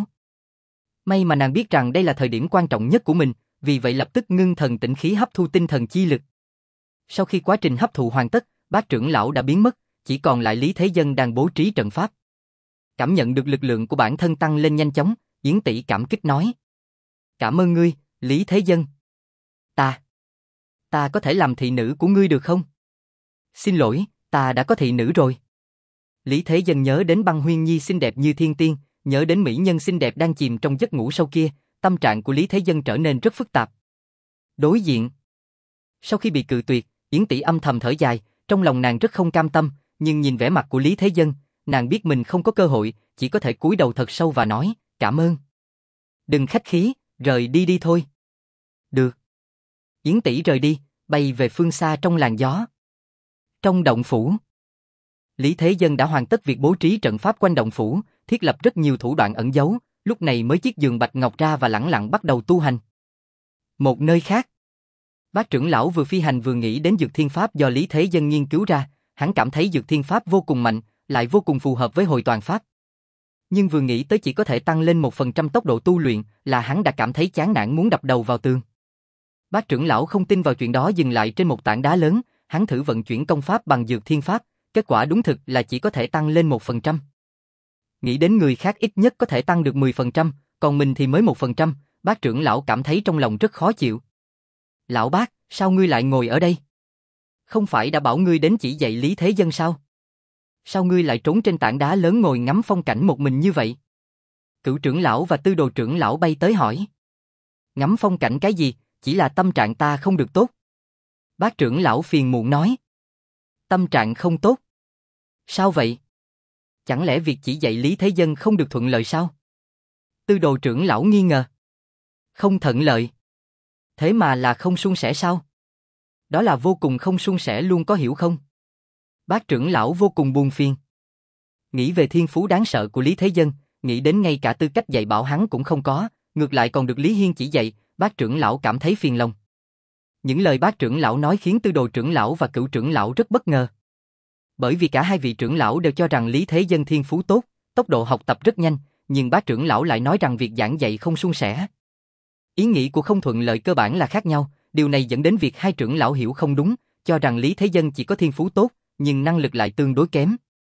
May mà nàng biết rằng đây là thời điểm quan trọng nhất của mình, vì vậy lập tức ngưng thần tĩnh khí hấp thu tinh thần chi lực. Sau khi quá trình hấp thụ hoàn tất, bác trưởng lão đã biến mất, chỉ còn lại Lý Thế Dân đang bố trí trận pháp. Cảm nhận được lực lượng của bản thân tăng lên nhanh chóng, Yến Tỷ cảm kích nói. Cảm ơn ngươi, Lý Thế Dân. Ta, ta có thể làm thị nữ của ngươi được không? Xin lỗi, ta đã có thị nữ rồi. Lý Thế Dân nhớ đến Băng Huyên Nhi xinh đẹp như thiên tiên, nhớ đến mỹ nhân xinh đẹp đang chìm trong giấc ngủ sâu kia, tâm trạng của Lý Thế Dân trở nên rất phức tạp. Đối diện. Sau khi bị cự tuyệt, Yến Tỷ âm thầm thở dài, trong lòng nàng rất không cam tâm, nhưng nhìn vẻ mặt của Lý Thế Dân, nàng biết mình không có cơ hội, chỉ có thể cúi đầu thật sâu và nói, cảm ơn. Đừng khách khí, rời đi đi thôi. Được. Yến Tỷ rời đi, bay về phương xa trong làn gió. Trong động phủ, Lý Thế Dân đã hoàn tất việc bố trí trận pháp quanh động phủ, thiết lập rất nhiều thủ đoạn ẩn giấu, lúc này mới chiếc giường bạch ngọc ra và lẳng lặng bắt đầu tu hành. Một nơi khác, bác trưởng lão vừa phi hành vừa nghĩ đến Dược Thiên Pháp do Lý Thế Dân nghiên cứu ra, hắn cảm thấy Dược Thiên Pháp vô cùng mạnh, lại vô cùng phù hợp với Hồi Toàn Pháp. Nhưng vừa nghĩ tới chỉ có thể tăng lên một phần trăm tốc độ tu luyện, là hắn đã cảm thấy chán nản muốn đập đầu vào tường. Bác trưởng lão không tin vào chuyện đó, dừng lại trên một tảng đá lớn, hắn thử vận chuyển công pháp bằng Dược Thiên Pháp, kết quả đúng thực là chỉ có thể tăng lên một phần trăm. Nghĩ đến người khác ít nhất có thể tăng được mười phần trăm, còn mình thì mới một phần trăm, bác trưởng lão cảm thấy trong lòng rất khó chịu. Lão bác, sao ngươi lại ngồi ở đây? Không phải đã bảo ngươi đến chỉ dạy Lý Thế Dân sao? Sao ngươi lại trốn trên tảng đá lớn ngồi ngắm phong cảnh một mình như vậy? Cửu trưởng lão và tư đồ trưởng lão bay tới hỏi. Ngắm phong cảnh cái gì, chỉ là tâm trạng ta không được tốt. Bác trưởng lão phiền muộn nói. Tâm trạng không tốt? Sao vậy? Chẳng lẽ việc chỉ dạy Lý Thế Dân không được thuận lợi sao? Tư đồ trưởng lão nghi ngờ. Không thuận lợi. Thế mà là không suôn sẻ sao? Đó là vô cùng không suôn sẻ luôn, có hiểu không? Bác trưởng lão vô cùng buồn phiền. Nghĩ về thiên phú đáng sợ của Lý Thế Dân, nghĩ đến ngay cả tư cách dạy bảo hắn cũng không có, ngược lại còn được Lý Hiên chỉ dạy, bác trưởng lão cảm thấy phiền lòng. Những lời bác trưởng lão nói khiến tư đồ trưởng lão và cửu trưởng lão rất bất ngờ. Bởi vì cả hai vị trưởng lão đều cho rằng Lý Thế Dân thiên phú tốt, tốc độ học tập rất nhanh, nhưng bác trưởng lão lại nói rằng việc giảng dạy không suôn sẻ. Ý nghĩ của không thuận lợi cơ bản là khác nhau, điều này dẫn đến việc hai trưởng lão hiểu không đúng, cho rằng Lý Thế Dân chỉ có thiên phú tốt, nhưng năng lực lại tương đối kém.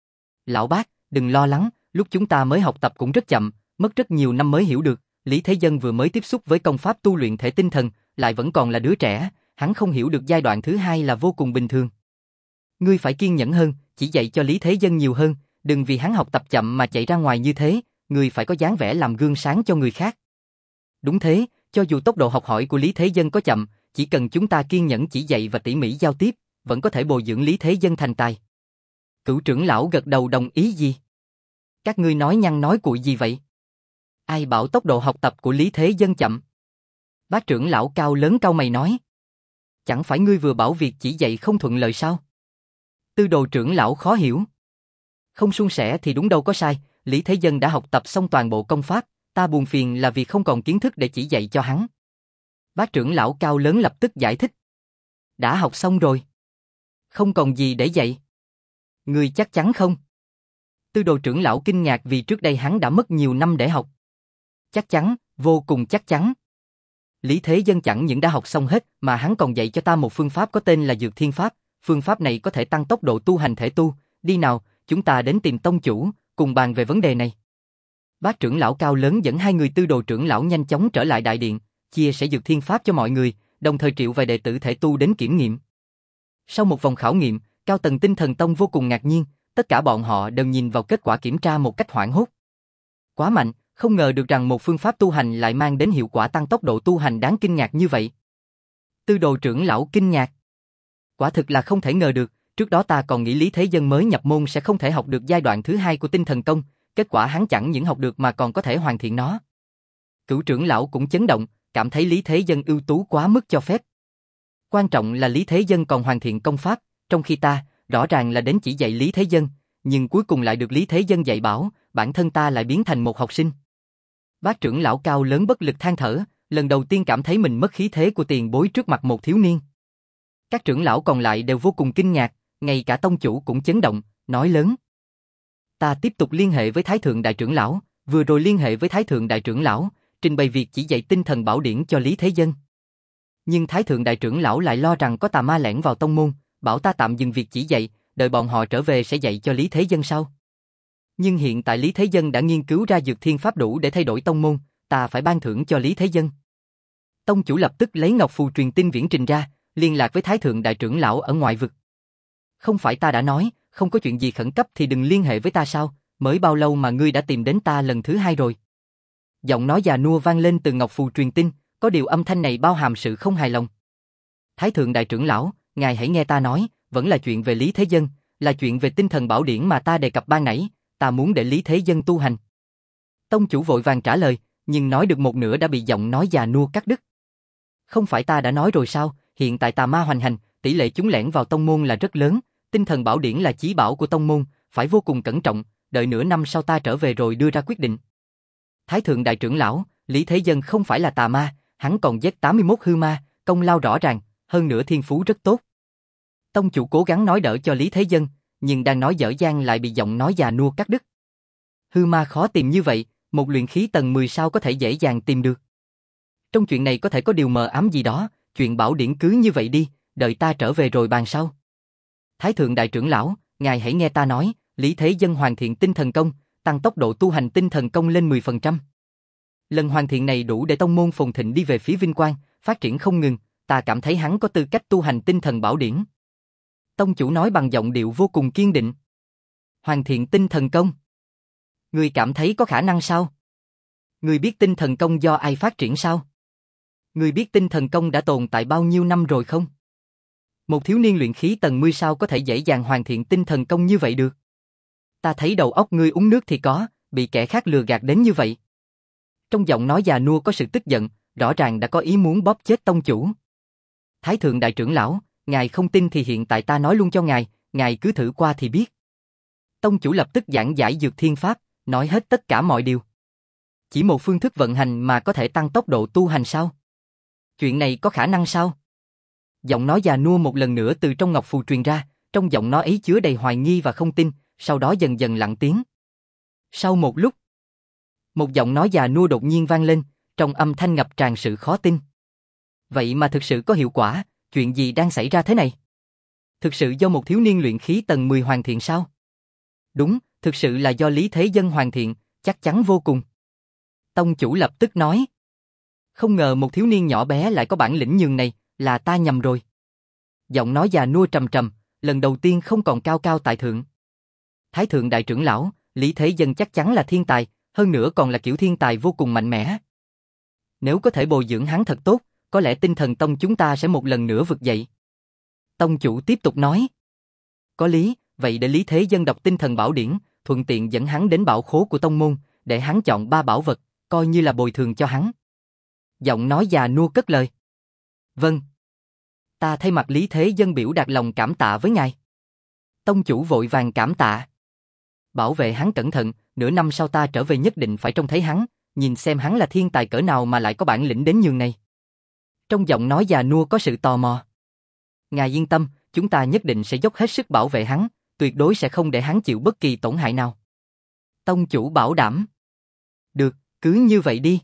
Lão bác, đừng lo lắng, lúc chúng ta mới học tập cũng rất chậm, mất rất nhiều năm mới hiểu được, Lý Thế Dân vừa mới tiếp xúc với công pháp tu luyện thể tinh thần, lại vẫn còn là đứa trẻ, hắn không hiểu được giai đoạn thứ hai là vô cùng bình thường. Ngươi phải kiên nhẫn hơn, chỉ dạy cho Lý Thế Dân nhiều hơn, đừng vì hắn học tập chậm mà chạy ra ngoài như thế, ngươi phải có dáng vẻ làm gương sáng cho người khác. Đúng thế, cho dù tốc độ học hỏi của Lý Thế Dân có chậm, chỉ cần chúng ta kiên nhẫn chỉ dạy và tỉ mỉ giao tiếp, vẫn có thể bồi dưỡng Lý Thế Dân thành tài. Cửu trưởng lão gật đầu đồng ý gì? Các ngươi nói nhăng nói cuội gì vậy? Ai bảo tốc độ học tập của Lý Thế Dân chậm? Bác trưởng lão cao lớn cau mày nói. Chẳng phải ngươi vừa bảo việc chỉ dạy không thuận lợi sao? Tư đồ trưởng lão khó hiểu. Không suôn sẻ thì đúng đâu có sai, Lý Thế Dân đã học tập xong toàn bộ công pháp, ta buồn phiền là vì không còn kiến thức để chỉ dạy cho hắn. Bác trưởng lão cao lớn lập tức giải thích. Đã học xong rồi. Không còn gì để dạy. Ngươi chắc chắn không? Tư đồ trưởng lão kinh ngạc vì trước đây hắn đã mất nhiều năm để học. Chắc chắn, vô cùng chắc chắn. Lý Thế Dân chẳng những đã học xong hết mà hắn còn dạy cho ta một phương pháp có tên là Dược Thiên Pháp. Phương pháp này có thể tăng tốc độ tu hành thể tu. Đi nào, chúng ta đến tìm tông chủ, cùng bàn về vấn đề này. Bác trưởng lão cao lớn dẫn hai người tư đồ trưởng lão nhanh chóng trở lại đại điện, chia sẻ Dược Thiên Pháp cho mọi người, đồng thời triệu vài đệ tử thể tu đến kiểm nghiệm. Sau một vòng khảo nghiệm, cao tầng Tinh Thần Tông vô cùng ngạc nhiên, tất cả bọn họ đều nhìn vào kết quả kiểm tra một cách hoảng hốt. Quá mạnh, không ngờ được rằng một phương pháp tu hành lại mang đến hiệu quả tăng tốc độ tu hành đáng kinh ngạc như vậy. Tư đồ trưởng lão kinh ngạc. Quả thực là không thể ngờ được, trước đó ta còn nghĩ Lý Thế Dân mới nhập môn sẽ không thể học được giai đoạn thứ hai của Tinh Thần Công, kết quả hắn chẳng những học được mà còn có thể hoàn thiện nó. Cửu trưởng lão cũng chấn động, cảm thấy Lý Thế Dân ưu tú quá mức cho phép. Quan trọng là Lý Thế Dân còn hoàn thiện công pháp, trong khi ta, rõ ràng là đến chỉ dạy Lý Thế Dân, nhưng cuối cùng lại được Lý Thế Dân dạy bảo, bản thân ta lại biến thành một học sinh. Bác trưởng lão cao lớn bất lực than thở, lần đầu tiên cảm thấy mình mất khí thế của tiền bối trước mặt một thiếu niên. Các trưởng lão còn lại đều vô cùng kinh ngạc, ngay cả tông chủ cũng chấn động, nói lớn. Ta tiếp tục liên hệ với Thái Thượng Đại trưởng lão, vừa rồi liên hệ với Thái Thượng Đại trưởng lão, trình bày việc chỉ dạy tinh thần bảo điển cho Lý Thế Dân. Nhưng Thái Thượng Đại trưởng lão lại lo rằng có tà ma lẻn vào tông môn, bảo ta tạm dừng việc chỉ dạy, đợi bọn họ trở về sẽ dạy cho Lý Thế Dân sau. Nhưng hiện tại Lý Thế Dân đã nghiên cứu ra Dược Thiên Pháp đủ để thay đổi tông môn, ta phải ban thưởng cho Lý Thế Dân. Tông chủ lập tức lấy ngọc phù truyền tin viễn trình ra, liên lạc với Thái Thượng Đại trưởng lão ở ngoại vực. Không phải ta đã nói, không có chuyện gì khẩn cấp thì đừng liên hệ với ta sao, mới bao lâu mà ngươi đã tìm đến ta lần thứ hai rồi. Giọng nói già nua vang lên từ ngọc phù truyền tin, có điều âm thanh này bao hàm sự không hài lòng. Thái Thượng Đại trưởng lão, ngài hãy nghe ta nói, vẫn là chuyện về Lý Thế Dân, là chuyện về tinh thần bảo điển mà ta đề cập ban nãy, ta muốn để Lý Thế Dân tu hành. Tông chủ vội vàng trả lời, nhưng nói được một nửa đã bị giọng nói già nua cắt đứt. Không phải ta đã nói rồi sao, hiện tại tà ma hoành hành, tỷ lệ chúng lẻn vào tông môn là rất lớn, tinh thần bảo điển là chí bảo của tông môn, phải vô cùng cẩn trọng, đợi nửa năm sau ta trở về rồi đưa ra quyết định. Thái Thượng Đại trưởng lão, Lý Thế Dân không phải là tà ma, hắn còn giết tám mươi mốt hư ma, công lao rõ ràng, hơn nữa thiên phú rất tốt. Tông chủ cố gắng nói đỡ cho Lý Thế Dân, nhưng đang nói dở dang lại bị giọng nói già nua cắt đứt. Hư ma khó tìm như vậy, một luyện khí tầng mười sao có thể dễ dàng tìm được. Trong chuyện này có thể có điều mờ ám gì đó, chuyện bảo điển cứ như vậy đi, đợi ta trở về rồi bàn sau. Thái Thượng Đại trưởng lão, ngài hãy nghe ta nói, Lý Thế Dân hoàn thiện tinh thần công, tăng tốc độ tu hành tinh thần công lên mười phần trăm. Lần hoàn thiện này đủ để tông môn phồn thịnh đi về phía vinh quang, phát triển không ngừng, ta cảm thấy hắn có tư cách tu hành tinh thần bảo điển. Tông chủ nói bằng giọng điệu vô cùng kiên định. Hoàn thiện tinh thần công. Ngươi cảm thấy có khả năng sao? Ngươi biết tinh thần công do ai phát triển sao? Ngươi biết tinh thần công đã tồn tại bao nhiêu năm rồi không? Một thiếu niên luyện khí tầng mười sao có thể dễ dàng hoàn thiện tinh thần công như vậy được? Ta thấy đầu óc ngươi uống nước thì có, bị kẻ khác lừa gạt đến như vậy. Trong giọng nói già nua có sự tức giận, rõ ràng đã có ý muốn bóp chết tông chủ. Thái thượng đại trưởng lão, ngài không tin thì hiện tại ta nói luôn cho ngài, ngài cứ thử qua thì biết. Tông chủ lập tức giảng giải dược thiên pháp, nói hết tất cả mọi điều. Chỉ một phương thức vận hành mà có thể tăng tốc độ tu hành sao? Chuyện này có khả năng sao? Giọng nói già nua một lần nữa từ trong ngọc phù truyền ra, trong giọng nói ấy chứa đầy hoài nghi và không tin, sau đó dần dần lặng tiếng. Sau một lúc, một giọng nói già nua đột nhiên vang lên, trong âm thanh ngập tràn sự khó tin. Vậy mà thực sự có hiệu quả, chuyện gì đang xảy ra thế này? Thực sự do một thiếu niên luyện khí tầng mười hoàn thiện sao? Đúng, thực sự là do Lý Thế Dân hoàn thiện, chắc chắn vô cùng. Tông chủ lập tức nói. Không ngờ một thiếu niên nhỏ bé lại có bản lĩnh nhường này, là ta nhầm rồi. Giọng nói già nua trầm trầm, lần đầu tiên không còn cao cao tại thượng. Thái thượng đại trưởng lão, Lý Thế Dân chắc chắn là thiên tài, hơn nữa còn là kiểu thiên tài vô cùng mạnh mẽ. Nếu có thể bồi dưỡng hắn thật tốt, có lẽ tinh thần tông chúng ta sẽ một lần nữa vực dậy. Tông chủ tiếp tục nói. Có lý, vậy để Lý Thế Dân đọc tinh thần bảo điển, thuận tiện dẫn hắn đến bảo khố của tông môn, để hắn chọn ba bảo vật, coi như là bồi thường cho hắn. Giọng nói già nua cất lời. Vâng. Ta thay mặt Lý Thế Dân biểu đạt lòng cảm tạ với ngài. Tông chủ vội vàng cảm tạ. Bảo vệ hắn cẩn thận, nửa năm sau ta trở về nhất định phải trông thấy hắn, nhìn xem hắn là thiên tài cỡ nào mà lại có bản lĩnh đến nhường này. Trong giọng nói già nua có sự tò mò. Ngài yên tâm, chúng ta nhất định sẽ dốc hết sức bảo vệ hắn, tuyệt đối sẽ không để hắn chịu bất kỳ tổn hại nào. Tông chủ bảo đảm. Được, cứ như vậy đi.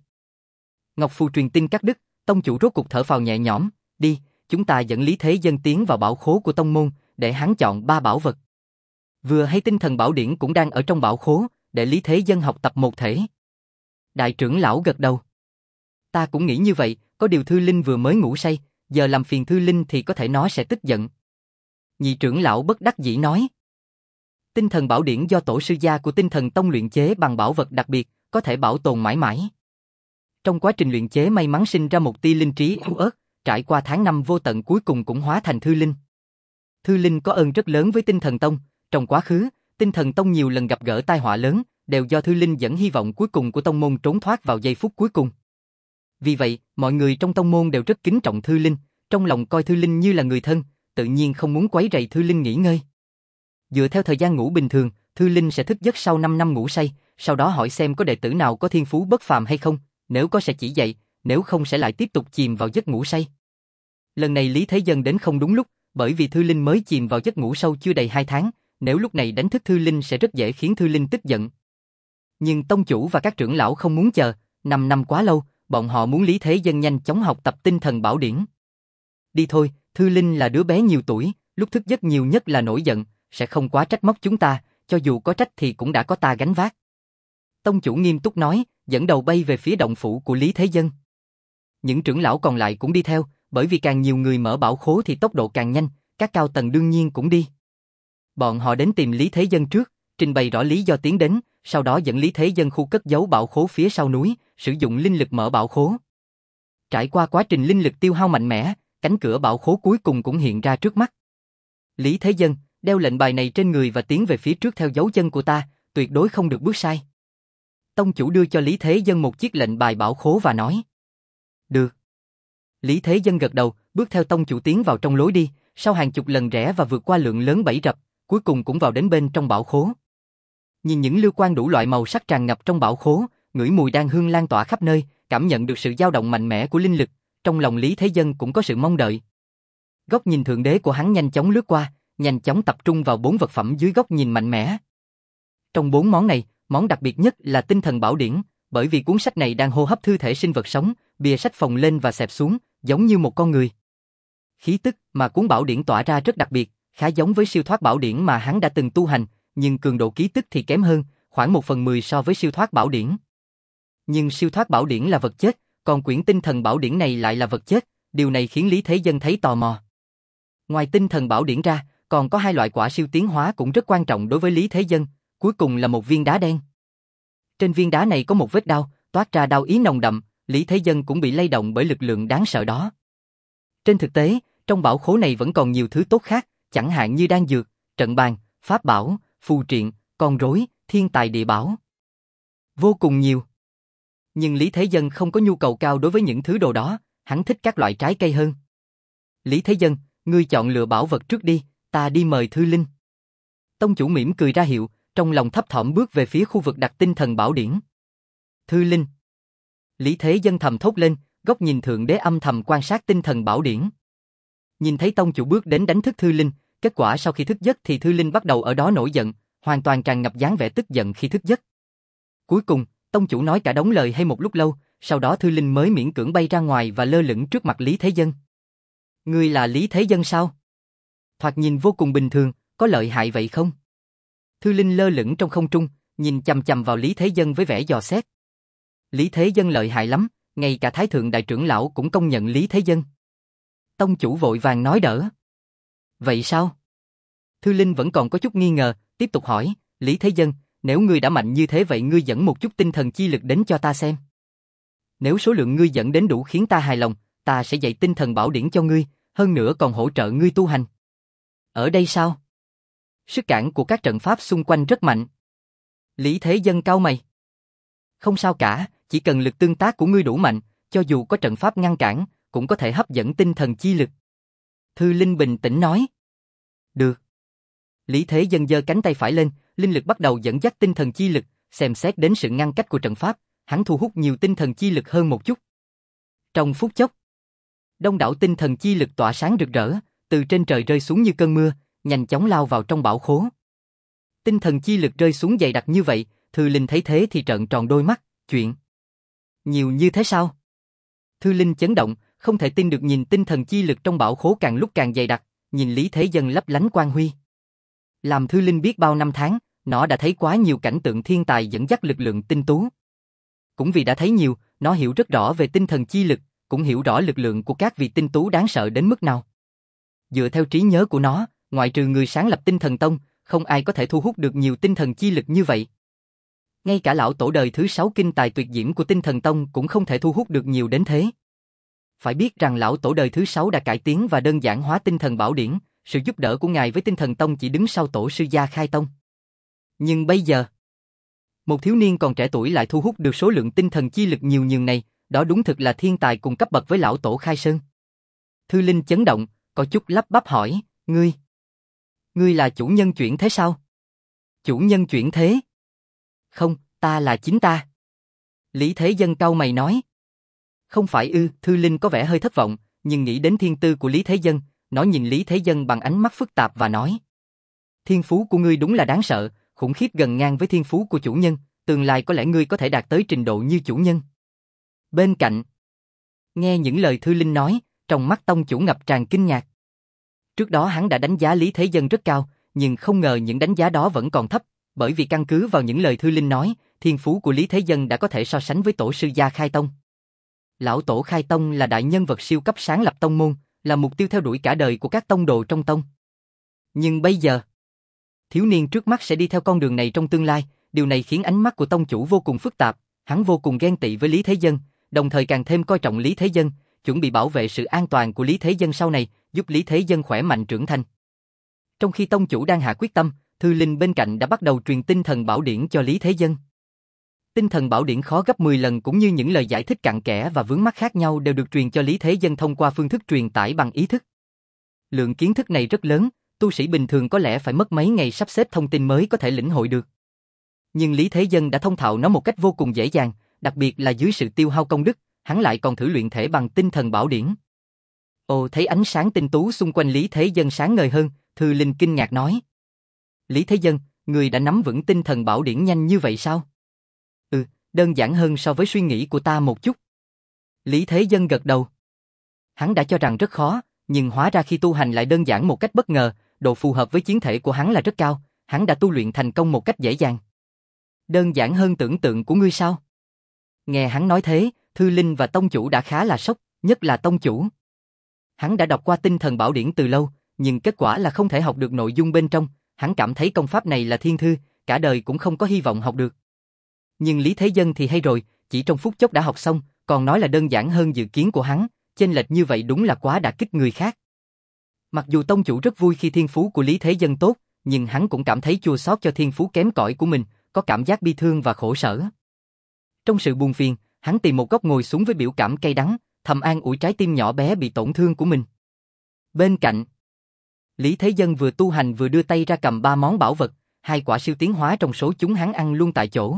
Ngọc phù truyền tin cắt đứt, tông chủ rốt cục thở phào nhẹ nhõm, đi, chúng ta dẫn Lý Thế Dân tiến vào bảo khố của tông môn, để hắn chọn ba bảo vật. Vừa hay tinh thần bảo điển cũng đang ở trong bảo khố, để Lý Thế Dân học tập một thể. Đại trưởng lão gật đầu. Ta cũng nghĩ như vậy, có điều Thư Linh vừa mới ngủ say, giờ làm phiền Thư Linh thì có thể nó sẽ tức giận. Nhị trưởng lão bất đắc dĩ nói. Tinh thần bảo điển do tổ sư gia của tinh thần tông luyện chế bằng bảo vật đặc biệt, có thể bảo tồn mãi mãi. Trong quá trình luyện chế may mắn sinh ra một tia linh trí yếu ớt, trải qua tháng năm vô tận cuối cùng cũng hóa thành Thư Linh. Thư Linh có ơn rất lớn với tinh thần tông, trong quá khứ, tinh thần tông nhiều lần gặp gỡ tai họa lớn, đều do Thư Linh dẫn hy vọng cuối cùng của tông môn trốn thoát vào giây phút cuối cùng. Vì vậy, mọi người trong tông môn đều rất kính trọng Thư Linh, trong lòng coi Thư Linh như là người thân, tự nhiên không muốn quấy rầy Thư Linh nghỉ ngơi. Dựa theo thời gian ngủ bình thường, Thư Linh sẽ thức giấc sau năm năm ngủ say, sau đó hỏi xem có đệ tử nào có thiên phú bất phàm hay không, nếu có sẽ chỉ dạy, nếu không sẽ lại tiếp tục chìm vào giấc ngủ say. Lần này Lý Thế Dân đến không đúng lúc, bởi vì Thư Linh mới chìm vào giấc ngủ sâu chưa đầy hai tháng, nếu lúc này đánh thức Thư Linh sẽ rất dễ khiến Thư Linh tức giận. Nhưng tông chủ và các trưởng lão không muốn chờ, năm năm quá lâu, bọn họ muốn Lý Thế Dân nhanh chóng học tập tinh thần bảo điển. Đi thôi, Thư Linh là đứa bé nhiều tuổi, lúc thức giấc nhiều nhất là nổi giận, sẽ không quá trách móc chúng ta, cho dù có trách thì cũng đã có ta gánh vác. Tông chủ nghiêm túc nói, dẫn đầu bay về phía động phủ của Lý Thế Dân. Những trưởng lão còn lại cũng đi theo, bởi vì càng nhiều người mở bảo khố thì tốc độ càng nhanh, các cao tầng đương nhiên cũng đi. Bọn họ đến tìm Lý Thế Dân trước, trình bày rõ lý do tiến đến, sau đó dẫn Lý Thế Dân khu cất giấu bảo khố phía sau núi, sử dụng linh lực mở bảo khố. Trải qua quá trình linh lực tiêu hao mạnh mẽ, cánh cửa bảo khố cuối cùng cũng hiện ra trước mắt. Lý Thế Dân, đeo lệnh bài này trên người và tiến về phía trước theo dấu chân của ta, tuyệt đối không được bước sai. Tông chủ đưa cho Lý Thế Dân một chiếc lệnh bài bảo khố và nói. Được. Lý Thế Dân gật đầu, bước theo tông chủ tiến vào trong lối đi, sau hàng chục lần rẽ và vượt qua lượng lớn bẫy rập, cuối cùng cũng vào đến bên trong bảo khố. Nhìn những lưu quan đủ loại màu sắc tràn ngập trong bảo khố, ngửi mùi đan hương lan tỏa khắp nơi, cảm nhận được sự dao động mạnh mẽ của linh lực, trong lòng Lý Thế Dân cũng có sự mong đợi. Góc nhìn thượng đế của hắn nhanh chóng lướt qua, nhanh chóng tập trung vào bốn vật phẩm dưới góc nhìn mạnh mẽ. Trong bốn món này, món đặc biệt nhất là tinh thần bảo điển, bởi vì cuốn sách này đang hô hấp thư thể sinh vật sống, bìa sách phồng lên và xẹp xuống, giống như một con người. Khí tức mà cuốn bảo điển tỏa ra rất đặc biệt, khá giống với siêu thoát bảo điển mà hắn đã từng tu hành, nhưng cường độ ký tức thì kém hơn, khoảng một phần mười so với siêu thoát bảo điển. Nhưng siêu thoát bảo điển là vật chết, còn quyển tinh thần bảo điển này lại là vật chết, điều này khiến Lý Thế Dân thấy tò mò. Ngoài tinh thần bảo điển ra, còn có hai loại quả siêu tiến hóa cũng rất quan trọng đối với Lý Thế Dân, cuối cùng là một viên đá đen. Trên viên đá này có một vết đao, toát ra đao ý nồng đậm, Lý Thế Dân cũng bị lay động bởi lực lượng đáng sợ đó. Trên thực tế, trong bảo khố này vẫn còn nhiều thứ tốt khác, chẳng hạn như đan dược, trận bàn, pháp bảo, phù triện, con rối, thiên tài địa bảo. Vô cùng nhiều. Nhưng Lý Thế Dân không có nhu cầu cao đối với những thứ đồ đó, hắn thích các loại trái cây hơn. Lý Thế Dân, ngươi chọn lựa bảo vật trước đi, ta đi mời Thư Linh. Tông chủ mỉm cười ra hiệu, trong lòng thấp thỏm bước về phía khu vực đặt tinh thần bảo điển. Thư Linh. Lý Thế Dân thầm thốt lên, góc nhìn thượng đế âm thầm quan sát tinh thần bảo điển. Nhìn thấy tông chủ bước đến đánh thức Thư Linh, kết quả sau khi thức giấc thì Thư Linh bắt đầu ở đó nổi giận, hoàn toàn tràn ngập dáng vẻ tức giận khi thức giấc. Cuối cùng, tông chủ nói cả đống lời hay một lúc lâu, sau đó Thư Linh mới miễn cưỡng bay ra ngoài và lơ lửng trước mặt Lý Thế Dân. Ngươi là Lý Thế Dân sao? Thoạt nhìn vô cùng bình thường, có lợi hại vậy không? Thư Linh lơ lửng trong không trung, nhìn chằm chằm vào Lý Thế Dân với vẻ dò xét. Lý Thế Dân lợi hại lắm, ngay cả Thái Thượng Đại Trưởng Lão cũng công nhận Lý Thế Dân. Tông chủ vội vàng nói đỡ. Vậy sao? Thư Linh vẫn còn có chút nghi ngờ, tiếp tục hỏi, Lý Thế Dân, nếu ngươi đã mạnh như thế vậy ngươi dẫn một chút tinh thần chi lực đến cho ta xem. Nếu số lượng ngươi dẫn đến đủ khiến ta hài lòng, ta sẽ dạy tinh thần bảo điển cho ngươi, hơn nữa còn hỗ trợ ngươi tu hành. Ở đây sao? Sức cản của các trận pháp xung quanh rất mạnh. Lý Thế Dân cau mày. Không sao cả, chỉ cần lực tương tác của ngươi đủ mạnh, cho dù có trận pháp ngăn cản, cũng có thể hấp dẫn tinh thần chi lực. Thư Linh bình tĩnh nói. Được. Lý Thế Dân giơ cánh tay phải lên, linh lực bắt đầu dẫn dắt tinh thần chi lực, xem xét đến sự ngăn cách của trận pháp, hắn thu hút nhiều tinh thần chi lực hơn một chút. Trong phút chốc, đông đảo tinh thần chi lực tỏa sáng rực rỡ, từ trên trời rơi xuống như cơn mưa, nhanh chóng lao vào trong bảo khố. Tinh thần chi lực rơi xuống dày đặc như vậy, Thư Linh thấy thế thì trợn tròn đôi mắt, chuyện nhiều như thế sao? Thư Linh chấn động, không thể tin được nhìn tinh thần chi lực trong bảo khố càng lúc càng dày đặc, nhìn Lý Thế Dân lấp lánh quang huy. Làm Thư Linh biết bao năm tháng, nó đã thấy quá nhiều cảnh tượng thiên tài dẫn dắt lực lượng tinh tú. Cũng vì đã thấy nhiều, nó hiểu rất rõ về tinh thần chi lực, cũng hiểu rõ lực lượng của các vị tinh tú đáng sợ đến mức nào. Dựa theo trí nhớ của nó, ngoại trừ người sáng lập tinh thần tông, không ai có thể thu hút được nhiều tinh thần chi lực như vậy. Ngay cả lão tổ đời thứ sáu kinh tài tuyệt diễm của tinh thần tông cũng không thể thu hút được nhiều đến thế. Phải biết rằng lão tổ đời thứ sáu đã cải tiến và đơn giản hóa tinh thần bảo điển, sự giúp đỡ của ngài với tinh thần tông chỉ đứng sau tổ sư Gia Khai Tông. Nhưng bây giờ, một thiếu niên còn trẻ tuổi lại thu hút được số lượng tinh thần chi lực nhiều nhường này, đó đúng thực là thiên tài cùng cấp bậc với lão tổ Khai Sơn. Thư Linh chấn động, có chút lắp bắp hỏi, ngươi, ngươi là chủ nhân chuyển thế sao? Chủ nhân chuyển thế? Không, ta là chính ta. Lý Thế Dân cau mày nói. Không phải ư? Thư Linh có vẻ hơi thất vọng, nhưng nghĩ đến thiên tư của Lý Thế Dân, nó nhìn Lý Thế Dân bằng ánh mắt phức tạp và nói. Thiên phú của ngươi đúng là đáng sợ, khủng khiếp gần ngang với thiên phú của chủ nhân, tương lai có lẽ ngươi có thể đạt tới trình độ như chủ nhân. Bên cạnh, nghe những lời Thư Linh nói, trong mắt tông chủ ngập tràn kinh ngạc. Trước đó hắn đã đánh giá Lý Thế Dân rất cao, nhưng không ngờ những đánh giá đó vẫn còn thấp, bởi vì căn cứ vào những lời Thư Linh nói, thiên phú của Lý Thế Dân đã có thể so sánh với tổ sư Gia Khai Tông. Lão tổ Khai Tông là đại nhân vật siêu cấp sáng lập tông môn, là mục tiêu theo đuổi cả đời của các tông đồ trong tông. Nhưng bây giờ, thiếu niên trước mắt sẽ đi theo con đường này trong tương lai, điều này khiến ánh mắt của tông chủ vô cùng phức tạp, hắn vô cùng ghen tị với Lý Thế Dân, đồng thời càng thêm coi trọng Lý Thế Dân, chuẩn bị bảo vệ sự an toàn của Lý Thế Dân sau này, giúp Lý Thế Dân khỏe mạnh trưởng thành. Trong khi tông chủ đang hạ quyết tâm, Thư Linh bên cạnh đã bắt đầu truyền tinh thần bảo điển cho Lý Thế Dân. Tinh thần bảo điển khó gấp mười lần cũng như những lời giải thích cặn kẽ và vướng mắc khác nhau đều được truyền cho Lý Thế Dân thông qua phương thức truyền tải bằng ý thức. Lượng kiến thức này rất lớn, tu sĩ bình thường có lẽ phải mất mấy ngày sắp xếp thông tin mới có thể lĩnh hội được. Nhưng Lý Thế Dân đã thông thạo nó một cách vô cùng dễ dàng, đặc biệt là dưới sự tiêu hao công đức, hắn lại còn thử luyện thể bằng tinh thần bảo điển. Ồ, thấy ánh sáng tinh tú xung quanh Lý Thế Dân sáng ngời hơn, Thư Linh kinh ngạc nói. Lý Thế Dân, người đã nắm vững tinh thần bảo điển nhanh như vậy sao? Ừ, đơn giản hơn so với suy nghĩ của ta một chút. Lý Thế Dân gật đầu. Hắn đã cho rằng rất khó, nhưng hóa ra khi tu hành lại đơn giản một cách bất ngờ, độ phù hợp với chiến thể của hắn là rất cao, hắn đã tu luyện thành công một cách dễ dàng. Đơn giản hơn tưởng tượng của ngươi sao? Nghe hắn nói thế, Thư Linh và tông chủ đã khá là sốc, nhất là tông chủ. Hắn đã đọc qua tinh thần bảo điển từ lâu, nhưng kết quả là không thể học được nội dung bên trong, hắn cảm thấy công pháp này là thiên thư, cả đời cũng không có hy vọng học được. Nhưng Lý Thế Dân thì hay rồi, chỉ trong phút chốc đã học xong, còn nói là đơn giản hơn dự kiến của hắn, chênh lệch như vậy đúng là quá đả kích người khác. Mặc dù tông chủ rất vui khi thiên phú của Lý Thế Dân tốt, nhưng hắn cũng cảm thấy chua xót cho thiên phú kém cỏi của mình, có cảm giác bi thương và khổ sở. Trong sự buồn phiền, hắn tìm một góc ngồi xuống với biểu cảm cay đắng, thầm an ủi trái tim nhỏ bé bị tổn thương của mình. Bên cạnh, Lý Thế Dân vừa tu hành vừa đưa tay ra cầm ba món bảo vật, hai quả siêu tiến hóa trong số chúng hắn ăn luôn tại chỗ.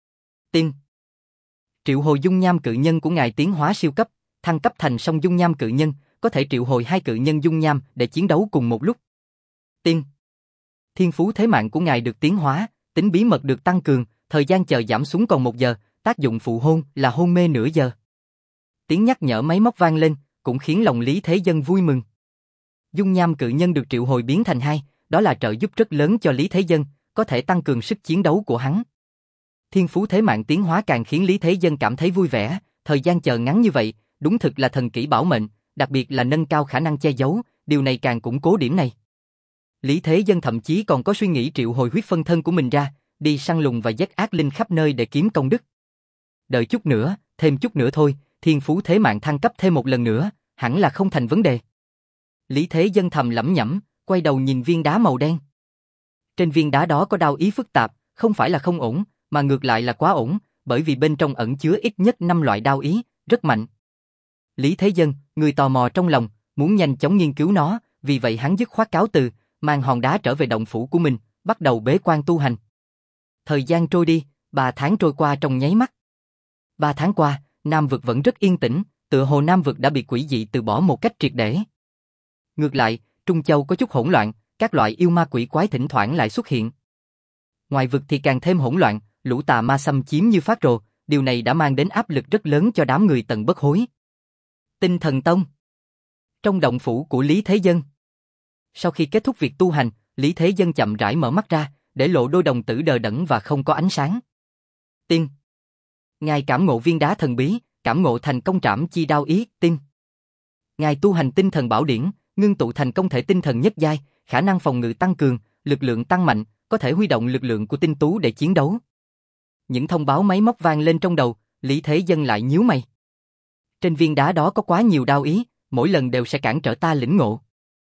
Tiên. Triệu hồi dung nham cự nhân của ngài tiến hóa siêu cấp, thăng cấp thành song dung nham cự nhân, có thể triệu hồi hai cự nhân dung nham để chiến đấu cùng một lúc. Tiên. Thiên phú thế mạng của ngài được tiến hóa, tính bí mật được tăng cường, thời gian chờ giảm xuống còn một giờ, tác dụng phụ hôn là hôn mê nửa giờ. Tiếng nhắc nhở máy móc vang lên, cũng khiến lòng Lý Thế Dân vui mừng. Dung nham cự nhân được triệu hồi biến thành hai, đó là trợ giúp rất lớn cho Lý Thế Dân, có thể tăng cường sức chiến đấu của hắn. Thiên phú thế mạng tiến hóa càng khiến Lý Thế Dân cảm thấy vui vẻ, thời gian chờ ngắn như vậy, đúng thực là thần kỹ bảo mệnh, đặc biệt là nâng cao khả năng che giấu, điều này càng củng cố điểm này. Lý Thế Dân thậm chí còn có suy nghĩ triệu hồi huyết phân thân của mình ra, đi săn lùng và giết ác linh khắp nơi để kiếm công đức. Đợi chút nữa, thêm chút nữa thôi, thiên phú thế mạng thăng cấp thêm một lần nữa, hẳn là không thành vấn đề. Lý Thế Dân thầm lẩm nhẩm, quay đầu nhìn viên đá màu đen. Trên viên đá đó có đao ý phức tạp, không phải là không ổn, mà ngược lại là quá ổn, bởi vì bên trong ẩn chứa ít nhất năm loại đao ý, rất mạnh. Lý Thế Dân, người tò mò trong lòng, muốn nhanh chóng nghiên cứu nó, vì vậy hắn dứt khoát cáo từ, mang hòn đá trở về động phủ của mình, bắt đầu bế quan tu hành. Thời gian trôi đi, ba tháng trôi qua trong nháy mắt. Ba tháng qua, Nam Vực vẫn rất yên tĩnh, tựa hồ Nam Vực đã bị quỷ dị từ bỏ một cách triệt để. Ngược lại, Trung Châu có chút hỗn loạn, các loại yêu ma quỷ quái thỉnh thoảng lại xuất hiện. Ngoài vực thì càng thêm hỗn loạn, lũ tà ma xâm chiếm như phát rồ, điều này đã mang đến áp lực rất lớn cho đám người Tần Bất Hối. Tinh Thần Tông. Trong động phủ của Lý Thế Dân. Sau khi kết thúc việc tu hành, Lý Thế Dân chậm rãi mở mắt ra, để lộ đôi đồng tử đờ đẫn và không có ánh sáng. Tiên. Ngài cảm ngộ viên đá thần bí, cảm ngộ thành công trảm chi đao ý, tiên. Ngài tu hành tinh thần bảo điển, ngưng tụ thành công thể tinh thần nhất giai, khả năng phòng ngự tăng cường, lực lượng tăng mạnh, có thể huy động lực lượng của tinh tú để chiến đấu. Những thông báo máy móc vang lên trong đầu, Lý Thế Dân lại nhíu mày. Trên viên đá đó có quá nhiều đao ý, mỗi lần đều sẽ cản trở ta lĩnh ngộ.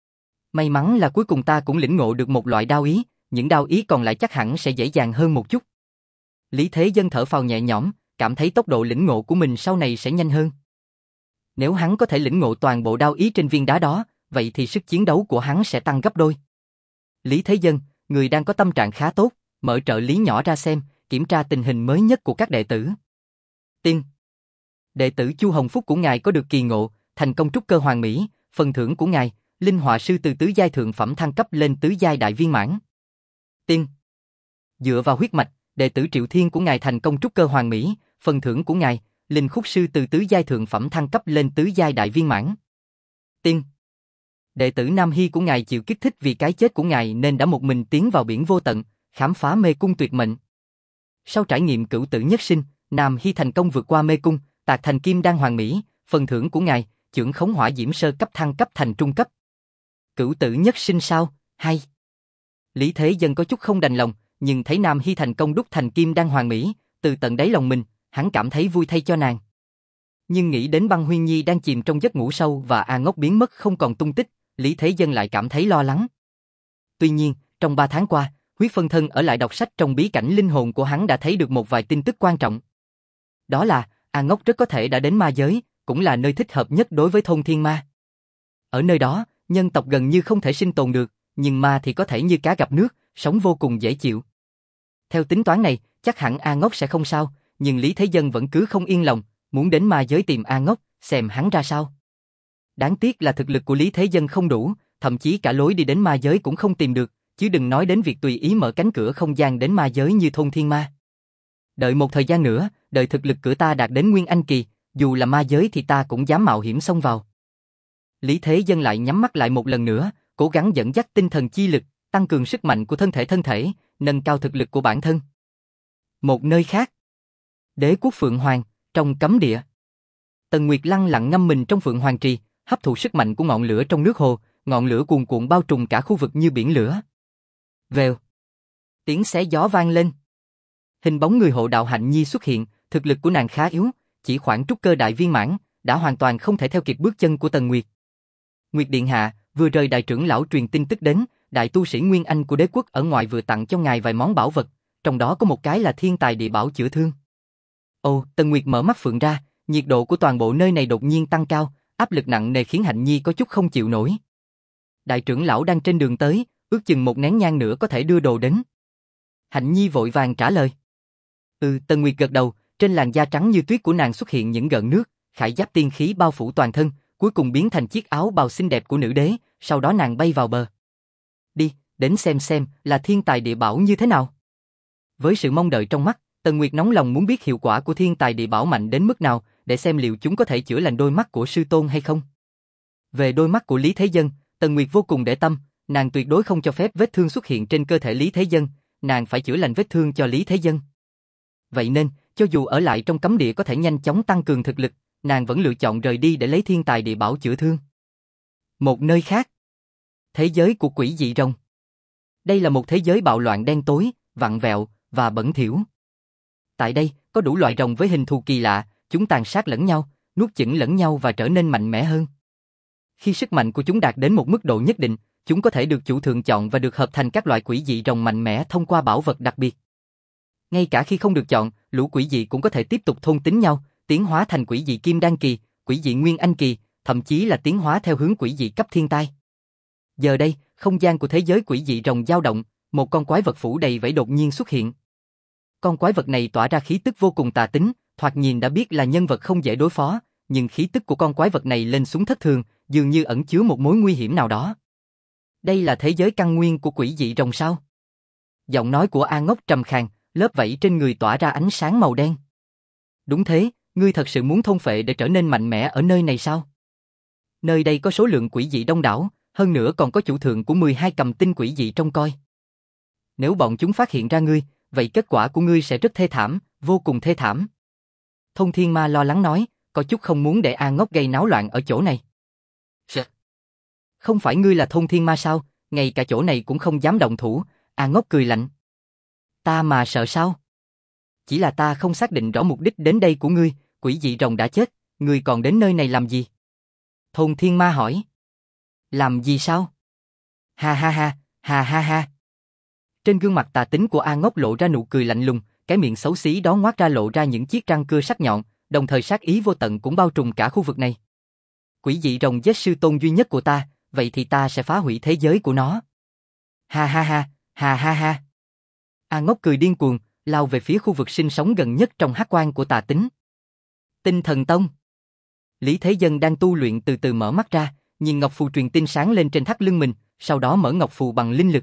May mắn là cuối cùng ta cũng lĩnh ngộ được một loại đao ý, những đao ý còn lại chắc hẳn sẽ dễ dàng hơn một chút. Lý Thế Dân thở phào nhẹ nhõm, cảm thấy tốc độ lĩnh ngộ của mình sau này sẽ nhanh hơn. Nếu hắn có thể lĩnh ngộ toàn bộ đao ý trên viên đá đó, vậy thì sức chiến đấu của hắn sẽ tăng gấp đôi. Lý Thế Dân, người đang có tâm trạng khá tốt, mở trợ lý nhỏ ra xem, kiểm tra tình hình mới nhất của các đệ tử. Tiên. Đệ tử Chu Hồng Phúc của ngài có được kỳ ngộ, thành công trúc cơ hoàn mỹ, phần thưởng của ngài, linh họa sư từ tứ giai thượng phẩm thăng cấp lên tứ giai đại viên mãn. Tiên. Dựa vào huyết mạch, đệ tử Triệu Thiên của ngài thành công trúc cơ hoàn mỹ, phần thưởng của ngài, linh khúc sư từ tứ giai thượng phẩm thăng cấp lên tứ giai đại viên mãn. Tiên. Đệ tử Nam Hy của ngài chịu kích thích vì cái chết của ngài nên đã một mình tiến vào biển vô tận, khám phá mê cung tuyệt mệnh. Sau trải nghiệm cửu tử nhất sinh, Nam Hy thành công vượt qua mê cung, tạc thành kim đan hoàn mỹ, phần thưởng của ngài, chưởng khống hỏa diễm sơ cấp thăng cấp thành trung cấp. Cửu tử nhất sinh sao? Hay. Lý Thế Dân có chút không đành lòng, nhưng thấy Nam Hy thành công đúc thành kim đan hoàn mỹ, từ tận đáy lòng mình, hắn cảm thấy vui thay cho nàng. Nhưng nghĩ đến Băng Huyên Nhi đang chìm trong giấc ngủ sâu và A Ngốc biến mất không còn tung tích, Lý Thế Dân lại cảm thấy lo lắng. Tuy nhiên, trong ba tháng qua, huyết phân thân ở lại đọc sách trong bí cảnh linh hồn của hắn đã thấy được một vài tin tức quan trọng. Đó là, A Ngốc rất có thể đã đến ma giới, cũng là nơi thích hợp nhất đối với thôn thiên ma. Ở nơi đó, nhân tộc gần như không thể sinh tồn được, nhưng ma thì có thể như cá gặp nước, sống vô cùng dễ chịu. Theo tính toán này, chắc hẳn A Ngốc sẽ không sao, nhưng Lý Thế Dân vẫn cứ không yên lòng, muốn đến ma giới tìm A Ngốc, xem hắn ra sao. Đáng tiếc là thực lực của Lý Thế Dân không đủ, thậm chí cả lối đi đến ma giới cũng không tìm được, chứ đừng nói đến việc tùy ý mở cánh cửa không gian đến ma giới như thôn thiên ma. Đợi một thời gian nữa, đợi thực lực cửa ta đạt đến Nguyên Anh kỳ, dù là ma giới thì ta cũng dám mạo hiểm xông vào. Lý Thế Dân lại nhắm mắt lại một lần nữa, cố gắng dẫn dắt tinh thần chi lực, tăng cường sức mạnh của thân thể thân thể, nâng cao thực lực của bản thân. Một nơi khác. Đế quốc Phượng Hoàng, trong cấm địa. Tần Nguyệt lặng lặng ngâm mình trong Phượng Hoàng trì, hấp thụ sức mạnh của ngọn lửa trong nước hồ, ngọn lửa cuồn cuộn bao trùm cả khu vực như biển lửa. Vèo. Tiếng xé gió vang lên. Hình bóng người hộ đạo Hạnh Nhi xuất hiện, thực lực của nàng khá yếu, chỉ khoảng trúc cơ đại viên mãn, đã hoàn toàn không thể theo kịp bước chân của Tần Nguyệt. Nguyệt điện hạ, vừa rời đại trưởng lão truyền tin tức đến, đại tu sĩ Nguyên Anh của đế quốc ở ngoài vừa tặng cho ngài vài món bảo vật, trong đó có một cái là thiên tài địa bảo chữa thương. Ồ, Tần Nguyệt mở mắt phượng ra, nhiệt độ của toàn bộ nơi này đột nhiên tăng cao, áp lực nặng nề khiến Hạnh Nhi có chút không chịu nổi. Đại trưởng lão đang trên đường tới, ước chừng một nén nhang nữa có thể đưa đồ đến. Hạnh Nhi vội vàng trả lời. Ừ, Tần Nguyệt gật đầu, trên làn da trắng như tuyết của nàng xuất hiện những gợn nước, khải giáp tiên khí bao phủ toàn thân, cuối cùng biến thành chiếc áo bào xinh đẹp của nữ đế, sau đó nàng bay vào bờ. Đi, đến xem xem là thiên tài địa bảo như thế nào. Với sự mong đợi trong mắt, Tần Nguyệt nóng lòng muốn biết hiệu quả của thiên tài địa bảo mạnh đến mức nào, để xem liệu chúng có thể chữa lành đôi mắt của sư tôn hay không. Về đôi mắt của Lý Thế Dân, Tần Nguyệt vô cùng để tâm, nàng tuyệt đối không cho phép vết thương xuất hiện trên cơ thể Lý Thế Dân, nàng phải chữa lành vết thương cho Lý Thế Dân. Vậy nên, cho dù ở lại trong cấm địa có thể nhanh chóng tăng cường thực lực, nàng vẫn lựa chọn rời đi để lấy thiên tài địa bảo chữa thương. Một nơi khác. Thế giới của quỷ dị rồng. Đây là một thế giới bạo loạn đen tối, vặn vẹo và bẩn thỉu. Tại đây, có đủ loại rồng với hình thù kỳ lạ, chúng tàn sát lẫn nhau, nuốt chửng lẫn nhau và trở nên mạnh mẽ hơn. Khi sức mạnh của chúng đạt đến một mức độ nhất định, chúng có thể được chủ thượng chọn và được hợp thành các loại quỷ dị rồng mạnh mẽ thông qua bảo vật đặc biệt. Ngay cả khi không được chọn, lũ quỷ dị cũng có thể tiếp tục thôn tính nhau, tiến hóa thành quỷ dị kim đan kỳ, quỷ dị nguyên anh kỳ, thậm chí là tiến hóa theo hướng quỷ dị cấp thiên tai. Giờ đây, không gian của thế giới quỷ dị rồng dao động, một con quái vật phủ đầy vảy đột nhiên xuất hiện. Con quái vật này tỏa ra khí tức vô cùng tà tính, thoạt nhìn đã biết là nhân vật không dễ đối phó, nhưng khí tức của con quái vật này lên xuống thất thường, dường như ẩn chứa một mối nguy hiểm nào đó. Đây là thế giới căn nguyên của quỷ dị rồng sao? Giọng nói của A Ngốc trầm khàn, lớp vảy trên người tỏa ra ánh sáng màu đen. Đúng thế, ngươi thật sự muốn thôn phệ để trở nên mạnh mẽ ở nơi này sao? Nơi đây có số lượng quỷ dị đông đảo, hơn nữa còn có chủ thượng của mười hai cầm tinh quỷ dị trông coi. Nếu bọn chúng phát hiện ra ngươi, vậy kết quả của ngươi sẽ rất thê thảm, vô cùng thê thảm. Thông Thiên Ma lo lắng nói, có chút không muốn để A Ngốc gây náo loạn ở chỗ này. Sợ. Không phải ngươi là Thông Thiên Ma sao, ngay cả chỗ này cũng không dám động thủ, A Ngốc cười lạnh. Ta mà sợ sao? Chỉ là ta không xác định rõ mục đích đến đây của ngươi, quỷ dị rồng đã chết, ngươi còn đến nơi này làm gì? Thông Thiên Ma hỏi. Làm gì sao? Ha ha ha, ha ha ha. Trên gương mặt tà tính của A Ngốc lộ ra nụ cười lạnh lùng, cái miệng xấu xí đó ngoác ra lộ ra những chiếc răng cưa sắc nhọn, đồng thời sát ý vô tận cũng bao trùm cả khu vực này. Quỷ dị rồng giết sư tôn duy nhất của ta, vậy thì ta sẽ phá hủy thế giới của nó. Ha ha ha, ha ha ha. A Ngốc cười điên cuồng, lao về phía khu vực sinh sống gần nhất trong hắc quan của tà tính. Tinh Thần Tông. Lý Thế Dân đang tu luyện từ từ mở mắt ra, nhìn ngọc phù truyền tin sáng lên trên thắt lưng mình, sau đó mở ngọc phù bằng linh lực.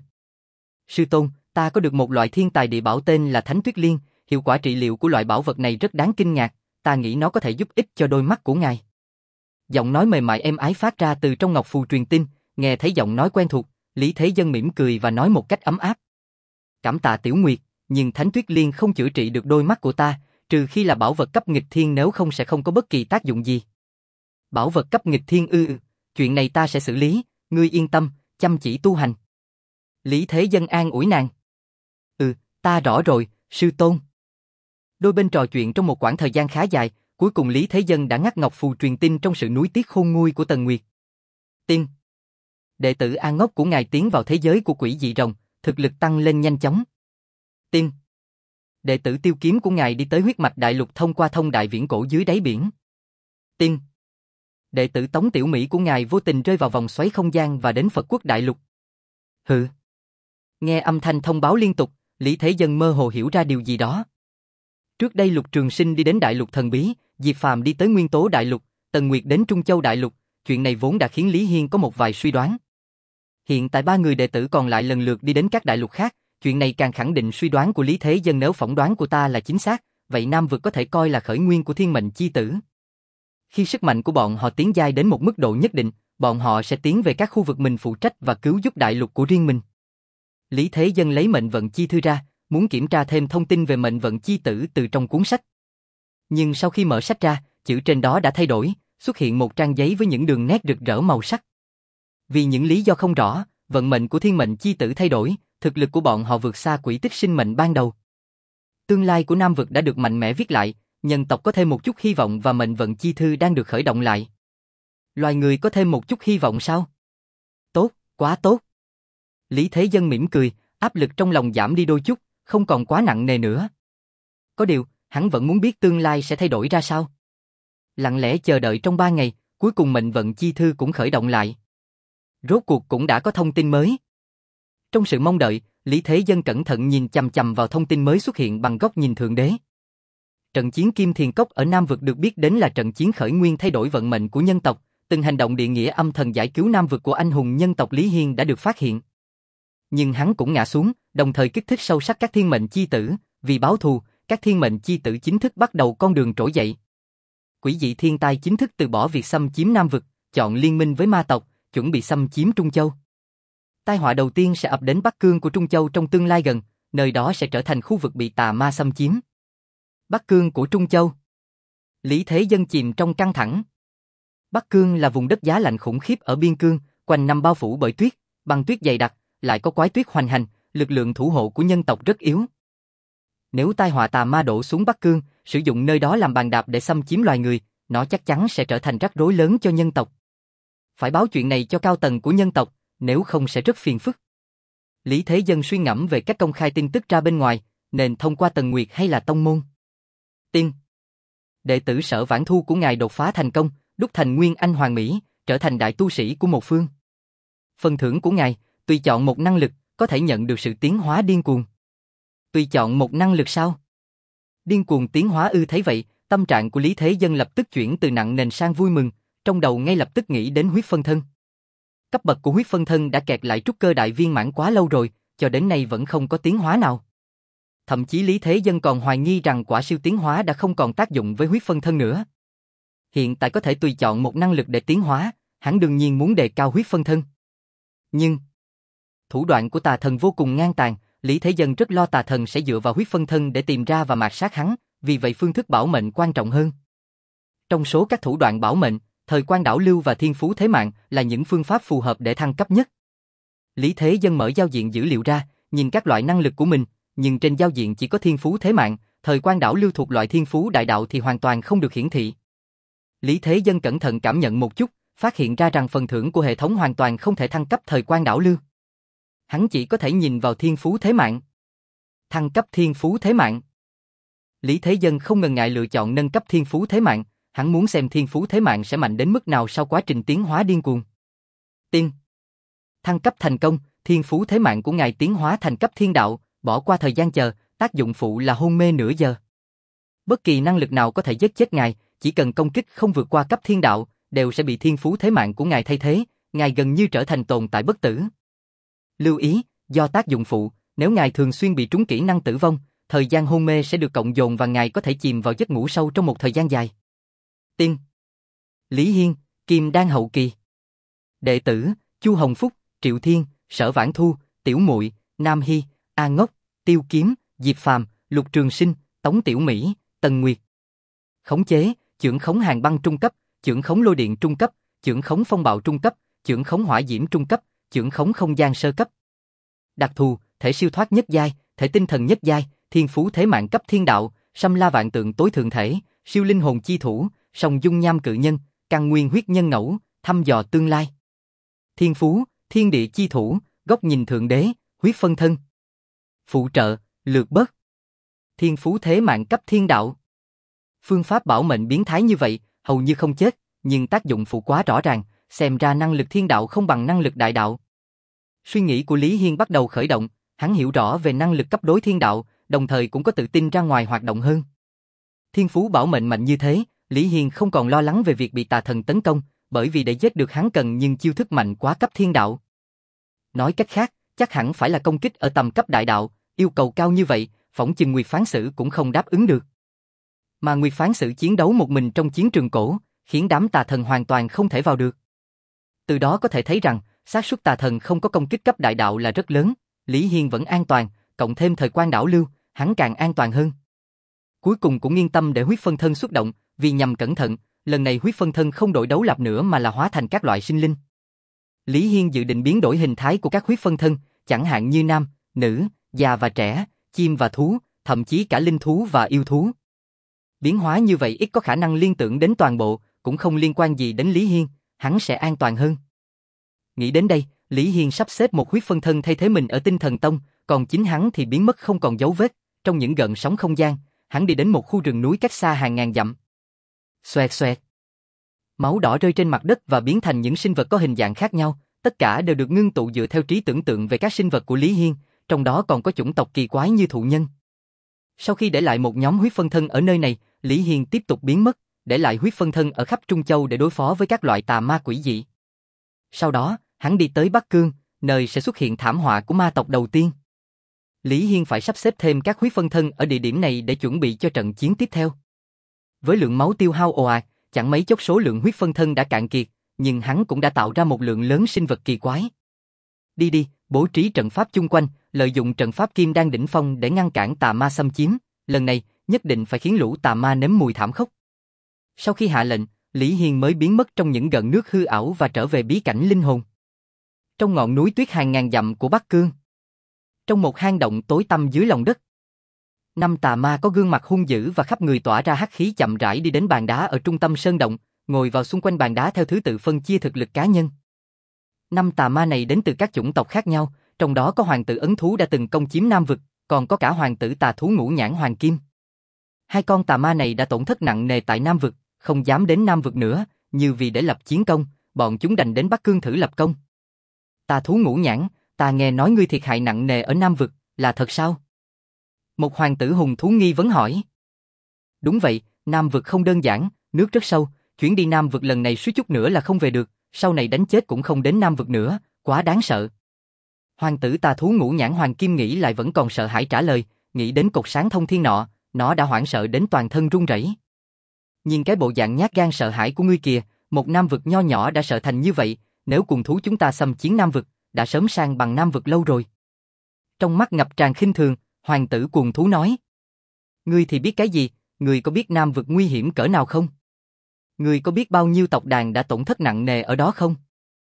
Sư tôn, ta có được một loại thiên tài địa bảo tên là Thánh Tuyết Liên, hiệu quả trị liệu của loại bảo vật này rất đáng kinh ngạc, ta nghĩ nó có thể giúp ích cho đôi mắt của ngài. Giọng nói mềm mại êm ái phát ra từ trong ngọc phù truyền tin, nghe thấy giọng nói quen thuộc, Lý Thế Dân mỉm cười và nói một cách ấm áp. Cảm tạ Tiểu Nguyệt, nhưng Thánh Tuyết Liên không chữa trị được đôi mắt của ta, trừ khi là bảo vật cấp nghịch thiên, nếu không sẽ không có bất kỳ tác dụng gì. Bảo vật cấp nghịch thiên ư? Ừ, chuyện này ta sẽ xử lý, ngươi yên tâm, chăm chỉ tu hành. Lý Thế Dân an ủi nàng. Ừ, ta rõ rồi, sư tôn. Đôi bên trò chuyện trong một quãng thời gian khá dài, cuối cùng Lý Thế Dân đã ngắt ngọc phù truyền tin trong sự nuối tiếc khôn nguôi của Tần Nguyệt. Tiên. Đệ tử A Ngốc của ngài tiến vào thế giới của quỷ dị rồng, thực lực tăng lên nhanh chóng. Tiên. Đệ tử Tiêu Kiếm của ngài đi tới huyết mạch đại lục thông qua thông đại viễn cổ dưới đáy biển. Tiên. Đệ tử Tống Tiểu Mỹ của ngài vô tình rơi vào vòng xoáy không gian và đến Phật quốc đại lục. Hừ. Nghe âm thanh thông báo liên tục, Lý Thế Dân mơ hồ hiểu ra điều gì đó. Trước đây Lục Trường Sinh đi đến đại lục thần bí, Diệp Phàm đi tới nguyên tố đại lục, Tần Nguyệt đến Trung Châu đại lục, chuyện này vốn đã khiến Lý Hiên có một vài suy đoán. Hiện tại ba người đệ tử còn lại lần lượt đi đến các đại lục khác, chuyện này càng khẳng định suy đoán của Lý Thế Dân, nếu phỏng đoán của ta là chính xác, vậy Nam vực có thể coi là khởi nguyên của thiên mệnh chi tử. Khi sức mạnh của bọn họ tiến giai đến một mức độ nhất định, bọn họ sẽ tiến về các khu vực mình phụ trách và cứu giúp đại lục của riêng mình. Lý Thế Dân lấy mệnh vận chi thư ra, muốn kiểm tra thêm thông tin về mệnh vận chi tử từ trong cuốn sách. Nhưng sau khi mở sách ra, chữ trên đó đã thay đổi, xuất hiện một trang giấy với những đường nét rực rỡ màu sắc. Vì những lý do không rõ, vận mệnh của thiên mệnh chi tử thay đổi, thực lực của bọn họ vượt xa quỹ tích sinh mệnh ban đầu. Tương lai của Nam vực đã được mạnh mẽ viết lại, nhân tộc có thêm một chút hy vọng và mệnh vận chi thư đang được khởi động lại. Loài người có thêm một chút hy vọng sao? Tốt, quá tốt. Lý Thế Dân mỉm cười, áp lực trong lòng giảm đi đôi chút, không còn quá nặng nề nữa. Có điều, hắn vẫn muốn biết tương lai sẽ thay đổi ra sao. Lặng lẽ chờ đợi trong ba ngày, cuối cùng mệnh vận chi thư cũng khởi động lại. Rốt cuộc cũng đã có thông tin mới. Trong sự mong đợi, Lý Thế Dân cẩn thận nhìn chằm chằm vào thông tin mới xuất hiện bằng góc nhìn thượng đế. Trận chiến Kim Thiền Cốc ở Nam vực được biết đến là trận chiến khởi nguyên thay đổi vận mệnh của nhân tộc, từng hành động địa nghĩa âm thần giải cứu Nam vực của anh hùng nhân tộc Lý Hiên đã được phát hiện. Nhưng hắn cũng ngã xuống, đồng thời kích thích sâu sắc các thiên mệnh chi tử, vì báo thù, các thiên mệnh chi tử chính thức bắt đầu con đường trỗi dậy. Quỷ dị thiên tai chính thức từ bỏ việc xâm chiếm Nam vực, chọn liên minh với ma tộc, chuẩn bị xâm chiếm Trung Châu. Tai họa đầu tiên sẽ ập đến Bắc Cương của Trung Châu trong tương lai gần, nơi đó sẽ trở thành khu vực bị tà ma xâm chiếm. Bắc Cương của Trung Châu. Lý Thế Dân chìm trong căng thẳng. Bắc Cương là vùng đất giá lạnh khủng khiếp ở biên cương, quanh năm bao phủ bởi tuyết, băng tuyết dày đặc, lại có quái tuyết hoành hành, lực lượng thủ hộ của nhân tộc rất yếu. Nếu tai họa tà ma đổ xuống Bắc Cương, sử dụng nơi đó làm bàn đạp để xâm chiếm loài người, nó chắc chắn sẽ trở thành rắc rối lớn cho nhân tộc. Phải báo chuyện này cho cao tầng của nhân tộc, nếu không sẽ rất phiền phức. Lý Thế Dân suy ngẫm về cách công khai tin tức ra bên ngoài, nên thông qua Tần Nguyệt hay là tông môn. Tiên. Đệ tử Sở Vãn Thu của ngài đột phá thành công, đúc thành Nguyên Anh Hoàng Mỹ, trở thành đại tu sĩ của một phương. Phần thưởng của ngài, tùy chọn một năng lực, có thể nhận được sự tiến hóa điên cuồng. Tùy chọn một năng lực sao? Điên cuồng tiến hóa ư? Thấy vậy, tâm trạng của Lý Thế Dân lập tức chuyển từ nặng nề sang vui mừng, trong đầu ngay lập tức nghĩ đến huyết phân thân. Cấp bậc của huyết phân thân đã kẹt lại trúc cơ đại viên mãn quá lâu rồi, cho đến nay vẫn không có tiến hóa nào. Thậm chí Lý Thế Dân còn hoài nghi rằng quả siêu tiến hóa đã không còn tác dụng với huyết phân thân nữa. Hiện tại có thể tùy chọn một năng lực để tiến hóa, hắn đương nhiên muốn đề cao huyết phân thân. Nhưng thủ đoạn của tà thần vô cùng ngang tàn, Lý Thế Dân rất lo tà thần sẽ dựa vào huyết phân thân để tìm ra và mạt sát hắn, vì vậy phương thức bảo mệnh quan trọng hơn. Trong số các thủ đoạn bảo mệnh, thời quan đảo lưu và thiên phú thế mạng là những phương pháp phù hợp để thăng cấp nhất. Lý Thế Dân mở giao diện dữ liệu ra, nhìn các loại năng lực của mình, nhưng trên giao diện chỉ có thiên phú thế mạng, thời quan đảo lưu thuộc loại thiên phú đại đạo thì hoàn toàn không được hiển thị. Lý Thế Dân cẩn thận cảm nhận một chút, phát hiện ra rằng phần thưởng của hệ thống hoàn toàn không thể thăng cấp thời quan đảo lưu. Hắn chỉ có thể nhìn vào thiên phú thế mạng. Thăng cấp thiên phú thế mạng. Lý Thế Dân không ngần ngại lựa chọn nâng cấp thiên phú thế mạng, hắn muốn xem thiên phú thế mạng sẽ mạnh đến mức nào sau quá trình tiến hóa điên cuồng. Tiên. Thăng cấp thành công, thiên phú thế mạng của ngài tiến hóa thành cấp thiên đạo, bỏ qua thời gian chờ, tác dụng phụ là hôn mê nửa giờ. Bất kỳ năng lực nào có thể giết chết ngài, chỉ cần công kích không vượt qua cấp thiên đạo, đều sẽ bị thiên phú thế mạng của ngài thay thế, ngài gần như trở thành tồn tại bất tử. Lưu ý, do tác dụng phụ, nếu ngài thường xuyên bị trúng kỹ năng tử vong, thời gian hôn mê sẽ được cộng dồn và ngài có thể chìm vào giấc ngủ sâu trong một thời gian dài. Tiên. Lý Hiên, Kim Đan hậu kỳ. Đệ tử, Chu Hồng Phúc, Triệu Thiên, Sở Vãn Thu, Tiểu Muội, Nam Hy, A Ngốc, Tiêu Kiếm, Diệp Phàm, Lục Trường Sinh, Tống Tiểu Mỹ, Tần Nguyệt. Khống chế, chưởng khống hàng băng trung cấp, chưởng khống lôi điện trung cấp, chưởng khống phong bạo trung cấp, chưởng khống hỏa diễm trung cấp, chưởng khống không gian sơ cấp. Đặc thù, thể siêu thoát nhất giai, thể tinh thần nhất giai, thiên phú thế mạng cấp thiên đạo, xâm la vạn tượng tối thượng thể, siêu linh hồn chi thủ, song dung nham cự nhân, căn nguyên huyết nhân ngẫu, thăm dò tương lai. Thiên phú, thiên địa chi thủ, góc nhìn thượng đế, huyết phân thân. Phụ trợ, lược bớt. Thiên phú thế mạng cấp thiên đạo. Phương pháp bảo mệnh biến thái như vậy, hầu như không chết, nhưng tác dụng phụ quá rõ ràng, xem ra năng lực thiên đạo không bằng năng lực đại đạo. Suy nghĩ của Lý Hiên bắt đầu khởi động, hắn hiểu rõ về năng lực cấp đối thiên đạo, đồng thời cũng có tự tin ra ngoài hoạt động hơn. Thiên phú bảo mệnh mạnh như thế, Lý Hiên không còn lo lắng về việc bị tà thần tấn công, bởi vì để giết được hắn cần nhưng chiêu thức mạnh quá cấp thiên đạo. Nói cách khác, chắc hẳn phải là công kích ở tầm cấp đại đạo, yêu cầu cao như vậy, phỏng chừng Nguyệt Phán Sử cũng không đáp ứng được. Mà Nguyệt Phán Sử chiến đấu một mình trong chiến trường cổ, khiến đám tà thần hoàn toàn không thể vào được. Từ đó có thể thấy rằng, xác suất tà thần không có công kích cấp đại đạo là rất lớn, Lý Hiên vẫn an toàn, cộng thêm thời quan đảo lưu, hắn càng an toàn hơn. Cuối cùng cũng yên tâm để huyết phân thân xuất động, vì nhằm cẩn thận, lần này huyết phân thân không đổi đấu lập nữa mà là hóa thành các loại sinh linh. Lý Hiên dự định biến đổi hình thái của các huyết phân thân, chẳng hạn như nam, nữ, già và trẻ, chim và thú, thậm chí cả linh thú và yêu thú. Biến hóa như vậy ít có khả năng liên tưởng đến toàn bộ, cũng không liên quan gì đến Lý Hiên, hắn sẽ an toàn hơn. Nghĩ đến đây, Lý Hiên sắp xếp một huyết phân thân thay thế mình ở Tinh Thần Tông, còn chính hắn thì biến mất không còn dấu vết, trong những gợn sóng không gian, hắn đi đến một khu rừng núi cách xa hàng ngàn dặm. Xoẹt xoẹt. Máu đỏ rơi trên mặt đất và biến thành những sinh vật có hình dạng khác nhau, tất cả đều được ngưng tụ dựa theo trí tưởng tượng về các sinh vật của Lý Hiên, trong đó còn có chủng tộc kỳ quái như thụ nhân. Sau khi để lại một nhóm huyết phân thân ở nơi này, Lý Hiên tiếp tục biến mất, để lại huyết phân thân ở khắp Trung Châu để đối phó với các loại tà ma quỷ dị. Sau đó, hắn đi tới Bắc Cương, nơi sẽ xuất hiện thảm họa của ma tộc đầu tiên. Lý Hiên phải sắp xếp thêm các huyết phân thân ở địa điểm này để chuẩn bị cho trận chiến tiếp theo. Với lượng máu tiêu hao ồ ạt, chẳng mấy chốc số lượng huyết phân thân đã cạn kiệt, nhưng hắn cũng đã tạo ra một lượng lớn sinh vật kỳ quái. Đi đi, bố trí trận pháp chung quanh, lợi dụng trận pháp kim đan đỉnh phong để ngăn cản tà ma xâm chiếm, lần này nhất định phải khiến lũ tà ma nếm mùi thảm khốc. Sau khi hạ lệnh, Lý Hiên mới biến mất trong những gợn nước hư ảo và trở về bí cảnh linh hồn. Trong ngọn núi tuyết hàng ngàn dặm của Bắc Cương, trong một hang động tối tăm dưới lòng đất, năm tà ma có gương mặt hung dữ và khắp người tỏa ra hắc khí chậm rãi đi đến bàn đá ở trung tâm sơn động, ngồi vào xung quanh bàn đá theo thứ tự phân chia thực lực cá nhân. Năm tà ma này đến từ các chủng tộc khác nhau, trong đó có hoàng tử ấn thú đã từng công chiếm Nam vực, còn có cả hoàng tử tà thú ngũ nhãn hoàng kim. Hai con tà ma này đã tổn thất nặng nề tại Nam vực, không dám đến Nam vực nữa, như vì để lập chiến công, bọn chúng đành đến Bắc Cương thử lập công. Tà thú ngũ nhãn, ta nghe nói ngươi thiệt hại nặng nề ở Nam vực, là thật sao? Một hoàng tử hùng thú nghi vấn hỏi. Đúng vậy, Nam vực không đơn giản, nước rất sâu, chuyến đi Nam vực lần này suýt chút nữa là không về được, sau này đánh chết cũng không đến Nam vực nữa, quá đáng sợ. Hoàng tử tà thú ngũ nhãn hoàng kim nghĩ lại vẫn còn sợ hãi trả lời, nghĩ đến cột sáng thông thiên nọ, nó đã hoảng sợ đến toàn thân run rẩy. Nhìn cái bộ dạng nhát gan sợ hãi của ngươi kìa, một Nam vực nho nhỏ đã sợ thành như vậy, nếu cùng thú chúng ta xâm chiến Nam vực, đã sớm sang bằng Nam vực lâu rồi. Trong mắt ngập tràn khinh thường, hoàng tử cuồng thú nói. Ngươi thì biết cái gì, ngươi có biết Nam vực nguy hiểm cỡ nào không? Ngươi có biết bao nhiêu tộc đàn đã tổn thất nặng nề ở đó không?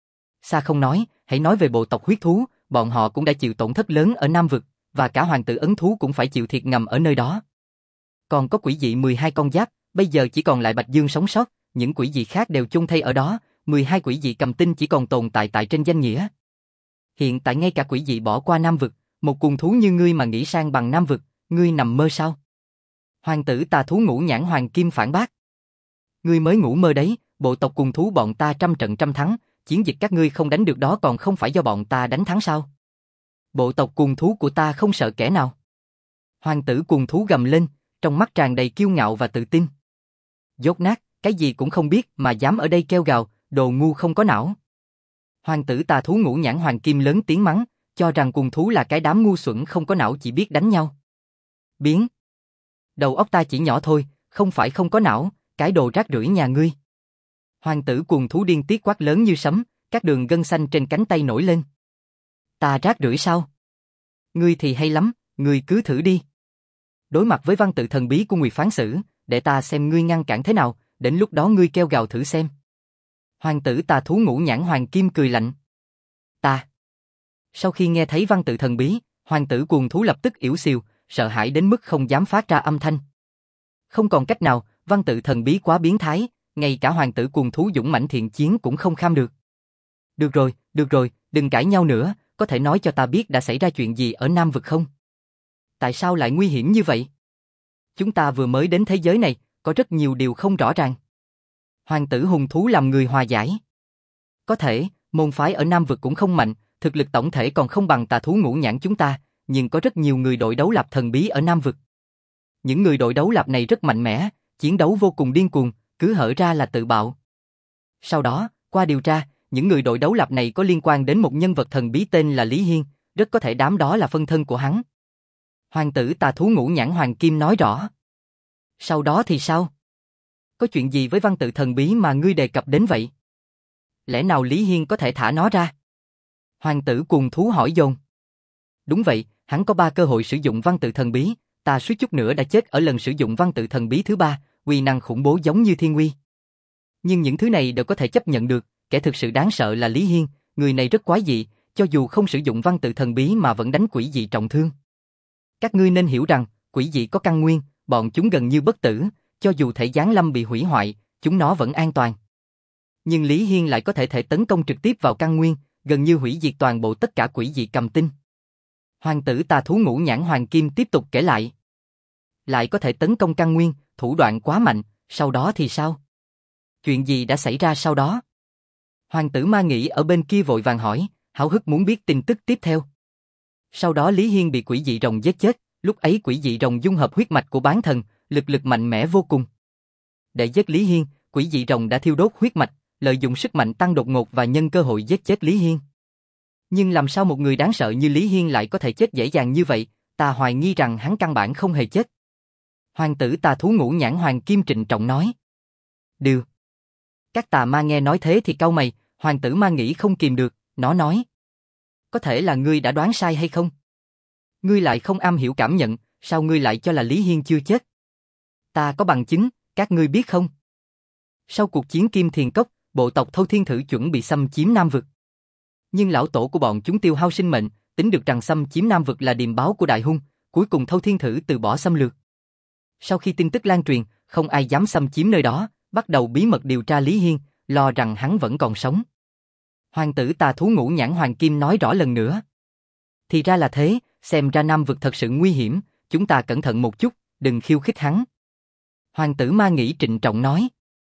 Xa không nói, hãy nói về bộ tộc huyết thú, bọn họ cũng đã chịu tổn thất lớn ở Nam vực, và cả hoàng tử ấn thú cũng phải chịu thiệt ngầm ở nơi đó. Còn có quỷ dị mười hai con giáp, bây giờ chỉ còn lại Bạch Dương sống sót, những quỷ dị khác đều chôn thây ở đó, mười hai quỷ dị cầm tinh chỉ còn tồn tại tại trên danh nghĩa. Hiện tại ngay cả quỷ dị bỏ qua Nam vực, một cuồng thú như ngươi mà nghĩ sang bằng Nam vực, ngươi nằm mơ sao? Hoàng tử tà thú ngũ nhãn hoàng kim phản bác. Ngươi mới ngủ mơ đấy, bộ tộc cuồng thú bọn ta trăm trận trăm thắng, chiến dịch các ngươi không đánh được đó còn không phải do bọn ta đánh thắng sao? Bộ tộc cuồng thú của ta không sợ kẻ nào. Hoàng tử cuồng thú gầm lên, trong mắt tràn đầy kiêu ngạo và tự tin. Dốt nát, cái gì cũng không biết mà dám ở đây kêu gào, đồ ngu không có não. Hoàng tử tà thú ngũ nhãn hoàng kim lớn tiếng mắng, cho rằng cuồng thú là cái đám ngu xuẩn không có não chỉ biết đánh nhau. Biến! Đầu óc ta chỉ nhỏ thôi, không phải không có não, cái đồ rác rưởi nhà ngươi. Hoàng tử cuồng thú điên tiết quát lớn như sấm, các đường gân xanh trên cánh tay nổi lên. Ta rác rưởi sao? Ngươi thì hay lắm, ngươi cứ thử đi. Đối mặt với văn tự thần bí của Nguyệt Phán Sử, để ta xem ngươi ngăn cản thế nào, đến lúc đó ngươi kêu gào thử xem. Hoàng tử tà thú ngũ nhãn hoàng kim cười lạnh. Ta. Sau khi nghe thấy văn tự thần bí, hoàng tử cuồng thú lập tức ỉu xìu, sợ hãi đến mức không dám phát ra âm thanh. Không còn cách nào, văn tự thần bí quá biến thái, ngay cả hoàng tử cuồng thú dũng mãnh thiện chiến cũng không kham được. Được rồi, được rồi, đừng cãi nhau nữa, có thể nói cho ta biết đã xảy ra chuyện gì ở Nam vực không? Tại sao lại nguy hiểm như vậy? Chúng ta vừa mới đến thế giới này, có rất nhiều điều không rõ ràng. Hoàng tử hùng thú làm người hòa giải. Có thể, môn phái ở Nam vực cũng không mạnh, thực lực tổng thể còn không bằng tà thú ngũ nhãn chúng ta, nhưng có rất nhiều người đội đấu lạp thần bí ở Nam vực. Những người đội đấu lạp này rất mạnh mẽ, chiến đấu vô cùng điên cuồng, cứ hở ra là tự bạo. Sau đó, qua điều tra, những người đội đấu lạp này có liên quan đến một nhân vật thần bí tên là Lý Hiên, rất có thể đám đó là phân thân của hắn. Hoàng tử tà thú ngũ nhãn hoàng kim nói rõ. Sau đó thì sao? Có chuyện gì với văn tự thần bí mà ngươi đề cập đến vậy? Lẽ nào Lý Hiên có thể thả nó ra? Hoàng tử cuồng thú hỏi dồn. Đúng vậy, hắn có ba cơ hội sử dụng văn tự thần bí, ta suýt chút nữa đã chết ở lần sử dụng văn tự thần bí thứ ba, uy năng khủng bố giống như thiên uy. Nhưng những thứ này đều có thể chấp nhận được, kẻ thực sự đáng sợ là Lý Hiên, người này rất quái dị, cho dù không sử dụng văn tự thần bí mà vẫn đánh quỷ dị trọng thương. Các ngươi nên hiểu rằng, quỷ dị có căn nguyên, bọn chúng gần như bất tử, cho dù thể giáng lâm bị hủy hoại, chúng nó vẫn an toàn. Nhưng Lý Hiên lại có thể thể tấn công trực tiếp vào căn nguyên, gần như hủy diệt toàn bộ tất cả quỷ dị cầm tinh. Hoàng tử tà thú ngũ nhãn hoàng kim tiếp tục kể lại. Lại có thể tấn công căn nguyên, thủ đoạn quá mạnh, sau đó thì sao? Chuyện gì đã xảy ra sau đó? Hoàng tử ma nghĩ ở bên kia vội vàng hỏi, háo hức muốn biết tin tức tiếp theo. Sau đó Lý Hiên bị quỷ dị rồng giết chết, lúc ấy quỷ dị rồng dung hợp huyết mạch của bán thần, lực lực mạnh mẽ vô cùng. Để giết Lý Hiên, quỷ dị rồng đã thiêu đốt huyết mạch, lợi dụng sức mạnh tăng đột ngột và nhân cơ hội giết chết Lý Hiên. Nhưng làm sao một người đáng sợ như Lý Hiên lại có thể chết dễ dàng như vậy, ta hoài nghi rằng hắn căn bản không hề chết. Hoàng tử tà thú ngũ nhãn hoàng kim trịnh trọng nói. Điều. Các tà ma nghe nói thế thì cau mày, hoàng tử ma nghĩ không kìm được, nó nói. Có thể là ngươi đã đoán sai hay không? Ngươi lại không am hiểu cảm nhận, sao ngươi lại cho là Lý Hiên chưa chết? Ta có bằng chứng, các ngươi biết không? Sau cuộc chiến Kim Thiền Cốc, bộ tộc Thâu Thiên Thử chuẩn bị xâm chiếm Nam Vực. Nhưng lão tổ của bọn chúng tiêu hao sinh mệnh, tính được rằng xâm chiếm Nam Vực là điềm báo của Đại Hung, cuối cùng Thâu Thiên Thử từ bỏ xâm lược. Sau khi tin tức lan truyền, không ai dám xâm chiếm nơi đó, bắt đầu bí mật điều tra Lý Hiên, lo rằng hắn vẫn còn sống. Hoàng tử tà thú ngũ nhãn hoàng kim nói rõ lần nữa. Thì ra là thế, xem ra Nam Vực thật sự nguy hiểm, chúng ta cẩn thận một chút, đừng khiêu khích hắn. Hoàng tử ma nghĩ trịnh trọng nói.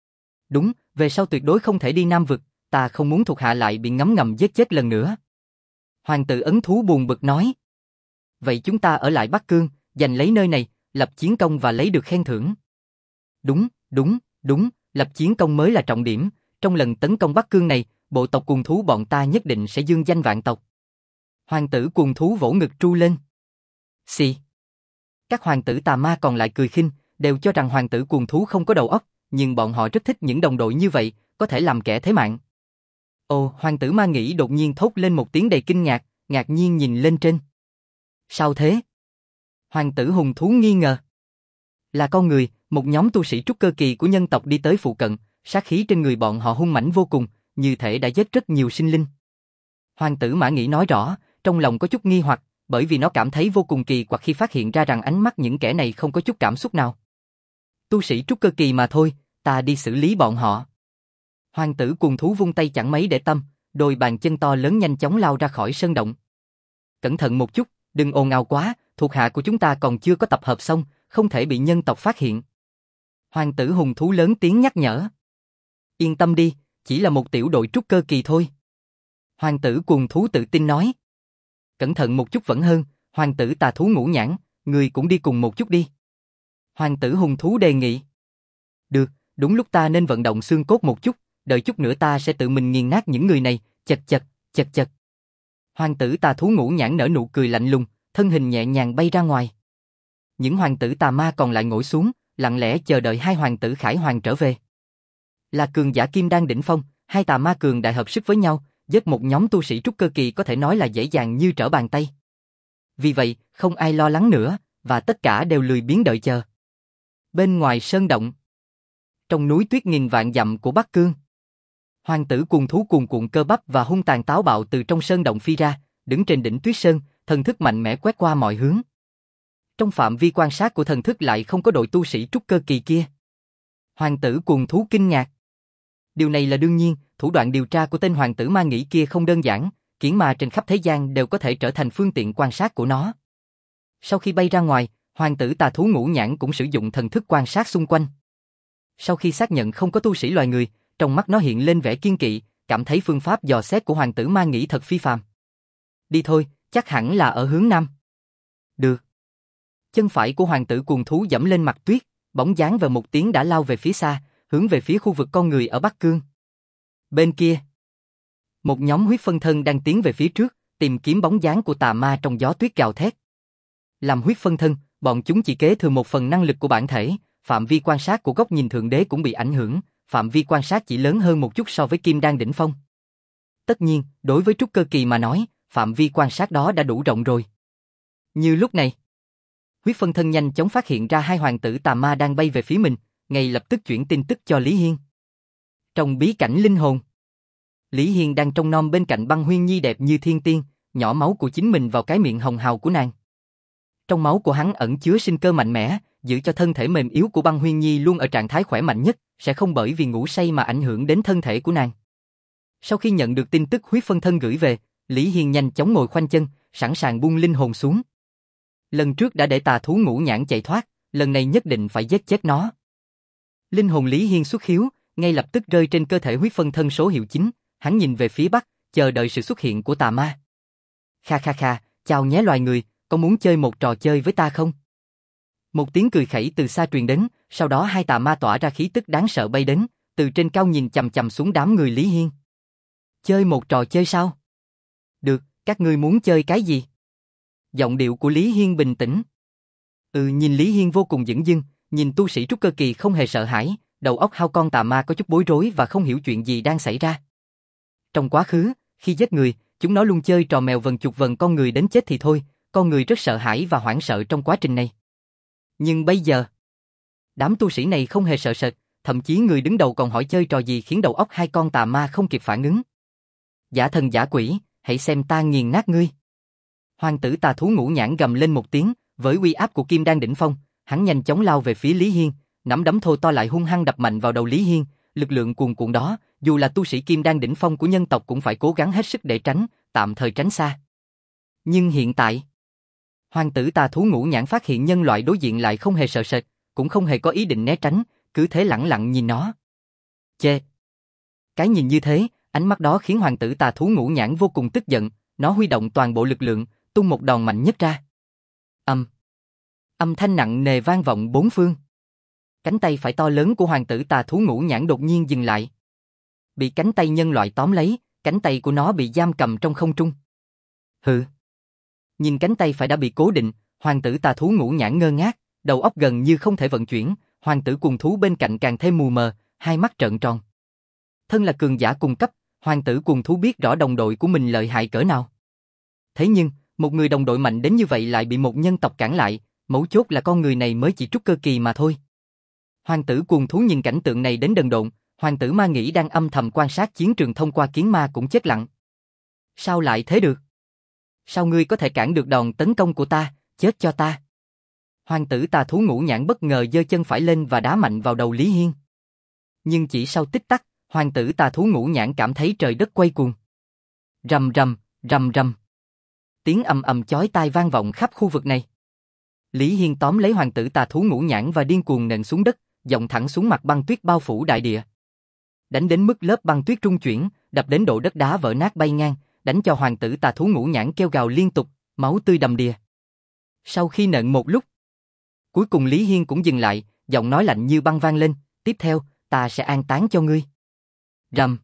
Đúng, về sau tuyệt đối không thể đi Nam Vực, ta không muốn thuộc hạ lại bị ngấm ngầm giết chết lần nữa. Hoàng tử ấn thú buồn bực nói. Vậy chúng ta ở lại Bắc Cương, giành lấy nơi này, lập chiến công và lấy được khen thưởng. Đúng, đúng, đúng, lập chiến công mới là trọng điểm, trong lần tấn công Bắc Cương này, bộ tộc cuồng thú bọn ta nhất định sẽ dương danh vạn tộc. Hoàng tử cuồng thú vỗ ngực tru lên. Xì. Các hoàng tử tà ma còn lại cười khinh, đều cho rằng hoàng tử cuồng thú không có đầu óc, nhưng bọn họ rất thích những đồng đội như vậy, có thể làm kẻ thế mạng. Ồ, hoàng tử ma nghĩ đột nhiên thốt lên một tiếng đầy kinh ngạc, ngạc nhiên nhìn lên trên. Sao thế? Hoàng tử hùng thú nghi ngờ. Là con người, một nhóm tu sĩ trúc cơ kỳ của nhân tộc đi tới phụ cận, sát khí trên người bọn họ hung mãnh vô cùng, như thể đã giết rất nhiều sinh linh. Hoàng tử Mã Nghĩ nói rõ, trong lòng có chút nghi hoặc, bởi vì nó cảm thấy vô cùng kỳ quặc khi phát hiện ra rằng ánh mắt những kẻ này không có chút cảm xúc nào. Tu sĩ trúc cơ kỳ mà thôi, ta đi xử lý bọn họ. Hoàng tử cuồng thú vung tay chẳng mấy để tâm, đôi bàn chân to lớn nhanh chóng lao ra khỏi sơn động. Cẩn thận một chút, đừng ồn ào quá, thuộc hạ của chúng ta còn chưa có tập hợp xong, không thể bị nhân tộc phát hiện. Hoàng tử hùng thú lớn tiếng nhắc nhở. Yên tâm đi, chỉ là một tiểu đội trúc cơ kỳ thôi. Hoàng tử cuồng thú tự tin nói. Cẩn thận một chút vẫn hơn, hoàng tử tà thú ngũ nhãn, người cũng đi cùng một chút đi. Hoàng tử hùng thú đề nghị. Được, đúng lúc ta nên vận động xương cốt một chút, đợi chút nữa ta sẽ tự mình nghiền nát những người này, chật chật, chật chật. Hoàng tử tà thú ngũ nhãn nở nụ cười lạnh lùng, thân hình nhẹ nhàng bay ra ngoài. Những hoàng tử tà ma còn lại ngồi xuống, lặng lẽ chờ đợi hai hoàng tử khải hoàng trở về. Là cường giả kim đan đỉnh phong, hai tà ma cường đại hợp sức với nhau, giết một nhóm tu sĩ trúc cơ kỳ có thể nói là dễ dàng như trở bàn tay. Vì vậy, không ai lo lắng nữa, và tất cả đều lười biếng đợi chờ. Bên ngoài sơn động, trong núi tuyết nghìn vạn dặm của Bắc Cương, hoàng tử cuồng thú cuồn cuộn cơ bắp và hung tàn táo bạo từ trong sơn động phi ra, đứng trên đỉnh tuyết sơn, thần thức mạnh mẽ quét qua mọi hướng. Trong phạm vi quan sát của thần thức lại không có đội tu sĩ trúc cơ kỳ kia. Hoàng tử cuồng thú kinh ngạc. Điều này là đương nhiên, thủ đoạn điều tra của tên hoàng tử ma nghĩ kia không đơn giản, kiển ma trên khắp thế gian đều có thể trở thành phương tiện quan sát của nó. Sau khi bay ra ngoài, hoàng tử tà thú ngũ nhãn cũng sử dụng thần thức quan sát xung quanh. Sau khi xác nhận không có tu sĩ loài người, trong mắt nó hiện lên vẻ kiên kỵ, cảm thấy phương pháp dò xét của hoàng tử ma nghĩ thật phi phàm. Đi thôi, chắc hẳn là ở hướng nam. Được. Chân phải của hoàng tử cuồng thú dẫm lên mặt tuyết, bóng dáng về một tiếng đã lao về phía xa, hướng về phía khu vực con người ở Bắc Cương. Bên kia, một nhóm huyết phân thân đang tiến về phía trước, tìm kiếm bóng dáng của tà ma trong gió tuyết gào thét. Làm huyết phân thân, bọn chúng chỉ kế thừa một phần năng lực của bản thể, phạm vi quan sát của góc nhìn thượng đế cũng bị ảnh hưởng, phạm vi quan sát chỉ lớn hơn một chút so với kim đan đỉnh phong. Tất nhiên, đối với trúc cơ kỳ mà nói, phạm vi quan sát đó đã đủ rộng rồi. Như lúc này, huyết phân thân nhanh chóng phát hiện ra hai hoàng tử tà ma đang bay về phía mình, ngay lập tức chuyển tin tức cho Lý Hiên. Trong bí cảnh linh hồn, Lý Hiên đang trông nom bên cạnh Băng Huyên Nhi đẹp như thiên tiên, nhỏ máu của chính mình vào cái miệng hồng hào của nàng. Trong máu của hắn ẩn chứa sinh cơ mạnh mẽ, giữ cho thân thể mềm yếu của Băng Huyên Nhi luôn ở trạng thái khỏe mạnh nhất, sẽ không bởi vì ngủ say mà ảnh hưởng đến thân thể của nàng. Sau khi nhận được tin tức huyết phân thân gửi về, Lý Hiên nhanh chóng ngồi khoanh chân, sẵn sàng buông linh hồn xuống. Lần trước đã để tà thú ngũ nhãn chạy thoát, lần này nhất định phải giết chết nó. Linh hồn Lý Hiên xuất hiếu, ngay lập tức rơi trên cơ thể huyết phân thân số hiệu chín, hắn nhìn về phía bắc, chờ đợi sự xuất hiện của tà ma. Kha kha kha, chào nhé loài người, có muốn chơi một trò chơi với ta không? Một tiếng cười khẩy từ xa truyền đến, sau đó hai tà ma tỏa ra khí tức đáng sợ bay đến, từ trên cao nhìn chằm chằm xuống đám người Lý Hiên. Chơi một trò chơi sao? Được, các ngươi muốn chơi cái gì? Giọng điệu của Lý Hiên bình tĩnh. Ừ, nhìn Lý Hiên vô cùng dửng dưng, nhìn tu sĩ trúc cơ kỳ không hề sợ hãi, đầu óc hao con tà ma có chút bối rối và không hiểu chuyện gì đang xảy ra. Trong quá khứ, khi giết người, chúng nó luôn chơi trò mèo vần chuột vần con người đến chết thì thôi, con người rất sợ hãi và hoảng sợ trong quá trình này. Nhưng bây giờ, đám tu sĩ này không hề sợ sệt, thậm chí người đứng đầu còn hỏi chơi trò gì khiến đầu óc hai con tà ma không kịp phản ứng. Giả thần giả quỷ, hãy xem ta nghiền nát ngươi. Hoàng tử tà thú ngũ nhãn gầm lên một tiếng, với uy áp của Kim Đan đỉnh phong, hắn nhanh chóng lao về phía Lý Hiên, nắm đấm thô to lại hung hăng đập mạnh vào đầu Lý Hiên, lực lượng cuồn cuộn đó, dù là tu sĩ Kim Đan đỉnh phong của nhân tộc cũng phải cố gắng hết sức để tránh, tạm thời tránh xa. Nhưng hiện tại, hoàng tử tà thú ngũ nhãn phát hiện nhân loại đối diện lại không hề sợ sệt, cũng không hề có ý định né tránh, cứ thế lẳng lặng nhìn nó. Chê! Cái nhìn như thế, ánh mắt đó khiến hoàng tử tà thú ngũ nhãn vô cùng tức giận, nó huy động toàn bộ lực lượng, tung một đòn mạnh nhất ra. Âm! Âm thanh nặng nề vang vọng bốn phương. Cánh tay phải to lớn của hoàng tử tà thú ngũ nhãn đột nhiên dừng lại. Bị cánh tay nhân loại tóm lấy, cánh tay của nó bị giam cầm trong không trung. Hừ! Nhìn cánh tay phải đã bị cố định, hoàng tử tà thú ngũ nhãn ngơ ngác, đầu óc gần như không thể vận chuyển, hoàng tử cuồng thú bên cạnh càng thêm mù mờ, hai mắt trợn tròn. Thân là cường giả cùng cấp, hoàng tử cuồng thú biết rõ đồng đội của mình lợi hại cỡ nào. Thế nhưng, một người đồng đội mạnh đến như vậy lại bị một nhân tộc cản lại, mấu chốt là con người này mới chỉ trúc cơ kỳ mà thôi. Hoàng tử cuồng thú nhìn cảnh tượng này đến đần độn, hoàng tử ma nghĩ đang âm thầm quan sát chiến trường thông qua kiến ma cũng chết lặng. Sao lại thế được? Sao ngươi có thể cản được đòn tấn công của ta, chết cho ta? Hoàng tử tà thú ngũ nhãn bất ngờ giơ chân phải lên và đá mạnh vào đầu Lý Hiên. Nhưng chỉ sau tích tắc, hoàng tử tà thú ngũ nhãn cảm thấy trời đất quay cuồng. Rầm rầm, rầm rầm. Tiếng ầm ầm chói tai vang vọng khắp khu vực này. Lý Hiên tóm lấy hoàng tử tà thú ngũ nhãn và điên cuồng nện xuống đất, dòng thẳng xuống mặt băng tuyết bao phủ đại địa. Đánh đến mức lớp băng tuyết rung chuyển, đập đến độ đất đá vỡ nát bay ngang, đánh cho hoàng tử tà thú ngũ nhãn kêu gào liên tục, máu tươi đầm đìa. Sau khi nện một lúc, cuối cùng Lý Hiên cũng dừng lại, giọng nói lạnh như băng vang lên, tiếp theo, ta sẽ an táng cho ngươi. Rầm.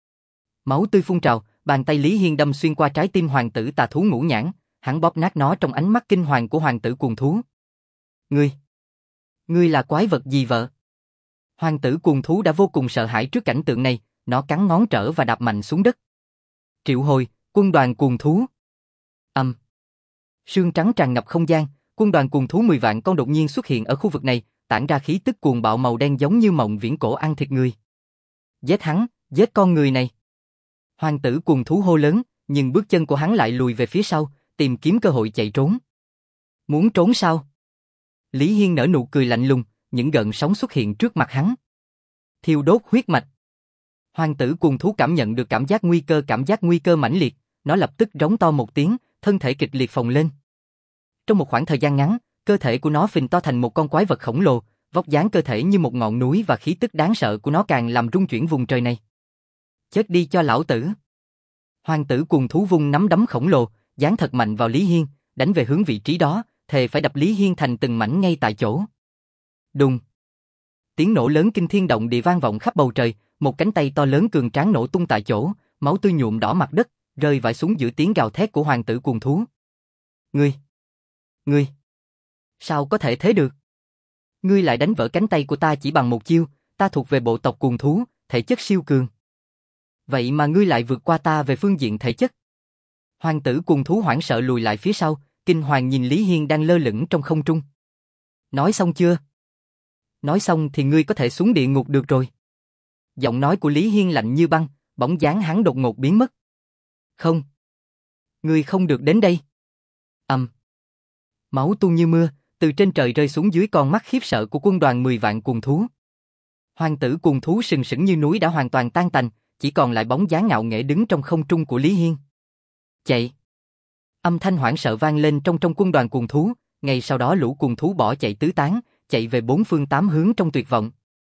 Máu tươi phun trào, bàn tay Lý Hiên đâm xuyên qua trái tim hoàng tử tà thú ngũ nhãn, hắn bóp nát nó trong ánh mắt kinh hoàng của hoàng tử cuồng thú. Ngươi, ngươi là quái vật gì vợ? Hoàng tử cuồng thú đã vô cùng sợ hãi trước cảnh tượng này, nó cắn ngón trỏ và đạp mạnh xuống đất. Triệu hồi, quân đoàn cuồng thú. Âm. Um. Sương trắng tràn ngập không gian, quân đoàn cuồng thú mười vạn con đột nhiên xuất hiện ở khu vực này, tản ra khí tức cuồng bạo màu đen giống như mộng viễn cổ ăn thịt người. Giết hắn, giết con người này. Hoàng tử cuồng thú hô lớn, nhưng bước chân của hắn lại lùi về phía sau, tìm kiếm cơ hội chạy trốn. Muốn trốn sao? Lý Hiên nở nụ cười lạnh lùng, những gợn sóng xuất hiện trước mặt hắn. Thiêu đốt huyết mạch. Hoàng tử cuồng thú cảm nhận được cảm giác nguy cơ cảm giác nguy cơ mãnh liệt, nó lập tức rống to một tiếng, thân thể kịch liệt phồng lên. Trong một khoảng thời gian ngắn, cơ thể của nó phình to thành một con quái vật khổng lồ, vóc dáng cơ thể như một ngọn núi và khí tức đáng sợ của nó càng làm rung chuyển vùng trời này. Chết đi cho lão tử. Hoàng tử cuồng thú vung nắm đấm khổng lồ, giáng thật mạnh vào Lý Hiên, đánh về hướng vị trí đó, thề phải đập Lý Hiên thành từng mảnh ngay tại chỗ. Đùng. Tiếng nổ lớn kinh thiên động địa vang vọng khắp bầu trời, một cánh tay to lớn cường tráng nổ tung tại chỗ, máu tươi nhuộm đỏ mặt đất, rơi vãi xuống giữa tiếng gào thét của hoàng tử cuồng thú. Ngươi, ngươi, sao có thể thế được? Ngươi lại đánh vỡ cánh tay của ta chỉ bằng một chiêu, ta thuộc về bộ tộc cuồng thú, thể chất siêu cường. Vậy mà ngươi lại vượt qua ta về phương diện thể chất. Hoàng tử cuồng thú hoảng sợ lùi lại phía sau, kinh hoàng nhìn Lý Hiên đang lơ lửng trong không trung. Nói xong chưa? Nói xong thì ngươi có thể xuống địa ngục được rồi. Giọng nói của Lý Hiên lạnh như băng, bóng dáng hắn đột ngột biến mất. Không. Ngươi không được đến đây. Ầm. Um. Máu tuôn như mưa, từ trên trời rơi xuống dưới con mắt khiếp sợ của quân đoàn mười vạn cuồng thú. Hoàng tử cuồng thú sừng sững như núi đã hoàn toàn tan tành, chỉ còn lại bóng dáng ngạo nghễ đứng trong không trung của Lý Hiên. Chạy. Âm thanh hoảng sợ vang lên trong trong quân đoàn cuồng thú, ngay sau đó lũ cuồng thú bỏ chạy tứ tán, chạy về bốn phương tám hướng trong tuyệt vọng.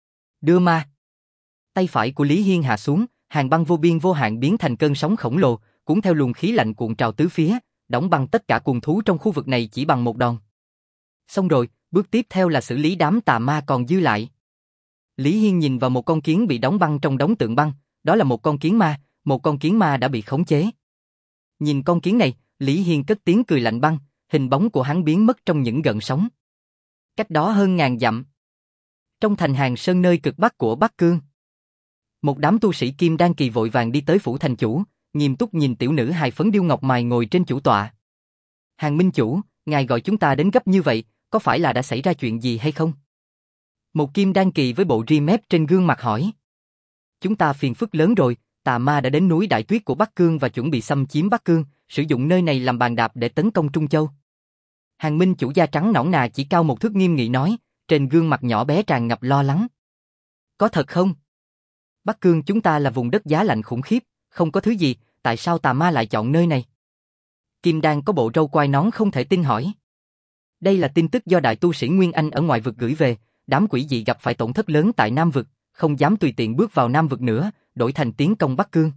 Đưa ma. Tay phải của Lý Hiên hạ xuống, hàng băng vô biên vô hạn biến thành cơn sóng khổng lồ, cuốn theo luồng khí lạnh cuộn trào tứ phía, đóng băng tất cả cuồng thú trong khu vực này chỉ bằng một đòn. Xong rồi, bước tiếp theo là xử lý đám tà ma còn dư lại. Lý Hiên nhìn vào một con kiến bị đóng băng trong đống tượng băng, đó là một con kiến ma, một con kiến ma đã bị khống chế. Nhìn con kiến này, Lý Hiên cất tiếng cười lạnh băng, hình bóng của hắn biến mất trong những gợn sóng. Cách đó hơn ngàn dặm. Trong thành Hàng Sơn nơi cực bắc của Bắc Cương. Một đám tu sĩ Kim Đan kỳ vội vàng đi tới phủ thành chủ, nghiêm túc nhìn tiểu nữ hài phấn điêu ngọc mài ngồi trên chủ tọa. Hàng minh chủ, ngài gọi chúng ta đến gấp như vậy, có phải là đã xảy ra chuyện gì hay không? Một Kim Đan kỳ với bộ ri mép trên gương mặt hỏi. Chúng ta phiền phức lớn rồi, tà ma đã đến núi Đại Tuyết của Bắc Cương và chuẩn bị xâm chiếm Bắc Cương, sử dụng nơi này làm bàn đạp để tấn công Trung Châu. Hàng minh chủ da trắng nõn nà chỉ cao một thước nghiêm nghị nói, trên gương mặt nhỏ bé tràn ngập lo lắng. Có thật không? Bắc Cương chúng ta là vùng đất giá lạnh khủng khiếp, không có thứ gì, tại sao tà ma lại chọn nơi này? Kim Đan có bộ râu quai nón không thể tin hỏi. Đây là tin tức do đại tu sĩ Nguyên Anh ở ngoại vực gửi về, đám quỷ dị gặp phải tổn thất lớn tại Nam vực, không dám tùy tiện bước vào Nam vực nữa, đổi thành tiến công Bắc Cương.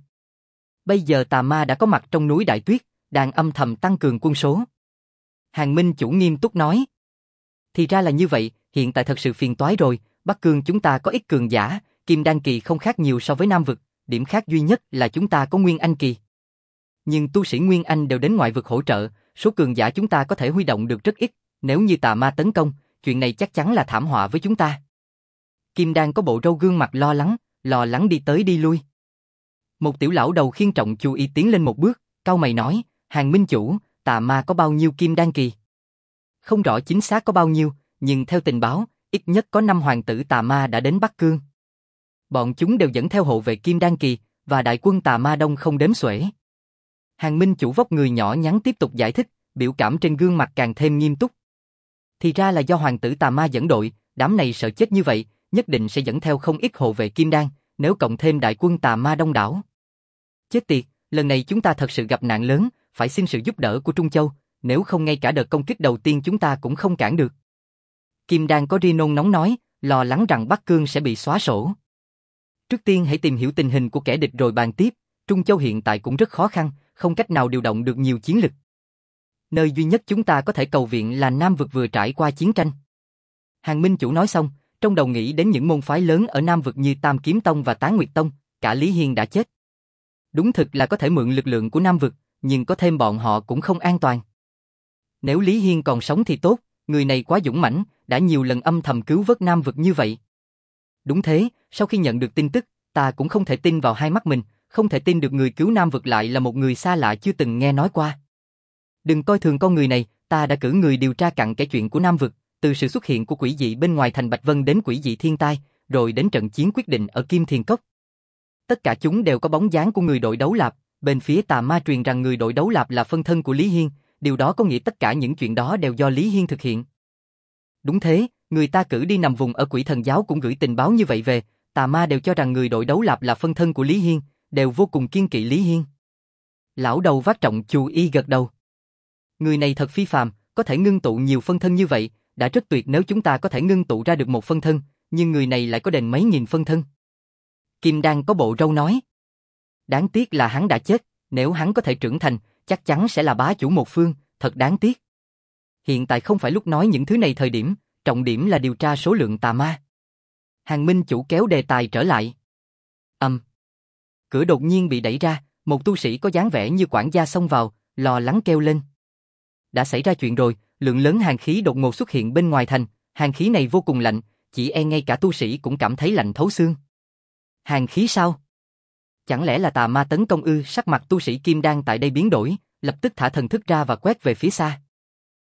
Bây giờ tà ma đã có mặt trong núi Đại Tuyết, đang âm thầm tăng cường quân số. Hàng minh chủ nghiêm túc nói. Thì ra là như vậy, hiện tại thật sự phiền toái rồi, Bắc Cương chúng ta có ít cường giả, Kim Đan kỳ không khác nhiều so với Nam vực, điểm khác duy nhất là chúng ta có Nguyên Anh kỳ. Nhưng tu sĩ Nguyên Anh đều đến ngoại vực hỗ trợ, số cường giả chúng ta có thể huy động được rất ít, nếu như tà ma tấn công, chuyện này chắc chắn là thảm họa với chúng ta. Kim Đan có bộ râu gương mặt lo lắng, lo lắng đi tới đi lui. Một tiểu lão đầu khiên trọng chú ý tiến lên một bước, cau mày nói, Hàng minh chủ, tà ma có bao nhiêu Kim Đan kỳ? Không rõ chính xác có bao nhiêu, nhưng theo tình báo, ít nhất có năm hoàng tử tà ma đã đến Bắc Cương. Bọn chúng đều dẫn theo hộ vệ Kim Đan kỳ, và đại quân tà ma đông không đếm xuể. Hàng minh chủ vóc người nhỏ nhắn tiếp tục giải thích, biểu cảm trên gương mặt càng thêm nghiêm túc. Thì ra là do hoàng tử tà ma dẫn đội, đám này sợ chết như vậy, nhất định sẽ dẫn theo không ít hộ vệ Kim Đan, nếu cộng thêm đại quân tà ma đông đảo. Chết tiệt, lần này chúng ta thật sự gặp nạn lớn, phải xin sự giúp đỡ của Trung Châu, nếu không ngay cả đợt công kích đầu tiên chúng ta cũng không cản được. Kim Đan có ri nôn nóng nói, lo lắng rằng Bắc Cương sẽ bị xóa sổ. Trước tiên hãy tìm hiểu tình hình của kẻ địch rồi bàn tiếp, Trung Châu hiện tại cũng rất khó khăn, không cách nào điều động được nhiều chiến lực. Nơi duy nhất chúng ta có thể cầu viện là Nam vực vừa trải qua chiến tranh. Hàng minh chủ nói xong, trong đầu nghĩ đến những môn phái lớn ở Nam vực như Tam Kiếm Tông và Tán Nguyệt Tông, cả Lý Hiên đã chết. Đúng thực là có thể mượn lực lượng của Nam vực, nhưng có thêm bọn họ cũng không an toàn. Nếu Lý Hiên còn sống thì tốt, người này quá dũng mãnh, đã nhiều lần âm thầm cứu vớt Nam vực như vậy. Đúng thế, sau khi nhận được tin tức, ta cũng không thể tin vào hai mắt mình, không thể tin được người cứu Nam vực lại là một người xa lạ chưa từng nghe nói qua. Đừng coi thường con người này, ta đã cử người điều tra cặn kẽ chuyện của Nam vực, từ sự xuất hiện của quỷ dị bên ngoài thành Bạch Vân đến quỷ dị thiên tai, rồi đến trận chiến quyết định ở Kim Thiền Cốc. Tất cả chúng đều có bóng dáng của người đội đấu lạp, bên phía tà ma truyền rằng người đội đấu lạp là phân thân của Lý Hiên, điều đó có nghĩa tất cả những chuyện đó đều do Lý Hiên thực hiện. Đúng thế, người ta cử đi nằm vùng ở Quỷ Thần giáo cũng gửi tình báo như vậy về, tà ma đều cho rằng người đội đấu lạp là phân thân của Lý Hiên, đều vô cùng kiên kỵ Lý Hiên. Lão đầu vác trọng chú y gật đầu. Người này thật phi phàm, có thể ngưng tụ nhiều phân thân như vậy, đã rất tuyệt nếu chúng ta có thể ngưng tụ ra được một phân thân, nhưng người này lại có đền mấy nghìn phân thân. Kim Đan có bộ râu nói. Đáng tiếc là hắn đã chết, nếu hắn có thể trưởng thành, chắc chắn sẽ là bá chủ một phương, thật đáng tiếc. Hiện tại không phải lúc nói những thứ này thời điểm, trọng điểm là điều tra số lượng tà ma. Hàng minh chủ kéo đề tài trở lại. Ầm. Um. Cửa đột nhiên bị đẩy ra, một tu sĩ có dáng vẻ như quản gia xông vào, lo lắng kêu lên. Đã xảy ra chuyện rồi, lượng lớn hàn khí đột ngột xuất hiện bên ngoài thành, hàn khí này vô cùng lạnh, chỉ e ngay cả tu sĩ cũng cảm thấy lạnh thấu xương. Hàn khí sao? Chẳng lẽ là tà ma tấn công ư? Sắc mặt tu sĩ Kim Đan tại đây biến đổi, lập tức thả thần thức ra và quét về phía xa.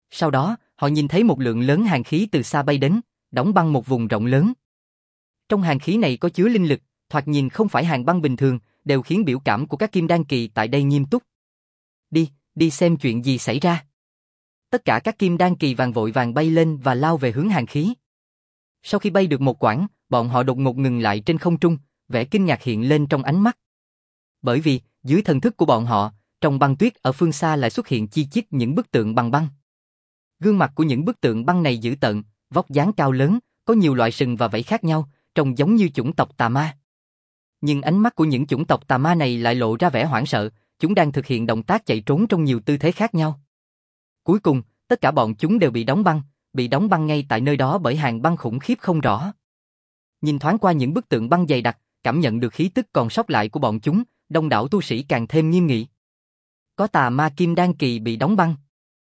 Sau đó, họ nhìn thấy một lượng lớn hàn khí từ xa bay đến, đóng băng một vùng rộng lớn. Trong hàn khí này có chứa linh lực, thoạt nhìn không phải hàn băng bình thường, đều khiến biểu cảm của các kim đan kỳ tại đây nghiêm túc. Đi, đi xem chuyện gì xảy ra. Tất cả các kim đan kỳ vàng vội vàng bay lên và lao về hướng hàn khí. Sau khi bay được một quãng, bọn họ đột ngột ngừng lại trên không trung, vẻ kinh ngạc hiện lên trong ánh mắt. Bởi vì, dưới thần thức của bọn họ, trong băng tuyết ở phương xa lại xuất hiện chi chít những bức tượng bằng băng. Gương mặt của những bức tượng băng này dữ tợn, vóc dáng cao lớn, có nhiều loại sừng và vảy khác nhau, trông giống như chủng tộc tà ma. Nhưng ánh mắt của những chủng tộc tà ma này lại lộ ra vẻ hoảng sợ, chúng đang thực hiện động tác chạy trốn trong nhiều tư thế khác nhau. Cuối cùng, tất cả bọn chúng đều bị đóng băng, bị đóng băng ngay tại nơi đó bởi hàn băng khủng khiếp không rõ. Nhìn thoáng qua những bức tượng băng dày đặc, cảm nhận được khí tức còn sót lại của bọn chúng, đông đảo tu sĩ càng thêm nghiêm nghị. Có tà ma kim đan kỳ bị đóng băng.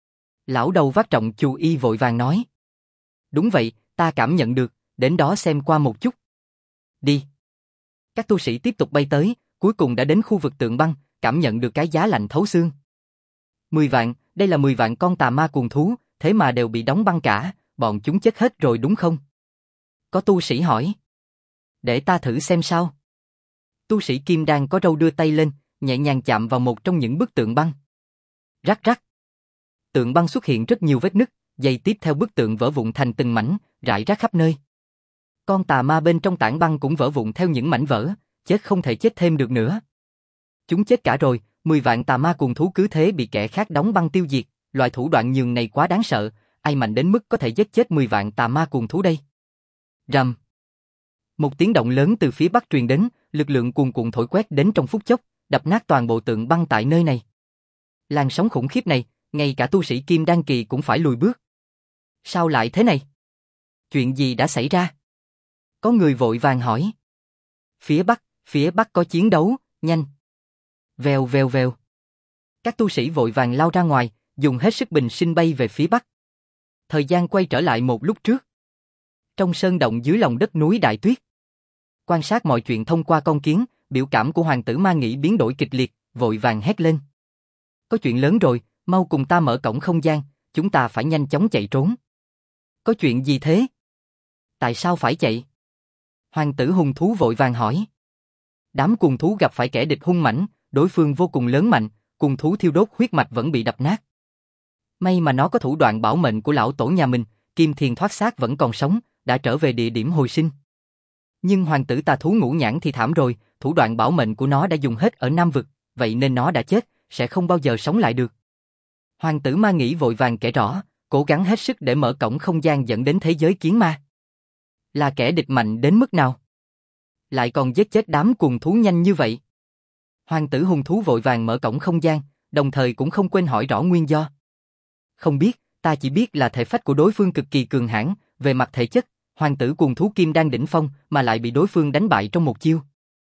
Lão đầu vác trọng chu y vội vàng nói. Đúng vậy, ta cảm nhận được, đến đó xem qua một chút. Đi. Các tu sĩ tiếp tục bay tới, cuối cùng đã đến khu vực tượng băng, cảm nhận được cái giá lạnh thấu xương. Mười vạn, đây là mười vạn con tà ma cuồng thú, thế mà đều bị đóng băng cả, bọn chúng chết hết rồi đúng không? Có tu sĩ hỏi. Để ta thử xem sao. Tu sĩ kim đan có râu đưa tay lên, nhẹ nhàng chạm vào một trong những bức tượng băng. Rắc rắc. Tượng băng xuất hiện rất nhiều vết nứt, giây tiếp theo bức tượng vỡ vụn thành từng mảnh, rải rác khắp nơi. Con tà ma bên trong tảng băng cũng vỡ vụn theo những mảnh vỡ, chết không thể chết thêm được nữa. Chúng chết cả rồi, mười vạn tà ma cuồng thú cứ thế bị kẻ khác đóng băng tiêu diệt, loại thủ đoạn nhường này quá đáng sợ, ai mạnh đến mức có thể giết chết mười vạn tà ma cuồng thú đây. Rầm. Một tiếng động lớn từ phía bắc truyền đến, lực lượng cuồn cuộn thổi quét đến trong phút chốc, đập nát toàn bộ tượng băng tại nơi này. Làn sóng khủng khiếp này, ngay cả tu sĩ kim đan kỳ cũng phải lùi bước. Sao lại thế này? Chuyện gì đã xảy ra? Có người vội vàng hỏi. Phía bắc, phía bắc có chiến đấu, nhanh. Vèo vèo vèo. Các tu sĩ vội vàng lao ra ngoài, dùng hết sức bình sinh bay về phía bắc. Thời gian quay trở lại một lúc trước. Trong sơn động dưới lòng đất núi Đại Tuyết. Quan sát mọi chuyện thông qua con kiến, biểu cảm của hoàng tử Ma Nghĩ biến đổi kịch liệt, vội vàng hét lên. Có chuyện lớn rồi, mau cùng ta mở cổng không gian, chúng ta phải nhanh chóng chạy trốn. Có chuyện gì thế? Tại sao phải chạy? Hoàng tử hùng thú vội vàng hỏi. Đám cuồng thú gặp phải kẻ địch hung mãnh, đối phương vô cùng lớn mạnh, cuồng thú thiêu đốt huyết mạch vẫn bị đập nát. May mà nó có thủ đoạn bảo mệnh của lão tổ nhà mình, Kim Thiền thoát xác vẫn còn sống, đã trở về địa điểm hồi sinh. Nhưng hoàng tử tà thú ngũ nhãn thì thảm rồi, thủ đoạn bảo mệnh của nó đã dùng hết ở Nam Vực, vậy nên nó đã chết, sẽ không bao giờ sống lại được. Hoàng tử Ma Nghĩ vội vàng kể rõ, cố gắng hết sức để mở cổng không gian dẫn đến thế giới kiến ma. Là kẻ địch mạnh đến mức nào? Lại còn giết chết đám cuồng thú nhanh như vậy. Hoàng tử hùng thú vội vàng mở cổng không gian, đồng thời cũng không quên hỏi rõ nguyên do. Không biết, ta chỉ biết là thể phách của đối phương cực kỳ cường hãn, về mặt thể chất, hoàng tử cuồng thú kim đang đỉnh phong mà lại bị đối phương đánh bại trong một chiêu.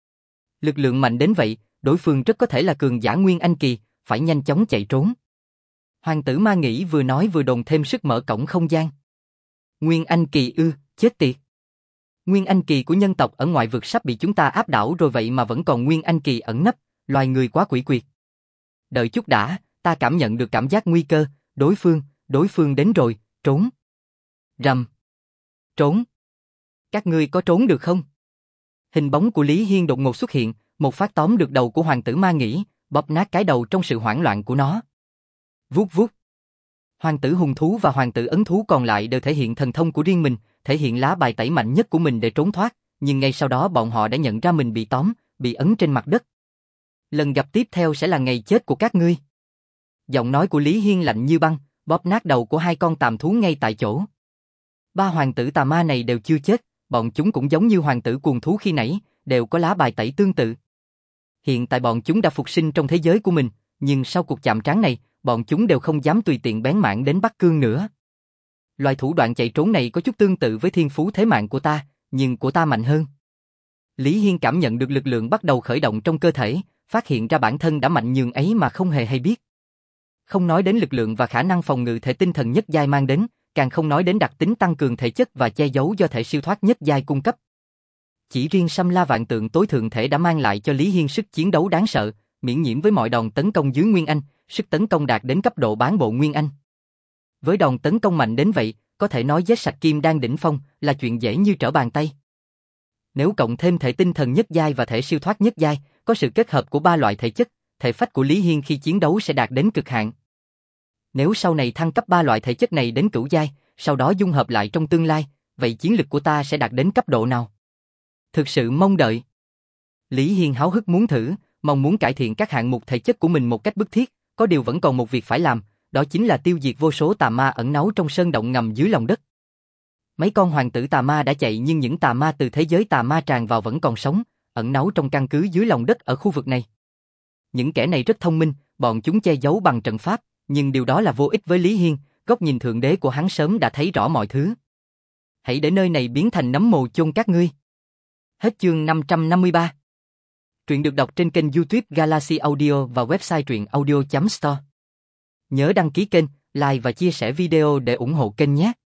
Lực lượng mạnh đến vậy, đối phương rất có thể là cường giả Nguyên Anh kỳ, phải nhanh chóng chạy trốn. Hoàng tử Ma Nghĩ vừa nói vừa đồn thêm sức mở cổng không gian. Nguyên Anh kỳ ư, chết tiệt. Nguyên Anh kỳ của nhân tộc ở ngoại vực sắp bị chúng ta áp đảo rồi vậy mà vẫn còn Nguyên Anh kỳ ẩn nấp, loài người quá quỷ quyệt. Đợi chút đã, ta cảm nhận được cảm giác nguy cơ, đối phương, đối phương đến rồi, trốn. Rầm. Trốn. Các ngươi có trốn được không? Hình bóng của Lý Hiên đột ngột xuất hiện, một phát tóm được đầu của hoàng tử Ma Nghĩ, bóp nát cái đầu trong sự hoảng loạn của nó. Vút vút. Hoàng tử hùng thú và hoàng tử ấn thú còn lại đều thể hiện thần thông của riêng mình, thể hiện lá bài tẩy mạnh nhất của mình để trốn thoát, nhưng ngay sau đó bọn họ đã nhận ra mình bị tóm, bị ấn trên mặt đất. Lần gặp tiếp theo sẽ là ngày chết của các ngươi. Giọng nói của Lý Hiên lạnh như băng, bóp nát đầu của hai con tàm thú ngay tại chỗ. Ba hoàng tử tà ma này đều chưa chết, bọn chúng cũng giống như hoàng tử cuồng thú khi nãy, đều có lá bài tẩy tương tự. Hiện tại bọn chúng đã phục sinh trong thế giới của mình, nhưng sau cuộc chạm trán này, bọn chúng đều không dám tùy tiện bén mảng đến Bắc Cương nữa. Loại thủ đoạn chạy trốn này có chút tương tự với thiên phú thế mạng của ta, nhưng của ta mạnh hơn. Lý Hiên cảm nhận được lực lượng bắt đầu khởi động trong cơ thể, phát hiện ra bản thân đã mạnh nhường ấy mà không hề hay biết. Không nói đến lực lượng và khả năng phòng ngự thể tinh thần nhất giai mang đến, càng không nói đến đặc tính tăng cường thể chất và che giấu do thể siêu thoát nhất giai cung cấp. Chỉ riêng Sâm La Vạn Tượng tối thượng thể đã mang lại cho Lý Hiên sức chiến đấu đáng sợ, miễn nhiễm với mọi đòn tấn công dưới Nguyên Anh, sức tấn công đạt đến cấp độ bán bộ Nguyên Anh. Với đòn tấn công mạnh đến vậy, có thể nói giết sạch kim đan đỉnh phong là chuyện dễ như trở bàn tay. Nếu cộng thêm thể tinh thần nhất giai và thể siêu thoát nhất giai, có sự kết hợp của ba loại thể chất, thể phách của Lý Hiên khi chiến đấu sẽ đạt đến cực hạn. Nếu sau này thăng cấp ba loại thể chất này đến cửu giai, sau đó dung hợp lại trong tương lai, vậy chiến lực của ta sẽ đạt đến cấp độ nào? Thực sự mong đợi. Lý Hiên háo hức muốn thử, mong muốn cải thiện các hạng mục thể chất của mình một cách bức thiết, có điều vẫn còn một việc phải làm, đó chính là tiêu diệt vô số tà ma ẩn náu trong sơn động ngầm dưới lòng đất. Mấy con hoàng tử tà ma đã chạy nhưng những tà ma từ thế giới tà ma tràn vào vẫn còn sống, ẩn náu trong căn cứ dưới lòng đất ở khu vực này. Những kẻ này rất thông minh, bọn chúng che giấu bằng trận pháp, nhưng điều đó là vô ích với Lý Hiên, góc nhìn thượng đế của hắn sớm đã thấy rõ mọi thứ. Hãy để nơi này biến thành nấm mồ chôn các ngươi. Hết chương năm trăm năm mươi ba. Truyện được đọc trên kênh YouTube Galaxy Audio và website truyện audio chấm store. Nhớ đăng ký kênh, like và chia sẻ video để ủng hộ kênh nhé.